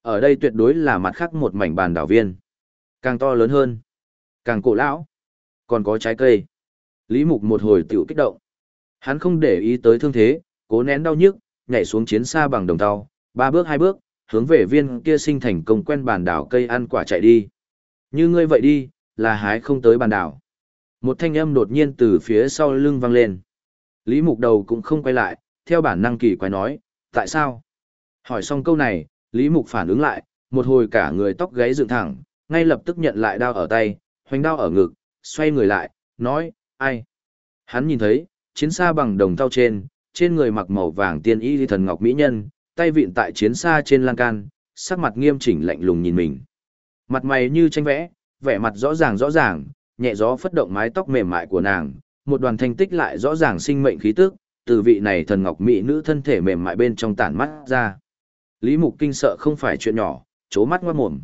Ở đây tuyệt đối là mặt khác một mảnh bàn đảo viên. Càng to lớn hơn, càng cổ lão, còn có trái cây. Lý Mục một hồi tiểu kích động. Hắn không để ý tới thương thế, cố nén đau nhức, nhảy xuống chiến xa bằng đồng tàu, 3 bước 2 bước, hướng về viên kia sinh thành công quen bàn đảo cây ăn quả chạy đi. Như ngươi vậy đi, là hái không tới bàn đảo. Một thanh âm đột nhiên từ phía sau lưng vang lên. Lý Mục đầu cũng không quay lại, theo bản năng kỳ quái nói, tại sao? Hỏi xong câu này, Lý Mục phản ứng lại, một hồi cả người tóc gáy dựng thẳng, ngay lập tức nhận lại đao ở tay, hoành đao ở ngực, xoay người lại, nói, ai? Hắn nhìn thấy, chiến xa bằng đồng tàu trên người mặc màu vàng tiên y thần ngọc mỹ nhân, tay vịn tại chiến xa trên lan can, sắc mặt nghiêm chỉnh lạnh lùng nhìn mình. Mặt mày như tranh vẽ, vẻ mặt rõ ràng, nhẹ gió phất động mái tóc mềm mại của nàng, một đoàn thanh tích lại rõ ràng sinh mệnh khí tức, từ vị này thần ngọc mỹ nữ thân thể mềm mại bên trong tản mắt ra. Lý Mục kinh sợ không phải chuyện nhỏ, chố mắt ngoát mồm.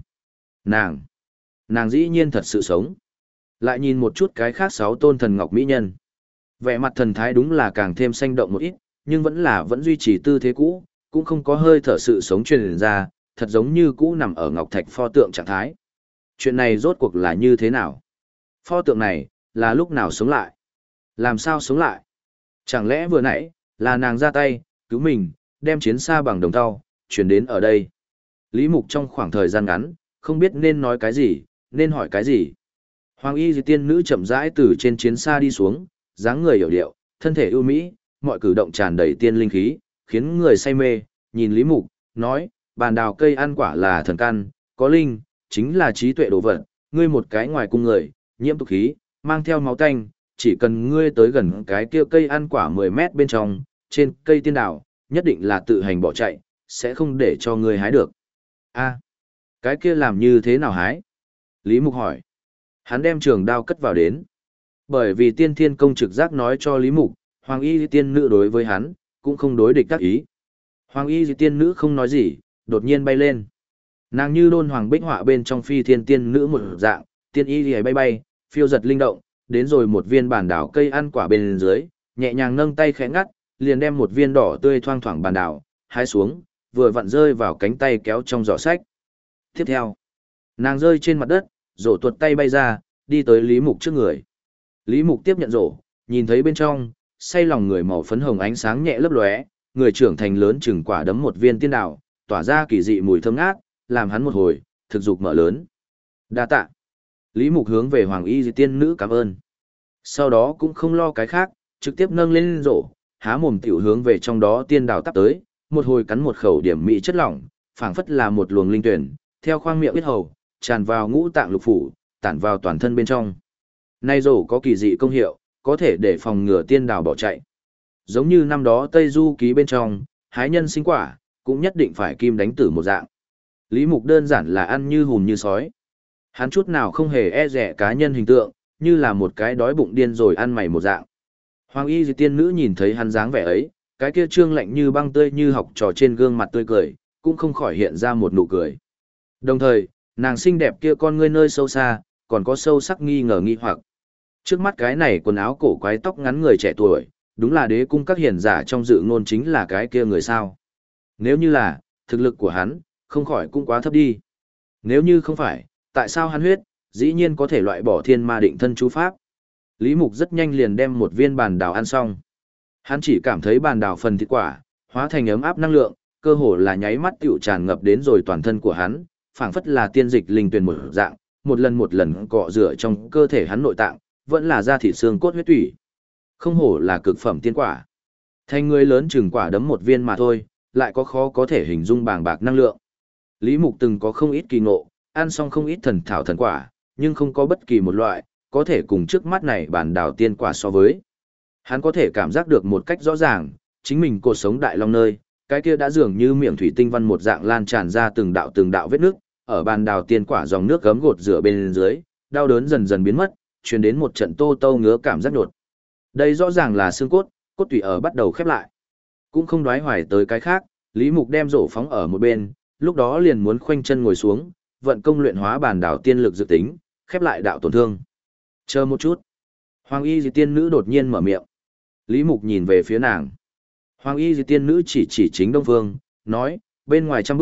Nàng dĩ nhiên thật sự sống. Lại nhìn một chút cái khác 6 tôn thần ngọc mỹ nhân. Vẻ mặt thần thái đúng là càng thêm sinh động một ít, nhưng vẫn duy trì tư thế cũ, cũng không có hơi thở sự sống truyền ra, thật giống như cũ nằm ở ngọc thạch pho tượng trạng thái. Chuyện này rốt cuộc là như thế nào? Pho tượng này, là lúc nào sống lại? Làm sao sống lại? Chẳng lẽ vừa nãy, là nàng ra tay, cứu mình, đem chiến xa bằng đồng tàu, chuyển đến ở đây. Lý Mục trong khoảng thời gian ngắn, không biết nên nói cái gì, nên hỏi cái gì. Hoàng y dị tiên nữ chậm rãi từ trên chiến xa đi xuống, dáng người hiểu điệu, thân thể ưu mỹ, mọi cử động tràn đầy tiên linh khí, khiến người say mê, nhìn Lý Mục, nói, bàn đào cây ăn quả là thần căn, có linh, chính là trí tuệ đồ vật, ngươi một cái ngoài cung người, nhiễm tục khí, mang theo máu tanh, chỉ cần ngươi tới gần cái kia cây ăn quả 10 mét bên trong, trên cây tiên đào, nhất định là tự hành bỏ chạy, sẽ không để cho ngươi hái được. A, cái kia làm như thế nào hái? Lý Mục hỏi. Hắn đem trường đao cất vào đến. Bởi vì tiên thiên công trực giác nói cho Lý Mục, Hoàng y tiên nữ đối với hắn, cũng không đối địch các ý. Hoàng y tiên nữ không nói gì, đột nhiên bay lên. Nàng như đôn hoàng bích họa bên trong phi thiên tiên nữ một dạng, tiên y bay bay, phiêu giật linh động, đến rồi một viên bản đảo cây ăn quả bên dưới, nhẹ nhàng nâng tay khẽ ngắt, liền đem một viên đỏ tươi thoang thoảng bản đảo, hái xuống, vừa vặn rơi vào cánh tay kéo trong giỏ sách. Tiếp theo, nàng rơi trên mặt đất, rổ tuột tay bay ra, đi tới Lý Mục trước người. Lý Mục tiếp nhận rổ, nhìn thấy bên trong, say lòng người màu phấn hồng ánh sáng nhẹ lấp lóe, người trưởng thành lớn chừng quả đấm một viên tiên đảo, tỏa ra kỳ dị mùi thơm ngát, làm hắn một hồi, thực dục mở lớn. Đa tạ. Lý Mục hướng về Hoàng y tiên nữ cảm ơn. Sau đó cũng không lo cái khác, trực tiếp nâng lên rổ, há mồm tiểu hướng về trong đó tiên đảo tắp tới, một hồi cắn một khẩu điểm mỹ chất lỏng, phảng phất là một luồng linh tuyển, theo khoang miệng huyết hầu, tràn vào ngũ tạng lục phủ, tản vào toàn thân bên trong. Nay rổ có kỳ dị công hiệu, có thể để phòng ngừa tiên đảo bỏ chạy. Giống như năm đó Tây Du ký bên trong, hái nhân sinh quả, cũng nhất định phải kim đánh tử một dạng. Lý Mục đơn giản là ăn như hùm như sói. Hắn chút nào không hề e dè cá nhân hình tượng, như là một cái đói bụng điên rồi ăn mày một dạng. Hoàng y dị tiên nữ nhìn thấy hắn dáng vẻ ấy, cái kia trương lạnh như băng tươi như học trò trên gương mặt tươi cười, cũng không khỏi hiện ra một nụ cười. Đồng thời, nàng xinh đẹp kia con ngươi nơi sâu xa, còn có sâu sắc nghi ngờ nghi hoặc. Trước mắt cái này quần áo cổ quái tóc ngắn người trẻ tuổi, đúng là đế cung các hiền giả trong dự ngôn chính là cái kia người sao. Nếu như là, thực lực của hắn, không khỏi cũng quá thấp đi. Nếu như không phải, tại sao hắn huyết, dĩ nhiên có thể loại bỏ thiên ma định thân chú pháp. Lý Mục rất nhanh liền đem một viên bàn đào ăn xong. Hắn chỉ cảm thấy bàn đào phần thịt quả, hóa thành ấm áp năng lượng, cơ hồ là nháy mắt tiểu tràn ngập đến rồi toàn thân của hắn, phảng phất là tiên dịch linh tuyền một dạng, một lần cọ rửa trong cơ thể hắn nội tạng, vẫn là da thịt xương cốt huyết tủy. Không hổ là cực phẩm tiên quả. Thành người lớn chừng quả đấm một viên mà thôi, lại có khó có thể hình dung bàng bạc năng lượng. Lý Mục từng có không ít kỳ ngộ, ăn xong không ít thần thảo thần quả, nhưng không có bất kỳ một loại, có thể cùng trước mắt này bản đảo tiên quả so với. Hắn có thể cảm giác được một cách rõ ràng, chính mình cột sống đại long nơi, cái kia đã dường như miệng thủy tinh văn một dạng lan tràn ra từng đạo vết nước, ở bàn đào tiên quả dòng nước gấm gột rửa bên dưới, đau đớn dần dần biến mất, truyền đến một trận tô tô ngứa cảm giác đột. Đây rõ ràng là xương cốt, cốt tủy ở bắt đầu khép lại. Cũng không đoái hoài tới cái khác, Lý Mục đem rổ phóng ở một bên, lúc đó liền muốn khoanh chân ngồi xuống, vận công luyện hóa bàn đảo tiên lực dự tính, khép lại đạo tổn thương. Chờ một chút. Hoàng y dị tiên nữ đột nhiên mở miệng. Lý Mục nhìn về phía nàng. Hoàng y dị tiên nữ chỉ chính đông phương, nói, bên ngoài trăm bước,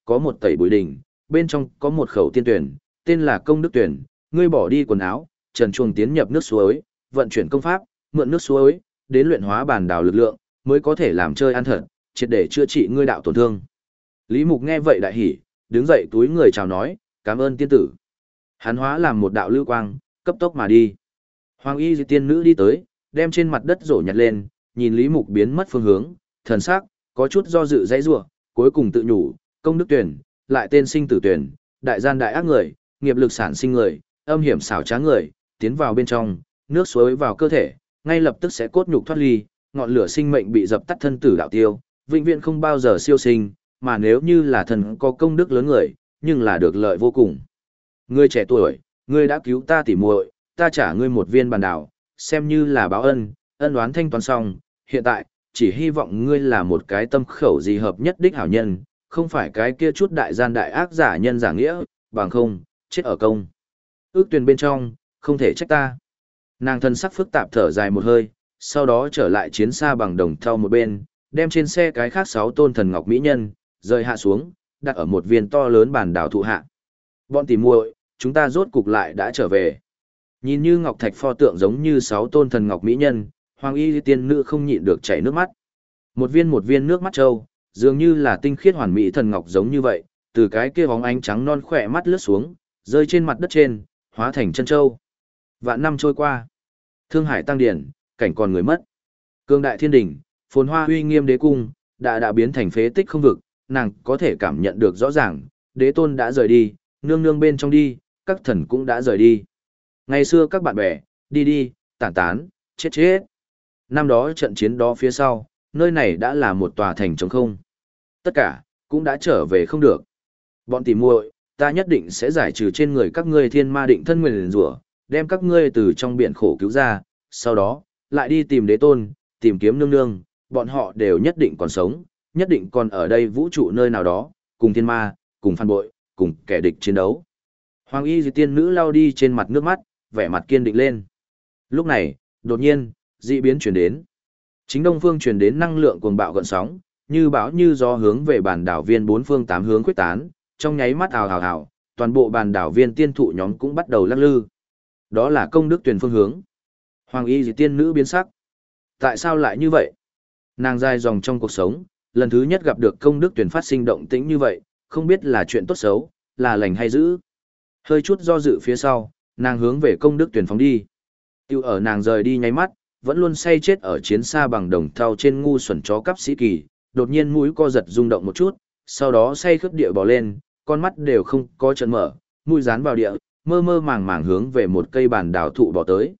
có một tẩy bụi đỉnh, bên trong có một khẩu tiên tuyển, tên là công đức tuyển, ngươi bỏ đi quần áo, trần truồng tiến nhập nước suối, vận chuyển công pháp, mượn nước suối, đến luyện hóa bản đảo lực lượng, mới có thể làm chơi ăn thật, triệt để chữa trị ngươi đạo tổn thương. Lý Mục nghe vậy đại hỉ, đứng dậy túi người chào nói, cảm ơn tiên tử. Hắn hóa làm một đạo lưu quang, cấp tốc mà đi. Hoàng y tiên nữ đi tới, đem trên mặt đất rổ nhặt lên, nhìn Lý Mục biến mất phương hướng, thần sắc có chút do dự dãy rủa, cuối cùng tự nhủ, công đức tuyển, lại tên sinh tử tuyển, đại gian đại ác người, nghiệp lực sản sinh người, âm hiểm xảo trá người, tiến vào bên trong, nước suối vào cơ thể, ngay lập tức sẽ cốt nhục thoát ly, ngọn lửa sinh mệnh bị dập tắt thân tử đạo tiêu, vĩnh viễn không bao giờ siêu sinh, mà nếu như là thần có công đức lớn người, nhưng là được lợi vô cùng. Ngươi trẻ tuổi, ngươi đã cứu ta tỉ muội, ta trả ngươi một viên bàn đảo, xem như là báo ân, ân oán thanh toán xong, hiện tại, chỉ hy vọng ngươi là một cái tâm khẩu gì hợp nhất đích hảo nhân, không phải cái kia chút đại gian đại ác giả nhân giả nghĩa, bằng không, chết ở công. Ước tuyển bên trong, không thể trách ta. Nàng thân sắc phức tạp thở dài một hơi, sau đó trở lại chiến xa bằng đồng thau một bên, đem trên xe cái khác 6 tôn thần ngọc mỹ nhân, rời hạ xuống, đặt ở một viên to lớn bàn đảo thụ hạ. Bọn tỉ muội, chúng ta rốt cục lại đã trở về. Nhìn như ngọc thạch pho tượng giống như 6 tôn thần ngọc mỹ nhân, Hoàng y tiên nữ không nhịn được chảy nước mắt. Một viên nước mắt trâu, dường như là tinh khiết hoàn mỹ thần ngọc giống như vậy, từ cái kia bóng ánh trắng non khỏe mắt lướt xuống, rơi trên mặt đất trên, hóa thành chân châu. Vạn năm trôi qua, Thương Hải tăng điển, cảnh còn người mất. Cương đại thiên đỉnh, phồn hoa uy nghiêm đế cung, đã biến thành phế tích không vực, nàng có thể cảm nhận được rõ ràng, đế tôn đã rời đi, nương nương bên trong đi, các thần cũng đã rời đi. Ngày xưa các bạn bè, đi, tản tán, chết. Năm đó trận chiến đó phía sau, nơi này đã là một tòa thành trống không. Tất cả, cũng đã trở về không được. Bọn tỉ muội, ta nhất định sẽ giải trừ trên người các ngươi thiên ma định thân nguyền rủa, đem các ngươi từ trong biển khổ cứu ra, sau đó, lại đi tìm đế tôn, tìm kiếm nương nương, bọn họ đều nhất định còn sống, nhất định còn ở đây vũ trụ nơi nào đó, cùng thiên ma, cùng phản bội, cùng kẻ địch chiến đấu. Hoàng y tiên nữ lau đi trên mặt nước mắt, vẻ mặt kiên định lên. Lúc này, đột nhiên, dị biến chuyển đến. Chính đông phương chuyển đến năng lượng cuồng bạo gợn sóng, như bão như gió hướng về bản đảo viên 4 phương 8 hướng quyết tán, trong nháy mắt ào, toàn bộ bản đảo viên tiên thụ nhóm cũng bắt đầu lắc lư. Đó là công đức tuyển phương hướng. Hoàng y dị tiên nữ biến sắc. Tại sao lại như vậy? Nàng dài dòng trong cuộc sống, lần thứ nhất gặp được công đức tuyển phát sinh động tĩnh như vậy, không biết là chuyện tốt xấu, là lành hay dữ. Hơi chút do dự phía sau, nàng hướng về công đức tuyển phóng đi. Tiêu ở nàng rời đi nháy mắt, vẫn luôn say chết ở chiến xa bằng đồng thau trên ngu xuẩn chó cắp sĩ kỳ, đột nhiên mũi co giật rung động một chút, sau đó say khướt địa bò lên, con mắt đều không có trận mở, mũi dán vào địa, mơ màng hướng về một cây bản đảo thụ bò tới.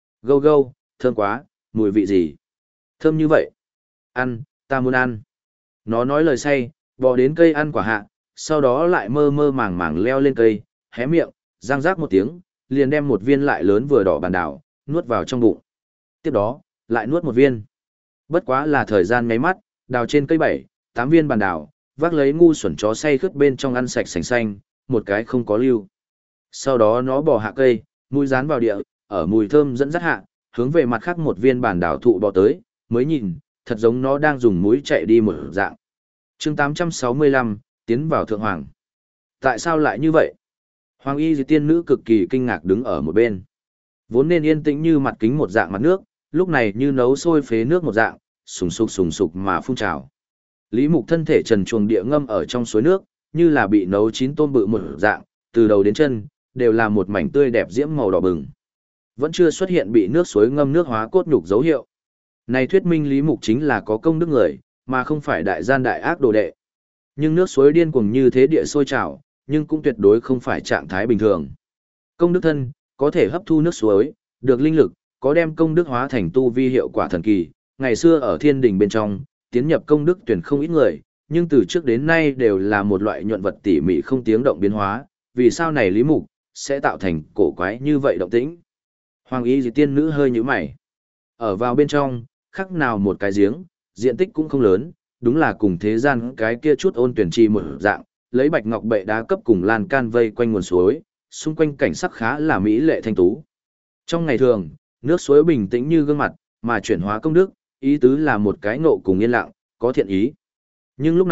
Gâu, thơm quá, mùi vị gì? Thơm như vậy. Ăn, ta muốn ăn. Nó nói lời say, bò đến cây ăn quả hạ, sau đó lại mơ màng leo lên cây, hé miệng, răng rác một tiếng, liền đem một viên lại lớn vừa đỏ bản đảo, nuốt vào trong bụng. Tiếp đó, lại nuốt một viên. Bất quá là thời gian nháy mắt, đào trên cây 7, 8 viên bản đảo, vác lấy ngu xuẩn chó say khướt bên trong ăn sạch sành xanh, một cái không có lưu. Sau đó nó bò hạ cây, mũi dán vào địa, ở mùi thơm dẫn dắt hạ, hướng về mặt khác một viên bản đảo thụ bò tới, mới nhìn, thật giống nó đang dùng mũi chạy đi một dạng. Chương 865, tiến vào thượng hoàng. Tại sao lại như vậy? Hoàng y dị tiên nữ cực kỳ kinh ngạc đứng ở một bên. Vốn nên yên tĩnh như mặt kính một dạng mặt nước, lúc này như nấu sôi phế nước một dạng, sùng sục mà phun trào. Lý Mục thân thể trần truồng địa ngâm ở trong suối nước, như là bị nấu chín tôm bự một dạng, từ đầu đến chân, đều là một mảnh tươi đẹp diễm màu đỏ bừng. Vẫn chưa xuất hiện bị nước suối ngâm nước hóa cốt nhục dấu hiệu. Này thuyết minh Lý Mục chính là có công đức người, mà không phải đại gian đại ác đồ đệ. Nhưng nước suối điên cuồng như thế địa sôi trào, nhưng cũng tuyệt đối không phải trạng thái bình thường. Công đức thân, có thể hấp thu nước suối, được linh lực, có đem công đức hóa thành tu vi hiệu quả thần kỳ. Ngày xưa ở thiên đình bên trong, tiến nhập công đức tuyển không ít người, nhưng từ trước đến nay đều là một loại nhuận vật tỉ mỉ không tiếng động biến hóa, vì sao này Lý Mục sẽ tạo thành cổ quái như vậy động tĩnh. Hoàng y dị tiên nữ hơi nhíu mày. Ở vào bên trong, khắc nào một cái giếng, diện tích cũng không lớn, đúng là cùng thế gian cái kia chút ôn tuyển trì một dạng, lấy bạch ngọc bệ đá cấp cùng lan can vây quanh nguồn suối, xung quanh cảnh sắc khá là mỹ lệ thanh tú. Trong ngày thường, nước suối bình tĩnh như gương mặt, mà chuyển hóa công đức, ý tứ là một cái ngộ cùng yên lặng, có thiện ý. Nhưng lúc này,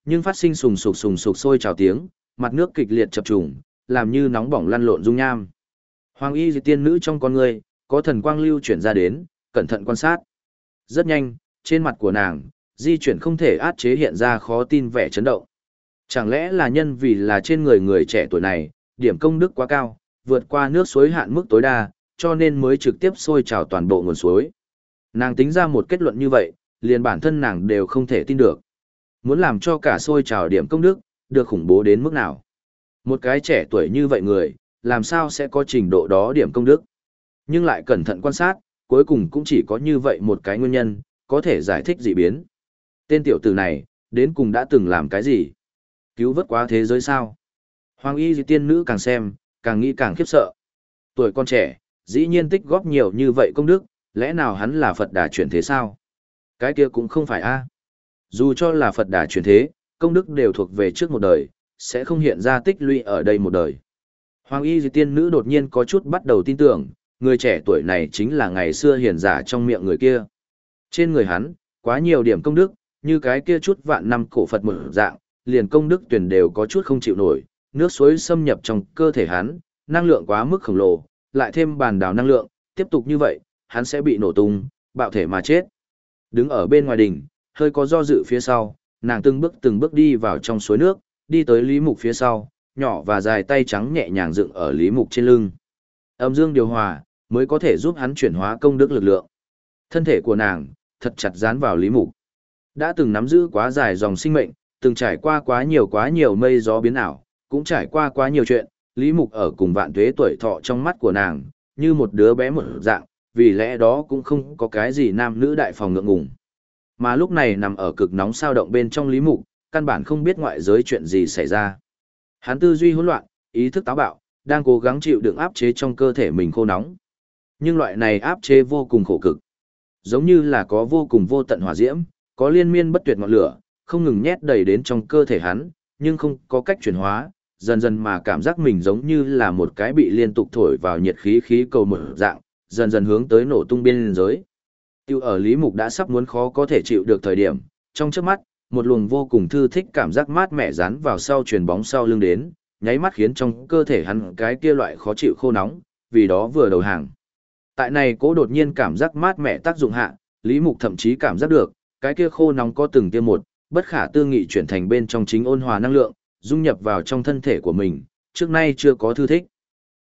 nhưng phát sinh sùng sục sôi trào tiếng, mặt nước kịch liệt chập trùng, làm như nóng bỏng lăn lộn dung nham. Hoàng y tiên nữ trong con người, có thần quang lưu chuyển ra đến, cẩn thận quan sát. Rất nhanh, trên mặt của nàng, di chuyển không thể át chế hiện ra khó tin vẻ chấn động. Chẳng lẽ là nhân vì là trên người người trẻ tuổi này, điểm công đức quá cao, vượt qua nước suối hạn mức tối đa, cho nên mới trực tiếp sôi trào toàn bộ nguồn suối. Nàng tính ra một kết luận như vậy, liền bản thân nàng đều không thể tin được. Muốn làm cho cả sôi trào điểm công đức, được khủng bố đến mức nào. Một cái trẻ tuổi như vậy người, làm sao sẽ có trình độ đó điểm công đức. Nhưng lại cẩn thận quan sát, cuối cùng cũng chỉ có như vậy một cái nguyên nhân, có thể giải thích dị biến. Tên tiểu tử này, đến cùng đã từng làm cái gì? Cứu vớt quá thế giới sao? Hoàng y tiên nữ càng xem, càng nghĩ càng khiếp sợ. Tuổi con trẻ, dĩ nhiên tích góp nhiều như vậy công đức, lẽ nào hắn là Phật Đà chuyển thế sao? Cái kia cũng không phải a. Dù cho là Phật Đà chuyển thế, công đức đều thuộc về trước một đời, sẽ không hiện ra tích lũy ở đây một đời. Hoàng y tiên nữ đột nhiên có chút bắt đầu tin tưởng, người trẻ tuổi này chính là ngày xưa hiền giả trong miệng người kia. Trên người hắn, quá nhiều điểm công đức, như cái kia chút vạn năm cổ Phật một dạng, liền công đức tuyển đều có chút không chịu nổi, nước suối xâm nhập trong cơ thể hắn, năng lượng quá mức khổng lồ, lại thêm bàn đào năng lượng, tiếp tục như vậy, hắn sẽ bị nổ tung, bạo thể mà chết. Đứng ở bên ngoài đỉnh, hơi có do dự phía sau, nàng từng bước đi vào trong suối nước, đi tới Lý Mục phía sau, nhỏ và dài tay trắng nhẹ nhàng dựng ở Lý Mục trên lưng. Âm dương điều hòa, mới có thể giúp hắn chuyển hóa công đức lực lượng. Thân thể của nàng, thật chặt dán vào Lý Mục. Đã từng nắm giữ quá dài dòng sinh mệnh, từng trải qua quá nhiều mây gió biến ảo, cũng trải qua quá nhiều chuyện, Lý Mục ở cùng vạn tuế tuổi thọ trong mắt của nàng, như một đứa bé một dạng, vì lẽ đó cũng không có cái gì nam nữ đại phòng ngượng ngùng. Mà lúc này nằm ở cực nóng sao động bên trong Lý Mục, căn bản không biết ngoại giới chuyện gì xảy ra. Hắn tư duy hỗn loạn, ý thức táo bạo, đang cố gắng chịu đựng áp chế trong cơ thể mình khô nóng. Nhưng loại này áp chế vô cùng khổ cực. Giống như là có vô cùng vô tận hỏa diễm, có liên miên bất tuyệt ngọn lửa, không ngừng nhét đầy đến trong cơ thể hắn, nhưng không có cách chuyển hóa, dần dần mà cảm giác mình giống như là một cái bị liên tục thổi vào nhiệt khí khí cầu mở dạng, dần dần hướng tới nổ tung biên giới. Tiêu ở Lý Mục đã sắp muốn khó có thể chịu được thời điểm, trong chớp mắt, một luồng vô cùng thư thích cảm giác mát mẻ dán vào sau truyền bóng sau lưng đến, nháy mắt khiến trong cơ thể hắn cái kia loại khó chịu khô nóng, vì đó vừa đầu hàng. Tại này cố đột nhiên cảm giác mát mẻ tác dụng hạ, Lý Mục thậm chí cảm giác được, cái kia khô nóng có từng tia một, bất khả tư nghị chuyển thành bên trong chính ôn hòa năng lượng, dung nhập vào trong thân thể của mình, trước nay chưa có thư thích.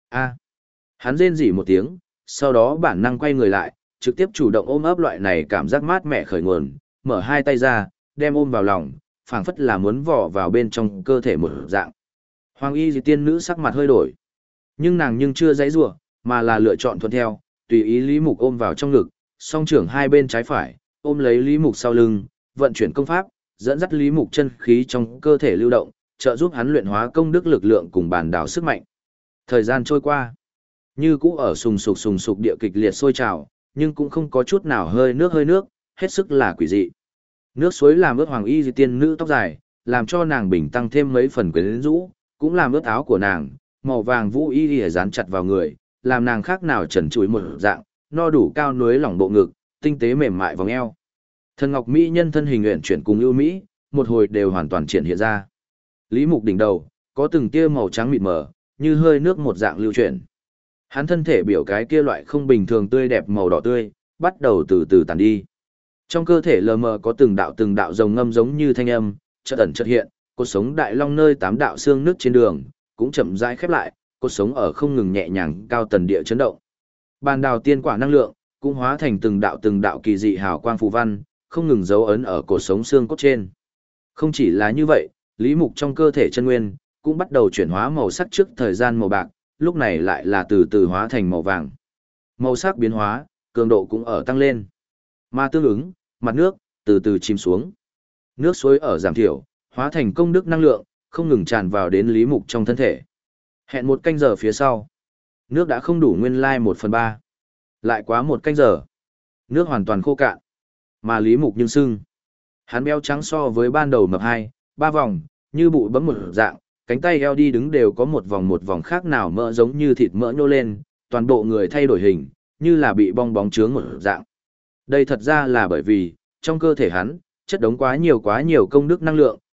Hắn rên rỉ một tiếng, sau đó bản năng quay người lại, trực tiếp chủ động ôm ấp loại này cảm giác mát mẻ khởi nguồn, mở hai tay ra, đem ôm vào lòng, phảng phất là muốn vò vào bên trong cơ thể một dạng. Hoàng y tiên nữ sắc mặt hơi đổi, nhưng chưa giãy giụa, mà là lựa chọn thuận theo, tùy ý Lý Mục ôm vào trong ngực, song trưởng hai bên trái phải, ôm lấy Lý Mục sau lưng, vận chuyển công pháp, dẫn dắt Lý Mục chân khí trong cơ thể lưu động, trợ giúp hắn luyện hóa công đức lực lượng cùng bản đảo sức mạnh. Thời gian trôi qua, như cũ ở sùng sục địa kịch liệt sôi trào, nhưng cũng không có chút nào hơi nước, hết sức là quỷ dị. Nước suối làm ướt Hoàng y tiên nữ tóc dài, làm cho nàng bình tăng thêm mấy phần quyến rũ, cũng làm ướt áo của nàng, màu vàng vũ y dán chặt vào người, làm nàng khác nào trần trụi một dạng, no đủ cao núi lỏng bộ ngực, tinh tế mềm mại vòng eo. Thần ngọc mỹ nhân thân hình uyển chuyển cùng ưu mỹ, một hồi đều hoàn toàn triển hiện ra. Lý Mục đỉnh đầu, có từng tia màu trắng mịt mờ, như hơi nước một dạng lưu chuyển. Hắn thân thể biểu cái kia loại không bình thường tươi đẹp màu đỏ tươi, bắt đầu từ từ tàn đi. Trong cơ thể lờ mờ có từng đạo rồng ngâm giống như thanh âm, chợt ẩn chợt hiện, cột sống đại long nơi tám đạo xương nước trên đường, cũng chậm rãi khép lại, cột sống ở không ngừng nhẹ nhàng cao tần địa chấn động. Bàn đào tiên quả năng lượng, cũng hóa thành từng đạo kỳ dị hào quang phù văn, không ngừng dấu ấn ở cột sống xương cốt trên. Không chỉ là như vậy, Lý Mục trong cơ thể chân nguyên, cũng bắt đầu chuyển hóa màu sắc trước thời gian màu bạc, lúc này lại là từ từ hóa thành màu vàng. Màu sắc biến hóa, cường độ cũng ở tăng lên. Mà tương ứng, mặt nước, từ từ chìm xuống. Nước suối ở giảm thiểu, hóa thành công đức năng lượng, không ngừng tràn vào đến Lý Mục trong thân thể. Hẹn một canh giờ phía sau. Nước đã không đủ nguyên lai 1/3. Lại quá một canh giờ. Nước hoàn toàn khô cạn. Mà Lý Mục nhưng sưng. Hắn béo trắng so với ban đầu mập 2-3 vòng, như bụi bấm một dạng, cánh tay eo đi đứng đều có một vòng khác nào mỡ giống như thịt mỡ nhô lên, toàn bộ người thay đổi hình, như là bị bong bóng trướng một dạng. Đây thật ra là bởi vì, trong cơ thể hắn, chất đống quá nhiều công đức năng lượng,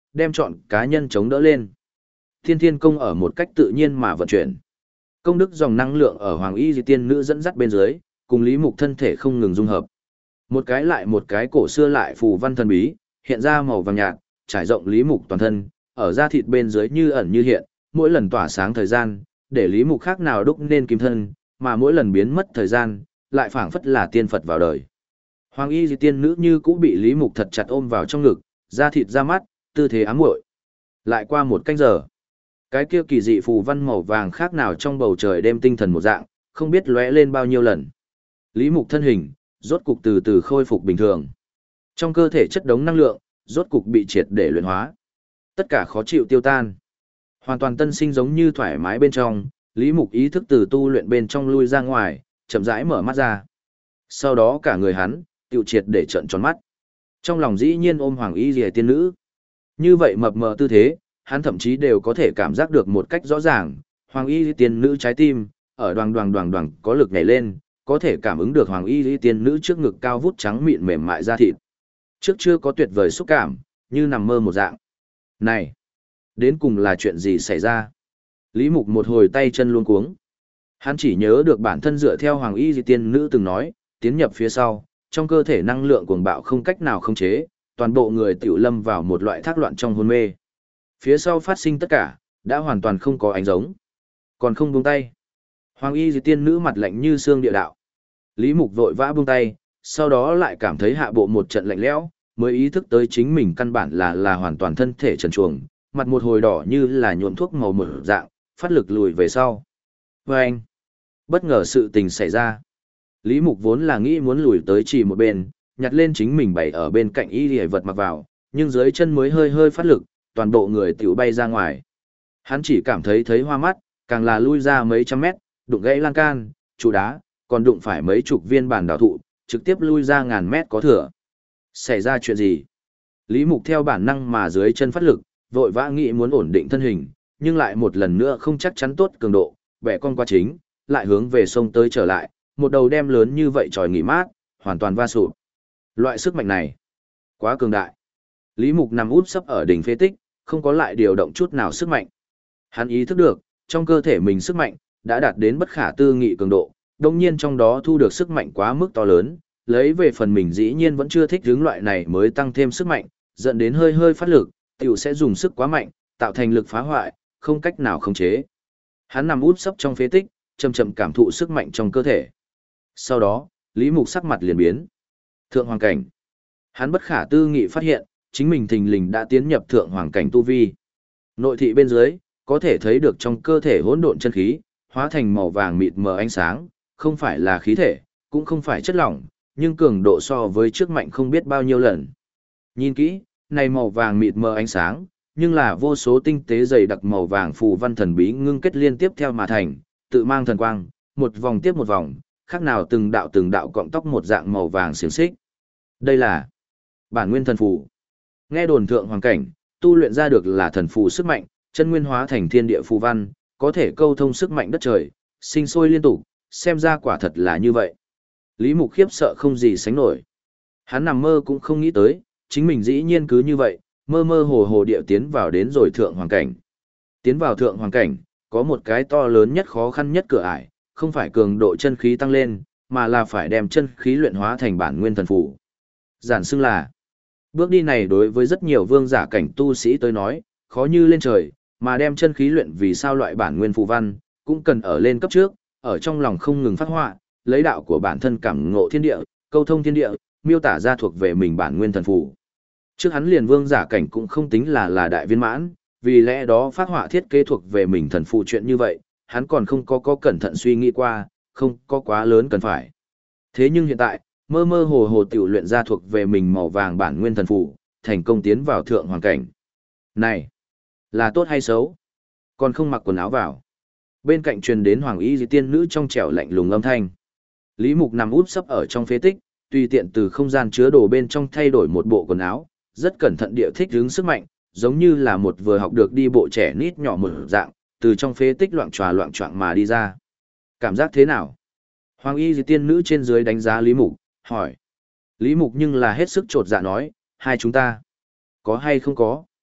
đem chọn cá nhân chống đỡ lên. Thiên thiên công ở một cách tự nhiên mà vận chuyển. Công đức dòng năng lượng ở Hoàng Y Di Tiên Nữ dẫn dắt bên dưới, cùng Lý Mục thân thể không ngừng dung hợp. Một cái lại một cái cổ xưa lại phù văn thần bí, hiện ra màu vàng nhạt, trải rộng Lý Mục toàn thân, ở da thịt bên dưới như ẩn như hiện, mỗi lần tỏa sáng thời gian, để Lý Mục khác nào đúc nên kim thân, mà mỗi lần biến mất thời gian, lại phảng phất là tiên Phật vào đời. Hoàng Y Di Tiên Nữ như cũ bị Lý Mục thật chặt ôm vào trong ngực, da thịt da mắt, tư thế ám muội. Lại qua một canh giờ, cái kia kỳ dị phù văn màu vàng khác nào trong bầu trời đêm tinh thần một dạng, không biết lóe lên bao nhiêu lần. Lý Mục thân hình, rốt cục từ từ khôi phục bình thường. Trong cơ thể chất đống năng lượng, rốt cục bị triệt để luyện hóa. Tất cả khó chịu tiêu tan. Hoàn toàn tân sinh giống như thoải mái bên trong, Lý Mục ý thức từ tu luyện bên trong lui ra ngoài, chậm rãi mở mắt ra. Sau đó cả người hắn, tiêu triệt để trợn tròn mắt. Trong lòng dĩ nhiên ôm Hoàng Y Lìa Tiên Nữ. Như vậy mập mờ tư thế, hắn thậm chí đều có thể cảm giác được một cách rõ ràng, Hoàng Y Tiên Nữ trái tim, ở đoàng đoàng đoàng đoàng có lực nhảy lên, có thể cảm ứng được Hoàng Y Tiên Nữ trước ngực cao vút trắng mịn mềm mại da thịt. Trước chưa có tuyệt vời xúc cảm, như nằm mơ một dạng. Này, đến cùng là chuyện gì xảy ra? Lý Mục một hồi tay chân luống cuống. Hắn chỉ nhớ được bản thân dựa theo Hoàng Y Tiên Nữ từng nói, tiến nhập phía sau, trong cơ thể năng lượng cuồng bạo không cách nào khống chế, toàn bộ người tiểu lâm vào một loại thác loạn trong hôn mê. Phía sau phát sinh tất cả, đã hoàn toàn không có ánh giống. Còn không buông tay. Hoàng Y Tiên Nữ mặt lạnh như xương địa đạo. Lý Mục vội vã buông tay, sau đó lại cảm thấy hạ bộ một trận lạnh lẽo, mới ý thức tới chính mình căn bản là hoàn toàn thân thể trần truồng, mặt một hồi đỏ như là nhuộm thuốc màu mỡ dạng, phát lực lùi về sau. Và anh, bất ngờ sự tình xảy ra. Lý Mục vốn là nghĩ muốn lùi tới chỉ một bên, nhặt lên chính mình bày ở bên cạnh y liễu vật mặc vào, nhưng dưới chân mới hơi hơi phát lực, toàn bộ người tiểu bay ra ngoài. Hắn chỉ cảm thấy hoa mắt, càng là lui ra mấy trăm mét, đụng gãy lan can, trụ đá, còn đụng phải mấy chục viên bản đảo thụ, trực tiếp lui ra ngàn mét có thừa. Xảy ra chuyện gì? Lý Mục theo bản năng mà dưới chân phát lực, vội vã nghĩ muốn ổn định thân hình, nhưng lại một lần nữa không chắc chắn tốt cường độ, bẻ con qua chính, lại hướng về sông tới trở lại, một đầu đem lớn như vậy tròi nghỉ mát, hoàn toàn va sụp. Loại sức mạnh này, quá cường đại. Lý Mục nằm úp sấp ở đỉnh phế tích, không có lại điều động chút nào sức mạnh. Hắn ý thức được, trong cơ thể mình sức mạnh, đã đạt đến bất khả tư nghị cường độ, đồng nhiên trong đó thu được sức mạnh quá mức to lớn, lấy về phần mình dĩ nhiên vẫn chưa thích hướng loại này mới tăng thêm sức mạnh, dẫn đến hơi hơi phát lực, tiểu sẽ dùng sức quá mạnh, tạo thành lực phá hoại, không cách nào khống chế. Hắn nằm úp sấp trong phế tích, chậm chậm cảm thụ sức mạnh trong cơ thể. Sau đó, Lý Mục sắc mặt liền biến. Thượng hoàng cảnh. Hắn bất khả tư nghị phát hiện, chính mình thình lình đã tiến nhập thượng hoàng cảnh tu vi. Nội thị bên dưới, có thể thấy được trong cơ thể hỗn độn chân khí, hóa thành màu vàng mịt mờ ánh sáng, không phải là khí thể, cũng không phải chất lỏng, nhưng cường độ so với trước mạnh không biết bao nhiêu lần. Nhìn kỹ, này màu vàng mịt mờ ánh sáng, nhưng là vô số tinh tế dày đặc màu vàng phù văn thần bí ngưng kết liên tiếp theo mà thành, tự mang thần quang, một vòng tiếp một vòng, khác nào từng đạo cọng tóc một dạng màu vàng xiềng xích. Đây là bản nguyên thần phù. Nghe đồn thượng hoàng cảnh, tu luyện ra được là thần phù sức mạnh, chân nguyên hóa thành thiên địa phù văn, có thể câu thông sức mạnh đất trời, sinh sôi liên tục, xem ra quả thật là như vậy. Lý Mục khiếp sợ không gì sánh nổi. Hắn nằm mơ cũng không nghĩ tới, chính mình dĩ nhiên cứ như vậy, mơ mơ hồ hồ địa tiến vào đến rồi thượng hoàng cảnh. Tiến vào thượng hoàng cảnh, có một cái to lớn nhất khó khăn nhất cửa ải, không phải cường độ chân khí tăng lên, mà là phải đem chân khí luyện hóa thành bản nguyên thần phù. Giản xưng là, bước đi này đối với rất nhiều vương giả cảnh tu sĩ tới nói, khó như lên trời, mà đem chân khí luyện vì sao loại bản nguyên phù văn, cũng cần ở lên cấp trước, ở trong lòng không ngừng phát họa, lấy đạo của bản thân cảm ngộ thiên địa, câu thông thiên địa, miêu tả ra thuộc về mình bản nguyên thần phù. Trước hắn liền vương giả cảnh cũng không tính là đại viên mãn, vì lẽ đó phát họa thiết kế thuộc về mình thần phù chuyện như vậy, hắn còn không có cẩn thận suy nghĩ qua, không có quá lớn cần phải. Thế nhưng hiện tại, mơ mơ hồ hồ tiểu luyện ra thuộc về mình màu vàng bản nguyên thần phù, thành công tiến vào thượng hoàng cảnh. Này, là tốt hay xấu? Còn không mặc quần áo vào. Bên cạnh truyền đến Hoàng Y Tiên Nữ trong trẻo lạnh lùng âm thanh. Lý Mục nằm úp sấp ở trong phế tích, tùy tiện từ không gian chứa đồ bên trong thay đổi một bộ quần áo, rất cẩn thận địa thích ứng sức mạnh, giống như là một vừa học được đi bộ trẻ nít nhỏ một dạng, từ trong phế tích loạng choạng mà đi ra. Cảm giác thế nào? Hoàng Y Tiên Nữ trên dưới đánh giá Lý Mục, hỏi. Lý Mục nhưng là hết sức chột dạ nói, hai chúng ta. Có hay không có?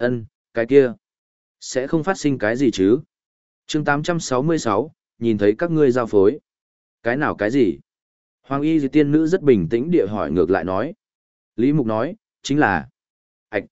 Ân, cái kia. Sẽ không phát sinh cái gì chứ? Chương 866, nhìn thấy các ngươi giao phối. Cái nào cái gì? Hoàng y tiên nữ rất bình tĩnh địa hỏi ngược lại nói. Lý Mục nói, chính là. Ảch,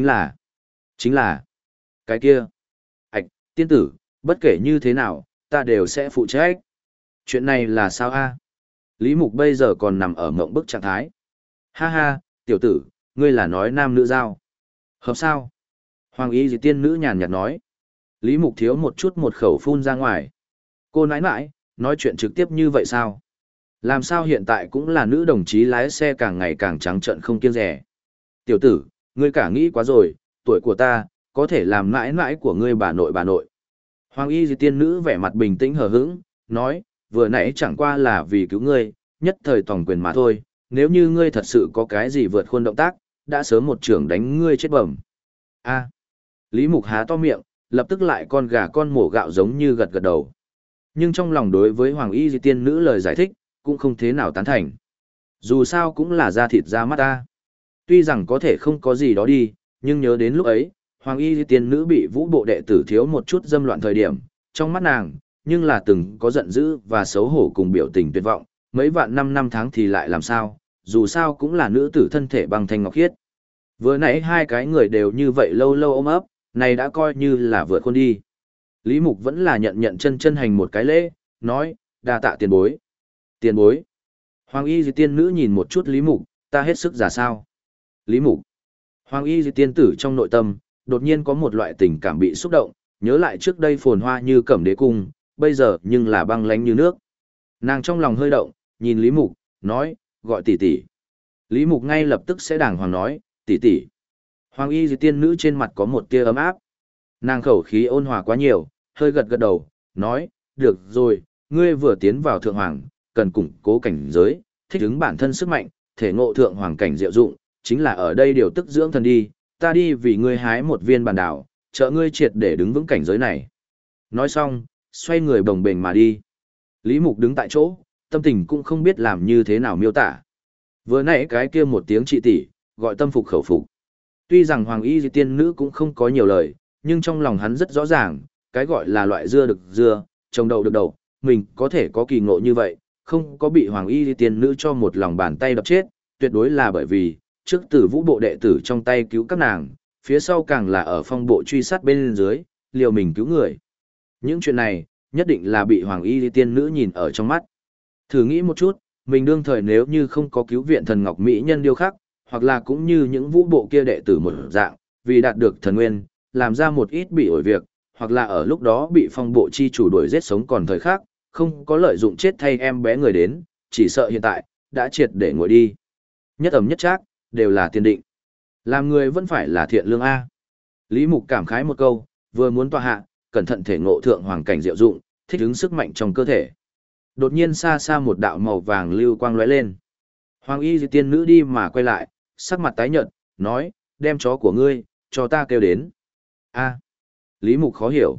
chính là. Cái kia. Ảch, tiên tử, bất kể như thế nào, ta đều sẽ phụ trách. Chuyện này là sao a? Lý Mục bây giờ còn nằm ở mộng bức trạng thái. Ha ha, tiểu tử, ngươi là nói nam nữ giao. Hợp sao? Hoàng y tiên nữ nhàn nhạt nói. Lý Mục thiếu một chút một khẩu phun ra ngoài. Cô nãi nãi, nói chuyện trực tiếp như vậy sao? Làm sao hiện tại cũng là nữ đồng chí lái xe càng ngày càng trắng trợn không kiêng rẻ. Tiểu tử, ngươi cả nghĩ quá rồi, tuổi của ta, có thể làm mãi mãi của ngươi bà nội. Hoàng y tiên nữ vẻ mặt bình tĩnh hờ hững, nói, vừa nãy chẳng qua là vì cứu ngươi, nhất thời tòng quyền mà thôi, nếu như ngươi thật sự có cái gì vượt khuôn động tác, đã sớm một trưởng đánh ngươi chết bẩm. A. Lý Mục há to miệng, lập tức lại con gà con mổ gạo giống như gật gật đầu. Nhưng trong lòng đối với Hoàng y tiên nữ lời giải thích, cũng không thế nào tán thành. Dù sao cũng là da thịt da mắt ta. Tuy rằng có thể không có gì đó đi, nhưng nhớ đến lúc ấy, Hoàng y tiên nữ bị vũ bộ đệ tử thiếu một chút dâm loạn thời điểm, trong mắt nàng, nhưng là từng có giận dữ và xấu hổ cùng biểu tình tuyệt vọng, mấy vạn năm tháng thì lại làm sao, dù sao cũng là nữ tử thân thể bằng thanh ngọc khiết. Vừa nãy hai cái người đều như vậy lâu lâu ôm ấp, này đã coi như là vượt khuôn đi. Lý Mục vẫn là nhận chân hành một cái lễ, nói, đa tạ tiền bối. Tiền bối. Hoàng y tiên nữ nhìn một chút Lý Mục, ta hết sức giả sao. Lý Mục. Hoàng y tiên tử trong nội tâm, đột nhiên có một loại tình cảm bị xúc động, nhớ lại trước đây phồn hoa như cẩm đế cung, bây giờ nhưng là băng lánh như nước. Nàng trong lòng hơi động, nhìn Lý Mục, nói, gọi tỷ tỷ. Lý Mục ngay lập tức sẽ đàng hoàng nói, tỷ tỷ. Hoàng y tiên nữ trên mặt có một tia ấm áp. Nàng khẩu khí ôn hòa quá nhiều, hơi gật gật đầu, nói, được rồi, ngươi vừa tiến vào thượng hoàng, cần củng cố cảnh giới, thích ứng bản thân sức mạnh, thể ngộ thượng hoàng cảnh diệu dụng, chính là ở đây điều tức dưỡng thần đi, ta đi vì ngươi hái một viên bàn đảo, trợ ngươi triệt để đứng vững cảnh giới này. Nói xong, xoay người bồng bềnh mà đi. Lý Mục đứng tại chỗ, tâm tình cũng không biết làm như thế nào miêu tả. Vừa nãy cái kia một tiếng trị tỷ, gọi tâm phục khẩu phục. Tuy rằng Hoàng y tiên nữ cũng không có nhiều lời, nhưng trong lòng hắn rất rõ ràng, cái gọi là loại dưa được dưa, trồng đậu được đậu, mình có thể có kỳ ngộ như vậy, không có bị Hoàng y tiên nữ cho một lòng bàn tay đập chết, tuyệt đối là bởi vì, trước từ vũ bộ đệ tử trong tay cứu các nàng, phía sau càng là ở phong bộ truy sát bên dưới, liều mình cứu người. Những chuyện này, nhất định là bị Hoàng y tiên nữ nhìn ở trong mắt. Thử nghĩ một chút, mình đương thời nếu như không có cứu viện thần ngọc mỹ nhân điêu khắc, hoặc là cũng như những vũ bộ kia đệ tử một dạng, vì đạt được thần nguyên, làm ra một ít bị ổi việc, hoặc là ở lúc đó bị phong bộ chi chủ đuổi giết sống còn thời khác, không có lợi dụng chết thay em bé người đến, chỉ sợ hiện tại, đã triệt để ngồi đi. Nhất ẩm nhất trác, đều là tiền định. Làm người vẫn phải là thiện lương A. Lý Mục cảm khái một câu, vừa muốn tọa hạ, cẩn thận thể ngộ thượng hoàng cảnh diệu dụng, thích ứng sức mạnh trong cơ thể. Đột nhiên xa xa một đạo màu vàng lưu quang lóe lên. Hoàng y tiên nữ đi mà quay lại, sắc mặt tái nhợt, nói, đem chó của ngươi, cho ta kêu đến. A. Lý Mục khó hiểu.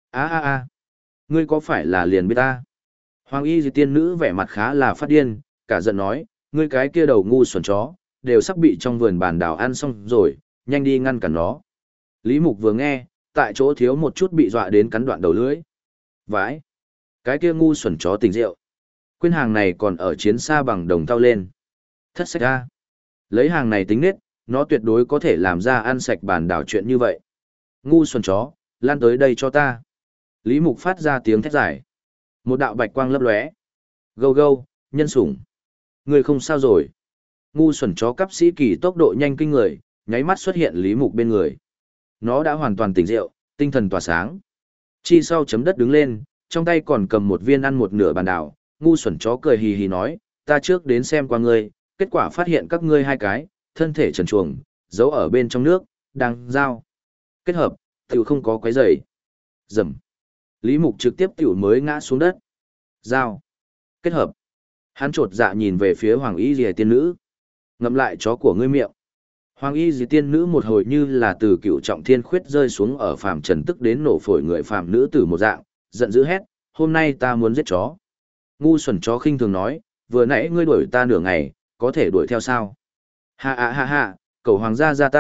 A. Ngươi có phải là liền biết ta? Hoàng y tiên nữ vẻ mặt khá là phát điên, cả giận nói, ngươi cái kia đầu ngu xuẩn chó, đều sắp bị trong vườn bàn đào ăn xong rồi, nhanh đi ngăn cản nó. Lý Mục vừa nghe, tại chỗ thiếu một chút bị dọa đến cắn đoạn đầu lưỡi. Vãi! Cái kia ngu xuẩn chó tỉnh rượu. Quên hàng này còn ở chiến xa bằng đồng tao lên. Thất sách ra. Lấy hàng này tính nết, nó tuyệt đối có thể làm ra ăn sạch bàn đảo chuyện như vậy. Ngu xuẩn chó, lan tới đây cho ta. Lý Mục phát ra tiếng thét dài. Một đạo bạch quang lấp lóe. Gâu gâu, nhân sủng. Người không sao rồi. Ngu xuẩn chó cấp sĩ kỳ tốc độ nhanh kinh người, nháy mắt xuất hiện Lý Mục bên người. Nó đã hoàn toàn tỉnh rượu, tinh thần tỏa sáng. Chi sau chấm đất đứng lên, trong tay còn cầm một viên ăn một nửa bàn đảo. Ngu xuẩn chó cười hì hì nói, ta trước đến xem qua ngươi, kết quả phát hiện các ngươi hai cái, thân thể trần truồng, giấu ở bên trong nước, đang giao. Kết hợp, tiểu không có quấy rầy. Dầm. Lý Mục trực tiếp tiểu mới ngã xuống đất. Giao. Kết hợp. Hắn trột dạ nhìn về phía Hoàng y Dì tiên nữ. Ngậm lại chó của ngươi miệng. Hoàng y Dì tiên nữ một hồi như là từ cựu trọng thiên khuyết rơi xuống ở phàm trần tức đến nổ phổi người phàm nữ tử một dạng, giận dữ hét, hôm nay ta muốn giết chó. Ngu xuẩn chó khinh thường nói, vừa nãy ngươi đuổi ta nửa ngày, có thể đuổi theo sao? Ha, cầu hoàng gia ta,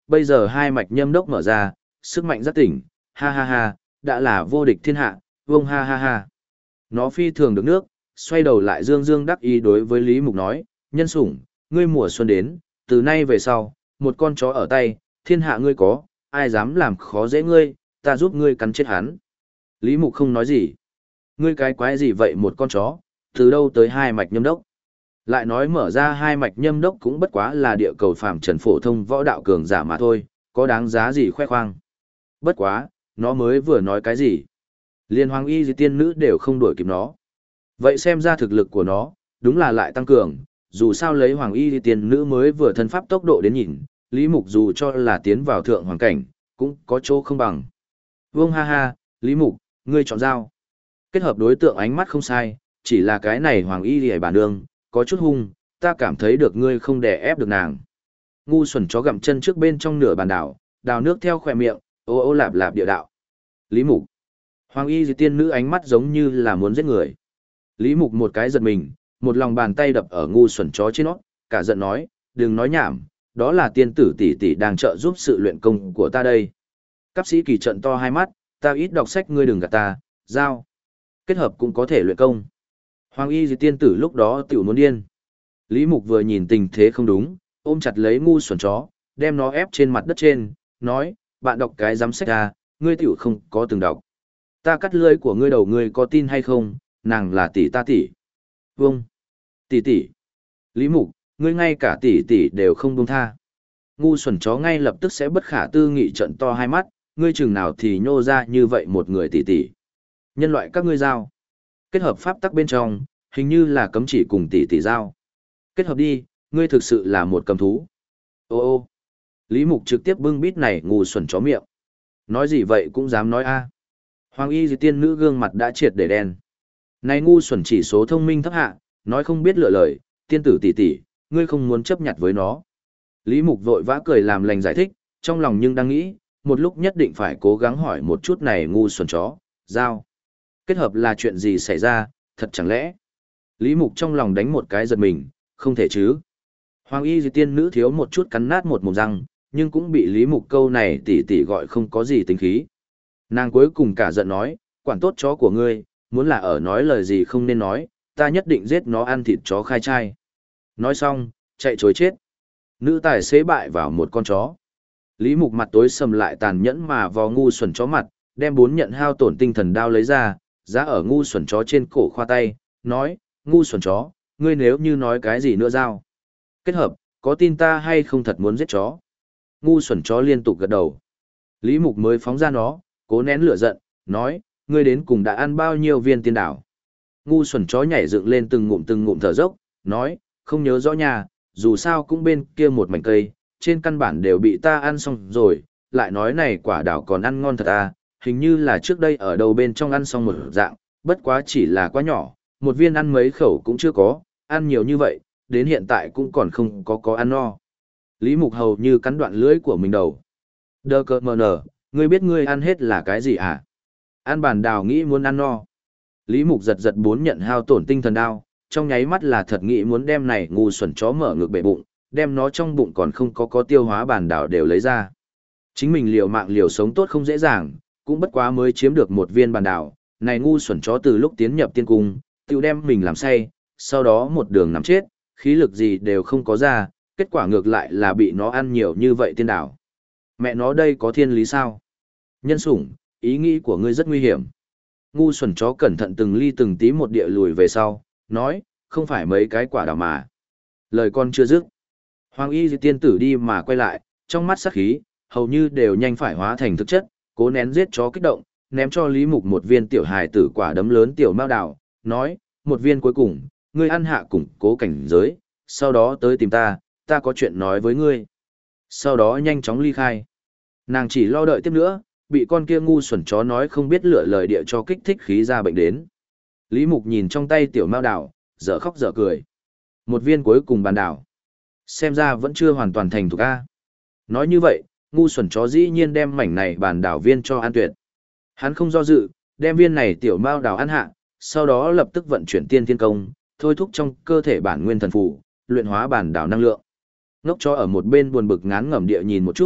bây giờ hai mạch nhâm đốc mở ra, sức mạnh rất tỉnh, ha ha ha, đã là vô địch thiên hạ, vông ha ha ha. Nó phi thường được nước, xoay đầu lại dương dương đắc ý đối với Lý Mục nói, nhân sủng, ngươi mùa xuân đến, từ nay về sau, một con chó ở tay, thiên hạ ngươi có, ai dám làm khó dễ ngươi, ta giúp ngươi cắn chết hắn. Lý Mục không nói gì. Ngươi cái quái gì vậy một con chó, từ đâu tới hai mạch nhâm đốc? Lại nói mở ra hai mạch nhâm đốc cũng bất quá là địa cầu phàm trần phổ thông võ đạo cường giả mà thôi, có đáng giá gì khoe khoang. Bất quá, nó mới vừa nói cái gì? Liên hoàng y di tiên nữ đều không đuổi kịp nó. Vậy xem ra thực lực của nó, đúng là lại tăng cường, dù sao lấy hoàng y di tiên nữ mới vừa thân pháp tốc độ đến nhìn, Lý Mục dù cho là tiến vào thượng hoàng cảnh, cũng có chỗ không bằng. Vương ha ha, Lý Mục, ngươi chọn dao. Kết hợp đối tượng ánh mắt không sai, chỉ là cái này hoàng y di bản đường, có chút hung, ta cảm thấy được ngươi không đè ép được nàng. Ngu xuẩn chó gặm chân trước bên trong nửa bàn đảo, đào nước theo khỏe miệng, ô ô lạp lạp địa đạo. Lý Mục. Hoàng y di tiên nữ ánh mắt giống như là muốn giết người. Lý Mục một cái giật mình, một lòng bàn tay đập ở ngu xuẩn chó trên nó, cả giận nói, đừng nói nhảm, đó là tiên tử tỷ tỷ đang trợ giúp sự luyện công của ta đây. Cáp sĩ kỳ trận to hai mắt, ta ít đọc sách ngươi đừng gạt ta, giao. Kết hợp cũng có thể luyện công. Hoàng y di tiên tử lúc đó tiểu muốn điên. Lý Mục vừa nhìn tình thế không đúng, ôm chặt lấy ngu xuẩn chó, đem nó ép trên mặt đất trên, nói, bạn đọc cái giám sách ra, ngươi tiểu không có từng đọc. Ta cắt lưỡi của ngươi đầu ngươi có tin hay không, nàng là tỷ ta tỷ. Vâng. Tỷ tỷ. Lý Mục, ngươi ngay cả tỷ tỷ đều không buông tha. Ngu xuẩn chó ngay lập tức sẽ bất khả tư nghị trận to hai mắt, ngươi chừng nào thì nhô ra như vậy một người tỷ tỷ. Nhân loại các ngươi giao. Kết hợp pháp tắc bên trong, hình như là cấm chỉ cùng tỷ tỷ giao. Kết hợp đi, ngươi thực sự là một cầm thú. Ô ô. Lý Mục trực tiếp bưng bít này ngu xuẩn chó miệng. Nói gì vậy cũng dám nói a. Hoàng y di tiên nữ gương mặt đã triệt để đen. Này ngu xuẩn chỉ số thông minh thấp hạ, nói không biết lựa lời, tiên tử tỷ tỷ, ngươi không muốn chấp nhặt với nó. Lý Mục vội vã cười làm lành giải thích, trong lòng nhưng đang nghĩ, một lúc nhất định phải cố gắng hỏi một chút này ngu xuẩn chó, giao. Kết hợp là chuyện gì xảy ra, thật chẳng lẽ? Lý Mục trong lòng đánh một cái giật mình, không thể chứ. Hoàng y di tiên nữ thiếu một chút cắn nát một mồm răng, nhưng cũng bị Lý Mục câu này tỷ tỷ gọi không có gì tính khí. Nàng cuối cùng cả giận nói, quản tốt chó của ngươi, muốn là ở nói lời gì không nên nói, ta nhất định giết nó ăn thịt chó khai trai. Nói xong, chạy chối chết. Nữ tài xế bại vào một con chó. Lý Mục mặt tối sầm lại tàn nhẫn mà vò ngu xuẩn chó mặt, đem 4 nhận hao tổn tinh thần đao lấy ra, giá ở ngu xuẩn chó trên cổ khoa tay, nói, ngu xuẩn chó, ngươi nếu như nói cái gì nữa giao. Kết hợp, có tin ta hay không thật muốn giết chó. Ngu xuẩn chó liên tục gật đầu. Lý Mục mới phóng ra nó, cố nén lửa giận, nói, ngươi đến cùng đã ăn bao nhiêu viên tiên đảo. Ngu xuẩn chó nhảy dựng lên từng ngụm thở dốc, nói, không nhớ rõ nhà, dù sao cũng bên kia một mảnh cây, trên căn bản đều bị ta ăn xong rồi, lại nói này quả đảo còn ăn ngon thật à, hình như là trước đây ở đầu bên trong ăn xong một dạng, bất quá chỉ là quá nhỏ, một viên ăn mấy khẩu cũng chưa có, ăn nhiều như vậy, đến hiện tại cũng còn không có ăn no. Lý Mục hầu như cắn đoạn lưỡi của mình đầu. Đơ cơ mờ nở, ngươi biết ngươi ăn hết là cái gì à? Ăn bản đào nghĩ muốn ăn no. Lý Mục giật 4 nhận hao tổn tinh thần đao, trong nháy mắt là thật nghĩ muốn đem này ngu xuẩn chó mở ngược bể bụng, đem nó trong bụng còn không có tiêu hóa bản đảo đều lấy ra. Chính mình liều mạng liều sống tốt không dễ dàng, cũng bất quá mới chiếm được một viên bản đảo, này ngu xuẩn chó từ lúc tiến nhập tiên cung, tiêu đem mình làm say, sau đó một đường nằm chết, khí lực gì đều không có ra, kết quả ngược lại là bị nó ăn nhiều như vậy tiên đảo. Mẹ nó đây có thiên lý sao? Nhân sủng, ý nghĩ của ngươi rất nguy hiểm. Ngu xuẩn chó cẩn thận từng ly từng tí một địa lùi về sau, nói, không phải mấy cái quả đào mà. Lời con chưa dứt. Hoàng y tiên tử đi mà quay lại, trong mắt sắc khí, hầu như đều nhanh phải hóa thành thực chất, cố nén giết chó kích động, ném cho Lý Mục một viên tiểu hài tử quả đấm lớn tiểu mao đào, nói, một viên cuối cùng, ngươi ăn hạ củng cố cảnh giới, sau đó tới tìm ta có chuyện nói với ngươi. Sau đó nhanh chóng ly khai. Nàng chỉ lo đợi tiếp nữa, bị con kia ngu xuẩn chó nói không biết lựa lời địa cho kích thích khí ra bệnh đến. Lý Mục nhìn trong tay tiểu mao đảo, dở khóc dở cười. Một viên cuối cùng bàn đảo. Xem ra vẫn chưa hoàn toàn thành thục A. Nói như vậy, ngu xuẩn chó dĩ nhiên đem mảnh này bàn đảo viên cho an tuyệt. Hắn không do dự, đem viên này tiểu mao đảo ăn hạ, sau đó lập tức vận chuyển tiên thiên công, thôi thúc trong cơ thể bản nguyên thần phù, luyện hóa bản đảo năng lượng. Ngốc chó ở một bên buồn bực ngán ngẩm địa nhìn một chút,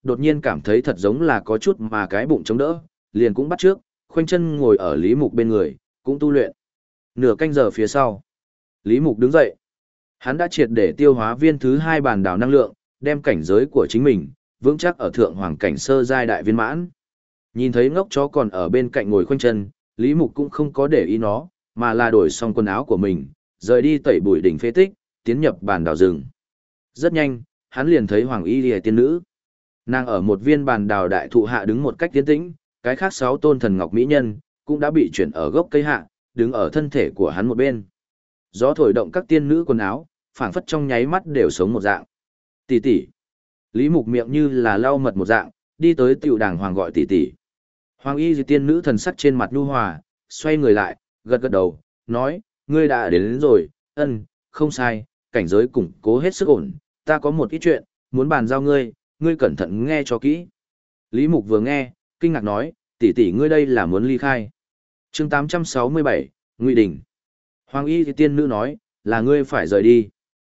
đột nhiên cảm thấy thật giống là có chút mà cái bụng chống đỡ, liền cũng bắt trước, khoanh chân ngồi ở Lý Mục bên người, cũng tu luyện. Nửa canh giờ phía sau, Lý Mục đứng dậy. Hắn đã triệt để tiêu hóa viên thứ 2 bản đảo năng lượng, đem cảnh giới của chính mình vững chắc ở thượng hoàng cảnh sơ giai đại viên mãn. Nhìn thấy ngốc chó còn ở bên cạnh ngồi khoanh chân, Lý Mục cũng không có để ý nó, mà là đổi xong quần áo của mình, rời đi tẩy bụi đỉnh phế tích, tiến nhập bản đảo rừng. Rất nhanh, hắn liền thấy Hoàng Y Liễu tiên nữ. Nàng ở một viên bàn đào đại thụ hạ đứng một cách tiến tĩnh, cái khác 6 tôn thần ngọc mỹ nhân cũng đã bị chuyển ở gốc cây hạ, đứng ở thân thể của hắn một bên. Gió thổi động các tiên nữ quần áo, phảng phất trong nháy mắt đều sống một dạng. Tỷ tỷ. Lý Mục miệng như là lau mật một dạng, đi tới tiểu đàng hoàng gọi tỷ tỷ. Hoàng Y tiên nữ thần sắc trên mặt nhu hòa, xoay người lại, gật gật đầu, nói, ngươi đã đến rồi, không sai, cảnh giới củng cố hết sức ổn, ta có một ít chuyện, muốn bàn giao ngươi, ngươi cẩn thận nghe cho kỹ. Lý Mục vừa nghe, kinh ngạc nói, tỷ tỷ ngươi đây là muốn ly khai. Chương 867, Ngụy Đình. Hoàng Y tiên nữ nói, là ngươi phải rời đi.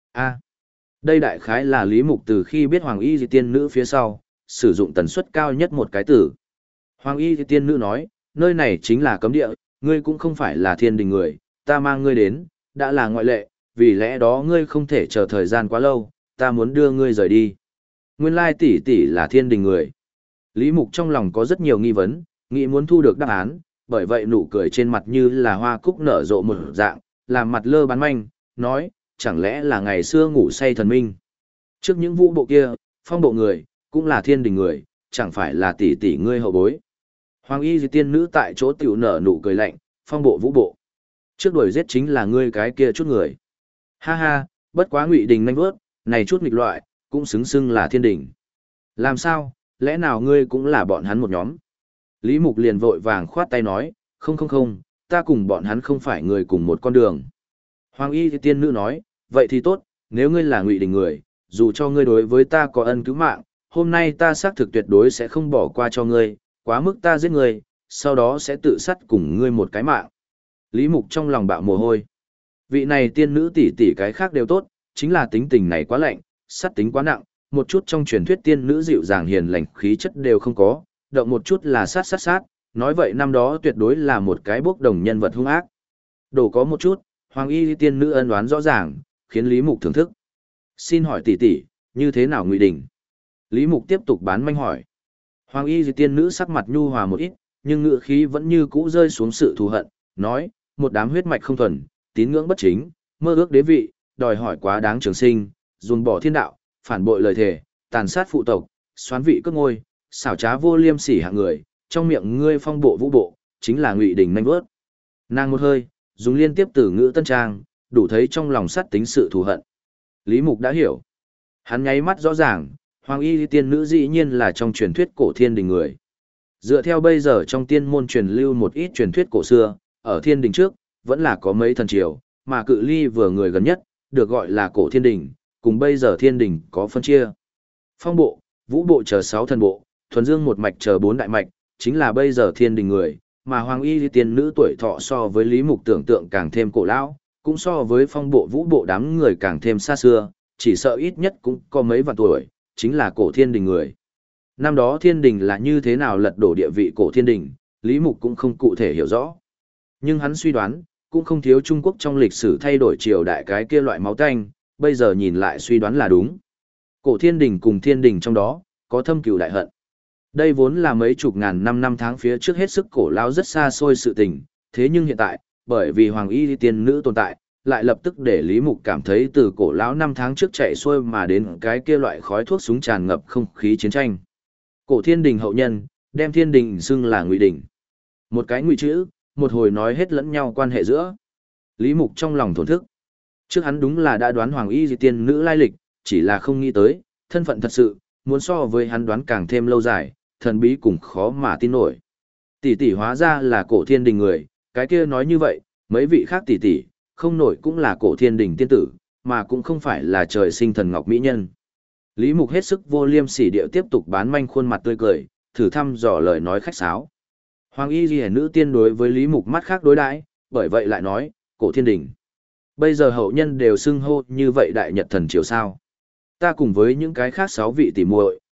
Đây đại khái là Lý Mục từ khi biết Hoàng Y tiên nữ phía sau, sử dụng tần suất cao nhất một cái từ. Hoàng Y tiên nữ nói, nơi này chính là cấm địa, ngươi cũng không phải là thiên đình người, ta mang ngươi đến, đã là ngoại lệ, vì lẽ đó ngươi không thể chờ thời gian quá lâu, ta muốn đưa ngươi rời đi. Nguyên lai tỷ tỷ là thiên đình người. Lý Mục trong lòng có rất nhiều nghi vấn, nghĩ muốn thu được đáp án, bởi vậy nụ cười trên mặt như là hoa cúc nở rộ một dạng, làm mặt lơ bán manh, nói, chẳng lẽ là ngày xưa ngủ say thần minh. Trước những vũ bộ kia, phong bộ người, cũng là thiên đình người, chẳng phải là tỷ tỷ ngươi hậu bối. Hoàng Y tiên nữ tại chỗ tiểu nở nụ cười lạnh, phong bộ vũ bộ. Trước đuổi giết chính là ngươi cái kia chút người. Ha ha, bất quá Ngụy Đình nhanh vớt, này chút nghịch loại, cũng xứng xưng là thiên đình. Làm sao, lẽ nào ngươi cũng là bọn hắn một nhóm? Lý Mục liền vội vàng khoát tay nói, không, ta cùng bọn hắn không phải người cùng một con đường. Hoàng Y tiên nữ nói, vậy thì tốt, nếu ngươi là Ngụy Đình người, dù cho ngươi đối với ta có ân cứu mạng, hôm nay ta xác thực tuyệt đối sẽ không bỏ qua cho ngươi, quá mức ta giết ngươi, sau đó sẽ tự sát cùng ngươi một cái mạng. Lý Mục trong lòng bạo mồ hôi. Vị này tiên nữ tỷ tỷ cái khác đều tốt, chính là tính tình này quá lạnh, sát tính quá nặng, một chút trong truyền thuyết tiên nữ dịu dàng hiền lành khí chất đều không có, động một chút là sát, nói vậy năm đó tuyệt đối là một cái bốc đồng nhân vật hung ác. Đổ có một chút, Hoàng Y tiên nữ ân oán rõ ràng, khiến Lý Mục thưởng thức. Xin hỏi tỷ tỷ, như thế nào Ngụy Đình? Lý Mục tiếp tục bán manh hỏi. Hoàng Y tiên nữ sắc mặt nhu hòa một ít, nhưng ngữ khí vẫn như cũ rơi xuống sự thù hận, nói, một đám huyết mạch không thuần, tín ngưỡng bất chính, mơ ước đế vị, đòi hỏi quá đáng trường sinh, ruồng bỏ thiên đạo, phản bội lời thề, tàn sát phụ tộc, xoán vị cướp ngôi, xảo trá vô liêm sỉ hạng người, trong miệng ngươi phong bộ vũ bộ, chính là Ngụy Đình nhanh vớt. Nàng một hơi, dùng liên tiếp từ ngữ tân trang, đủ thấy trong lòng sát tính sự thù hận. Lý Mục đã hiểu. Hắn nháy mắt rõ ràng, Hoàng Y tiên nữ dĩ nhiên là trong truyền thuyết cổ thiên đình người. Dựa theo bây giờ trong tiên môn truyền lưu một ít truyền thuyết cổ xưa, ở thiên đình trước, vẫn là có mấy thần triều, mà cự ly vừa người gần nhất, được gọi là cổ thiên đình, cùng bây giờ thiên đình có phân chia. Phong bộ, vũ bộ chờ 6 thần bộ, thuần dương một mạch chờ 4 đại mạch, chính là bây giờ thiên đình người, mà Hoàng Y tiên nữ tuổi thọ so với Lý Mục tưởng tượng càng thêm cổ lão, cũng so với phong bộ vũ bộ đám người càng thêm xa xưa, chỉ sợ ít nhất cũng có mấy vạn tuổi, chính là cổ thiên đình người. Năm đó thiên đình là như thế nào lật đổ địa vị cổ thiên đình, Lý Mục cũng không cụ thể hiểu rõ. Nhưng hắn suy đoán, cũng không thiếu Trung Quốc trong lịch sử thay đổi triều đại cái kia loại máu tanh, bây giờ nhìn lại suy đoán là đúng. Cổ thiên đình cùng thiên đình trong đó, có thâm cừu đại hận. Đây vốn là mấy chục ngàn năm tháng phía trước hết sức cổ lao rất xa xôi sự tình, thế nhưng hiện tại, bởi vì Hoàng Y tiên nữ tồn tại, lại lập tức để Lý Mục cảm thấy từ cổ lão năm tháng trước chạy xuôi mà đến cái kia loại khói thuốc súng tràn ngập không khí chiến tranh. Cổ thiên đình hậu nhân, đem thiên đình xưng là Ngụy Đình. Một cái ngụy chữ, một hồi nói hết lẫn nhau quan hệ giữa. Lý Mục trong lòng thổn thức. Trước hắn đúng là đã đoán Hoàng Y tiên nữ lai lịch, chỉ là không nghĩ tới, thân phận thật sự, muốn so với hắn đoán càng thêm lâu dài, thần bí cùng khó mà tin nổi. Tỷ tỷ hóa ra là cổ thiên đình người, cái kia nói như vậy, mấy vị khác tỷ tỷ, không nổi cũng là cổ thiên đình tiên tử, mà cũng không phải là trời sinh thần ngọc mỹ nhân. Lý Mục hết sức vô liêm sỉ điệu tiếp tục bán manh khuôn mặt tươi cười, thử thăm dò lời nói khách sáo. Hoàng Y Liễu nữ tiên đối với Lý Mục mắt khác đối đãi, bởi vậy lại nói, cổ thiên đình. Bây giờ hậu nhân đều xưng hô như vậy đại nhật thần triều sao. Ta cùng với những cái khác 6 vị tỷ muội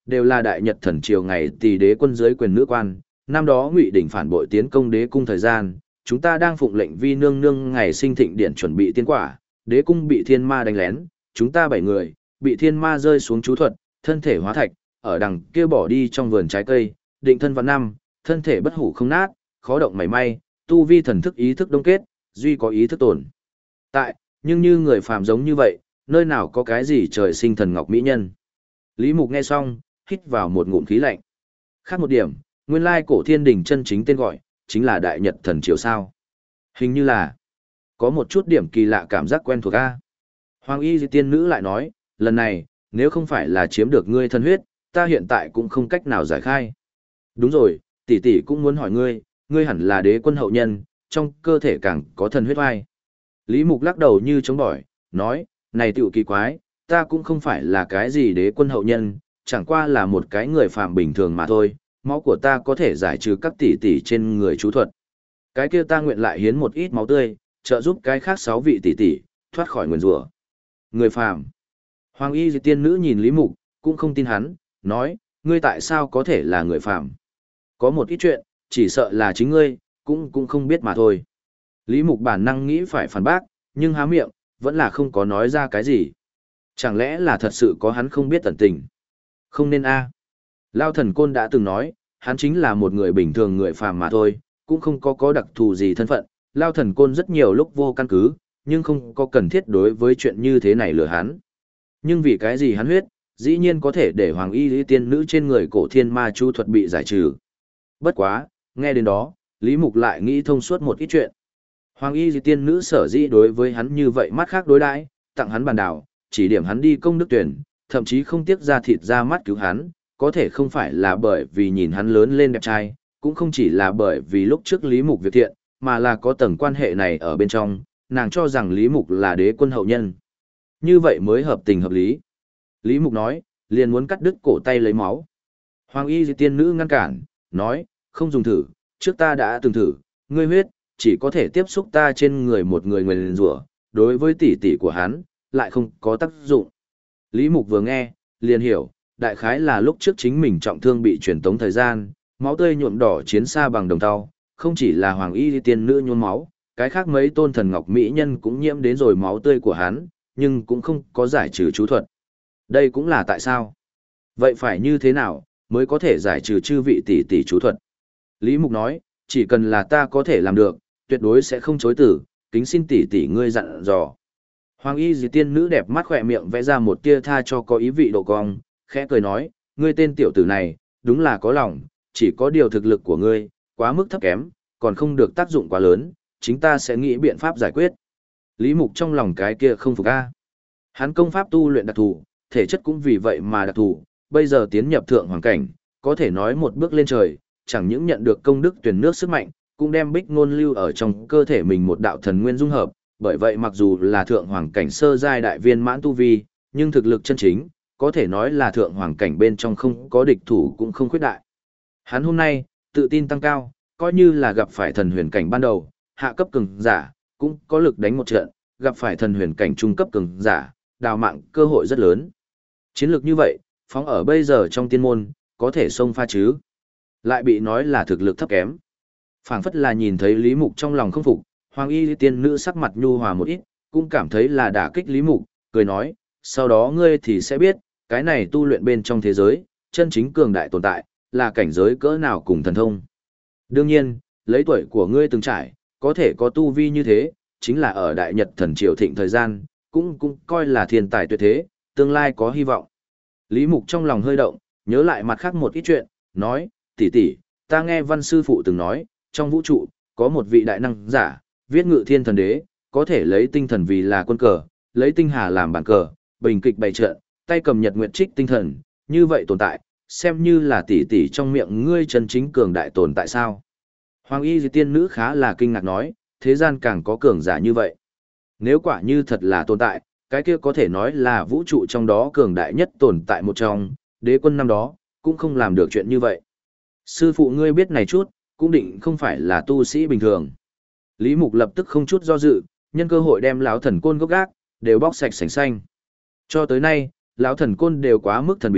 đều là đại Nhật thần triều ngày Tỳ đế quân dưới quyền nữ quan, năm đó Ngụy Đỉnh phản bội tiến công đế cung thời gian, chúng ta đang phụng lệnh vi nương nương ngày sinh thịnh điện chuẩn bị tiên quả, đế cung bị thiên ma đánh lén, chúng ta 7 người, bị thiên ma rơi xuống chú thuật, thân thể hóa thạch, ở đằng kia bỏ đi trong vườn trái cây, định thân vào năm, thân thể bất hủ không nát, khó động mảy may, tu vi thần thức ý thức đông kết, duy có ý thức tồn tại, nhưng như người phàm giống như vậy, nơi nào có cái gì trời sinh thần ngọc mỹ nhân. Lý Mục nghe xong, hít vào một ngụm khí lạnh. Khác một điểm, nguyên lai cổ thiên đình chân chính tên gọi, chính là Đại Nhật thần triều sao. Hình như là, có một chút điểm kỳ lạ cảm giác quen thuộc a. Hoàng y tiên nữ lại nói, lần này, nếu không phải là chiếm được ngươi thân huyết, ta hiện tại cũng không cách nào giải khai. Đúng rồi, tỷ tỷ cũng muốn hỏi ngươi, ngươi hẳn là đế quân hậu nhân, trong cơ thể càng có thần huyết vai. Lý Mục lắc đầu như chống bỏi, nói, này tiểu kỳ quái, ta cũng không phải là cái gì đế quân hậu nhân, chẳng qua là một cái người phàm bình thường mà thôi, máu của ta có thể giải trừ các tỷ tỷ trên người chú thuật. Cái kia ta nguyện lại hiến một ít máu tươi, trợ giúp cái khác 6 vị tỷ tỷ thoát khỏi nguyền rủa. Người phàm. Hoàng y tiên nữ nhìn Lý Mục, cũng không tin hắn, nói, ngươi tại sao có thể là người phàm? Có một ít chuyện, chỉ sợ là chính ngươi, cũng không biết mà thôi. Lý Mục bản năng nghĩ phải phản bác, nhưng há miệng, vẫn là không có nói ra cái gì. Chẳng lẽ là thật sự có hắn không biết tận tình? Không nên a. Lao thần côn đã từng nói, hắn chính là một người bình thường người phàm mà thôi, cũng không có đặc thù gì thân phận. Lao thần côn rất nhiều lúc vô căn cứ, nhưng không có cần thiết đối với chuyện như thế này lừa hắn. Nhưng vì cái gì hắn huyết, dĩ nhiên có thể để hoàng y tiên nữ trên người cổ thiên ma chú thuật bị giải trừ. Bất quá, nghe đến đó, Lý Mục lại nghĩ thông suốt một ít chuyện. Hoàng y tiên nữ sở dĩ đối với hắn như vậy mắt khác đối đãi, tặng hắn bàn đảo, chỉ điểm hắn đi công đức tuyển, thậm chí không tiếc ra thịt ra mắt cứu hắn, có thể không phải là bởi vì nhìn hắn lớn lên đẹp trai, cũng không chỉ là bởi vì lúc trước Lý Mục việc thiện, mà là có tầng quan hệ này ở bên trong, nàng cho rằng Lý Mục là đế quân hậu nhân. Như vậy mới hợp tình hợp lý. Lý Mục nói, liền muốn cắt đứt cổ tay lấy máu. Hoàng y tiên nữ ngăn cản, nói, không dùng thử, trước ta đã từng thử, ngươi huyết, chỉ có thể tiếp xúc ta trên người một người nguyền rủa, đối với tỷ tỷ của hắn, lại không có tác dụng. Lý Mục vừa nghe, liền hiểu, đại khái là lúc trước chính mình trọng thương bị truyền tống thời gian, máu tươi nhuộm đỏ chiến xa bằng đồng tàu, không chỉ là hoàng y tiên nữ nhuốm máu, cái khác mấy tôn thần ngọc mỹ nhân cũng nhiễm đến rồi máu tươi của hắn, nhưng cũng không có giải trừ chú thuật. Đây cũng là tại sao? Vậy phải như thế nào mới có thể giải trừ chư vị tỷ tỷ chú thuật? Lý Mục nói, chỉ cần là ta có thể làm được, tuyệt đối sẽ không chối từ, kính xin tỷ tỷ ngươi dặn dò. Hoàng y dì tiên nữ đẹp mắt khỏe miệng vẽ ra một tia tha cho có ý vị độ cong, khẽ cười nói, ngươi tên tiểu tử này, đúng là có lòng, chỉ có điều thực lực của ngươi, quá mức thấp kém, còn không được tác dụng quá lớn, chính ta sẽ nghĩ biện pháp giải quyết. Lý Mục trong lòng cái kia không phục a. Hắn công pháp tu luyện đặc thù, thể chất cũng vì vậy mà đặc thù, bây giờ tiến nhập thượng hoàng cảnh, có thể nói một bước lên trời, chẳng những nhận được công đức tuyển nước sức mạnh, cũng đem bích ngôn lưu ở trong cơ thể mình một đạo thần nguyên dung hợp, bởi vậy mặc dù là thượng hoàng cảnh sơ giai đại viên mãn tu vi, nhưng thực lực chân chính, có thể nói là thượng hoàng cảnh bên trong không có địch thủ cũng không khuyết đại. Hắn hôm nay, tự tin tăng cao, coi như là gặp phải thần huyền cảnh ban đầu, hạ cấp cường giả, cũng có lực đánh một trận, gặp phải thần huyền cảnh trung cấp cường giả, đào mạng cơ hội rất lớn. Chiến lược như vậy, phóng ở bây giờ trong tiên môn, có thể xông pha chứ. Lại bị nói là thực lực thấp kém. Phảng phất là nhìn thấy Lý Mục trong lòng không phục, Hoàng y tiên nữ sắc mặt nhu hòa một ít, cũng cảm thấy là đả kích Lý Mục, cười nói, sau đó ngươi thì sẽ biết, cái này tu luyện bên trong thế giới, chân chính cường đại tồn tại, là cảnh giới cỡ nào cùng thần thông. Đương nhiên, lấy tuổi của ngươi từng trải, có thể có tu vi như thế, chính là ở Đại Nhật thần triều thịnh thời gian, cũng coi là thiên tài tuyệt thế, tương lai có hy vọng. Lý Mục trong lòng hơi động, nhớ lại mặt khác một ít chuyện, nói, tỷ tỷ, ta nghe văn sư phụ từng nói, trong vũ trụ, có một vị đại năng giả, viết ngự thiên thần đế, có thể lấy tinh thần vì là quân cờ, lấy tinh hà làm bản cờ, bình kịch bày trận, tay cầm nhật nguyệt trích tinh thần, như vậy tồn tại, xem như là tỷ tỷ trong miệng ngươi chân chính cường đại tồn tại sao. Hoàng y tiên nữ khá là kinh ngạc nói, thế gian càng có cường giả như vậy. Nếu quả như thật là tồn tại, cái kia có thể nói là vũ trụ trong đó cường đại nhất tồn tại một trong, đế quân năm đó, cũng không làm được chuyện như vậy. Sư phụ ngươi biết này chút, cũng định không phải là tu sĩ bình thường. Lý Mục lập tức không chút do dự, nhân cơ hội đem lão thần côn gốc gác, đều bóc sạch sành xanh. Cho tới nay, lão thần côn đều quá mức thần bí,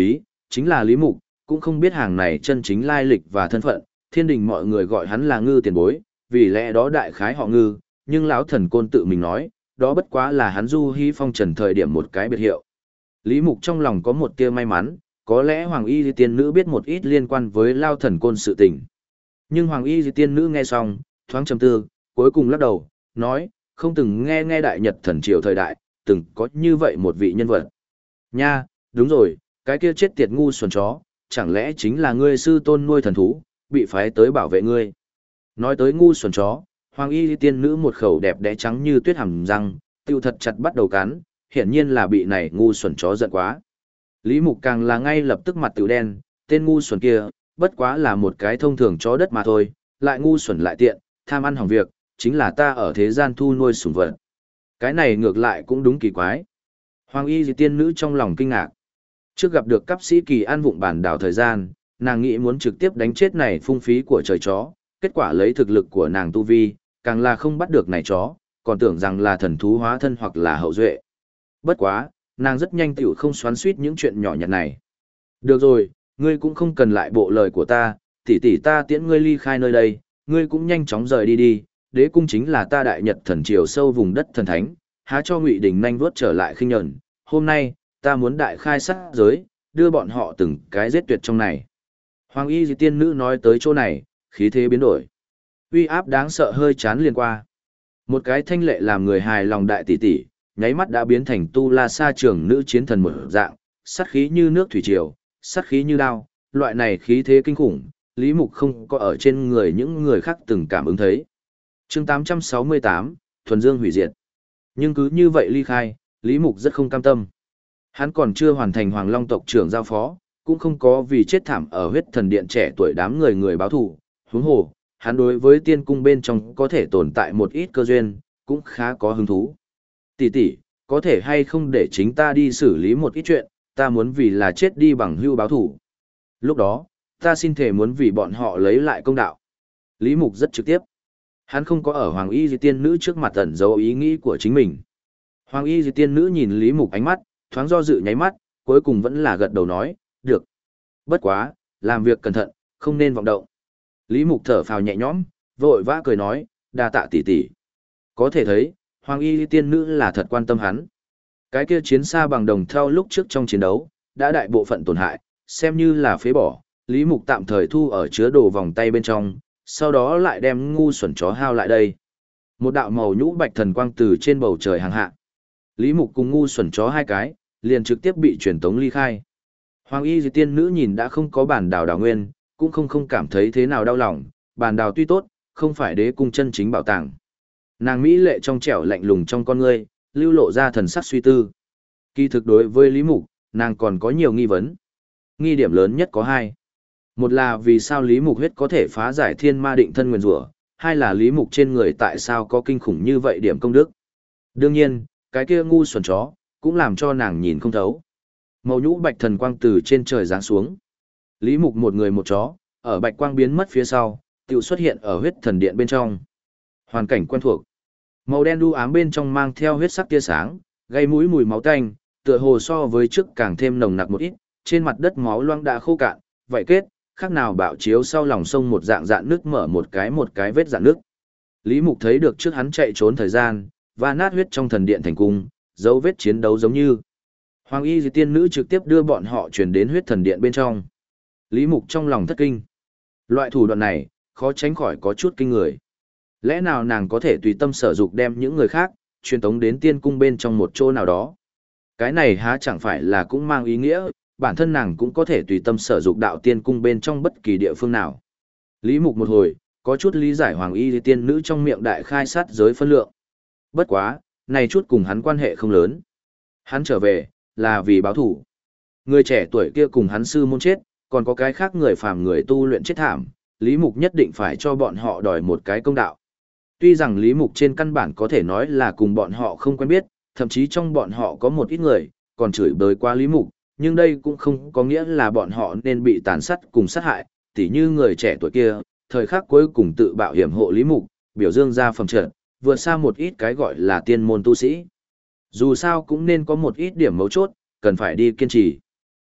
chính là Lý Mục, cũng không biết hàng này chân chính lai lịch và thân phận, thiên đình mọi người gọi hắn là Ngư tiền bối, vì lẽ đó đại khái họ Ngư, nhưng lão thần côn tự mình nói, đó bất quá là hắn du hí phong trần thời điểm một cái biệt hiệu. Lý Mục trong lòng có một tia may mắn, có lẽ Hoàng Y tiên nữ biết một ít liên quan với lao thần côn sự tình. Nhưng Hoàng Y tiên nữ nghe xong, thoáng trầm tư, cuối cùng lắc đầu, nói, không từng nghe đại nhật thần triều thời đại, từng có như vậy một vị nhân vật. Nha, đúng rồi, cái kia chết tiệt ngu xuẩn chó, chẳng lẽ chính là ngươi sư tôn nuôi thần thú, bị phái tới bảo vệ ngươi. Nói tới ngu xuẩn chó, Hoàng Y tiên nữ một khẩu đẹp đẽ trắng như tuyết hàm răng, tiêu thật chặt bắt đầu cắn, hiển nhiên là bị này ngu xuẩn chó giận quá. Lý Mục càng là ngay lập tức mặt tiểu đen, tên ngu xuẩn kia, bất quá là một cái thông thường chó đất mà thôi, lại ngu xuẩn lại tiện, tham ăn hỏng việc, chính là ta ở thế gian thu nuôi sủng vật. Cái này ngược lại cũng đúng kỳ quái. Hoàng Y tiên nữ trong lòng kinh ngạc. Trước gặp được cấp sĩ kỳ an vụng bản đảo thời gian, nàng nghĩ muốn trực tiếp đánh chết này phung phí của trời chó, kết quả lấy thực lực của nàng tu vi, càng là không bắt được này chó, còn tưởng rằng là thần thú hóa thân hoặc là hậu duệ. Bất quá, nàng rất nhanh tiểu không xoắn suýt những chuyện nhỏ nhặt này. Được rồi, ngươi cũng không cần lại bộ lời của ta, tỷ tỷ ta tiễn ngươi ly khai nơi đây, ngươi cũng nhanh chóng rời đi đi, đế cung chính là ta đại nhật thần triều sâu vùng đất thần thánh, há cho Ngụy Đình nhanh vuốt trở lại khinh nhẫn, hôm nay, ta muốn đại khai sát giới, đưa bọn họ từng cái giết tuyệt trong này. Hoàng Y tiên nữ nói tới chỗ này, khí thế biến đổi. Uy áp đáng sợ hơi chán liền qua. Một cái thanh lệ làm người hài lòng đại tỷ tỷ, nháy mắt đã biến thành tu la sa trường nữ chiến thần một dạng, sát khí như nước thủy triều, sát khí như đao, loại này khí thế kinh khủng, Lý Mục không có ở trên người những người khác từng cảm ứng thấy. Chương 868, Thuần Dương hủy diệt. Nhưng cứ như vậy ly khai, Lý Mục rất không cam tâm. Hắn còn chưa hoàn thành Hoàng Long tộc trưởng giao phó, cũng không có vì chết thảm ở huyết thần điện trẻ tuổi đám người báo thù, huống hồ, hắn đối với tiên cung bên trong có thể tồn tại một ít cơ duyên, cũng khá có hứng thú. Tỷ tỷ, có thể hay không để chính ta đi xử lý một ít chuyện, ta muốn vì là chết đi bằng hưu báo thù. Lúc đó, ta xin thể muốn vì bọn họ lấy lại công đạo. Lý Mục rất trực tiếp. Hắn không có ở Hoàng Y tiên nữ trước mặt ẩn giấu ý nghĩ của chính mình. Hoàng Y tiên nữ nhìn Lý Mục ánh mắt, thoáng do dự nháy mắt, cuối cùng vẫn là gật đầu nói, được. Bất quá, làm việc cẩn thận, không nên vọng động. Lý Mục thở phào nhẹ nhõm, vội vã cười nói, đa tạ tỷ tỷ. Có thể thấy, Hoàng Y tiên nữ là thật quan tâm hắn. Cái kia chiến xa bằng đồng theo lúc trước trong chiến đấu, đã đại bộ phận tổn hại, xem như là phế bỏ, Lý Mục tạm thời thu ở chứa đồ vòng tay bên trong, sau đó lại đem ngu xuẩn chó hao lại đây. Một đạo màu nhũ bạch thần quang từ trên bầu trời hàng hạ. Lý Mục cùng ngu xuẩn chó hai cái, liền trực tiếp bị truyền tống ly khai. Hoàng Y tiên nữ nhìn đã không có bản đào đào nguyên, cũng không cảm thấy thế nào đau lòng, bản đào tuy tốt, không phải đế cung chân chính bảo tàng. Nàng mỹ lệ trong trẻo lạnh lùng trong con ngươi, lưu lộ ra thần sắc suy tư. Kỳ thực đối với Lý Mục, nàng còn có nhiều nghi vấn. Nghi điểm lớn nhất có hai. Một là vì sao Lý Mục huyết có thể phá giải thiên ma định thân nguyền rủa, hai là Lý Mục trên người tại sao có kinh khủng như vậy điểm công đức. Đương nhiên, cái kia ngu xuẩn chó, cũng làm cho nàng nhìn không thấu. Màu nhũ bạch thần quang từ trên trời giáng xuống. Lý Mục một người một chó, ở bạch quang biến mất phía sau, tự xuất hiện ở huyết thần điện bên trong. Hoàn cảnh quen thuộc. Màu đen đu ám bên trong mang theo huyết sắc tia sáng, gây mũi mùi máu tanh, tựa hồ so với trước càng thêm nồng nặc một ít, trên mặt đất máu loang đã khô cạn, vậy kết, khác nào bạo chiếu sau lòng sông một dạng dạn nước mở một cái vết dạn nước. Lý Mục thấy được trước hắn chạy trốn thời gian, và nát huyết trong thần điện thành cung, dấu vết chiến đấu giống như. Hoàng Y tiên nữ trực tiếp đưa bọn họ chuyển đến huyết thần điện bên trong. Lý Mục trong lòng thất kinh. Loại thủ đoạn này, khó tránh khỏi có chút kinh người. Lẽ nào nàng có thể tùy tâm sở dục đem những người khác, truyền tống đến tiên cung bên trong một chỗ nào đó? Cái này há chẳng phải là cũng mang ý nghĩa, bản thân nàng cũng có thể tùy tâm sở dục đạo tiên cung bên trong bất kỳ địa phương nào. Lý Mục một hồi, có chút lý giải Hoàng Y tiên nữ trong miệng đại khai sát giới phân lượng. Bất quá, này chút cùng hắn quan hệ không lớn. Hắn trở về, là vì báo thủ. Người trẻ tuổi kia cùng hắn sư môn chết, còn có cái khác người phàm người tu luyện chết thảm, Lý Mục nhất định phải cho bọn họ đòi một cái công đạo. Tuy rằng Lý Mục trên căn bản có thể nói là cùng bọn họ không quen biết, thậm chí trong bọn họ có một ít người, còn chửi bới qua Lý Mục, nhưng đây cũng không có nghĩa là bọn họ nên bị tàn sát cùng sát hại, tỉ như người trẻ tuổi kia, thời khắc cuối cùng tự bạo hiểm hộ Lý Mục, biểu dương ra phẩm trận, vượt xa một ít cái gọi là tiên môn tu sĩ. Dù sao cũng nên có một ít điểm mấu chốt, cần phải đi kiên trì.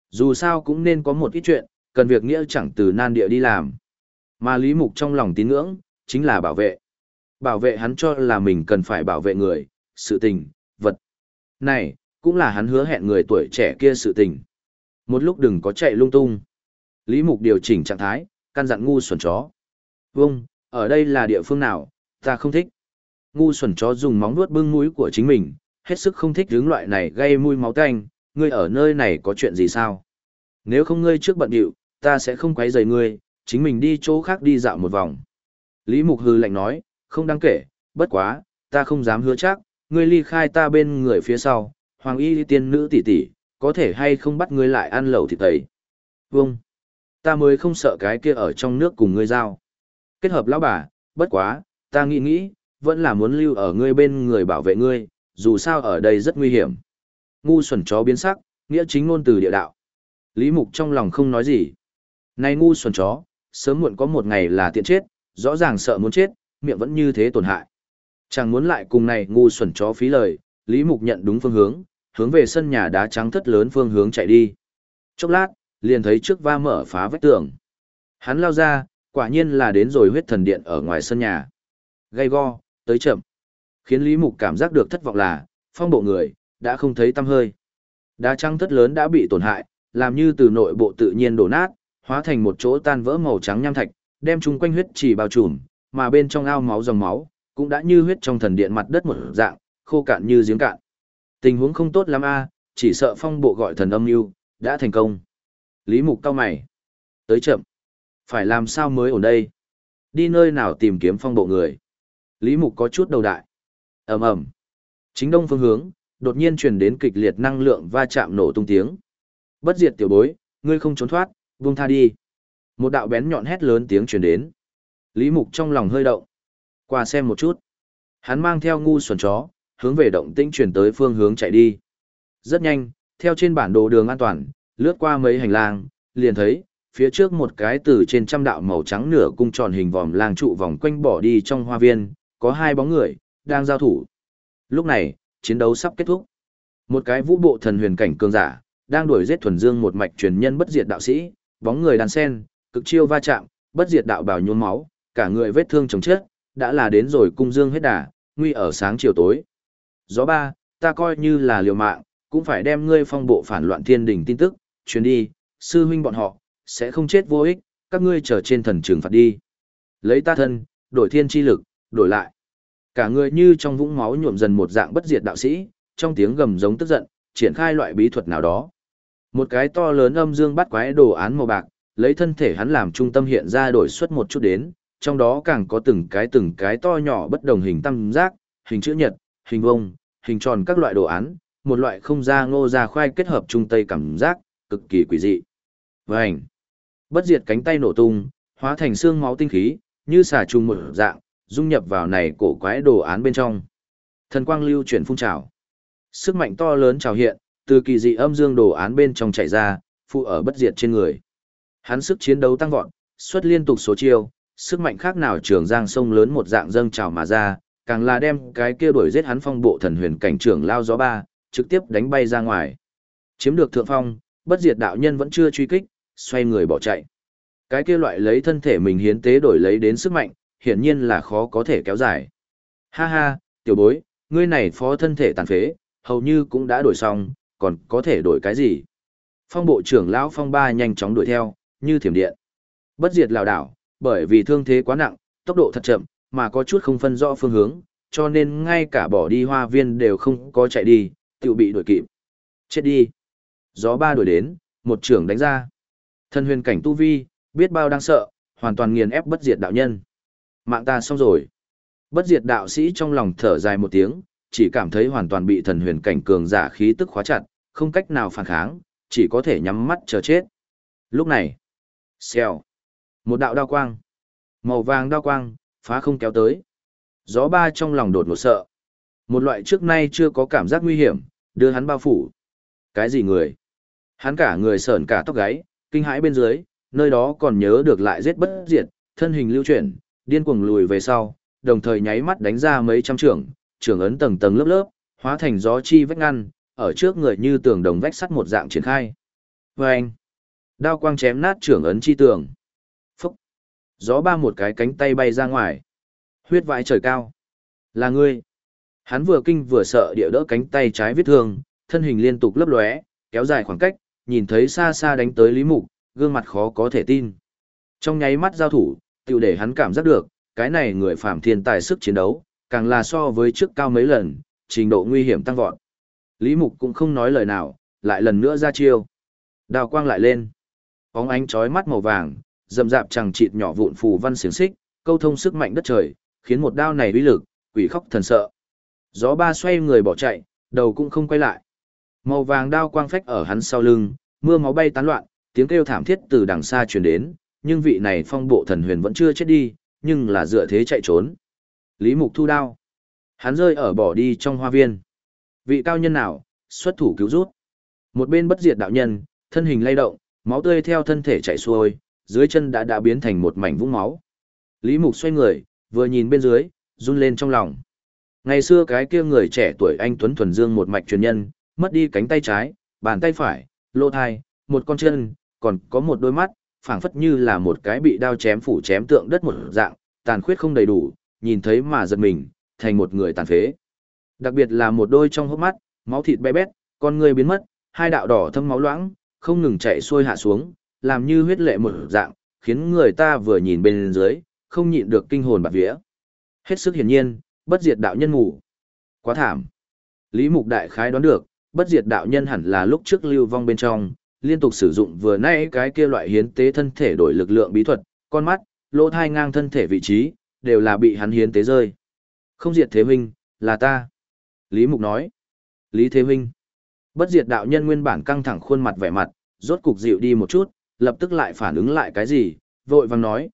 Dù sao cũng nên có một ít chuyện, cần việc nghĩa chẳng từ nan địa đi làm. Mà Lý Mục trong lòng tín ngưỡng, chính là bảo vệ. Bảo vệ hắn cho là mình cần phải bảo vệ người, sự tình, vật. Này, cũng là hắn hứa hẹn người tuổi trẻ kia sự tình. Một lúc đừng có chạy lung tung. Lý Mục điều chỉnh trạng thái, căn dặn ngu xuẩn chó. Vâng, ở đây là địa phương nào, ta không thích. Ngu xuẩn chó dùng móng nuốt bưng mũi của chính mình, hết sức không thích hướng loại này gây mùi máu tanh. Ngươi ở nơi này có chuyện gì sao? Nếu không ngươi trước bận điệu, ta sẽ không quấy rầy ngươi, chính mình đi chỗ khác đi dạo một vòng. Lý Mục hừ lạnh nói, không đáng kể, bất quá, ta không dám hứa chắc, ngươi ly khai ta bên người phía sau, hoàng y tiên nữ tỷ tỷ, có thể hay không bắt ngươi lại ăn lẩu thịt tẩy. Vâng, ta mới không sợ cái kia ở trong nước cùng ngươi giao. Kết hợp lão bà, bất quá, ta nghĩ, vẫn là muốn lưu ở ngươi bên người bảo vệ ngươi, dù sao ở đây rất nguy hiểm. Ngu xuẩn chó biến sắc, nghĩa chính ngôn từ địa đạo. Lý Mục trong lòng không nói gì. Này ngu xuẩn chó, sớm muộn có một ngày là tiện chết, rõ ràng sợ muốn chết, miệng vẫn như thế tổn hại. Chẳng muốn lại cùng này ngu xuẩn chó phí lời, Lý Mục nhận đúng phương hướng về sân nhà đá trắng thất lớn phương hướng chạy đi. Chốc lát, liền thấy trước va mở phá vách tường. Hắn lao ra, quả nhiên là đến rồi huyết thần điện ở ngoài sân nhà. Gay go, tới chậm. Khiến Lý Mục cảm giác được thất vọng là, phong bộ người, đã không thấy tăm hơi. Đá trắng thất lớn đã bị tổn hại, làm như từ nội bộ tự nhiên đổ nát, hóa thành một chỗ tan vỡ màu trắng nham thạch, đem chung quanh huyết chỉ bao trùm, mà bên trong ao máu dòng máu, cũng đã như huyết trong thần điện mặt đất một dạng, khô cạn như giếng cạn. Tình huống không tốt lắm a, chỉ sợ phong bộ gọi thần âm mưu đã thành công. Lý Mục cau mày. Tới chậm. Phải làm sao mới ổn đây? Đi nơi nào tìm kiếm phong bộ người? Lý Mục có chút đầu đại. Ầm ầm. Chính đông phương hướng, đột nhiên truyền đến kịch liệt năng lượng va chạm nổ tung tiếng. Bất diệt tiểu bối, ngươi không trốn thoát, buông tha đi. Một đạo bén nhọn hét lớn tiếng truyền đến. Lý Mục trong lòng hơi động. Qua xem một chút. Hắn mang theo ngu xuẩn chó, hướng về động tĩnh truyền tới phương hướng chạy đi. Rất nhanh, theo trên bản đồ đường an toàn, lướt qua mấy hành lang, liền thấy, phía trước một cái từ trên trăm đạo màu trắng nửa cung tròn hình vòm lang trụ vòng quanh bỏ đi trong hoa viên, có hai bóng người, đang giao thủ. Lúc này, chiến đấu sắp kết thúc. Một cái vũ bộ thần huyền cảnh cường giả, đang đuổi giết thuần dương một mạch truyền nhân bất diệt đạo sĩ, bóng người đàn sen, cực chiêu va chạm, bất diệt đạo bào nhuốm máu, cả người vết thương chồng chết, đã là đến rồi cung dương hết đà, nguy ở sáng chiều tối. Gió ba, ta coi như là liều mạng, cũng phải đem ngươi phong bộ phản loạn thiên đình tin tức, truyền đi, sư huynh bọn họ, sẽ không chết vô ích, các ngươi chờ trên thần trừng phạt đi. Lấy ta thân, đổi thiên chi lực, đổi lại. Cả người như trong vũng máu nhuộm dần một dạng bất diệt đạo sĩ, trong tiếng gầm giống tức giận, triển khai loại bí thuật nào đó. Một cái to lớn âm dương bắt quái đồ án màu bạc, lấy thân thể hắn làm trung tâm hiện ra đổi xuất một chút đến, trong đó càng có từng cái to nhỏ bất đồng hình tam giác, hình chữ nhật, hình vuông, hình tròn các loại đồ án, một loại không ra ngô ra khoai kết hợp trung tây cảm giác, cực kỳ quỷ dị. Vành. Bất diệt cánh tay nổ tung, hóa thành xương máu tinh khí, như xà trùng một dạng, dung nhập vào này cổ quái đồ án bên trong. Thần quang lưu chuyển phun trào. Sức mạnh to lớn trào hiện, từ kỳ dị âm dương đồ án bên trong chạy ra, phụ ở bất diệt trên người. Hắn sức chiến đấu tăng vọt, xuất liên tục số chiêu, sức mạnh khác nào trường giang sông lớn một dạng dâng trào mà ra, càng là đem cái kia đuổi giết hắn phong bộ thần huyền cảnh trưởng lao gió ba, trực tiếp đánh bay ra ngoài. Chiếm được thượng phong, bất diệt đạo nhân vẫn chưa truy kích, xoay người bỏ chạy. Cái kia loại lấy thân thể mình hiến tế đổi lấy đến sức mạnh, hiển nhiên là khó có thể kéo dài. Ha ha, tiểu bối, ngươi này phó thân thể tàn phế, hầu như cũng đã đổi xong, còn có thể đổi cái gì? Phong bộ trưởng lão phong ba nhanh chóng đuổi theo, như thiểm điện. Bất diệt lảo đảo, bởi vì thương thế quá nặng, tốc độ thật chậm, mà có chút không phân rõ phương hướng, cho nên ngay cả bỏ đi hoa viên đều không có chạy đi, tự bị đuổi kịp. Chết đi. Gió ba đuổi đến, một trưởng đánh ra. Thần huyền cảnh tu vi, biết bao đang sợ, hoàn toàn nghiền ép bất diệt đạo nhân. Mạng ta xong rồi. Bất diệt đạo sĩ trong lòng thở dài một tiếng, chỉ cảm thấy hoàn toàn bị thần huyền cảnh cường giả khí tức khóa chặt, không cách nào phản kháng, chỉ có thể nhắm mắt chờ chết. Lúc này, xèo, một đạo đao quang, màu vàng đao quang, phá không kéo tới. Gió ba trong lòng đột ngột sợ. Một loại trước nay chưa có cảm giác nguy hiểm, đưa hắn bao phủ. Cái gì người? Hắn cả người sởn cả tóc gáy, kinh hãi bên dưới, nơi đó còn nhớ được lại giết bất diệt, thân hình lưu chuyển, điên cuồng lùi về sau, đồng thời nháy mắt đánh ra mấy trăm trưởng, trưởng ấn tầng tầng lớp lớp, hóa thành gió chi vách ngăn, ở trước người như tường đồng vách sắt một dạng triển khai. Vâng! Đao quang chém nát trưởng ấn chi tường. Phúc! Gió ba một cái cánh tay bay ra ngoài. Huyết vãi trời cao. Là ngươi! Hắn vừa kinh vừa sợ địa đỡ cánh tay trái vết thương, thân hình liên tục lấp lóe, kéo dài khoảng cách, nhìn thấy xa xa đánh tới Lý Mục, gương mặt khó có thể tin. Trong nháy mắt giao thủ, tiểu để hắn cảm giác được, cái này người phàm thiên tài sức chiến đấu, càng là so với trước cao mấy lần, trình độ nguy hiểm tăng vọt. Lý Mục cũng không nói lời nào, lại lần nữa ra chiêu. Đao quang lại lên. Bóng ánh chói mắt màu vàng, rậm rạp chẳng chịt nhỏ vụn phù văn xiềng xích, câu thông sức mạnh đất trời, khiến một đao này uy lực, quỷ khóc thần sợ. Gió ba xoay người bỏ chạy, đầu cũng không quay lại. Màu vàng đao quang phách ở hắn sau lưng, mưa máu bay tán loạn, tiếng kêu thảm thiết từ đằng xa truyền đến, nhưng vị này phong bộ thần huyền vẫn chưa chết đi, nhưng là dựa thế chạy trốn. Lý Mục thu đao. Hắn rơi ở bỏ đi trong hoa viên. Vị cao nhân nào, xuất thủ cứu rút. Một bên bất diệt đạo nhân, thân hình lay động, máu tươi theo thân thể chảy xuôi, dưới chân đã biến thành một mảnh vũng máu. Lý Mục xoay người, vừa nhìn bên dưới, run lên trong lòng. Ngày xưa cái kia người trẻ tuổi anh Tuấn Thuần Dương một mạch truyền nhân, mất đi cánh tay trái, bàn tay phải, lỗ thai, một con chân, còn có một đôi mắt, phảng phất như là một cái bị đao chém phủ chém tượng đất một dạng, tàn khuyết không đầy đủ, nhìn thấy mà giật mình, thành một người tàn phế. Đặc biệt là một đôi trong hốc mắt, máu thịt bé bét, con người biến mất, hai đạo đỏ thâm máu loãng, không ngừng chảy xuôi hạ xuống, làm như huyết lệ một dạng, khiến người ta vừa nhìn bên dưới, không nhịn được kinh hồn bạt vía. Hết sức hiển nhiên, bất diệt đạo nhân ngủ. Quá thảm. Lý Mục đại khái đoán được, bất diệt đạo nhân hẳn là lúc trước lưu vong bên trong, liên tục sử dụng vừa nãy cái kia loại hiến tế thân thể đổi lực lượng bí thuật, con mắt, lỗ thai ngang thân thể vị trí, đều là bị hắn hiến tế rơi. Không diệt thế huynh, là ta. Lý Mục nói. Lý thế huynh. Bất diệt đạo nhân nguyên bản căng thẳng khuôn mặt vẻ mặt, rốt cục dịu đi một chút, lập tức lại phản ứng lại cái gì, vội vàng nói,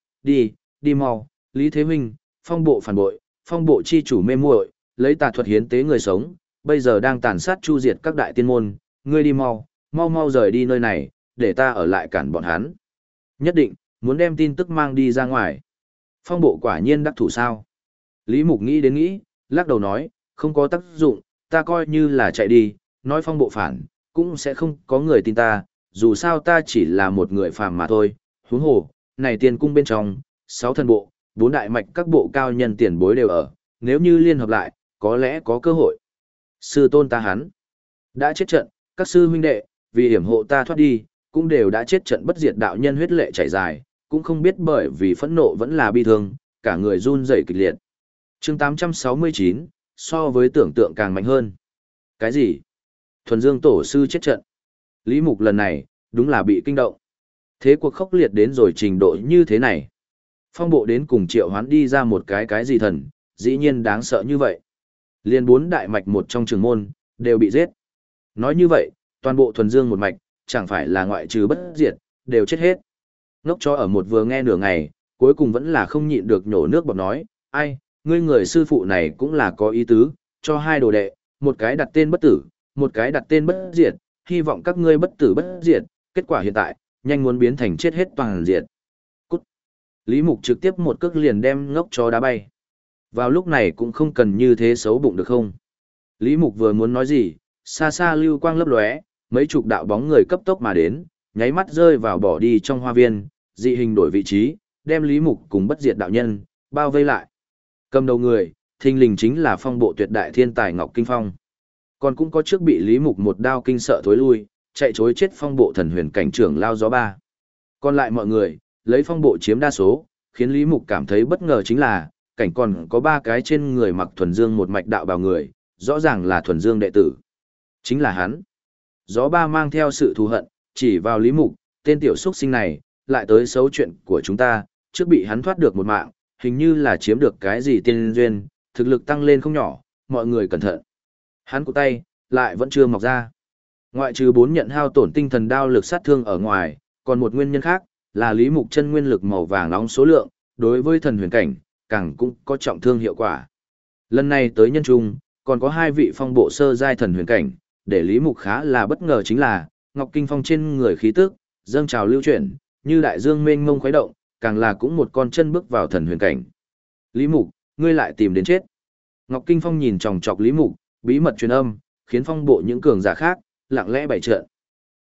đi mau, Lý thế huynh, phong bộ phản bội, phong bộ chi chủ mê muội, lấy tà thuật hiến tế người sống, bây giờ đang tàn sát chu diệt các đại tiên môn, ngươi đi mau, mau rời đi nơi này, để ta ở lại cản bọn hắn. Nhất định, muốn đem tin tức mang đi ra ngoài. Phong bộ quả nhiên đắc thủ sao? Lý Mục nghĩ đến nghĩ, lắc đầu nói, không có tác dụng, ta coi như là chạy đi, nói phong bộ phản, cũng sẽ không có người tin ta, dù sao ta chỉ là một người phàm mà thôi. Huống hồ, này tiên cung bên trong, 6 thần bộ, 4 đại mạch các bộ cao nhân tiền bối đều ở, nếu như liên hợp lại, có lẽ có cơ hội. Sư tôn ta hắn đã chết trận, các sư huynh đệ, vì hiểm hộ ta thoát đi, cũng đều đã chết trận bất diệt đạo nhân huyết lệ chảy dài, cũng không biết bởi vì phẫn nộ vẫn là bi thương, cả người run rẩy kịch liệt. Chương 869, so với tưởng tượng càng mạnh hơn. Cái gì? Thuần Dương tổ sư chết trận. Lý Mục lần này, đúng là bị kinh động. Thế cuộc khốc liệt đến rồi trình độ như thế này. Phong bộ đến cùng triệu hoán đi ra một cái gì thần, dĩ nhiên đáng sợ như vậy. Liên 4 đại mạch một trong trường môn, đều bị giết. Nói như vậy, toàn bộ Thuần Dương một mạch, chẳng phải là ngoại trừ bất diệt, đều chết hết. Ngốc cho ở một vừa nghe nửa ngày, cuối cùng vẫn là không nhịn được nhổ nước bọt nói, ai, ngươi người sư phụ này cũng là có ý tứ, cho 2 đồ đệ, một cái đặt tên bất tử, một cái đặt tên bất diệt, hy vọng các ngươi bất tử bất diệt, kết quả hiện tại, nhanh muốn biến thành chết hết toàn diệt. Cút. Lý Mục trực tiếp một cước liền đem ngốc chó đá bay. Vào lúc này cũng không cần như thế xấu bụng được không? Lý Mục vừa muốn nói gì, xa xa lưu quang lấp lóe, mấy chục đạo bóng người cấp tốc mà đến, nháy mắt rơi vào bỏ đi trong hoa viên, dị hình đổi vị trí, đem Lý Mục cùng bất diệt đạo nhân bao vây lại. Cầm đầu người, thình lình chính là phong bộ tuyệt đại thiên tài Ngọc Kinh Phong. Còn cũng có trước bị Lý Mục một đao kinh sợ thối lui, chạy chối chết phong bộ thần huyền cảnh trưởng lao gió ba. Còn lại mọi người, lấy phong bộ chiếm đa số, khiến Lý Mục cảm thấy bất ngờ chính là, cảnh còn có 3 cái trên người mặc thuần dương một mạch đạo bào người, rõ ràng là thuần dương đệ tử. Chính là hắn. Gió ba mang theo sự thù hận, chỉ vào Lý Mục, tên tiểu xuất sinh này, lại tới xấu chuyện của chúng ta, trước bị hắn thoát được một mạng, hình như là chiếm được cái gì tiên duyên, thực lực tăng lên không nhỏ, mọi người cẩn thận. Hắn cụt tay, lại vẫn chưa mọc ra. Ngoại trừ 4 nhận hao tổn tinh thần đao lực sát thương ở ngoài, còn một nguyên nhân khác, là Lý Mục chân nguyên lực màu vàng nóng số lượng, đối với thần huyền cảnh, càng cũng có trọng thương hiệu quả. Lần này tới nhân trung, còn có 2 vị phong bộ sơ giai thần huyền cảnh, để Lý Mục khá là bất ngờ chính là, Ngọc Kinh Phong trên người khí tức, dâng trào lưu chuyển, như đại dương mênh mông khuấy động, càng là cũng một con chân bước vào thần huyền cảnh. Lý Mục, ngươi lại tìm đến chết. Ngọc Kinh Phong nhìn chòng chọc Lý Mục, bí mật truyền âm, khiến phong bộ những cường giả khác, lặng lẽ bày trận.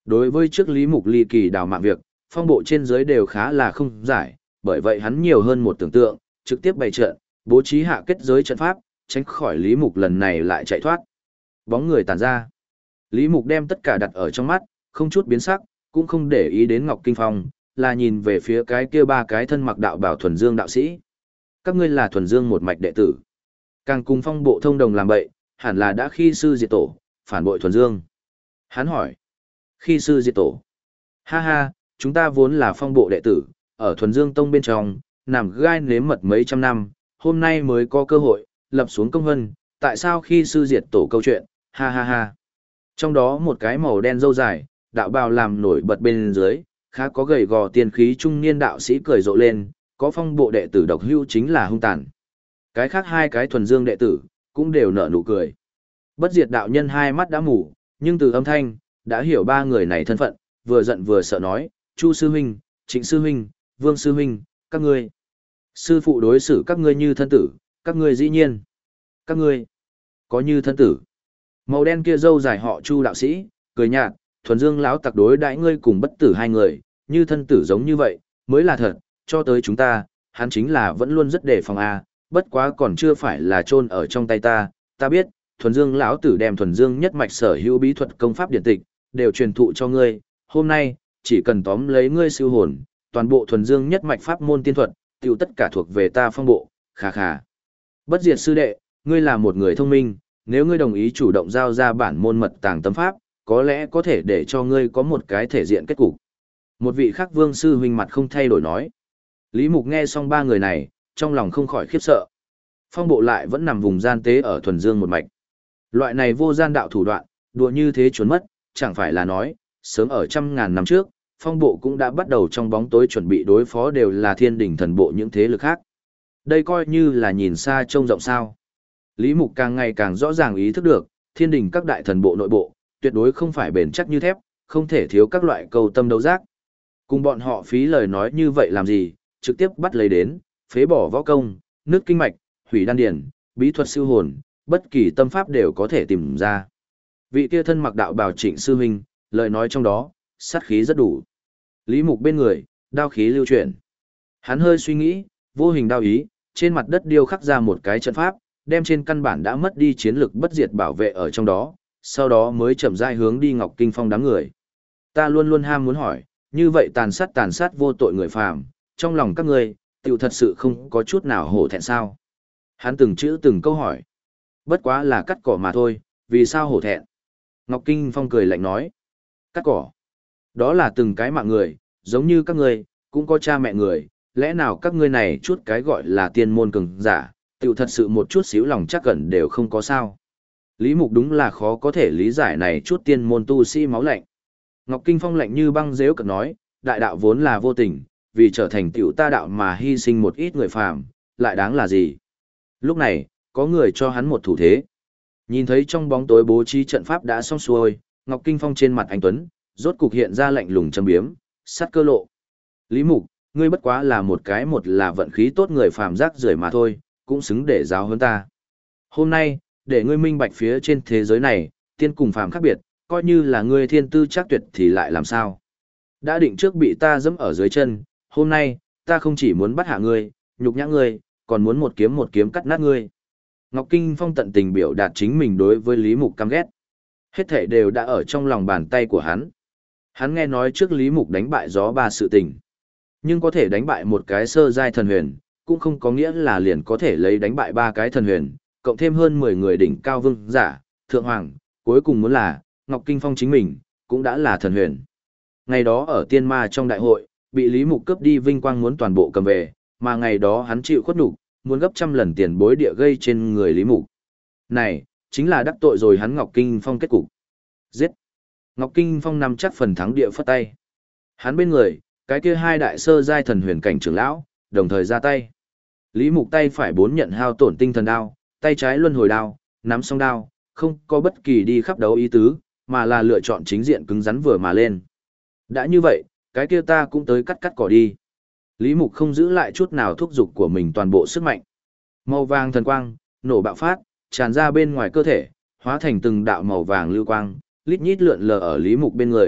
Đối với trước Lý Mục ly kỳ đào mạng việc, phong bộ trên dưới đều khá là không giải, bởi vậy hắn nhiều hơn một tưởng tượng, trực tiếp bày trận, bố trí hạ kết giới trận pháp, tránh khỏi Lý Mục lần này lại chạy thoát. Bóng người tản ra. Lý Mục đem tất cả đặt ở trong mắt, không chút biến sắc, cũng không để ý đến Ngọc Kinh Phong, là nhìn về phía cái kia ba cái thân mặc đạo bảo thuần dương đạo sĩ. Các ngươi là thuần dương một mạch đệ tử. Càng cùng phong bộ thông đồng làm bậy, hẳn là đã khi sư diệt tổ, phản bội thuần dương. Hắn hỏi. Khi sư diệt tổ. Ha ha, chúng ta vốn là phong bộ đệ tử, ở thuần dương tông bên trong, nằm gai nếm mật mấy trăm năm, hôm nay mới có cơ hội, lập xuống công vân, tại sao khi sư diệt tổ câu chuyện, ha ha ha. Trong đó một cái màu đen râu dài, đạo bào làm nổi bật bên dưới, khá có gầy gò tiên khí trung niên đạo sĩ cười rộ lên, có phong bộ đệ tử độc hưu chính là hung tàn. Cái khác hai cái thuần dương đệ tử, cũng đều nở nụ cười. Bất diệt đạo nhân hai mắt đã mù, nhưng từ âm thanh, đã hiểu ba người này thân phận, vừa giận vừa sợ nói, Chu sư huynh, Trịnh sư huynh, Vương sư huynh, các ngươi. Sư phụ đối xử các ngươi như thân tử, các ngươi dĩ nhiên. Các ngươi, có như thân tử. Màu đen kia râu dài họ Chu đạo sĩ, cười nhạt, thuần dương lão tặc đối đãi ngươi cùng bất tử hai người, như thân tử giống như vậy, mới là thật, cho tới chúng ta, hắn chính là vẫn luôn rất đề phòng a, bất quá còn chưa phải là chôn ở trong tay ta biết, thuần dương lão tử đem thuần dương nhất mạch sở hữu bí thuật công pháp điển tịch, đều truyền thụ cho ngươi, hôm nay, chỉ cần tóm lấy ngươi siêu hồn, toàn bộ thuần dương nhất mạch pháp môn tiên thuật, tiểu tất cả thuộc về ta phong bộ, khà khà. Bất diệt sư đệ, ngươi là một người thông minh, nếu ngươi đồng ý chủ động giao ra bản môn mật tàng tâm pháp, có lẽ có thể để cho ngươi có một cái thể diện kết cục. Một vị khác Vương sư huynh mặt không thay đổi nói. Lý Mục nghe xong ba người này, trong lòng không khỏi khiếp sợ. Phong bộ lại vẫn nằm vùng gian tế ở thuần dương một mạch. Loại này vô gian đạo thủ đoạn, đùa như thế trốn mất, chẳng phải là nói, sớm ở trăm ngàn năm trước, phong bộ cũng đã bắt đầu trong bóng tối chuẩn bị đối phó đều là thiên đỉnh thần bộ những thế lực khác. Đây coi như là nhìn xa trông rộng sao. Lý Mục càng ngày càng rõ ràng ý thức được, thiên đỉnh các đại thần bộ nội bộ, tuyệt đối không phải bền chắc như thép, không thể thiếu các loại cầu tâm đấu giác. Cùng bọn họ phí lời nói như vậy làm gì, trực tiếp bắt lấy đến, phế bỏ võ công, nứt kinh mạch, hủy đan điển, bí thuật siêu hồn, bất kỳ tâm pháp đều có thể tìm ra. Vị kia thân mặc đạo bào Trịnh sư huynh, lời nói trong đó, sát khí rất đủ. Lý Mục bên người, đao khí lưu chuyển. Hắn hơi suy nghĩ, vô hình đao ý, trên mặt đất điêu khắc ra một cái trận pháp, đem trên căn bản đã mất đi chiến lực bất diệt bảo vệ ở trong đó, sau đó mới chậm rãi hướng đi Ngọc Kinh Phong đám người. Ta luôn luôn ham muốn hỏi, như vậy tàn sát vô tội người phàm, trong lòng các ngươi, tiểu thật sự không có chút nào hổ thẹn sao? Hắn từng chữ từng câu hỏi. Bất quá là cắt cỏ mà thôi, vì sao hổ thẹn? Ngọc Kinh Phong cười lạnh nói. Cắt cỏ. Đó là từng cái mạng người, giống như các ngươi, cũng có cha mẹ người, lẽ nào các ngươi này chút cái gọi là tiên môn cường giả, tiểu thật sự một chút xíu lòng chắc cẩn đều không có sao? Lý Mục đúng là khó có thể lý giải này chút tiên môn tu sĩ máu lạnh. Ngọc Kinh Phong lạnh như băng dếu cợt nói, đại đạo vốn là vô tình, vì trở thành tiểu ta đạo mà hy sinh một ít người phàm, lại đáng là gì? Lúc này, có người cho hắn một thủ thế. Nhìn thấy trong bóng tối bố trí trận pháp đã xong xuôi, Ngọc Kinh Phong trên mặt anh Tuấn, rốt cục hiện ra lạnh lùng châm biếm, sát cơ lộ. Lý Mục, ngươi bất quá là một là vận khí tốt người phàm rác rưởi mà thôi, cũng xứng để giáo hơn ta. Hôm nay, để ngươi minh bạch phía trên thế giới này, tiên cùng phàm khác biệt, coi như là ngươi thiên tư chắc tuyệt thì lại làm sao. Đã định trước bị ta dẫm ở dưới chân, hôm nay, ta không chỉ muốn bắt hạ ngươi, nhục nhã ngươi, còn muốn một kiếm cắt nát ngươi. Ngọc Kinh Phong tận tình biểu đạt chính mình đối với Lý Mục căm ghét. Hết thảy đều đã ở trong lòng bàn tay của hắn. Hắn nghe nói trước Lý Mục đánh bại gió ba sự tình. Nhưng có thể đánh bại một cái sơ giai thần huyền, cũng không có nghĩa là liền có thể lấy đánh bại ba cái thần huyền, cộng thêm hơn 10 người đỉnh cao vương giả, thượng hoàng, cuối cùng muốn là, Ngọc Kinh Phong chính mình, cũng đã là thần huyền. Ngày đó ở tiên ma trong đại hội, bị Lý Mục cướp đi vinh quang muốn toàn bộ cầm về, mà ngày đó hắn chịu khuất nhục, muốn gấp trăm lần tiền bối địa gây trên người Lý Mục. Này, chính là đắc tội rồi hắn Ngọc Kinh Phong kết cục. Giết! Ngọc Kinh Phong nằm chắc phần thắng địa phất tay. Hắn bên người, cái kia hai đại sơ giai thần huyền cảnh trưởng lão, đồng thời ra tay. Lý Mục tay phải bốn nhận hao tổn tinh thần đao, tay trái luân hồi đao, nắm song đao, không có bất kỳ đi khắp đấu ý tứ, mà là lựa chọn chính diện cứng rắn vừa mà lên. Đã như vậy, cái kia ta cũng tới cắt cỏ đi. Lý Mục không giữ lại chút nào thúc giục của mình toàn bộ sức mạnh. Màu vàng thần quang, nổ bạo phát, tràn ra bên ngoài cơ thể, hóa thành từng đạo màu vàng lưu quang, lít nhít lượn lờ ở Lý Mục bên người,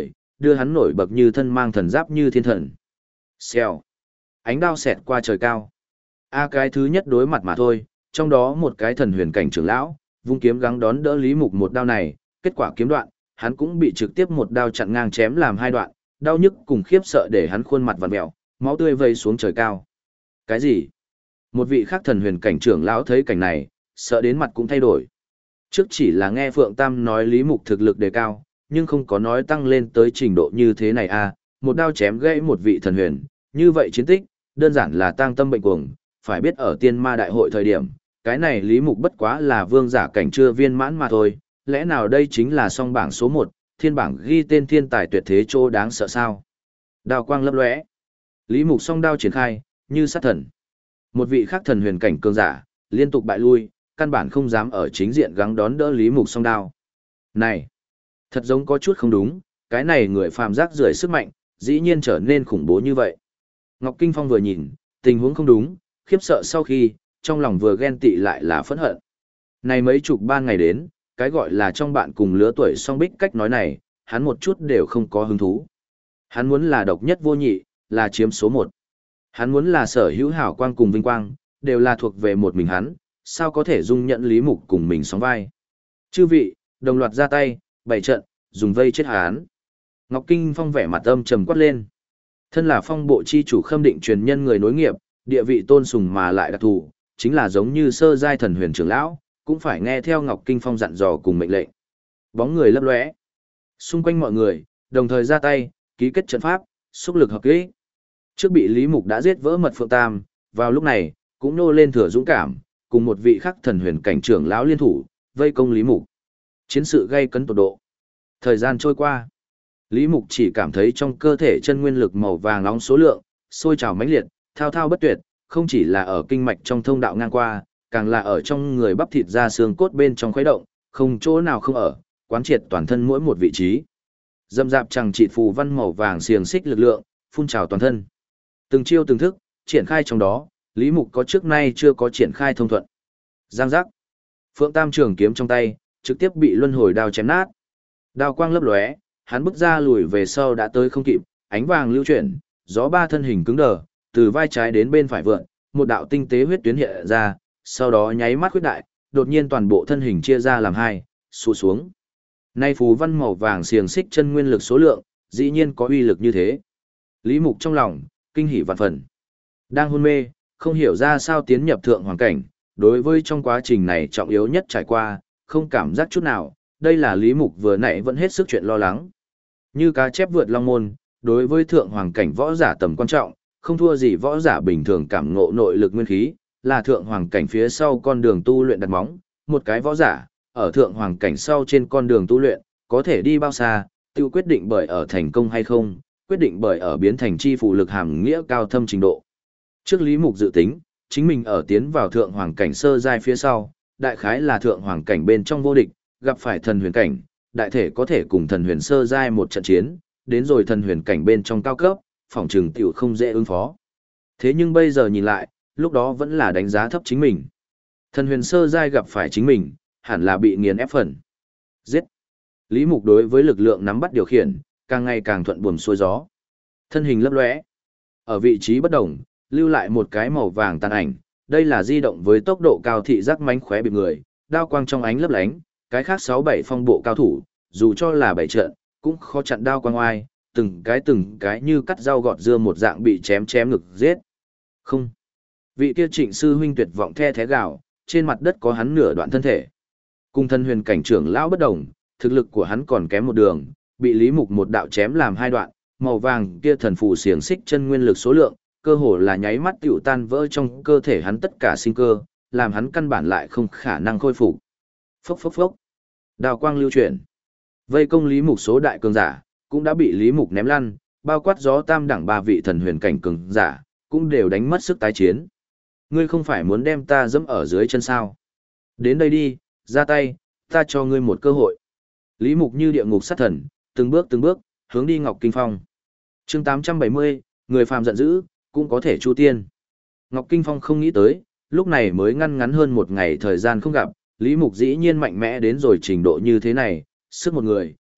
đưa hắn nổi bật như thân mang thần giáp như thiên thần. Xèo. Ánh đao xẹt qua trời cao. Cái thứ nhất đối mặt mà thôi, trong đó một cái thần huyền cảnh trưởng lão, vung kiếm gắng đón đỡ Lý Mục một đao này, kết quả kiếm đoạn, hắn cũng bị trực tiếp một đao chặn ngang chém làm hai đoạn, đau nhức cùng khiếp sợ để hắn khuôn mặt vặn mèo, máu tươi vây xuống trời cao. Cái gì? Một vị khác thần huyền cảnh trưởng lão thấy cảnh này, sợ đến mặt cũng thay đổi. Trước chỉ là nghe Phượng Tam nói Lý Mục thực lực đề cao, nhưng không có nói tăng lên tới trình độ như thế này một đao chém gãy một vị thần huyền, như vậy chiến tích, đơn giản là tang tâm bệnh cuồng, phải biết ở tiên ma đại hội thời điểm, cái này Lý Mục bất quá là vương giả cảnh chưa viên mãn mà thôi, lẽ nào đây chính là song bảng số 1, thiên bảng ghi tên thiên tài tuyệt thế chỗ đáng sợ sao? Đao quang lấp lóe, Lý Mục song đao triển khai, như sát thần. Một vị khác thần huyền cảnh cường giả, liên tục bại lui, căn bản không dám ở chính diện gắng đón đỡ Lý Mục song đao. Này, thật giống có chút không đúng, cái này người phàm rác rưởi sức mạnh, dĩ nhiên trở nên khủng bố như vậy. Ngọc Kinh Phong vừa nhìn, tình huống không đúng, khiếp sợ sau khi, trong lòng vừa ghen tị lại là phẫn hận. Này mấy chục ban ngày đến, cái gọi là trong bạn cùng lứa tuổi song bích cách nói này, hắn một chút đều không có hứng thú. Hắn muốn là độc nhất vô nhị, là chiếm số 1. Hắn muốn là sở hữu hảo quang cùng vinh quang, đều là thuộc về một mình hắn, sao có thể dung nhận Lý Mục cùng mình sóng vai. Chư vị, đồng loạt ra tay, bày trận, dùng vây chết hắn. Ngọc Kinh Phong vẻ mặt âm trầm quát lên. Thân là phong bộ chi chủ khâm định truyền nhân người nối nghiệp, địa vị tôn sùng mà lại đặc thù, chính là giống như sơ giai thần huyền trưởng lão, cũng phải nghe theo Ngọc Kinh Phong dặn dò cùng mệnh lệnh. Bóng người lấp lóe, xung quanh mọi người đồng thời ra tay, ký kết trận pháp, xúc lực hợp kỹ. Trước bị Lý Mục đã giết vỡ mật Phượng Tam, vào lúc này cũng nô lên thừa dũng cảm, cùng một vị khắc thần huyền cảnh trưởng lão liên thủ, vây công Lý Mục. Chiến sự gay cấn tột độ. Thời gian trôi qua, Lý Mục chỉ cảm thấy trong cơ thể chân nguyên lực màu vàng nóng số lượng sôi trào mãnh liệt, thao thao bất tuyệt, không chỉ là ở kinh mạch trong thông đạo ngang qua, càng là ở trong người bắp thịt da xương cốt bên trong khuấy động, không chỗ nào không ở, quán triệt toàn thân mỗi một vị trí. Dâm dạp chẳng trị phù văn màu vàng xiềng xích lực lượng, phun trào toàn thân. Từng chiêu từng thức, triển khai trong đó, Lý Mục có trước nay chưa có triển khai thông thuận. Giang giác. Phượng Tam trường kiếm trong tay, trực tiếp bị luân hồi đao chém nát. Đao quang lấp lóe, hắn bước ra lùi về sau đã tới không kịp, ánh vàng lưu chuyển, gió ba thân hình cứng đờ, từ vai trái đến bên phải vượn, một đạo tinh tế huyết tuyến hiện ra, sau đó nháy mắt khuyết đại, đột nhiên toàn bộ thân hình chia ra làm hai, xù xuống. Nay phù văn màu vàng xiềng xích chân nguyên lực số lượng, dĩ nhiên có uy lực như thế. Lý Mục trong lòng, kinh hỉ vạn phần. Đang hôn mê, không hiểu ra sao tiến nhập thượng hoàng cảnh, đối với trong quá trình này trọng yếu nhất trải qua, không cảm giác chút nào, đây là Lý Mục vừa nãy vẫn hết sức chuyện lo lắng. Như cá chép vượt long môn, đối với thượng hoàng cảnh võ giả tầm quan trọng, không thua gì võ giả bình thường cảm ngộ nội lực nguyên khí, là thượng hoàng cảnh phía sau con đường tu luyện đặt móng, một cái võ giả, ở thượng hoàng cảnh sau trên con đường tu luyện, có thể đi bao xa, tiêu quyết định bởi ở thành công hay không, quyết định bởi ở biến thành chi phù lực hàm nghĩa cao thâm trình độ. Trước Lý Mục dự tính, chính mình ở tiến vào thượng hoàng cảnh sơ giai phía sau, đại khái là thượng hoàng cảnh bên trong vô địch, gặp phải thần huyền cảnh, đại thể có thể cùng thần huyền sơ giai một trận chiến, đến rồi thần huyền cảnh bên trong cao cấp, phỏng trừng tiểu không dễ ứng phó. Thế nhưng bây giờ nhìn lại, lúc đó vẫn là đánh giá thấp chính mình. Thần huyền sơ giai gặp phải chính mình, hẳn là bị nghiền ép phần. Giết. Lý Mục đối với lực lượng nắm bắt điều khiển, càng ngày càng thuận buồm xuôi gió. Thân hình lấp lóe, ở vị trí bất động, lưu lại một cái màu vàng tàn ảnh, đây là di động với tốc độ cao thị giác mánh khóe bịp người, đao quang trong ánh lấp lánh, cái khác 6-7 phong bộ cao thủ, dù cho là bảy trận, cũng khó chặn đao quang oai, từng cái như cắt rau gọt dưa một dạng bị chém ngực giết. Không. Vị kia Trịnh sư huynh tuyệt vọng the thé gào, trên mặt đất có hắn nửa đoạn thân thể. Cùng thân huyền cảnh trưởng lão bất đồng, thực lực của hắn còn kém một đường, bị Lý Mục một đạo chém làm hai đoạn, màu vàng kia thần phù xiềng xích chân nguyên lực số lượng, cơ hồ là nháy mắt tiểu tan vỡ trong cơ thể hắn tất cả sinh cơ, làm hắn căn bản lại không khả năng khôi phục. Phốc phốc phốc. Đao quang lưu chuyển. Vây công Lý Mục số đại cường giả, cũng đã bị Lý Mục ném lăn, bao quát gió tam đẳng ba vị thần huyền cảnh cường giả, cũng đều đánh mất sức tái chiến. Ngươi không phải muốn đem ta dẫm ở dưới chân sao? Đến đây đi, ra tay, ta cho ngươi một cơ hội. Lý Mục như địa ngục sát thần, từng bước, hướng đi Ngọc Kinh Phong. Chương 870, người phàm giận dữ, cũng có thể chu tiên. Ngọc Kinh Phong không nghĩ tới, lúc này mới ngắn hơn một ngày thời gian không gặp, Lý Mục dĩ nhiên mạnh mẽ đến rồi trình độ như thế này, sức một người,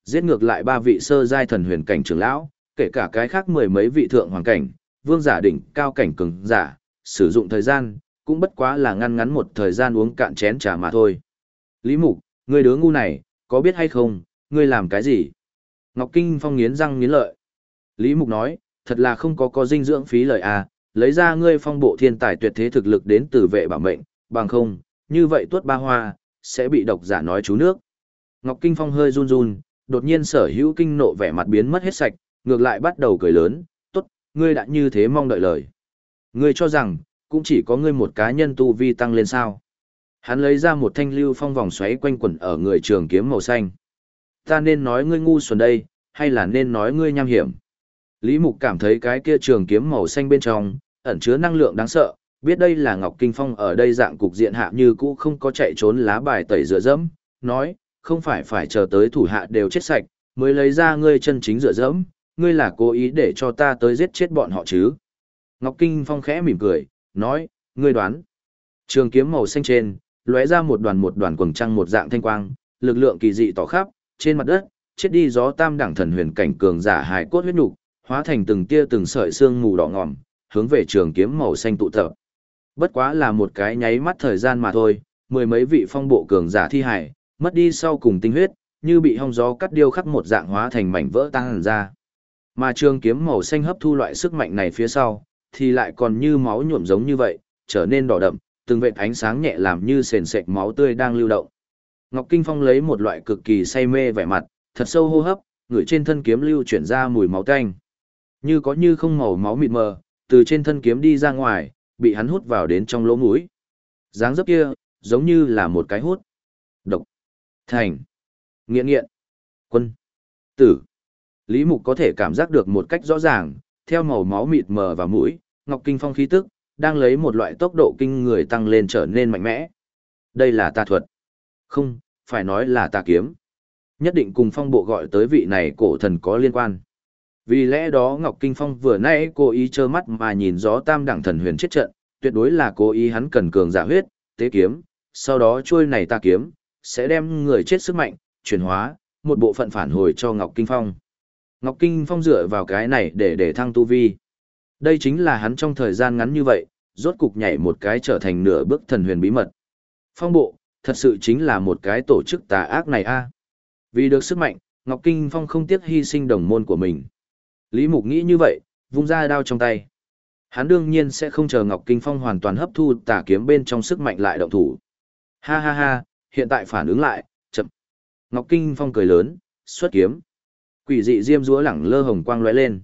giết ngược lại 3 vị sơ giai thần huyền cảnh trưởng lão, kể cả cái khác mười mấy vị thượng hoàng cảnh, vương giả đỉnh cao cảnh cường giả, sử dụng thời gian, cũng bất quá là ngăn ngắn một thời gian uống cạn chén trà mà thôi. Lý Mục, ngươi đứa ngu này, có biết hay không, ngươi làm cái gì? Ngọc Kinh Phong nghiến răng nghiến lợi. Lý Mục nói, thật là không có dinh dưỡng phí lời à, lấy ra ngươi phong bộ thiên tài tuyệt thế thực lực đến từ vệ bảo mệnh, bằng không, như vậy tuốt ba hoa, sẽ bị độc giả nói chú nước. Ngọc Kinh Phong hơi run run, đột nhiên sở hữu kinh nộ vẻ mặt biến mất hết sạch, ngược lại bắt đầu cười lớn, tốt, ngươi đã như thế mong đợi lời. Ngươi cho rằng, cũng chỉ có ngươi một cá nhân tu vi tăng lên sao. Hắn lấy ra một thanh lưu phong vòng xoáy quanh quẩn ở người trường kiếm màu xanh. Ta nên nói ngươi ngu xuẩn đây, hay là nên nói ngươi nham hiểm? Lý Mục cảm thấy cái kia trường kiếm màu xanh bên trong, ẩn chứa năng lượng đáng sợ, biết đây là Ngọc Kinh Phong ở đây dạng cục diện hạ như cũ không có chạy trốn lá bài tẩy rửa dẫm, nói, không phải chờ tới thủ hạ đều chết sạch, mới lấy ra ngươi chân chính rửa dẫm, ngươi là cố ý để cho ta tới giết chết bọn họ chứ. Ngọc Kinh Phong khẽ mỉm cười, nói, ngươi đoán. Trường kiếm màu xanh trên, lóe ra một đoàn quầng trăng một dạng thanh quang, lực lượng kỳ dị tỏ khắp, trên mặt đất, chết đi gió tam đẳng thần huyền cảnh cường giả hài cốt huyết nục, hóa thành từng tia từng sợi xương mù đỏ ngòm, hướng về trường kiếm màu xanh tụ tập. Bất quá là một cái nháy mắt thời gian mà thôi, mười mấy vị phong bộ cường giả thi hải, mất đi sau cùng tinh huyết, như bị hong gió cắt điêu khắc một dạng hóa thành mảnh vỡ tan ra. Mà trường kiếm màu xanh hấp thu loại sức mạnh này phía sau, thì lại còn như máu nhuộm giống như vậy, trở nên đỏ đậm, từng vệt ánh sáng nhẹ làm như sền sệt máu tươi đang lưu động. Ngọc Kinh Phong lấy một loại cực kỳ say mê vẻ mặt, thật sâu hô hấp, ngửi trên thân kiếm lưu chuyển ra mùi máu tanh. Như có như không màu máu mịt mờ, từ trên thân kiếm đi ra ngoài, bị hắn hút vào đến trong lỗ mũi. Dáng dấp kia, giống như là một cái hút. Độc. Thành. Nghiện. Quân. Tử. Lý Mục có thể cảm giác được một cách rõ ràng, theo màu máu mịt mờ vào mũi, Ngọc Kinh Phong khí tức, đang lấy một loại tốc độ kinh người tăng lên trở nên mạnh mẽ. Đây là tà thuật. Không, phải nói là tà kiếm. Nhất định cùng phong bộ gọi tới vị này cổ thần có liên quan. Vì lẽ đó Ngọc Kinh Phong vừa nãy cố ý trơ mắt mà nhìn gió tam đẳng thần huyền chết trận, tuyệt đối là cố ý hắn cần cường giả huyết, tế kiếm, sau đó trôi này tà kiếm, sẽ đem người chết sức mạnh, chuyển hóa, một bộ phận phản hồi cho Ngọc Kinh Phong. Ngọc Kinh Phong dựa vào cái này để thăng tu vi. Đây chính là hắn trong thời gian ngắn như vậy, rốt cục nhảy một cái trở thành nửa bước thần huyền bí mật. Phong bộ, thật sự chính là một cái tổ chức tà ác này a. Vì được sức mạnh, Ngọc Kinh Phong không tiếc hy sinh đồng môn của mình. Lý Mục nghĩ như vậy, vung ra đao trong tay. Hắn đương nhiên sẽ không chờ Ngọc Kinh Phong hoàn toàn hấp thu tà kiếm bên trong sức mạnh lại động thủ. Ha ha ha, hiện tại phản ứng lại, chậm. Ngọc Kinh Phong cười lớn, xuất kiếm. Quỷ dị diêm dúa lẳng lơ hồng quang lóe lên.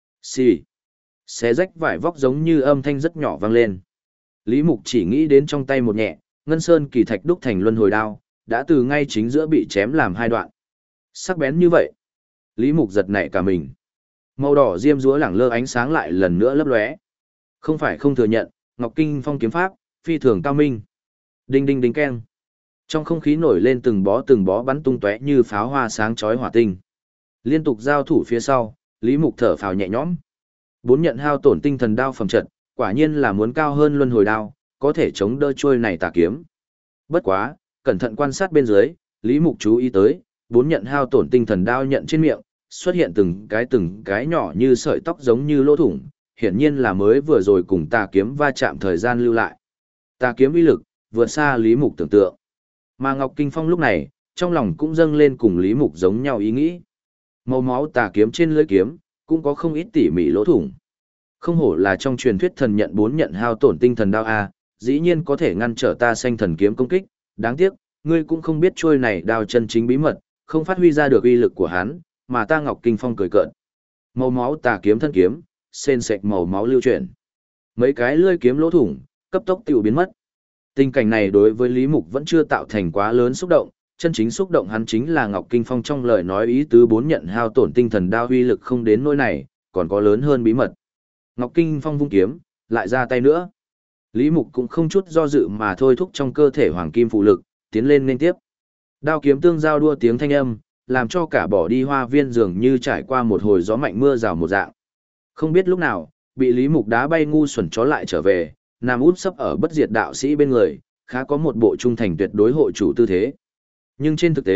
Xì. Xé rách vải vóc giống như âm thanh rất nhỏ vang lên. Lý Mục chỉ nghĩ đến trong tay một nhẹ, ngân sơn kỳ thạch đúc thành luân hồi đao, đã từ ngay chính giữa bị chém làm hai đoạn. Sắc bén như vậy. Lý Mục giật nảy cả mình. Màu đỏ diêm dúa lẳng lơ ánh sáng lại lần nữa lấp lóe. Không phải không thừa nhận, Ngọc Kinh Phong kiếm pháp, phi thường cao minh. Đinh đinh đinh keng. Trong không khí nổi lên từng bó bắn tung tóe như pháo hoa sáng chói hỏa tinh. Liên tục giao thủ phía sau, Lý Mục thở phào nhẹ nhõm. 4 nhận hao tổn tinh thần đao phẩm trận, quả nhiên là muốn cao hơn luân hồi đao, có thể chống đỡ trôi này tà kiếm. Bất quá, cẩn thận quan sát bên dưới, Lý Mục chú ý tới, 4 nhận hao tổn tinh thần đao nhận trên miệng, xuất hiện từng cái nhỏ như sợi tóc giống như lỗ thủng, hiển nhiên là mới vừa rồi cùng tà kiếm va chạm thời gian lưu lại. Tà kiếm uy lực, vượt xa Lý Mục tưởng tượng. Mà Ngọc Kinh Phong lúc này, trong lòng cũng dâng lên cùng Lý Mục giống nhau ý nghĩ. Màu máu tà kiếm trên lưỡi kiếm, cũng có không ít tỉ mỉ lỗ thủng. Không hổ là trong truyền thuyết thần nhận 4 nhận hao tổn tinh thần đao a, dĩ nhiên có thể ngăn trở ta xanh thần kiếm công kích, đáng tiếc, ngươi cũng không biết trôi này đao chân chính bí mật, không phát huy ra được uy lực của hắn, mà ta Ngọc Kinh Phong cười cợt. Màu máu tà kiếm thân kiếm, sền sệt màu máu lưu chuyển. Mấy cái lưỡi kiếm lỗ thủng, cấp tốc tiêu biến mất. Tình cảnh này đối với Lý Mục vẫn chưa tạo thành quá lớn xúc động, chân chính xúc động hắn chính là Ngọc Kinh Phong trong lời nói ý tứ 4 nhận hao tổn tinh thần đao uy lực không đến nỗi này, còn có lớn hơn bí mật. Ngọc Kinh Phong vung kiếm, lại ra tay nữa. Lý Mục cũng không chút do dự mà thôi thúc trong cơ thể hoàng kim phụ lực, tiến lên nên tiếp. Đao kiếm tương giao đua tiếng thanh âm, làm cho cả bỏ đi hoa viên dường như trải qua một hồi gió mạnh mưa rào một dạng. Không biết lúc nào, bị Lý Mục đá bay ngu xuẩn chó lại trở về, nằm út sấp ở bất diệt đạo sĩ bên người, khá có một bộ trung thành tuyệt đối hộ chủ tư thế. Nhưng trên thực tế,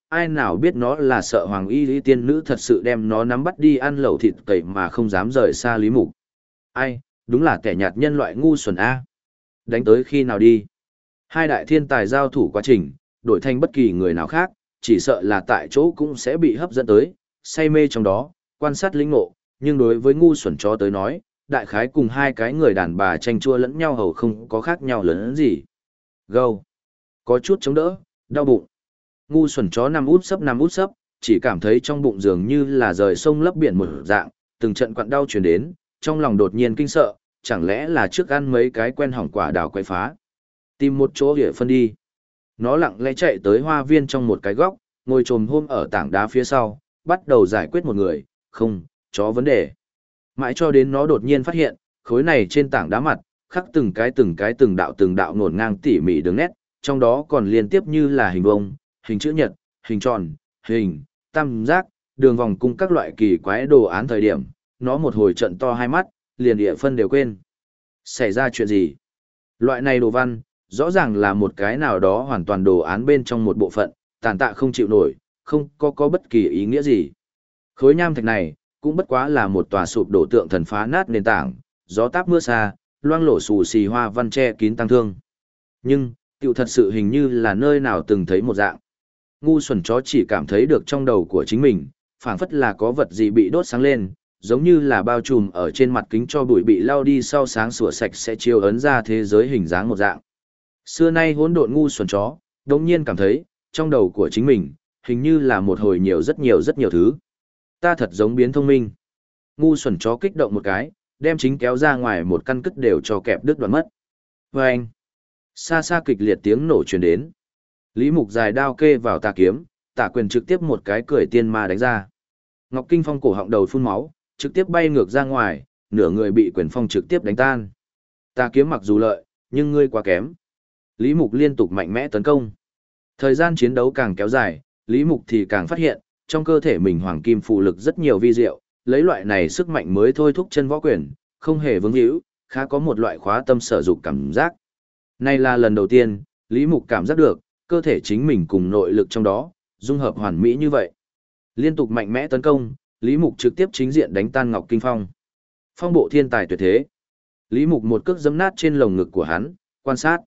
ai nào biết nó là sợ Hoàng Y Lý tiên nữ thật sự đem nó nắm bắt đi ăn lẩu thịt cầy mà không dám rời xa Lý Mục. Ai, đúng là kẻ nhạt nhân loại ngu xuẩn A. Đánh tới khi nào đi? Hai đại thiên tài giao thủ quá trình, đổi thành bất kỳ người nào khác, chỉ sợ là tại chỗ cũng sẽ bị hấp dẫn tới, say mê trong đó, quan sát lĩnh ngộ, nhưng đối với ngu xuẩn chó tới nói, đại khái cùng hai cái người đàn bà tranh chua lẫn nhau hầu không có khác nhau lớn gì. Gâu. Có chút chống đỡ, đau bụng. Ngu xuẩn chó nằm út sấp, chỉ cảm thấy trong bụng dường như là rời sông lấp biển một dạng, từng trận quặn đau truyền đến, trong lòng đột nhiên kinh sợ, chẳng lẽ là trước ăn mấy cái quen hỏng quả đào quay phá. Tìm một chỗ để phân đi. Nó lặng lẽ chạy tới hoa viên trong một cái góc, ngồi chồm hôm ở tảng đá phía sau, bắt đầu giải quyết một người, không, chó vấn đề. Mãi cho đến nó đột nhiên phát hiện, khối này trên tảng đá mặt, khắc từng đạo ngổn ngang tỉ mỉ đường nét, trong đó còn liên tiếp như là hình vuông, hình chữ nhật, hình tròn, hình, tam giác, đường vòng cung các loại kỳ quái đồ án thời điểm, nó một hồi trận to hai mắt, liền địa phân đều quên. Xảy ra chuyện gì? Loại này đồ văn, rõ ràng là một cái nào đó hoàn toàn đồ án bên trong một bộ phận, tàn tạ không chịu nổi, không có bất kỳ ý nghĩa gì. Khối nham thạch này, cũng bất quá là một tòa sụp đổ tượng thần phá nát nền tảng, gió táp mưa xa, loang lổ xù xì hoa văn che kín tăng thương. Nhưng, tiểu thật sự hình như là nơi nào từng thấy một dạng. Ngu xuẩn chó chỉ cảm thấy được trong đầu của chính mình, phảng phất là có vật gì bị đốt sáng lên, giống như là bao trùm ở trên mặt kính cho bụi bị lao đi sau sáng sủa sạch sẽ chiếu ấn ra thế giới hình dáng một dạng. Xưa nay hỗn độn ngu xuẩn chó, đột nhiên cảm thấy, trong đầu của chính mình, hình như là một hồi rất nhiều thứ. Ta thật giống biến thông minh. Ngu xuẩn chó kích động một cái, đem chính kéo ra ngoài một căn cất đều cho kẹp đứt đoạn mất. Và anh, xa xa kịch liệt tiếng nổ truyền đến. Lý Mục dài đao kê vào tà kiếm, tả quyền trực tiếp một cái cười tiên ma đánh ra. Ngọc Kinh Phong cổ họng đầu phun máu, trực tiếp bay ngược ra ngoài, nửa người bị quyền phong trực tiếp đánh tan. Tà kiếm mặc dù lợi, nhưng ngươi quá kém. Lý Mục liên tục mạnh mẽ tấn công. Thời gian chiến đấu càng kéo dài, Lý Mục thì càng phát hiện, trong cơ thể mình hoàng kim phụ lực rất nhiều vi diệu, lấy loại này sức mạnh mới thôi thúc chân võ quyền, không hề vướng hữu, khá có một loại khóa tâm sở dục cảm giác. Này là lần đầu tiên, Lý Mục cảm giác được, cơ thể chính mình cùng nội lực trong đó, dung hợp hoàn mỹ như vậy. Liên tục mạnh mẽ tấn công, Lý Mục trực tiếp chính diện đánh tan Ngọc Kinh Phong. Phong bộ thiên tài tuyệt thế. Lý Mục một cước giẫm nát trên lồng ngực của hắn, quan sát.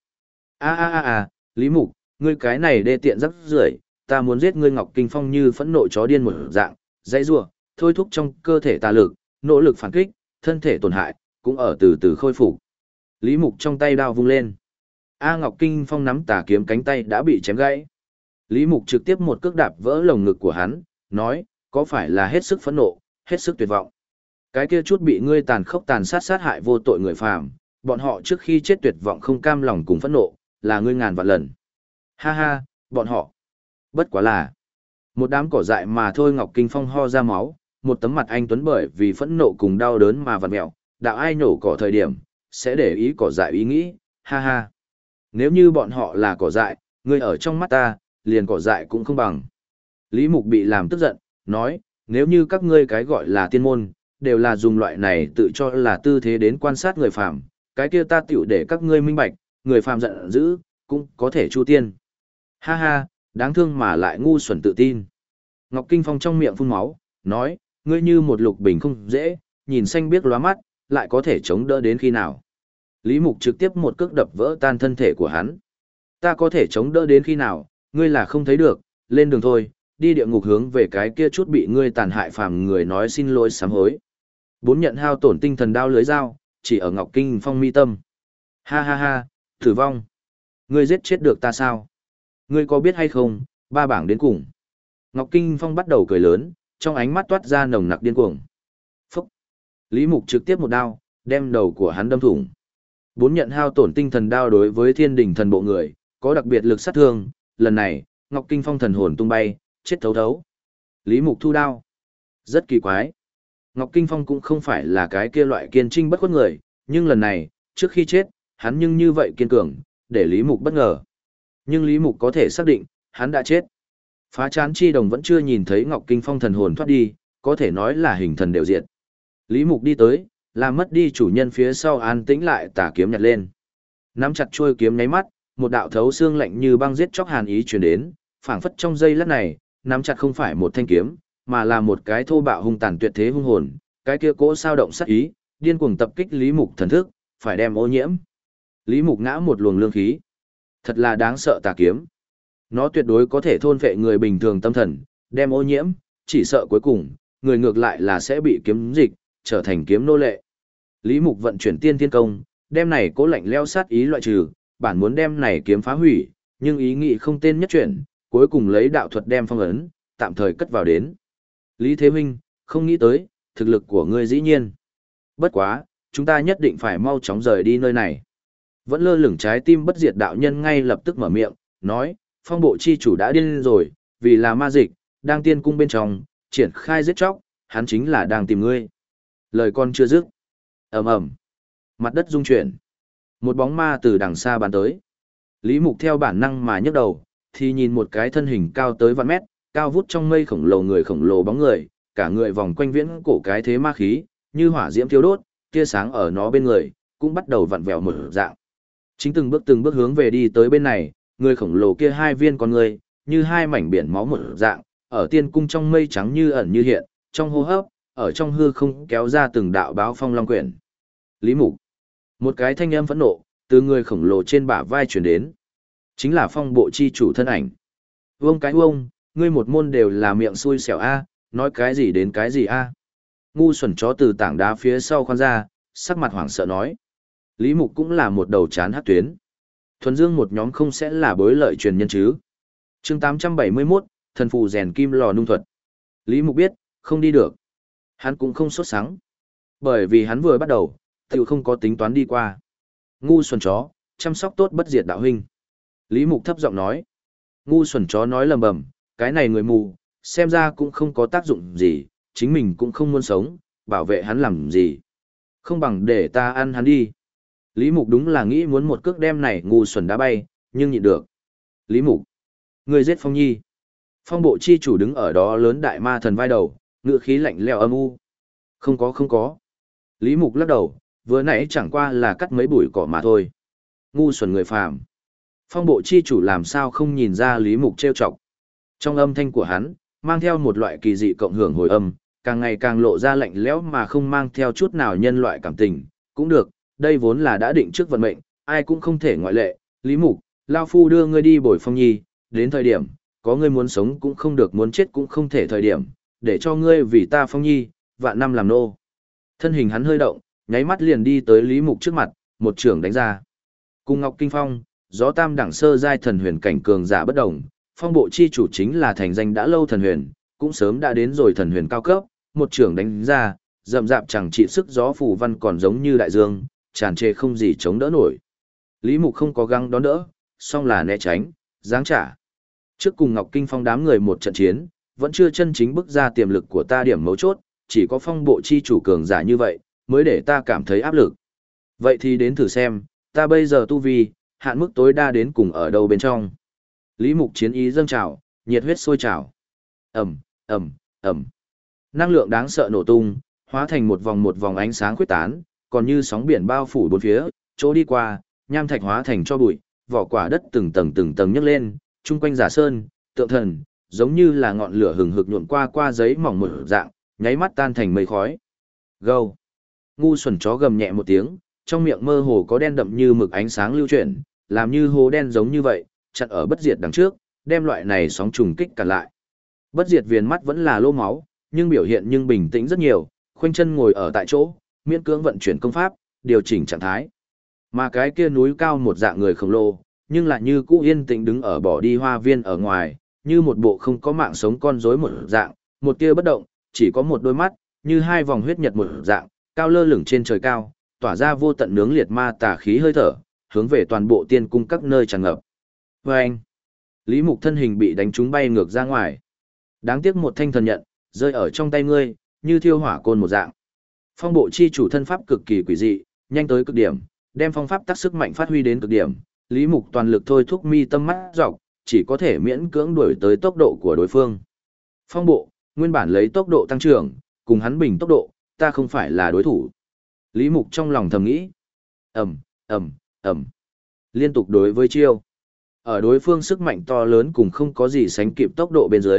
Lý Mục, ngươi cái này đê tiện rắc rưởi, ta muốn giết ngươi. Ngọc Kinh Phong như phẫn nộ chó điên một dạng, dãy rủa, thôi thúc trong cơ thể tà lực, nỗ lực phản kích, thân thể tổn hại, cũng ở từ từ khôi phục. Lý Mục trong tay đao vung lên. Ngọc Kinh Phong nắm tà kiếm cánh tay đã bị chém gãy. Lý Mục trực tiếp một cước đạp vỡ lồng ngực của hắn, nói, có phải là hết sức phẫn nộ, hết sức tuyệt vọng. Cái kia chút bị ngươi tàn khốc tàn sát hại vô tội người phàm, bọn họ trước khi chết tuyệt vọng không cam lòng cùng phẫn nộ, là ngươi ngàn vạn lần. Ha ha, bọn họ. Bất quá là một đám cỏ dại mà thôi. Ngọc Kinh Phong ho ra máu, một tấm mặt anh tuấn bởi vì phẫn nộ cùng đau đớn mà vặn mẹo, đạo ai nổ cỏ thời điểm, sẽ để ý cỏ dại ý nghĩ, ha ha. Nếu như bọn họ là cỏ dại, ngươi ở trong mắt ta, liền cỏ dại cũng không bằng. Lý Mục bị làm tức giận, nói, nếu như các ngươi cái gọi là tiên môn, đều là dùng loại này tự cho là tư thế đến quan sát người phàm, cái kia ta tiểu để các ngươi minh bạch, người phàm giận dữ, cũng có thể chu tiên. Ha ha, đáng thương mà lại ngu xuẩn tự tin. Ngọc Kinh Phong trong miệng phun máu, nói, ngươi như một lục bình không dễ, nhìn xanh biết lóa mắt, lại có thể chống đỡ đến khi nào. Lý Mục trực tiếp một cước đập vỡ tan thân thể của hắn. Ta có thể chống đỡ đến khi nào, ngươi là không thấy được, lên đường thôi, đi địa ngục hướng về cái kia chút bị ngươi tàn hại phàm người nói xin lỗi sám hối. Bốn nhận hao tổn tinh thần đao lưới dao, chỉ ở Ngọc Kinh Phong mi tâm. Ha ha ha, tử vong. Ngươi giết chết được ta sao? Ngươi có biết hay không, ba bảng đến cùng. Ngọc Kinh Phong bắt đầu cười lớn, trong ánh mắt toát ra nồng nặc điên cuồng. Phúc. Lý Mục trực tiếp một đao, đem đầu của hắn đâm thủng. Bốn nhận hao tổn tinh thần đao đối với thiên đình thần bộ người, có đặc biệt lực sát thương, lần này, Ngọc Kinh Phong thần hồn tung bay, chết thấu thấu. Lý Mục thu đao. Rất kỳ quái. Ngọc Kinh Phong cũng không phải là cái kia loại kiên trinh bất khuất người, nhưng lần này, trước khi chết, hắn nhưng như vậy kiên cường, để Lý Mục bất ngờ. Nhưng Lý Mục có thể xác định, hắn đã chết. Phá Chán Chi Đồng vẫn chưa nhìn thấy Ngọc Kinh Phong thần hồn thoát đi, có thể nói là hình thần đều diệt. Lý Mục đi tới, làm mất đi chủ nhân phía sau an tĩnh lại tà kiếm nhặt lên. Nắm chặt chuôi kiếm nháy mắt, một đạo thấu xương lạnh như băng giết chóc hàn ý truyền đến, phảng phất trong giây lát này, nắm chặt không phải một thanh kiếm, mà là một cái thô bạo hung tàn tuyệt thế hung hồn, cái kia cỗ sao động sát ý, điên cuồng tập kích Lý Mục thần thức, phải đem ô nhiễm. Lý Mục ngã một luồng lương khí. Thật là đáng sợ tà kiếm. Nó tuyệt đối có thể thôn phệ người bình thường tâm thần, đem ô nhiễm, chỉ sợ cuối cùng, người ngược lại là sẽ bị kiếm dịch, trở thành kiếm nô lệ. Lý Mục vận chuyển tiên thiên công, đem này cố lạnh leo sát ý loại trừ, bản muốn đem này kiếm phá hủy, nhưng ý nghĩ không tên nhất chuyển, cuối cùng lấy đạo thuật đem phong ấn, tạm thời cất vào đến. Lý Thế Huynh, không nghĩ tới, thực lực của ngươi dĩ nhiên. Bất quá, chúng ta nhất định phải mau chóng rời đi nơi này. Vẫn lơ lửng trái tim bất diệt đạo nhân ngay lập tức mở miệng, nói, phong bộ chi chủ đã điên rồi, vì là ma dịch, đang tiên cung bên trong, triển khai giết chóc, hắn chính là đang tìm ngươi. Lời con chưa dứt. Ầm ầm, mặt đất rung chuyển. Một bóng ma từ đằng xa bắn tới. Lý Mục theo bản năng mà nhấc đầu, thì nhìn một cái thân hình cao tới vạn mét, cao vút trong mây khổng lồ người khổng lồ bóng người, cả người vòng quanh viễn cổ cái thế ma khí, như hỏa diễm thiêu đốt, tia sáng ở nó bên người, cũng bắt đầu vặn vẹo mở dạng. Chính từng bước hướng về đi tới bên này, người khổng lồ kia hai viên con người, như hai mảnh biển máu mở dạng, ở tiên cung trong mây trắng như ẩn như hiện, trong hô hấp, ở trong hư không kéo ra từng đạo báo phong long quyển. Lý Mục. Một cái thanh âm phẫn nộ, từ người khổng lồ trên bả vai truyền đến. Chính là phong bộ chi chủ thân ảnh. Vương cái ông, ngươi một môn đều là miệng xui xẻo a, nói cái gì đến cái gì a. Ngu xuẩn chó từ tảng đá phía sau khoan ra, sắc mặt hoảng sợ nói. Lý Mục cũng là một đầu chán hát tuyến. Thuần Dương một nhóm không sẽ là bối lợi truyền nhân chứ. Chương 871, thần phù rèn kim lò nung thuật. Lý Mục biết, không đi được. Hắn cũng không sốt sắng. Bởi vì hắn vừa bắt đầu, tiểu không có tính toán đi qua. Ngu xuẩn chó, chăm sóc tốt bất diệt đạo huynh. Lý Mục thấp giọng nói. Ngu xuẩn chó nói lầm bầm, cái này người mù, xem ra cũng không có tác dụng gì, chính mình cũng không muốn sống, bảo vệ hắn làm gì. Không bằng để ta ăn hắn đi. Lý Mục đúng là nghĩ muốn một cước đem này ngu xuẩn đá bay, nhưng nhịn được. Lý Mục, người giết Phong Nhi. Phong bộ chi chủ đứng ở đó lớn đại ma thần vai đầu, ngựa khí lạnh lẽo âm u. Không có. Lý Mục lắc đầu, vừa nãy chẳng qua là cắt mấy bụi cỏ mà thôi. Ngu xuẩn người phàm. Phong bộ chi chủ làm sao không nhìn ra Lý Mục trêu chọc. Trong âm thanh của hắn, mang theo một loại kỳ dị cộng hưởng hồi âm, càng ngày càng lộ ra lạnh lẽo mà không mang theo chút nào nhân loại cảm tình. Cũng được, đây vốn là đã định trước vận mệnh, ai cũng không thể ngoại lệ. Lý Mục, Lao Phu đưa ngươi đi bồi Phong Nhi, đến thời điểm, có ngươi muốn sống cũng không được, muốn chết cũng không thể thời điểm, để cho ngươi vì ta Phong Nhi, vạn năm làm nô. Thân hình hắn hơi động, nháy mắt liền đi tới Lý Mục trước mặt, một trưởng đánh ra. Cùng Ngọc Kinh Phong, gió tam đẳng sơ giai thần huyền cảnh cường giả bất đồng, phong bộ chi chủ chính là thành danh đã lâu thần huyền, cũng sớm đã đến rồi thần huyền cao cấp, một trưởng đánh ra, rậm rạp chẳng trị sức gió phù văn còn giống như đại dương, tràn trề không gì chống đỡ nổi. Lý Mục không có găng đón đỡ, song là né tránh, giáng trả. Trước cùng Ngọc Kinh Phong đám người một trận chiến, vẫn chưa chân chính bức ra tiềm lực của ta điểm mấu chốt, chỉ có phong bộ chi chủ cường giả như vậy, mới để ta cảm thấy áp lực. Vậy thì đến thử xem, ta bây giờ tu vi, hạn mức tối đa đến cùng ở đâu bên trong. Lý Mục chiến ý dâng trào, nhiệt huyết sôi trào. Ầm, ầm, ầm. Năng lượng đáng sợ nổ tung, hóa thành một vòng ánh sáng khuyết tán, còn như sóng biển bao phủ bốn phía, chỗ đi qua, nham thạch hóa thành cho bụi, vỏ quả đất từng tầng nhấc lên, chung quanh giả sơn, tượng thần, giống như là ngọn lửa hừng hực nhuộm qua giấy mỏng một dạng, nháy mắt tan thành mây khói. Gâu. Ngu xuẩn chó gầm nhẹ một tiếng, trong miệng mơ hồ có đen đậm như mực ánh sáng lưu chuyển, làm như hố đen giống như vậy, chặn ở bất diệt đằng trước, đem loại này sóng trùng kích cản lại. Bất diệt viền mắt vẫn là lô máu, nhưng biểu hiện nhưng bình tĩnh rất nhiều, khoanh chân ngồi ở tại chỗ, miễn cưỡng vận chuyển công pháp, điều chỉnh trạng thái. Mà cái kia núi cao một dạng người khổng lồ, nhưng lại như cũ yên tĩnh đứng ở bỏ đi hoa viên ở ngoài, như một bộ không có mạng sống con rối một dạng, một tia bất động, chỉ có một đôi mắt, như hai vòng huyết nhật một dạng, cao lơ lửng trên trời cao, tỏa ra vô tận nướng liệt ma tà khí hơi thở, hướng về toàn bộ tiên cung các nơi tràn ngập. Và anh, Lý Mục thân hình bị đánh trúng bay ngược ra ngoài. Đáng tiếc một thanh thần nhận, rơi ở trong tay ngươi, như thiêu hỏa côn một dạng. Phong bộ chi chủ thân pháp cực kỳ quỷ dị, nhanh tới cực điểm, đem phong pháp tác sức mạnh phát huy đến cực điểm. Lý Mục toàn lực thôi thúc mi tâm mắt dọc, chỉ có thể miễn cưỡng đuổi tới tốc độ của đối phương. Phong bộ, nguyên bản lấy tốc độ tăng trưởng, cùng hắn bình tốc độ, ta không phải là đối thủ. Lý Mục trong lòng thầm nghĩ. Ầm, ầm, ầm. Liên tục đối với chiêu. Ở đối phương sức mạnh to lớn cùng không có gì sánh kịp tốc độ bên dưới,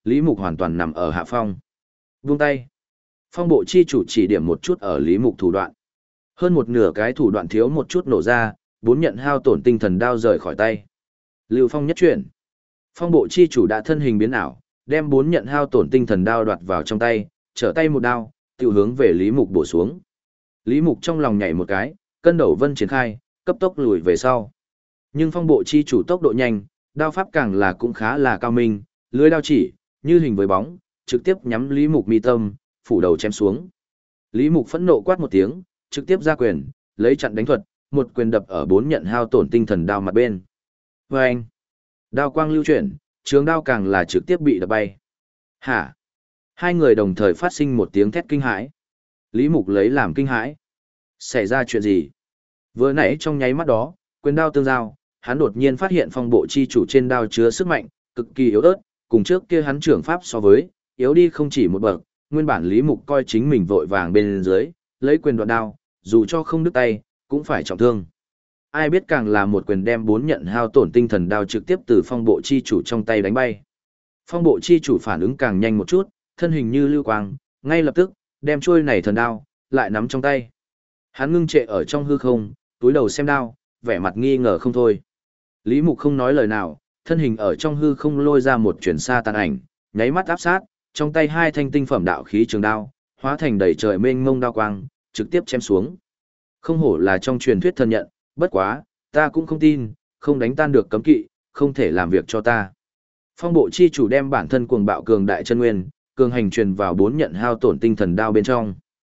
Lý Mục hoàn toàn nằm ở hạ phong. Buông tay. Phong bộ chi chủ chỉ điểm một chút ở Lý Mục thủ đoạn. Hơn một nửa cái thủ đoạn thiếu một chút nổ ra, bốn nhận hao tổn tinh thần đao rời khỏi tay. Lưu Phong nhất chuyển. Phong bộ chi chủ đã thân hình biến ảo, đem bốn nhận hao tổn tinh thần đao đoạt vào trong tay, trở tay một đao, tiểu hướng về Lý Mục bổ xuống. Lý Mục trong lòng nhảy một cái, cân đầu vân triển khai, cấp tốc lùi về sau. Nhưng phong bộ chi chủ tốc độ nhanh, đao pháp càng là cũng khá là cao minh, lưới đao chỉ, như hình với bóng, trực tiếp nhắm Lý Mục mi tâm, phủ đầu chém xuống. Lý Mục phẫn nộ quát một tiếng, trực tiếp ra quyền, lấy chặn đánh thuật, một quyền đập ở bốn nhận hao tổn tinh thần đao mặt bên. Vâng! Đao quang lưu chuyển, trường đao càng là trực tiếp bị đập bay. Hả? Hai người đồng thời phát sinh một tiếng thét kinh hãi. Lý Mục lấy làm kinh hãi. Xảy ra chuyện gì? Vừa nãy trong nháy mắt đó, quyền đao tương giao, hắn đột nhiên phát hiện phong bộ chi chủ trên đao chứa sức mạnh, cực kỳ yếu ớt, cùng trước kia hắn trưởng pháp so với, yếu đi không chỉ một bậc, nguyên bản Lý Mục coi chính mình vội vàng bên dưới, lấy quyền đoạn đao, dù cho không đứt tay, cũng phải trọng thương. Ai biết càng là một quyền đem bốn nhận hao tổn tinh thần đao trực tiếp từ phong bộ chi chủ trong tay đánh bay. Phong bộ chi chủ phản ứng càng nhanh một chút, thân hình như lưu quang, ngay lập tức, đem chuôi này thần đao, lại nắm trong tay. Hắn ngưng trệ ở trong hư không, túi đầu xem đao, vẻ mặt nghi ngờ không thôi. Lý Mục không nói lời nào, thân hình ở trong hư không lôi ra một chuyển xa tàn ảnh, nháy mắt áp sát, trong tay hai thanh tinh phẩm đạo khí trường đao, hóa thành đầy trời mênh mông đao quang, trực tiếp chém xuống. Không hổ là trong truyền thuyết thần nhận, bất quá, ta cũng không tin, không đánh tan được cấm kỵ, không thể làm việc cho ta. Phong bộ chi chủ đem bản thân cuồng bạo cường đại chân nguyên, cường hành truyền vào bốn nhận hao tổn tinh thần đao bên trong.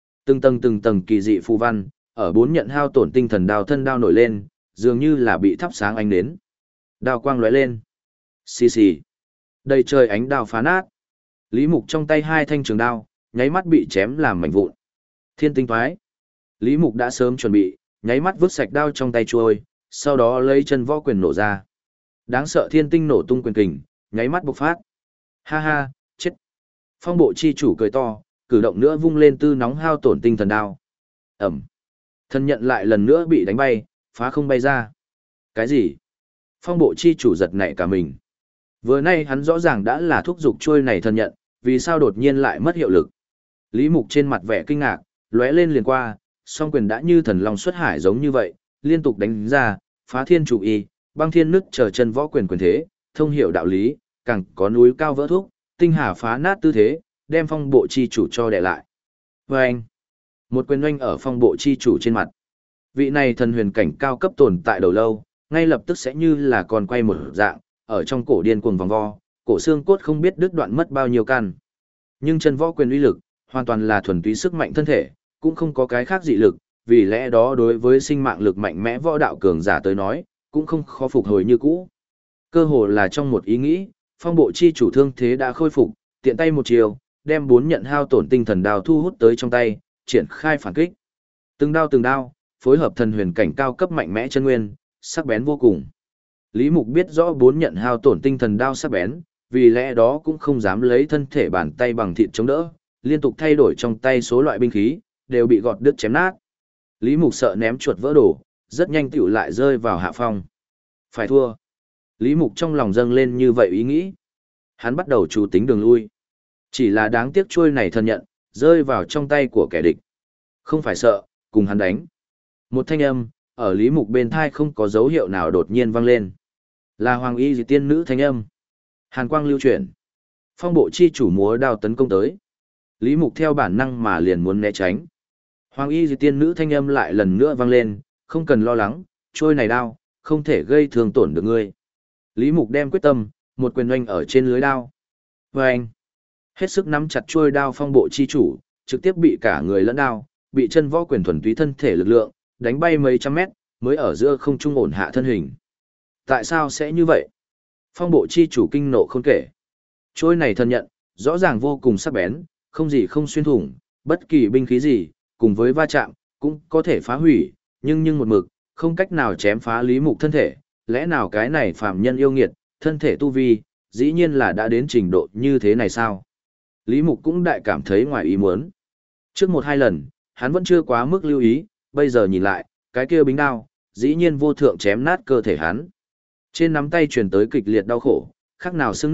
Từng tầng kỳ dị phù văn, ở bốn nhận hao tổn tinh thần đao thân đao nổi lên, dường như là bị thắp sáng ánh nến. Đao quang lóe lên. Xì xì. Đầy trời ánh đao phá nát. Lý Mục trong tay hai thanh trường đao, nháy mắt bị chém làm mảnh vụn. Thiên tinh thoái. Lý Mục đã sớm chuẩn bị, nháy mắt vứt sạch đao trong tay trôi, sau đó lấy chân võ quyền nổ ra. Đáng sợ thiên tinh nổ tung quyền kình, nháy mắt bộc phát. Ha ha, chết. Phong bộ chi chủ cười to, cử động nữa vung lên tư nóng hao tổn tinh thần đao. Ẩm. Thân nhận lại lần nữa bị đánh bay, phá không bay ra. Cái gì? Phong bộ chi chủ giật nảy cả mình. Vừa nay hắn rõ ràng đã là thúc giục trôi này thân nhận, vì sao đột nhiên lại mất hiệu lực. Lý Mục trên mặt vẻ kinh ngạc, lóe lên liền qua, song quyền đã như thần long xuất hải giống như vậy, liên tục đánh ra, phá thiên chủ y, băng thiên nứt trở chân võ quyền quyền thế, thông hiểu đạo lý, càng có núi cao vỡ thúc, tinh hà phá nát tư thế, đem phong bộ chi chủ cho đè lại. Vâng! Một quyền oanh ở phong bộ chi chủ trên mặt. Vị này thần huyền cảnh cao cấp tồn tại đầu lâu, ngay lập tức sẽ như là còn quay một dạng, ở trong cổ điên cuồng vòng vo, cổ xương cốt không biết đứt đoạn mất bao nhiêu căn. Nhưng chân võ quyền uy lực, hoàn toàn là thuần túy sức mạnh thân thể, cũng không có cái khác dị lực, vì lẽ đó đối với sinh mạng lực mạnh mẽ võ đạo cường giả tới nói, cũng không khó phục hồi như cũ. Cơ hồ là trong một ý nghĩ, phong bộ chi chủ thương thế đã khôi phục, tiện tay một chiều, đem bốn nhận hao tổn tinh thần đao thu hút tới trong tay, triển khai phản kích. Từng đao, phối hợp thần huyền cảnh cao cấp mạnh mẽ chân nguyên, sắc bén vô cùng. Lý Mục biết rõ bốn nhận hao tổn tinh thần đao sắc bén, vì lẽ đó cũng không dám lấy thân thể bàn tay bằng thịt chống đỡ, liên tục thay đổi trong tay số loại binh khí, đều bị gọt đứt chém nát. Lý Mục sợ ném chuột vỡ đồ, rất nhanh tiểu lại rơi vào hạ phong. Phải thua. Lý Mục trong lòng dâng lên như vậy ý nghĩ. Hắn bắt đầu chủ tính đường lui. Chỉ là đáng tiếc trôi này thân nhận, rơi vào trong tay của kẻ địch. Không phải sợ, cùng hắn đánh. Một thanh âm, ở Lý Mục bên thai không có dấu hiệu nào đột nhiên vang lên. Là Hoàng Y Dị Tiên Nữ thanh âm. Hàn quang lưu chuyển. Phong bộ chi chủ múa đao tấn công tới. Lý Mục theo bản năng mà liền muốn né tránh. Hoàng Y Dị Tiên Nữ thanh âm lại lần nữa vang lên, không cần lo lắng, trôi này đao, không thể gây thương tổn được ngươi. Lý Mục đem quyết tâm, một quyền oanh ở trên lưới đao. Vâng! Hết sức nắm chặt trôi đao phong bộ chi chủ, trực tiếp bị cả người lẫn đao, bị chân võ quyền thuần túy thân thể lực lượng, đánh bay mấy trăm mét, mới ở giữa không trung ổn hạ thân hình. Tại sao sẽ như vậy? Phong bộ chi chủ kinh nộ không kể. Trôi này thân nhận, rõ ràng vô cùng sắc bén, không gì không xuyên thủng, bất kỳ binh khí gì, cùng với va chạm, cũng có thể phá hủy, nhưng một mực, không cách nào chém phá Lý Mục thân thể, lẽ nào cái này phàm nhân yêu nghiệt, thân thể tu vi, dĩ nhiên là đã đến trình độ như thế này sao? Lý Mục cũng đại cảm thấy ngoài ý muốn. Trước một hai lần, hắn vẫn chưa quá mức lưu ý, bây giờ nhìn lại, cái kia bính đao, dĩ nhiên vô thượng chém nát cơ thể hắn. Trên nắm tay truyền tới kịch liệt đau khổ, khác nào xương nức,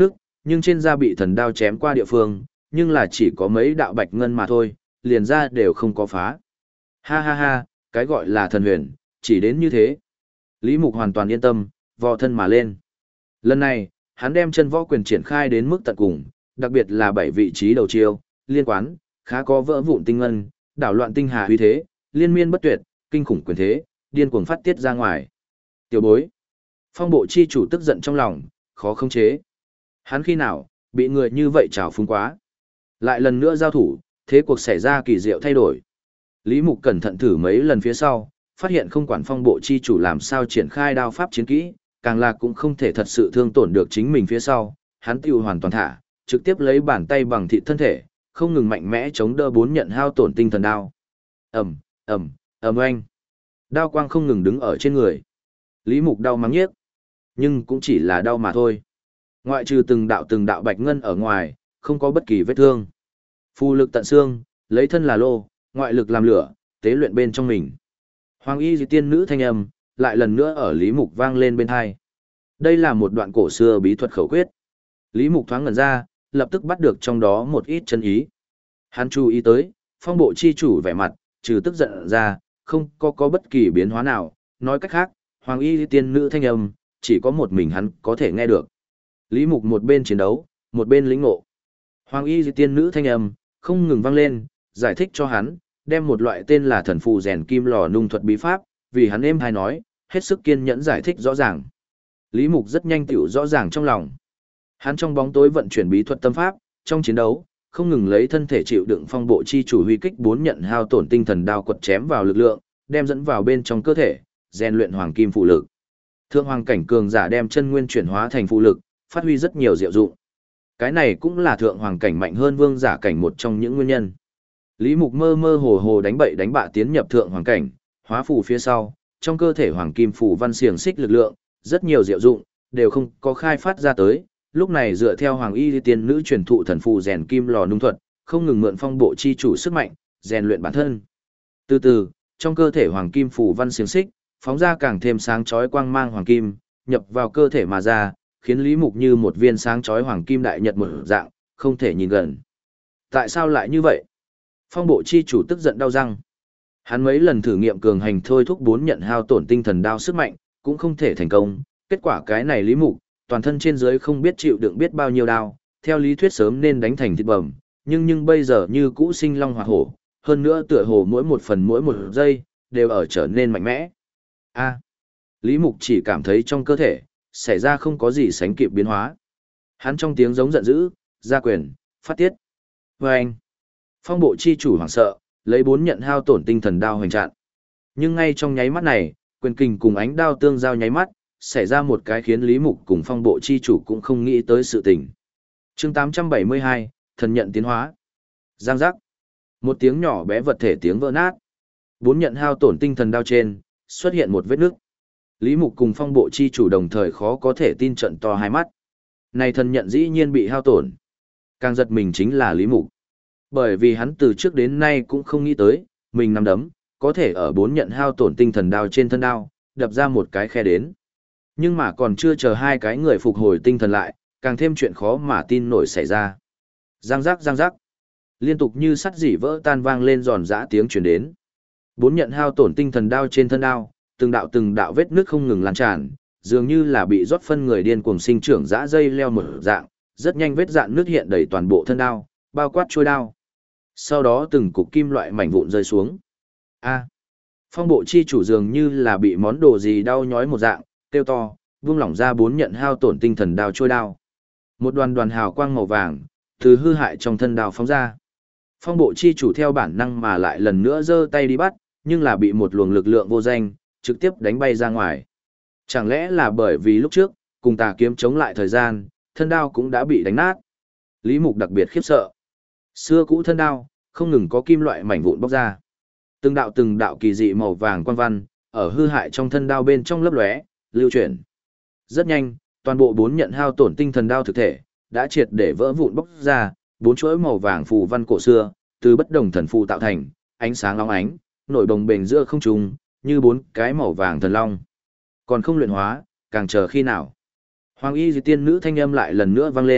nhưng trên da bị thần đao chém qua địa phương, nhưng là chỉ có mấy đạo bạch ngân mà thôi, liền ra đều không có phá. Ha ha ha, cái gọi là thần huyền, chỉ đến như thế. Lý Mục hoàn toàn yên tâm, vò thân mà lên. Lần này, hắn đem chân võ quyền triển khai đến mức tận cùng, đặc biệt là 7 vị trí đầu chiêu, liên quán, khá có vỡ vụn tinh ngân, đảo loạn tinh hà uy thế, liên miên bất tuyệt, kinh khủng quyền thế, điên cuồng phát tiết ra ngoài. Tiểu bối. Phong bộ chi chủ tức giận trong lòng, khó khống chế. Hắn khi nào, bị người như vậy trào phúng quá. Lại lần nữa giao thủ, thế cuộc xảy ra kỳ diệu thay đổi. Lý Mục cẩn thận thử mấy lần phía sau, phát hiện không quản phong bộ chi chủ làm sao triển khai đao pháp chiến kỹ, càng là cũng không thể thật sự thương tổn được chính mình phía sau, hắn tiêu hoàn toàn thả, trực tiếp lấy bàn tay bằng thịt thân thể, không ngừng mạnh mẽ chống đỡ 4 nhận hao tổn tinh thần đao. Ầm, ầm, ầm oanh. Đao quang không ngừng đứng ở trên người. Lý Mục đau mắng nhiếc, nhưng cũng chỉ là đau mà thôi. Ngoại trừ từng đạo bạch ngân ở ngoài, không có bất kỳ vết thương. Phù lực tận xương, lấy thân là lô, ngoại lực làm lửa, tế luyện bên trong mình. Hoàng y tiên nữ thanh âm, lại lần nữa ở Lý Mục vang lên bên tai. Đây là một đoạn cổ xưa bí thuật khẩu quyết. Lý Mục thoáng ngẩn ra, lập tức bắt được trong đó một ít chân ý. Hắn chú ý tới, phong bộ chi chủ vẻ mặt, trừ tức giận ra, không có bất kỳ biến hóa nào. Nói cách khác, Hoàng y tiên nữ thanh âm, chỉ có một mình hắn có thể nghe được. Lý Mục một bên chiến đấu, một bên lĩnh ngộ. Hoàng y tiên nữ thanh âm, không ngừng vang lên, giải thích cho hắn, đem một loại tên là thần phù rèn kim lò nung thuật bí pháp, vì hắn êm hay nói, hết sức kiên nhẫn giải thích rõ ràng. Lý Mục rất nhanh tiểu rõ ràng trong lòng. Hắn trong bóng tối vận chuyển bí thuật tâm pháp, trong chiến đấu, không ngừng lấy thân thể chịu đựng phong bộ chi chủ huy kích 4 nhận hao tổn tinh thần đao quật chém vào lực lượng, đem dẫn vào bên trong cơ thể, rèn luyện hoàng kim phụ lực. Thượng hoàng cảnh cường giả đem chân nguyên chuyển hóa thành phụ lực, phát huy rất nhiều diệu dụng. Cái này cũng là thượng hoàng cảnh mạnh hơn vương giả cảnh một trong những nguyên nhân. Lý Mục mơ mơ hồ hồ đánh bậy đánh bạ tiến nhập thượng hoàng cảnh, hóa phù phía sau, trong cơ thể hoàng kim phù văn xiềng xích lực lượng, rất nhiều diệu dụng, đều không có khai phát ra tới. Lúc này dựa theo hoàng y tiên nữ truyền thụ thần phù rèn kim lò nung thuật, không ngừng mượn phong bộ chi chủ sức mạnh, rèn luyện bản thân. Từ từ, trong cơ thể hoàng kim phù văn xiềng xích, phóng ra càng thêm sáng chói quang mang hoàng kim, nhập vào cơ thể mà ra, khiến Lý Mục như một viên sáng chói hoàng kim đại nhật một dạng, không thể nhìn gần. Tại sao lại như vậy? Phong bộ chi chủ tức giận đau răng. Hắn mấy lần thử nghiệm cường hành thôi thúc 4 nhận hao tổn tinh thần đao sức mạnh, cũng không thể thành công. Kết quả cái này Lý Mục, toàn thân trên dưới không biết chịu đựng biết bao nhiêu đao, theo lý thuyết sớm nên đánh thành thịt bầm, nhưng bây giờ như cũ sinh long hoạt hổ, hơn nữa tựa hồ mỗi một phần mỗi một giây, đều ở trở nên mạnh mẽ. Lý Mục chỉ cảm thấy trong cơ thể, xảy ra không có gì sánh kịp biến hóa. Hắn trong tiếng giống giận dữ, ra quyền, phát tiết. Vâng! Phong bộ chi chủ hoảng sợ, lấy 4 nhận hao tổn tinh thần đao hoành chặn. Nhưng ngay trong nháy mắt này, quyền kình cùng ánh đao tương giao nháy mắt, xảy ra một cái khiến Lý Mục cùng phong bộ chi chủ cũng không nghĩ tới sự tình. Chương 872, thần nhận tiến hóa. Giang giác. Một tiếng nhỏ bé vật thể tiếng vỡ nát. 4 nhận hao tổn tinh thần đao trên, xuất hiện một vết nứt. Lý Mục cùng phong bộ chi chủ đồng thời khó có thể tin trận to hai mắt. Này thần nhận dĩ nhiên bị hao tổn. Càng giật mình chính là Lý Mục. Bởi vì hắn từ trước đến nay cũng không nghĩ tới, mình nắm đấm, có thể ở 4 nhận hao tổn tinh thần đao trên thân đao, đập ra một cái khe đến. Nhưng mà còn chưa chờ hai cái người phục hồi tinh thần lại, càng thêm chuyện khó mà tin nổi xảy ra. Giang giác giang giác. Liên tục như sắt dỉ vỡ tan vang lên giòn giã tiếng truyền đến. 4 nhận hao tổn tinh thần đao trên thân đao, từng đạo vết nước không ngừng lan tràn, dường như là bị rót phân người điên cuồng sinh trưởng dã dây leo mở dạng, rất nhanh vết dạn nước hiện đầy toàn bộ thân đao, bao quát chuôi đao. Sau đó từng cục kim loại mảnh vụn rơi xuống. Phong bộ chi chủ dường như là bị món đồ gì đau nhói một dạng, kêu to, vung lỏng ra 4 nhận hao tổn tinh thần đao trôi đao. Một đoàn hào quang màu vàng từ hư hại trong thân đao phóng ra. Phong bộ chi chủ theo bản năng mà lại lần nữa giơ tay đi bắt, nhưng là bị một luồng lực lượng vô danh trực tiếp đánh bay ra ngoài. Chẳng lẽ là bởi vì lúc trước cùng tà kiếm chống lại thời gian, thân đao cũng đã bị đánh nát. Lý Mục đặc biệt khiếp sợ. Xưa cũ thân đao, không ngừng có kim loại mảnh vụn bóc ra. Từng đạo kỳ dị màu vàng quang văn, ở hư hại trong thân đao bên trong lấp lóe, lưu chuyển. Rất nhanh, toàn bộ 4 nhận hao tổn tinh thần đao thực thể, đã triệt để vỡ vụn bóc ra, 4 chuỗi màu vàng phù văn cổ xưa, từ bất đồng thần phù tạo thành, ánh sáng long ánh, nổi bồng bềnh giữa không trung, như 4 cái màu vàng thần long. Còn không luyện hóa, càng chờ khi nào. Hoàng y dị tiên nữ thanh âm lại lần nữa vang lên,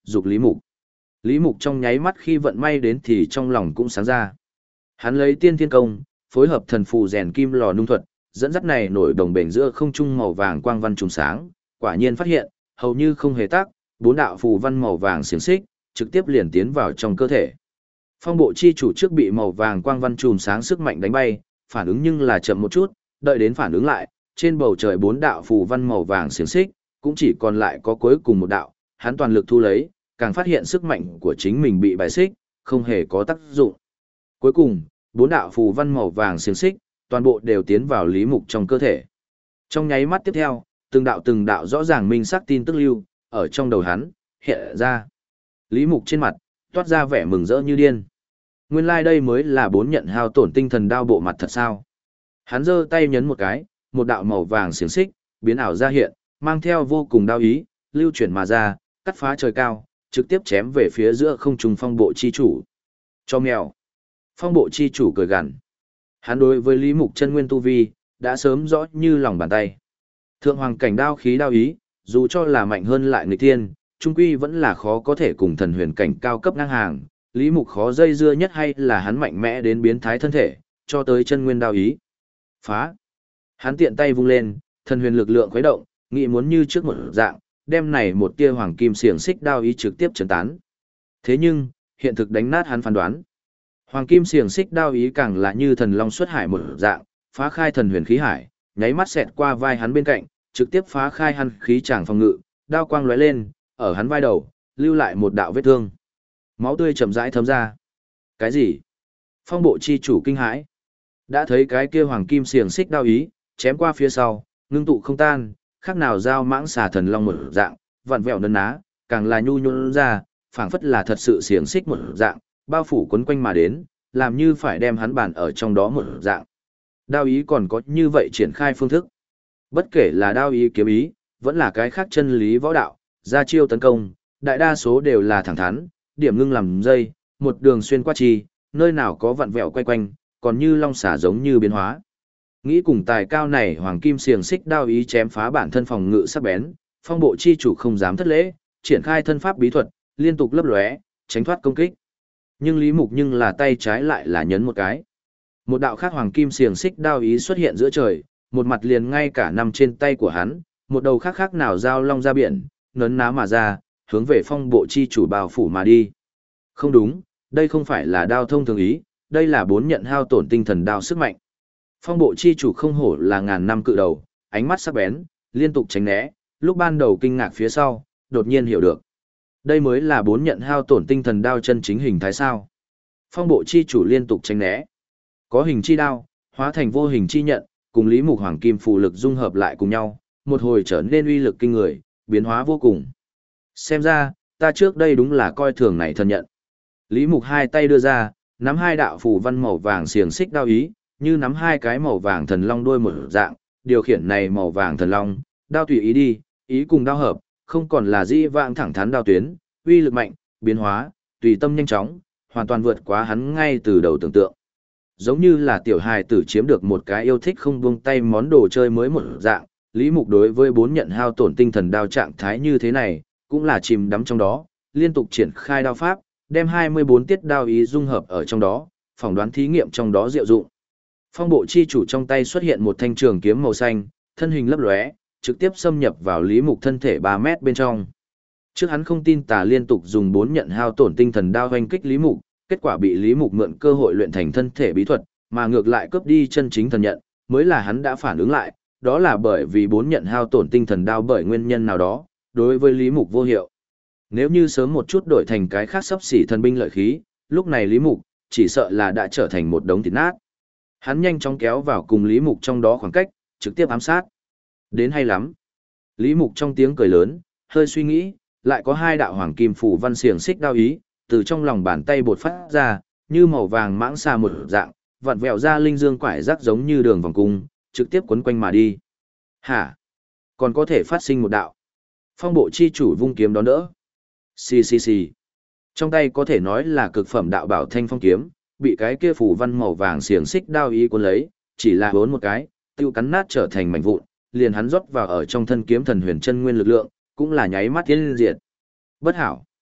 dục Lý Mục. Lý Mục trong nháy mắt khi vận may đến thì trong lòng cũng sáng ra. Hắn lấy tiên thiên công, phối hợp thần phù rèn kim lò nung thuật, dẫn dắt này nổi đồng bền giữa không trung màu vàng quang văn trùng sáng, quả nhiên phát hiện, hầu như không hề tác, bốn đạo phù văn màu vàng xiềng xích, trực tiếp liền tiến vào trong cơ thể. Phong bộ chi chủ trước bị màu vàng quang văn trùm sáng sức mạnh đánh bay, phản ứng nhưng là chậm một chút, đợi đến phản ứng lại, trên bầu trời bốn đạo phù văn màu vàng xiềng xích, cũng chỉ còn lại có cuối cùng một đạo, hắn toàn lực thu lấy, càng phát hiện sức mạnh của chính mình bị bài xích, không hề có tác dụng. Cuối cùng, bốn đạo phù văn màu vàng xiềng xích, toàn bộ đều tiến vào Lý Mục trong cơ thể. Trong nháy mắt tiếp theo, từng đạo rõ ràng minh sắc tin tức lưu, ở trong đầu hắn, hiện ra. Lý Mục trên mặt, toát ra vẻ mừng rỡ như điên. Nguyên lai đây mới là bốn nhận hao tổn tinh thần đao bộ mặt thật sao. Hắn giơ tay nhấn một cái, một đạo màu vàng xiềng xích, biến ảo ra hiện, mang theo vô cùng đao ý, lưu chuyển mà ra, cắt phá trời cao, trực tiếp chém về phía giữa không trung phong bộ chi chủ. Cho mèo. Phong bộ chi chủ cười gằn. Hắn đối với Lý Mục chân nguyên tu vi, đã sớm rõ như lòng bàn tay. Thượng hoàng cảnh đao khí đao ý, dù cho là mạnh hơn lại người tiên, trung quy vẫn là khó có thể cùng thần huyền cảnh cao cấp ngang hàng. Lý Mục khó dây dưa nhất hay là hắn mạnh mẽ đến biến thái thân thể, cho tới chân nguyên đao ý. Phá. Hắn tiện tay vung lên, thần huyền lực lượng khuấy động, nghĩ muốn như trước một dạng, đem này một tia hoàng kim xiềng xích đao ý trực tiếp chấn tán. Thế nhưng, hiện thực đánh nát hắn phán đoán. Hoàng kim xiềng xích đao ý càng là như thần long xuất hải một dạng, phá khai thần huyền khí hải, nháy mắt xẹt qua vai hắn bên cạnh, trực tiếp phá khai hắn khí tràng phòng ngự, đao quang lóe lên, ở hắn vai đầu, lưu lại một đạo vết thương. Máu tươi chậm rãi thấm ra. Cái gì? Phong bộ chi chủ kinh hãi. Đã thấy cái kia hoàng kim xiềng xích đao ý, chém qua phía sau, ngưng tụ không tan, khác nào dao mãng xà thần long một dạng, vặn vẹo nấn ná, càng là nhu nhũn ra, phảng phất là thật sự xiềng xích một dạng, bao phủ quấn quanh mà đến, làm như phải đem hắn bàn ở trong đó một dạng. Đao ý còn có như vậy triển khai phương thức. Bất kể là đao ý kiếm ý, vẫn là cái khác chân lý võ đạo, ra chiêu tấn công, đại đa số đều là thẳng thắn, điểm ngưng làm dây, một đường xuyên qua chi, nơi nào có vặn vẹo quay quanh, còn như long xả giống như biến hóa. Nghĩ cùng tài cao này hoàng kim xiềng xích đao ý chém phá bản thân phòng ngự sắc bén, phong bộ chi chủ không dám thất lễ, triển khai thân pháp bí thuật, liên tục lấp lóe, tránh thoát công kích. Nhưng Lý Mục nhưng là tay trái lại là nhấn một cái. Một đạo khác hoàng kim xiềng xích đao ý xuất hiện giữa trời, một mặt liền ngay cả nằm trên tay của hắn, một đầu khác khác nào giao long ra biển, nấn ná mà ra, hướng về phong bộ chi chủ bao phủ mà đi. Không đúng, đây không phải là đao thông thường ý, đây là bốn nhận hao tổn tinh thần đao sức mạnh. Phong bộ chi chủ không hổ là ngàn năm cự đầu, ánh mắt sắc bén, liên tục tránh né, lúc ban đầu kinh ngạc phía sau, đột nhiên hiểu được. Đây mới là bốn nhận hao tổn tinh thần đao chân chính hình thái sao. Phong bộ chi chủ liên tục tránh né. Có hình chi đao, hóa thành vô hình chi nhận, cùng Lý Mục hoàng kim phù lực dung hợp lại cùng nhau, một hồi trở nên uy lực kinh người, biến hóa vô cùng. Xem ra, ta trước đây đúng là coi thường này thần nhận. Lý Mục hai tay đưa ra, nắm hai đạo phù văn màu vàng xiềng xích đao ý, như nắm hai cái màu vàng thần long đuôi một dạng, điều khiển này màu vàng thần long, đao tùy ý đi, ý cùng đao hợp, không còn là dĩ vãng thẳng thắn đao tuyến, uy lực mạnh, biến hóa, tùy tâm nhanh chóng, hoàn toàn vượt quá hắn ngay từ đầu tưởng tượng. Giống như là tiểu hài tử chiếm được một cái yêu thích không buông tay món đồ chơi mới một dạng, Lý Mục đối với bốn nhận hao tổn tinh thần đao trạng thái như thế này, cũng là chìm đắm trong đó, liên tục triển khai đao pháp, đem 24 tiết đao ý dung hợp ở trong đó, phỏng đoán thí nghiệm trong đó diệu dụng. Phong bộ chi chủ trong tay xuất hiện một thanh trường kiếm màu xanh, thân hình lấp lóe, trực tiếp xâm nhập vào Lý Mục thân thể 3 mét bên trong. Trước hắn không tin tà liên tục dùng 4 nhận hao tổn tinh thần đao hoành kích Lý Mục, kết quả bị Lý Mục mượn cơ hội luyện thành thân thể bí thuật, mà ngược lại cướp đi chân chính thần nhận, mới là hắn đã phản ứng lại, đó là bởi vì 4 nhận hao tổn tinh thần đao bởi nguyên nhân nào đó, đối với Lý Mục vô hiệu. Nếu như sớm một chút đổi thành cái khác sắp xỉ thần binh lợi khí, lúc này Lý Mục chỉ sợ là đã trở thành một đống thịt nát. Hắn nhanh chóng kéo vào cùng Lý Mục trong đó khoảng cách, trực tiếp ám sát. Đến hay lắm. Lý Mục trong tiếng cười lớn, hơi suy nghĩ, lại có hai đạo hoàng kim phủ văn xiềng xích đao ý, từ trong lòng bàn tay bột phát ra, như màu vàng mãng xa một dạng, vặn vẹo ra linh dương quải rác giống như đường vòng cung, trực tiếp quấn quanh mà đi. Hả? Còn có thể phát sinh một đạo. Phong bộ chi chủ vung kiếm đón đỡ. Xì xì xì. Trong tay có thể nói là cực phẩm đạo bảo thanh phong kiếm, bị cái kia phủ văn màu vàng xiềng xích đao ý cuốn lấy, chỉ là hốn một cái, tiêu cắn nát trở thành mảnh vụn, liền hắn rót vào ở trong thân kiếm thần huyền chân nguyên lực lượng, cũng là nháy mắt tiến diệt. Bất hảo.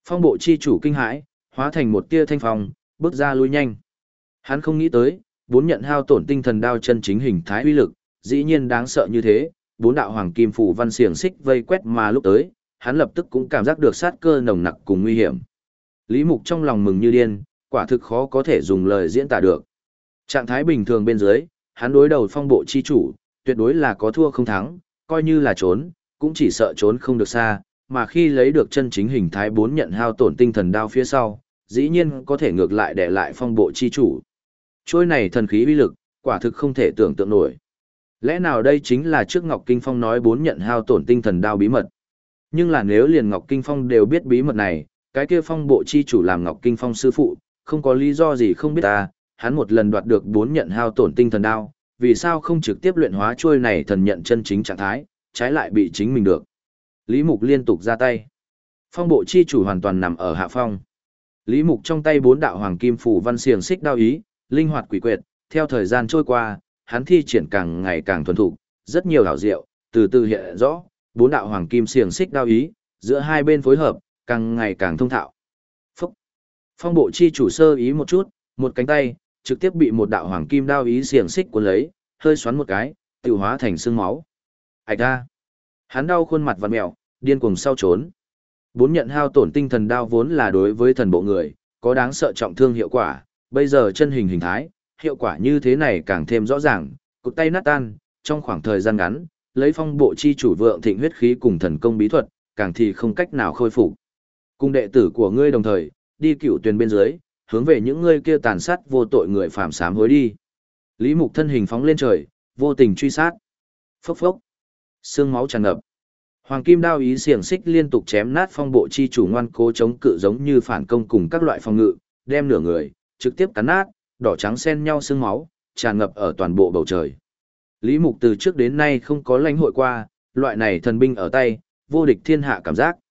Phong bộ chi chủ kinh hãi, hóa thành một tia thanh phong, bước ra lui nhanh. Hắn không nghĩ tới, bốn nhận hao tổn tinh thần đao chân chính hình thái uy lực, dĩ nhiên đáng sợ như thế, bốn đạo hoàng kim phủ văn xiềng xích vây quét mà lúc tới, hắn lập tức cũng cảm giác được sát cơ nồng nặc cùng nguy hiểm. Lý Mục trong lòng mừng như điên, quả thực khó có thể dùng lời diễn tả được. Trạng thái bình thường bên dưới, hắn đối đầu phong bộ chi chủ, tuyệt đối là có thua không thắng, coi như là trốn, cũng chỉ sợ trốn không được xa, mà khi lấy được chân chính hình thái bốn nhận hao tổn tinh thần đao phía sau, dĩ nhiên có thể ngược lại để lại phong bộ chi chủ. Trôi này thần khí uy lực, quả thực không thể tưởng tượng nổi. Lẽ nào đây chính là trước Ngọc Kinh Phong nói bốn nhận hao tổn tinh thần đao bí mật? Nhưng là nếu liền Ngọc Kinh Phong đều biết bí mật này, cái kia phong bộ chi chủ làm Ngọc Kinh Phong sư phụ, không có lý do gì không biết ta, hắn một lần đoạt được bốn nhận hao tổn tinh thần đao, vì sao không trực tiếp luyện hóa chuôi này thần nhận chân chính trạng thái, trái lại bị chính mình được. Lý Mục liên tục ra tay. Phong bộ chi chủ hoàn toàn nằm ở hạ phong. Lý Mục trong tay bốn đạo hoàng kim phủ văn xiềng xích đao ý, linh hoạt quỷ quyệt, theo thời gian trôi qua, hắn thi triển càng ngày càng thuần thục, rất nhiều hảo diệu, từ từ hiện rõ, bốn đạo hoàng kim xiềng xích đao ý, giữa hai bên phối hợp, càng ngày càng thông thạo. Phúc! Phong bộ chi chủ sơ ý một chút, một cánh tay, trực tiếp bị một đạo hoàng kim đao ý xiềng xích cuốn lấy, hơi xoắn một cái, tiêu hóa thành xương máu. Ảch ra! Hắn đau khuôn mặt vặn mèo, điên cuồng sau trốn. Bốn nhận hao tổn tinh thần đao vốn là đối với thần bộ người, có đáng sợ trọng thương hiệu quả, bây giờ chân hình hình thái, hiệu quả như thế này càng thêm rõ ràng, cụt tay nát tan, trong khoảng thời gian ngắn, lấy phong bộ chi chủ vượng thịnh huyết khí cùng thần công bí thuật, càng thì không cách nào khôi phục. Cùng đệ tử của ngươi đồng thời, đi cựu tuyền bên dưới, hướng về những ngươi kia tàn sát vô tội người phạm sám hối đi. Lý Mục thân hình phóng lên trời, vô tình truy sát. Phốc phốc, xương máu tràn ngập. Hoàng kim đao ý xiềng xích liên tục chém nát phong bộ chi chủ ngoan cố chống cự giống như phản công cùng các loại phòng ngự, đem nửa người trực tiếp cắn nát, đỏ trắng xen nhau xương máu, tràn ngập ở toàn bộ bầu trời. Lý Mục từ trước đến nay không có lãnh hội qua, loại này thần binh ở tay, vô địch thiên hạ cảm giác.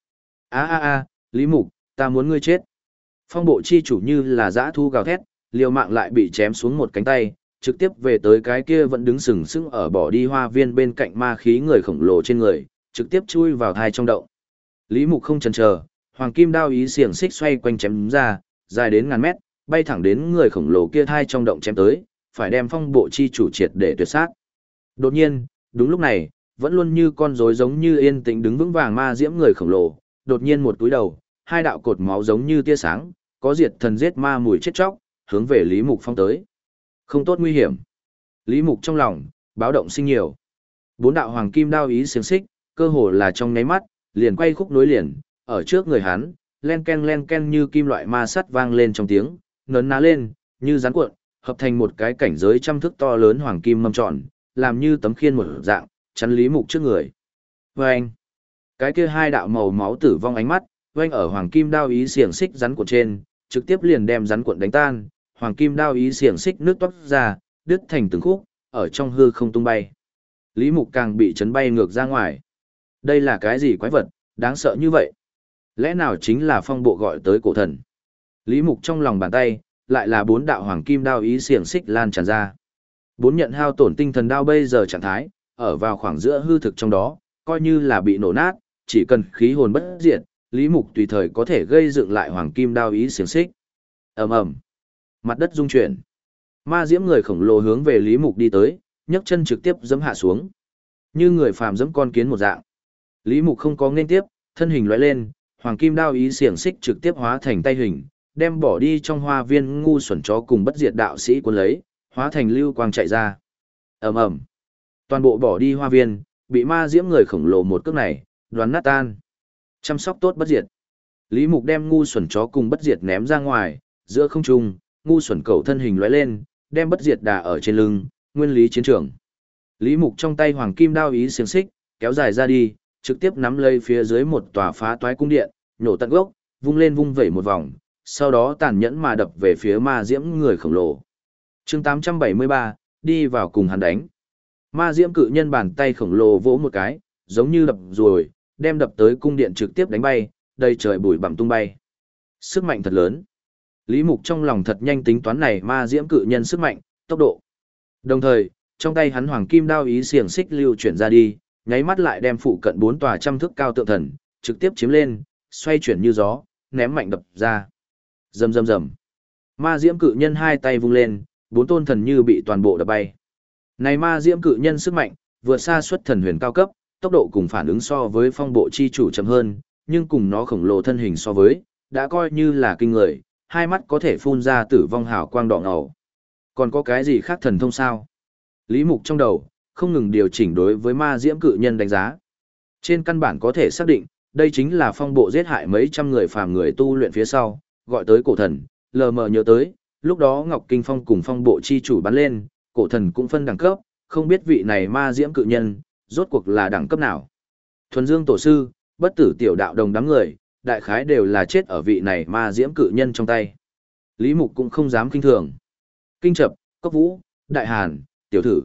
Lý Mục, ta muốn ngươi chết. Phong bộ chi chủ như là dã thu gào thét, liều mạng lại bị chém xuống một cánh tay, trực tiếp về tới cái kia vẫn đứng sừng sững ở bỏ đi hoa viên bên cạnh ma khí người khổng lồ trên người, trực tiếp chui vào thai trong động. Lý Mục không chần chờ, hoàng kim đao ý xiềng xích xoay quanh chém ra, dài đến ngàn mét, bay thẳng đến người khổng lồ kia thai trong động chém tới, phải đem phong bộ chi chủ triệt để tuyệt sát. Đột nhiên, đúng lúc này, vẫn luôn như con rối giống như yên tĩnh đứng vững vàng ma diễm người khổng lồ, đột nhiên một túi đầu, hai đạo cột máu giống như tia sáng, có diệt thần giết ma mùi chết chóc, hướng về Lý Mục phong tới. Không tốt nguy hiểm. Lý Mục trong lòng, báo động sinh nhiều. Bốn đạo hoàng kim đao ý xiềng xích, cơ hồ là trong nháy mắt, liền quay khúc nối liền, ở trước người hắn, len ken như kim loại ma sắt vang lên trong tiếng, nấn ná lên, như rắn cuộn, hợp thành một cái cảnh giới trăm thước to lớn hoàng kim mâm tròn, làm như tấm khiên một dạng, chắn Lý Mục trước người. Vâng! Cái kia hai đạo màu máu tử vong ánh mắt, vâng ở hoàng kim đao ý xiềng xích rắn cuộn trên, trực tiếp liền đem rắn cuộn đánh tan, hoàng kim đao ý xiềng xích nước toát ra, đứt thành từng khúc, ở trong hư không tung bay. Lý Mục càng bị chấn bay ngược ra ngoài. Đây là cái gì quái vật, đáng sợ như vậy? Lẽ nào chính là phong bộ gọi tới cổ thần? Lý Mục trong lòng bàn tay, lại là bốn đạo hoàng kim đao ý xiềng xích lan tràn ra. Bốn nhận hao tổn tinh thần đao bây giờ trạng thái, ở vào khoảng giữa hư thực trong đó, coi như là bị nổ nát, chỉ cần khí hồn bất diệt, Lý Mục tùy thời có thể gây dựng lại hoàng kim đao ý xiềng xích. Ầm ầm, mặt đất rung chuyển. Ma diễm người khổng lồ hướng về Lý Mục đi tới, nhấc chân trực tiếp giẫm hạ xuống, như người phàm giẫm con kiến một dạng. Lý Mục không có nên tiếp, thân hình lóe lên, hoàng kim đao ý xiềng xích trực tiếp hóa thành tay hình, đem bỏ đi trong hoa viên ngu xuẩn chó cùng bất diệt đạo sĩ cuốn lấy, hóa thành lưu quang chạy ra. Ầm ầm, toàn bộ bỏ đi hoa viên, bị ma diễm người khổng lồ một cước này đoán nát tan. Chăm sóc tốt bất diệt. Lý Mục đem ngu xuẩn chó cùng bất diệt ném ra ngoài, giữa không trung, ngu xuẩn cẩu thân hình lóe lên, đem bất diệt đà ở trên lưng, nguyên lý chiến trường. Lý Mục trong tay hoàng kim đao ý xiềng xích, kéo dài ra đi, trực tiếp nắm lấy phía dưới một tòa phá toái cung điện, nhổ tận gốc, vung lên vung vẩy một vòng, sau đó tàn nhẫn mà đập về phía ma diễm người khổng lồ. Chương 873, đi vào cùng hắn đánh. Ma diễm cự nhân bàn tay khổng lồ vỗ một cái, giống như đập ruồi, đem đập tới cung điện trực tiếp đánh bay, đầy trời bụi bặm tung bay. Sức mạnh thật lớn. Lý Mục trong lòng thật nhanh tính toán này ma diễm cự nhân sức mạnh, tốc độ. Đồng thời, trong tay hắn hoàng kim đao ý xiềng xích lưu chuyển ra đi, nháy mắt lại đem phụ cận 4 tòa trăm thước cao tượng thần trực tiếp chiếm lên, xoay chuyển như gió, ném mạnh đập ra. Rầm rầm rầm. Ma diễm cự nhân hai tay vung lên, 4 tôn thần như bị toàn bộ đập bay. Này ma diễm cự nhân sức mạnh, vượt xa xuất thần huyền cao cấp, tốc độ cùng phản ứng so với phong bộ chi chủ chậm hơn, nhưng cùng nó khổng lồ thân hình so với, đã coi như là kinh người, hai mắt có thể phun ra tử vong hào quang đỏ ngầu. Còn có cái gì khác thần thông sao? Lý Mục trong đầu, không ngừng điều chỉnh đối với ma diễm cự nhân đánh giá. Trên căn bản có thể xác định, đây chính là phong bộ giết hại mấy trăm người phàm người tu luyện phía sau, gọi tới cổ thần, lờ mờ nhớ tới, lúc đó Ngọc Kinh Phong cùng phong bộ chi chủ bắn lên, cổ thần cũng phân đẳng cấp, không biết vị này ma diễm cự nhân, rốt cuộc là đẳng cấp nào. Thuần Dương tổ sư, bất tử tiểu đạo đồng đám người, đại khái đều là chết ở vị này ma diễm cự nhân trong tay. Lý Mục cũng không dám kinh thường. Kinh Chập, Cốc Vũ, Đại Hàn, Tiểu Thử.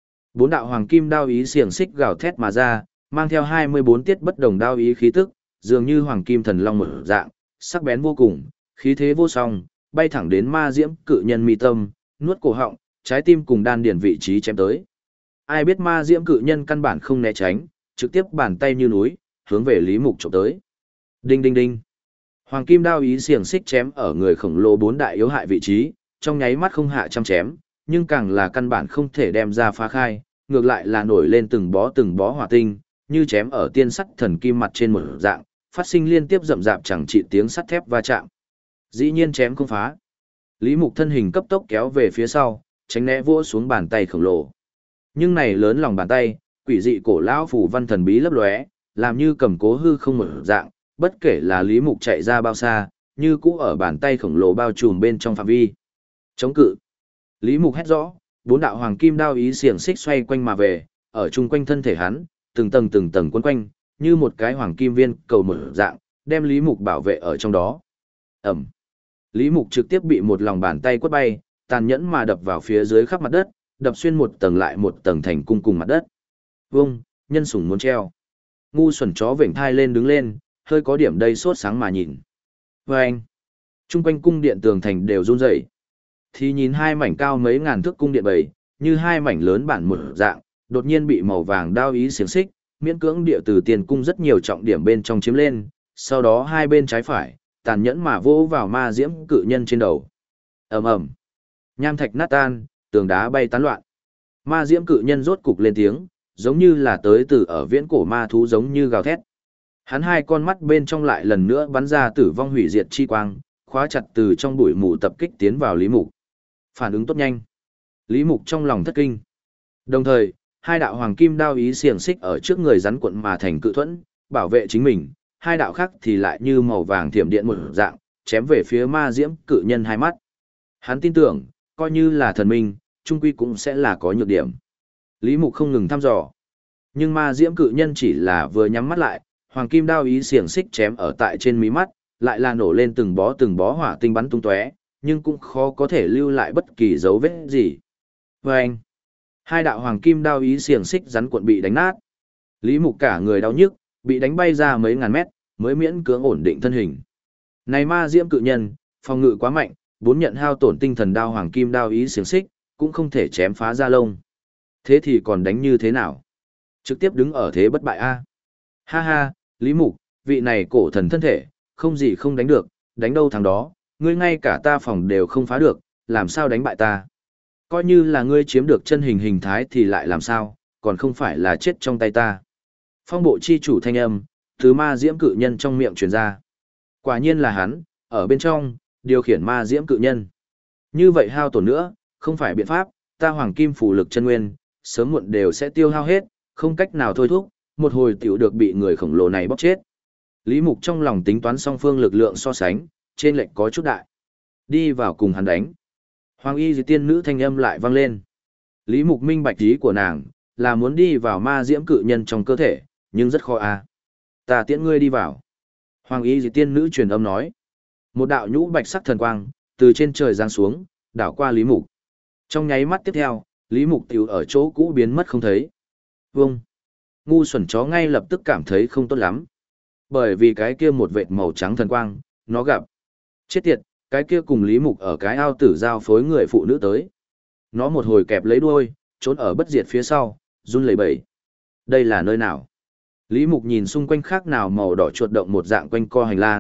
4 đạo hoàng kim đao ý xiềng xích gào thét mà ra, mang theo 24 tiết bất đồng đao ý khí tức, dường như hoàng kim thần long mở dạng, sắc bén vô cùng, khí thế vô song, bay thẳng đến ma diễm cự nhân mi tâm, nuốt cổ họng, trái tim cùng đan điền vị trí chém tới. Ai biết ma diễm cự nhân căn bản không né tránh, trực tiếp bàn tay như núi, hướng về Lý Mục chụp tới. Đinh đinh đinh. Hoàng kim đao ý xiềng xích chém ở người khổng lồ 4 đại yếu hại vị trí, trong nháy mắt không hạ trăm chém, nhưng càng là căn bản không thể đem ra phá khai, ngược lại là nổi lên từng bó hỏa tinh, như chém ở tiên sắt thần kim mặt trên một dạng, phát sinh liên tiếp rậm rạp chẳng trị tiếng sắt thép va chạm. Dĩ nhiên chém không phá. Lý Mục thân hình cấp tốc kéo về phía sau, tránh né vỗ xuống bàn tay khổng lồ. Nhưng này lớn lòng bàn tay, quỷ dị cổ lão phù văn thần bí lấp lóe, làm như cầm cố hư không một dạng, bất kể là Lý Mục chạy ra bao xa, như cũ ở bàn tay khổng lồ bao trùm bên trong phạm vi. Chống cự. Lý Mục hét rõ, 4 đạo hoàng kim đao ý xiềng xích xoay quanh mà về, ở chung quanh thân thể hắn, từng tầng quấn quanh, như một cái hoàng kim viên cầu mở dạng, đem Lý Mục bảo vệ ở trong đó. Ẩm. Lý Mục trực tiếp bị một lòng bàn tay quất bay, tàn nhẫn mà đập vào phía dưới khắp mặt đất, đập xuyên một tầng lại một tầng thành cung cùng mặt đất. Vông, nhân sủng muốn treo. Ngu xuẩn chó vểnh thai lên đứng lên, hơi có điểm đây sốt sáng mà nhìn. Vâng. Trung quanh cung điện tường thành đều run rẩy. Thì nhìn hai mảnh cao mấy ngàn thước cung điện bầy, như hai mảnh lớn bản một dạng, đột nhiên bị màu vàng đao ý xiềng xích, miễn cưỡng địa từ tiền cung rất nhiều trọng điểm bên trong chiếm lên, sau đó hai bên trái phải, tàn nhẫn mà vỗ vào ma diễm cự nhân trên đầu. Ầm ầm. Nham thạch nát tan, tường đá bay tán loạn. Ma diễm cự nhân rốt cục lên tiếng, giống như là tới từ ở viễn cổ ma thú giống như gào thét. Hắn hai con mắt bên trong lại lần nữa bắn ra tử vong hủy diệt chi quang, khóa chặt từ trong bụi mù tập kích tiến vào Lý Mục. Phản ứng tốt nhanh. Lý Mục trong lòng thất kinh. Đồng thời, hai đạo hoàng kim đao ý xiềng xích ở trước người rắn cuộn mà thành cự thuẫn, bảo vệ chính mình, hai đạo khác thì lại như màu vàng thiểm điện một dạng, chém về phía ma diễm cự nhân hai mắt. Hắn tin tưởng, coi như là thần minh, trung quy cũng sẽ là có nhược điểm. Lý Mục không ngừng thăm dò. Nhưng ma diễm cự nhân chỉ là vừa nhắm mắt lại, hoàng kim đao ý xiềng xích chém ở tại trên mí mắt, lại là nổ lên từng bó hỏa tinh bắn tung tóe, nhưng cũng khó có thể lưu lại bất kỳ dấu vết gì. Vâng! Hai đạo hoàng kim đao ý xiềng xích rắn cuộn bị đánh nát. Lý Mục cả người đau nhức, bị đánh bay ra mấy ngàn mét, mới miễn cưỡng ổn định thân hình. Này ma diễm cự nhân, phòng ngự quá mạnh, 4 nhận hao tổn tinh thần đao hoàng kim đao ý xiềng xích, cũng không thể chém phá ra lông. Thế thì còn đánh như thế nào? Trực tiếp đứng ở thế bất bại a. Ha ha, Lý Mục, vị này cổ thần thân thể, không gì không đánh được, đánh đâu thằng đó, ngươi ngay cả ta phòng đều không phá được, làm sao đánh bại ta? Coi như là ngươi chiếm được chân hình hình thái thì lại làm sao, còn không phải là chết trong tay ta. Phong bộ chi chủ thanh âm, từ ma diễm cự nhân trong miệng truyền ra. Quả nhiên là hắn, ở bên trong, điều khiển ma diễm cự nhân. Như vậy hao tổn nữa, không phải biện pháp, ta hoàng kim phủ lực chân nguyên, sớm muộn đều sẽ tiêu hao hết, không cách nào thôi thúc, một hồi tiểu được bị người khổng lồ này bóc chết. Lý Mục trong lòng tính toán song phương lực lượng so sánh, trên lệnh có chút đại. Đi vào cùng hắn đánh. Hoàng y tiên nữ thanh âm lại vang lên. Lý Mục minh bạch ý của nàng, là muốn đi vào ma diễm cự nhân trong cơ thể, nhưng rất khó a. Ta tiễn ngươi đi vào. Hoàng y tiên nữ truyền âm nói. Một đạo nhũ bạch sắc thần quang, từ trên trời giáng xuống, đảo qua Lý Mục. Trong nháy mắt tiếp theo, Lý Mục tiểu ở chỗ cũ biến mất không thấy. Vông. Ngu xuẩn chó ngay lập tức cảm thấy không tốt lắm. Bởi vì cái kia một vệt màu trắng thần quang, nó gặp. Chết tiệt, cái kia cùng Lý Mục ở cái ao tử giao phối người phụ nữ tới. Nó một hồi kẹp lấy đuôi, trốn ở bất diệt phía sau, run lẩy bẩy. Đây là nơi nào? Lý Mục nhìn xung quanh khác nào màu đỏ chuột động một dạng quanh co hành lang,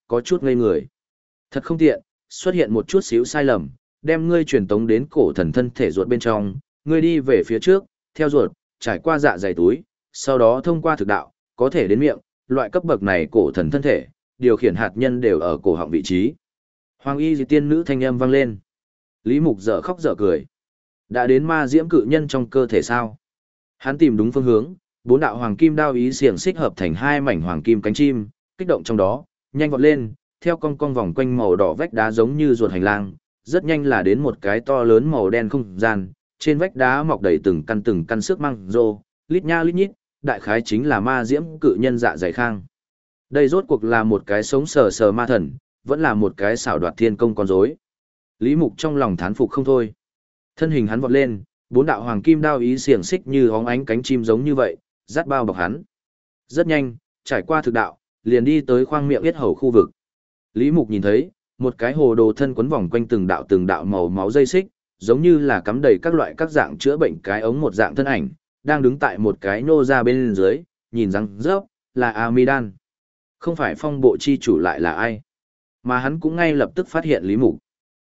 có chút ngây người. Thật không tiện, xuất hiện một chút xíu sai lầm, đem ngươi truyền tống đến cổ thần thân thể ruột bên trong, ngươi đi về phía trước, theo ruột, trải qua dạ dày túi, sau đó thông qua thực đạo, có thể đến miệng, loại cấp bậc này cổ thần thân thể, điều khiển hạt nhân đều ở cổ họng vị trí. Hoàng y dị tiên nữ thanh âm vang lên. Lý Mục dở khóc dở cười. Đã đến ma diễm cự nhân trong cơ thể sao? Hắn tìm đúng phương hướng, bốn đạo hoàng kim đao ý xiềng xích hợp thành hai mảnh hoàng kim cánh chim, kích động trong đó, nhanh vọt lên, theo cong cong vòng quanh màu đỏ vách đá giống như ruột hành lang, rất nhanh là đến một cái to lớn màu đen không gian, trên vách đá mọc đầy từng căn xước măng rô, lít nha lít nhít, đại khái chính là ma diễm cự nhân dạ dày khang. Đây rốt cuộc là một cái sống sờ sờ ma thần, vẫn là một cái xảo đoạt thiên công con rối. Lý Mục trong lòng thán phục không thôi. Thân hình hắn vọt lên, bốn đạo hoàng kim đao ý xiềng xích như hóng ánh cánh chim giống như vậy, dắt bao bọc hắn. Rất nhanh, trải qua thực đạo, liền đi tới khoang miệng yết hầu khu vực. Lý Mục nhìn thấy, một cái hồ đồ thân quấn vòng quanh từng đạo màu máu dây xích, giống như là cắm đầy các loại các dạng chữa bệnh cái ống một dạng thân ảnh, đang đứng tại một cái nô ra bên dưới, nhìn răng rớp, là Amidan. Không phải phong bộ chi chủ lại là ai? Mà hắn cũng ngay lập tức phát hiện Lý Mục.